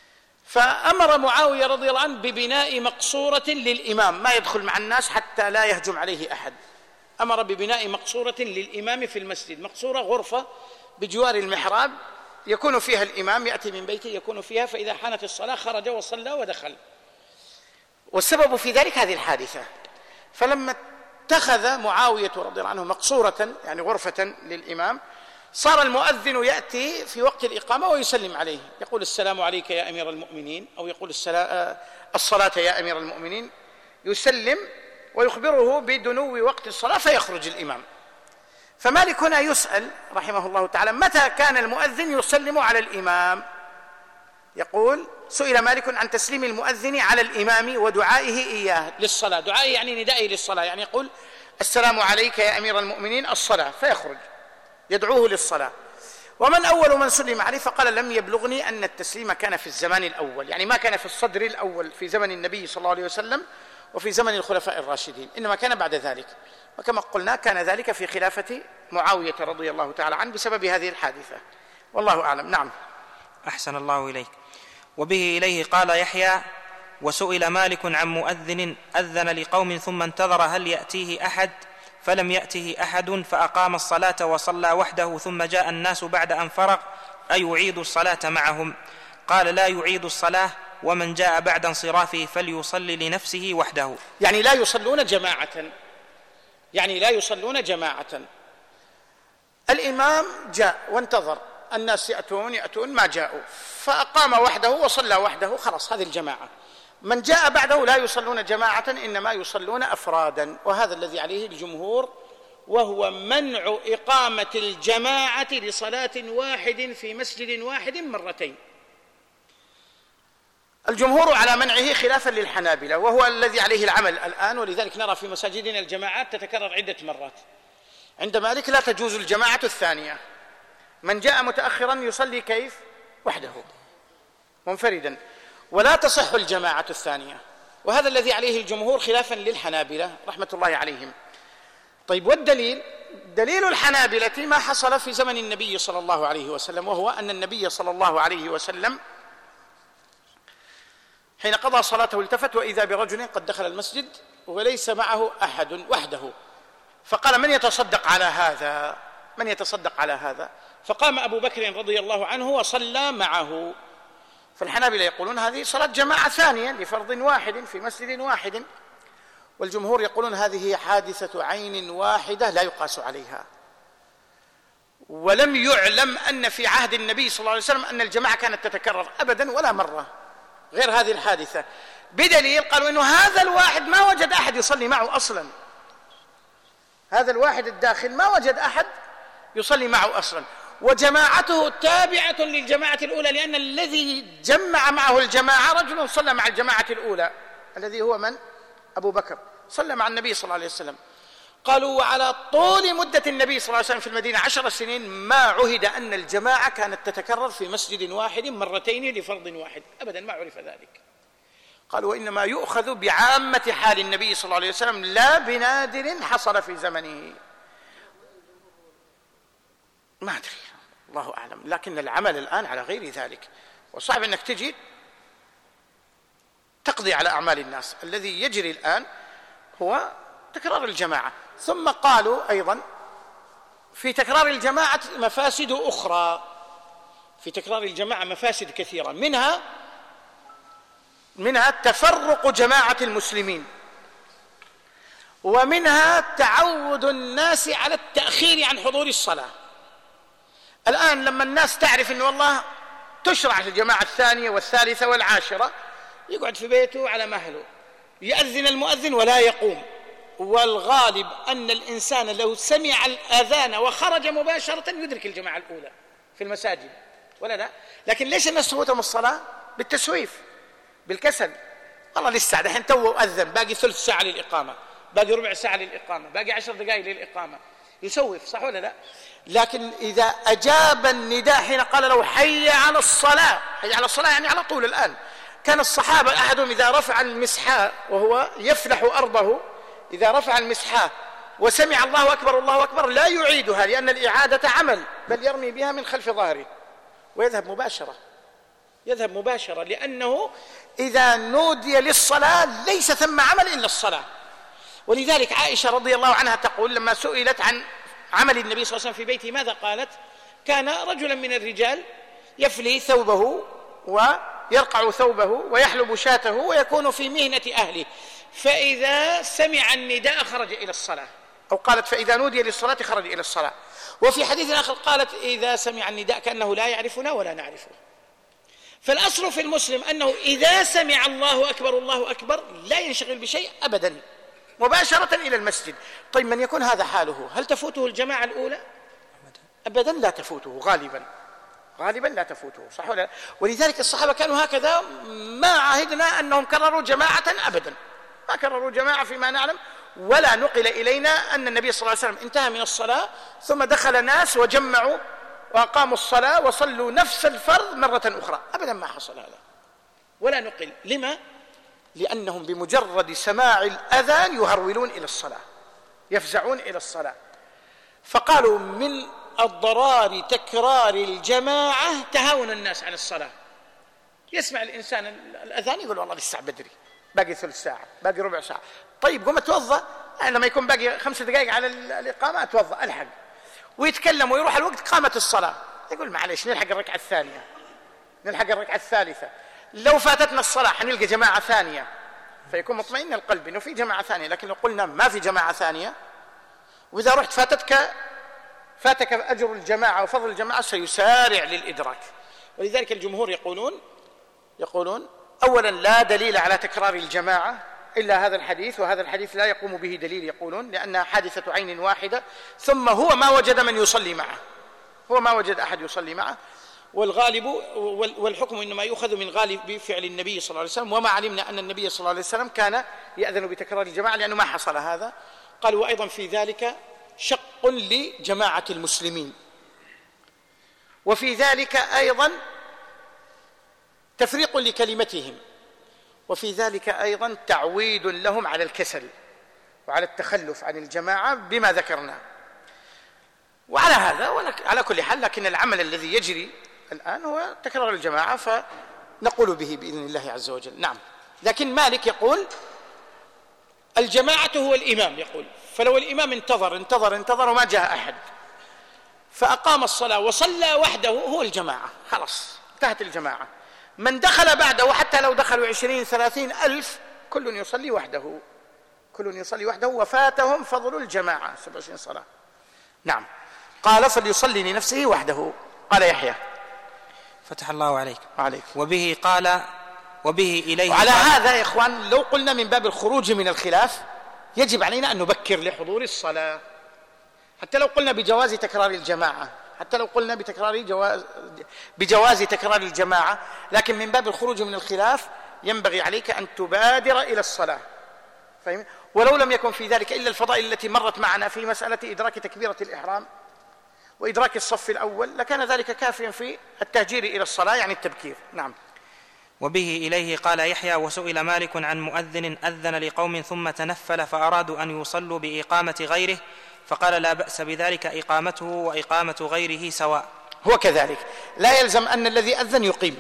فأمر معاوية رضي الله عنه ببناء مقصورة للإمام ما يدخل مع الناس حتى لا يهجم عليه أحد. أمر ببناء مقصورة للإمام في المسجد، مقصورة غرفة بجوار المحراب يكون فيها الإمام، يأتي من بيته يكون فيها، فإذا حانت الصلاة خرج وصلى ودخل. والسبب في ذلك هذه الحادثة. فلما اتخذ معاوية رضي الله عنه مقصورة يعني غرفة للإمام، صار المؤذن يأتي في وقت الإقامة ويسلم عليه، يقول السلام عليك يا أمير المؤمنين، أو يقول الصلاة يا أمير المؤمنين، يسلم ويخبره بدنو وقت الصلاة فيخرج الإمام. فمالك هنا يسأل رحمه الله تعالى متى كان المؤذن يسلم على الإمام؟ يقول سئل مالك عن تسليم المؤذن على الإمام ودعائه إياه للصلاة. دعائه يعني ندائه للصلاة، يعني يقول السلام عليك يا أمير المؤمنين الصلاة، فيخرج يدعوه للصلاة. ومن أول من سلم عليه؟ فقال لم يبلغني أن التسليم كان في الزمان الأول، يعني ما كان في الصدر الأول في زمن النبي صلى الله عليه وسلم وفي زمن الخلفاء الراشدين، إنما كان بعد ذلك. وكما قلنا كان ذلك في خلافة معاوية رضي الله تعالى عنه بسبب هذه الحادثة، والله أعلم. نعم. أحسن الله إليك. وبه إليه قال يحيى: وسئل مالك عن مؤذن أذن لقوم ثم انتظر هل يأتيه أحد فلم يأته أحد فأقام الصلاة وصلى وحده ثم جاء الناس بعد أن فرغ أيعيد الصلاة معهم؟ قال: لا يعيد الصلاة، ومن جاء بعد انصرافه فليصلي لنفسه وحده. يعني لا يصلون جماعة، يعني لا يصلون جماعة. الإمام جاء وانتظر الناس يأتون يأتون ما جاءوا، فأقام وحده وصلى وحده، خلاص هذه الجماعة. من جاء بعده لا يصلون جماعة، إنما يصلون أفرادا، وهذا الذي عليه الجمهور، وهو منع إقامة الجماعة لصلاة واحد في مسجد واحد مرتين. الجمهور على منعه خلافا للحنابلة، وهو الذي عليه العمل الآن، ولذلك نرى في مساجدنا الجماعات تتكرر عدة مرات. عند مالك لا تجوز الجماعة الثانية، من جاء متأخرا يصلي كيف؟ وحده منفردا، ولا تصح الجماعة الثانية، وهذا الذي عليه الجمهور خلافا للحنابلة رحمة الله عليهم. طيب، والدليل؟ دليل الحنابلة ما حصل في زمن النبي صلى الله عليه وسلم، وهو أن النبي صلى الله عليه وسلم حين قضى صلاته التفت وإذا برجل قد دخل المسجد وليس معه أحد وحده، فقال: من يتصدق على هذا؟ من يتصدق على هذا؟ فقام أبو بكر رضي الله عنه وصلى معه. فالحنابلة يقولون هذه صلاة جماعة ثانية لفرض واحد في مسجد واحد، والجمهور يقولون هذه حادثة عين واحدة لا يقاس عليها، ولم يعلم أن في عهد النبي صلى الله عليه وسلم أن الجماعة كانت تتكرر أبدا ولا مرة غير هذه الحادثة، بدليل قالوا إنه هذا الواحد ما وجد أحد يصلي معه أصلا، هذا الواحد الداخل ما وجد أحد يصلي معه أصلا، وجماعته تابعة للجماعة الأولى، لأن الذي جمع معه الجماعة رجل صلى مع الجماعة الأولى الذي هو من؟ أبو بكر، صلى مع النبي صلى الله عليه وسلم. قالوا: وعلى طول مدة النبي صلى الله عليه وسلم في المدينة عشر سنين ما عهد أن الجماعة كانت تتكرر في مسجد واحد مرتين لفرض واحد، أبدا ما عرف ذلك. قالوا: وإنما يؤخذ بعامة حال النبي صلى الله عليه وسلم لا بنادر حصل في زمنه. ما أدري، الله أعلم، لكن العمل الآن على غير ذلك، وصعب أنك تجي تقضي على أعمال الناس. الذي يجري الآن هو تكرار الجماعة. ثم قالوا أيضا في تكرار الجماعة مفاسد أخرى، في تكرار الجماعة مفاسد كثيرة، منها منها تفرق جماعة المسلمين، ومنها تعود الناس على التأخير عن حضور الصلاة. الآن لما الناس تعرف أن والله تشرع في الجماعة الثانية والثالثة والعاشرة، يقعد في بيته على مهله، يأذن المؤذن ولا يقوم. والغالب أن الإنسان لو سمع الأذان وخرج مباشرة يدرك الجماعة الأولى في المساجد، ولا لا؟ لكن ليش الناس تفوتهم الصلاة؟ بالتسويف، بالكسل. والله لسه دحين تو أذن، باقي ثلث ساعة للإقامة، باقي ربع ساعة للإقامة، باقي عشر دقائق للإقامة، يسوف، صح ولا لا؟ لكن إذا أجاب النداء حين قال له حي على الصلاة، حي على الصلاة يعني على طول. الآن كان الصحابة أحدهم إذا رفع المسحاء وهو يفلح أرضه، إذا رفع المسحاء وسمع الله أكبر الله أكبر لا يعيدها، لأن الإعادة عمل، بل يرمي بها من خلف ظهره ويذهب مباشرة. يذهب مباشرة، لأنه إذا نودي للصلاة ليس ثم عمل إلا الصلاة. ولذلك عائشة رضي الله عنها تقول لما سئلت عن عمل النبي صلى الله عليه وسلم في بيته ماذا قالت؟ كان رجلا من الرجال يفلي ثوبه ويرقع ثوبه ويحلب شاته ويكون في مهنة أهله، فإذا سمع النداء خرج إلى الصلاة، أو قالت فإذا نودي للصلاة خرج إلى الصلاة. وفي حديث آخر قالت إذا سمع النداء كأنه لا يعرفنا ولا نعرفه. فالأصل في المسلم أنه إذا سمع الله أكبر الله أكبر لا ينشغل بشيء أبدا، مباشرة إلى المسجد. طيب من يكون هذا حاله هل تفوته الجماعة الأولى؟ أبدا لا تفوته، غالبا غالبا لا تفوته، صح ولا لا؟ ولذلك الصحابة كانوا هكذا، ما عهدنا أنهم كرروا جماعة أبدا، ما كرروا جماعة فيما نعلم، ولا نقل إلينا أن النبي صلى الله عليه وسلم انتهى من الصلاة ثم دخل ناس وجمعوا وأقاموا الصلاة وصلوا نفس الفرض مرة أخرى، أبدا ما حصل هذا ولا نقل. لما؟ لأنهم بمجرد سماع الأذان يهرولون إلى الصلاة، يفزعون إلى الصلاة. فقالوا من الضرار تكرار الجماعة تهاون الناس عن الصلاة. يسمع الإنسان الأذان يقول والله لسه بدري، باقي ثلث ساعة، باقي ربع ساعة، طيب قم اتوضأ، يعني لما يكون باقي خمس دقائق على الإقامة اتوضأ ألحق، ويتكلم ويروح الوقت قامت الصلاة، يقول معلش نلحق الركعة الثانية، نلحق الركعة الثالثة، لو فاتتنا الصلاة حنلقى جماعة ثانية، فيكون مطمئن القلب إنه في جماعة ثانية. لكن لو قلنا ما في جماعة ثانية، وإذا رحت فاتتك فاتك أجر الجماعة وفضل الجماعة سيسارع للإدراك. ولذلك الجمهور يقولون يقولون أولا لا دليل على تكرار الجماعة إلا هذا الحديث، وهذا الحديث لا يقوم به دليل، يقولون لأنها حادثة عين واحدة، ثم هو ما وجد من يصلي معه، هو ما وجد أحد يصلي معه، والغالب والحكم إنما يؤخذ من غالب فعل النبي صلى الله عليه وسلم، وما علمنا أن النبي صلى الله عليه وسلم كان يأذن بتكرار الجماعة لأنه ما حصل هذا. قالوا وأيضا في ذلك شق لجماعة المسلمين، وفي ذلك أيضا تفريق لكلمتهم، وفي ذلك أيضا تعويد لهم على الكسل وعلى التخلف عن الجماعة بما ذكرنا. وعلى هذا على كل حال، لكن العمل الذي يجري الآن هو تكرار الجماعة، فنقول به بإذن الله عز وجل. نعم. لكن مالك يقول الجماعة هو الإمام، يقول فلو الإمام انتظر انتظر انتظر وما جاء أحد فأقام الصلاة وصلى وحده هو الجماعة، خلاص انتهت الجماعة. من دخل بعده حتى لو دخلوا عشرين ثلاثين ألف كل يصلي وحده، كل يصلي وحده وفاتهم فضل الجماعة سبع وعشرين صلاة. نعم. قال فليصلي لنفسه وحده. قال يحيى فتح الله عليك عليك وبه قال وبه إليه. وعلى هذا يا إخوان لو قلنا من باب الخروج من الخلاف يجب علينا أن نبكر لحضور الصلاة، حتى لو قلنا بجواز تكرار الجماعة، حتى لو قلنا بتكرار جواز بجواز تكرار الجماعة، لكن من باب الخروج من الخلاف ينبغي عليك أن تبادر إلى الصلاة، فهم؟ ولو لم يكن في ذلك إلا الفضائل التي مرت معنا في مسألة إدراك تكبيرة الإحرام وإدراك الصف الأول لكان ذلك كافيا في التهجير إلى الصلاة، يعني التبكير. نعم. وبه إليه قال يحيى وسئل مالك عن مؤذن أذن لقوم ثم تنفل فأرادوا أن يصلوا بإقامة غيره فقال لا بأس بذلك، إقامته وإقامة غيره سواء. هو كذلك، لا يلزم أن الذي أذن يقيم،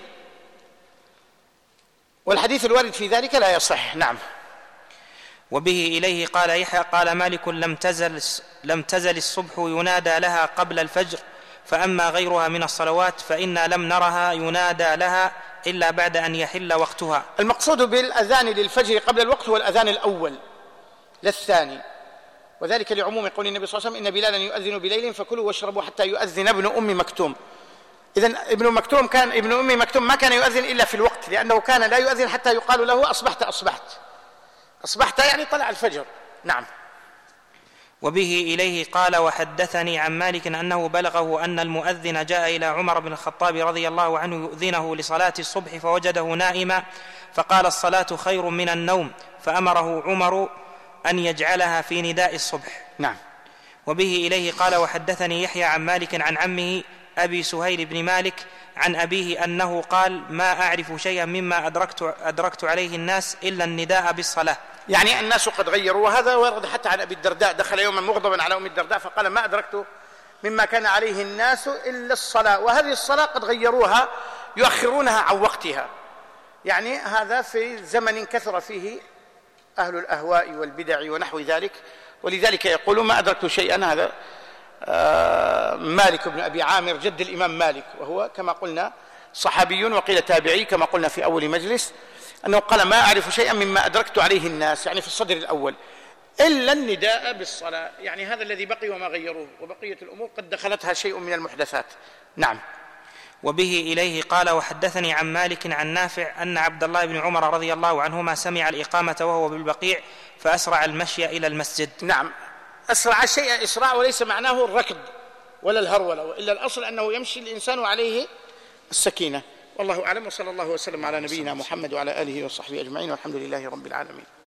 والحديث الوارد في ذلك لا يصح. نعم. وبه إليه قال يحيى قال مالك لم تزل, لم تزل الصبح ينادى لها قبل الفجر، فأما غيرها من الصلوات فإنا لم نرها ينادى لها إلا بعد أن يحل وقتها. المقصود بالأذان للفجر قبل الوقت هو الأذان الأول للثاني، وذلك لعموم قول النبي صلى الله عليه وسلم إن بلالا يؤذن بليل فكلوا واشربوا حتى يؤذن ابن أم مكتوم. إذن ابن مكتوم كان ابن أم مكتوم ما كان يؤذن إلا في الوقت، لأنه كان لا يؤذن حتى يقال له أصبحت أصبحت أصبحت يعني طلع الفجر. نعم. وبه إليه قال وحدثني عن مالك أنه بلغه أن المؤذن جاء إلى عمر بن الخطاب رضي الله عنه يؤذنه لصلاة الصبح فوجده نائما فقال الصلاة خير من النوم، فأمره عمر أن يجعلها في نداء الصبح. نعم. وبه إليه قال وحدثني يحيى عن مالك عن عمه أبي سهيل بن مالك عن أبيه أنه قال ما أعرف شيئا مما أدركت, أدركت عليه الناس إلا النداء بالصلاة. يعني الناس قد غيروا، وهذا ورد حتى عن أبي الدرداء دخل يوما مغضبا على أم الدرداء فقال ما أدركت مما كان عليه الناس إلا الصلاة، وهذه الصلاة قد غيروها يؤخرونها عن وقتها. يعني هذا في زمن كثر فيه أهل الأهواء والبدع ونحو ذلك، ولذلك يقول ما أدركت شيئا. هذا مالك بن أبي عامر جد الإمام مالك، وهو كما قلنا صحابي وقيل تابعي كما قلنا في أول مجلس، أنه قال ما أعرف شيئا مما أدركت عليه الناس، يعني في الصدر الأول، إلا النداء بالصلاة. يعني هذا الذي بقي وما غيروه، وبقية الأمور قد دخلتها شيء من المحدثات. نعم. وبه إليه قال: وحدثني عن مالك عن نافع أن عبد الله بن عمر رضي الله عنهما سمع الإقامة وهو بالبقيع فأسرع المشي إلى المسجد. نعم، أسرع الشيء إسراع، وليس معناه الركض ولا الهرولة، وإلا الأصل أنه يمشي الإنسان عليه السكينة. والله أعلم، وصلى الله وسلم على نبينا محمد وعلى آله وصحبه أجمعين، والحمد لله رب العالمين.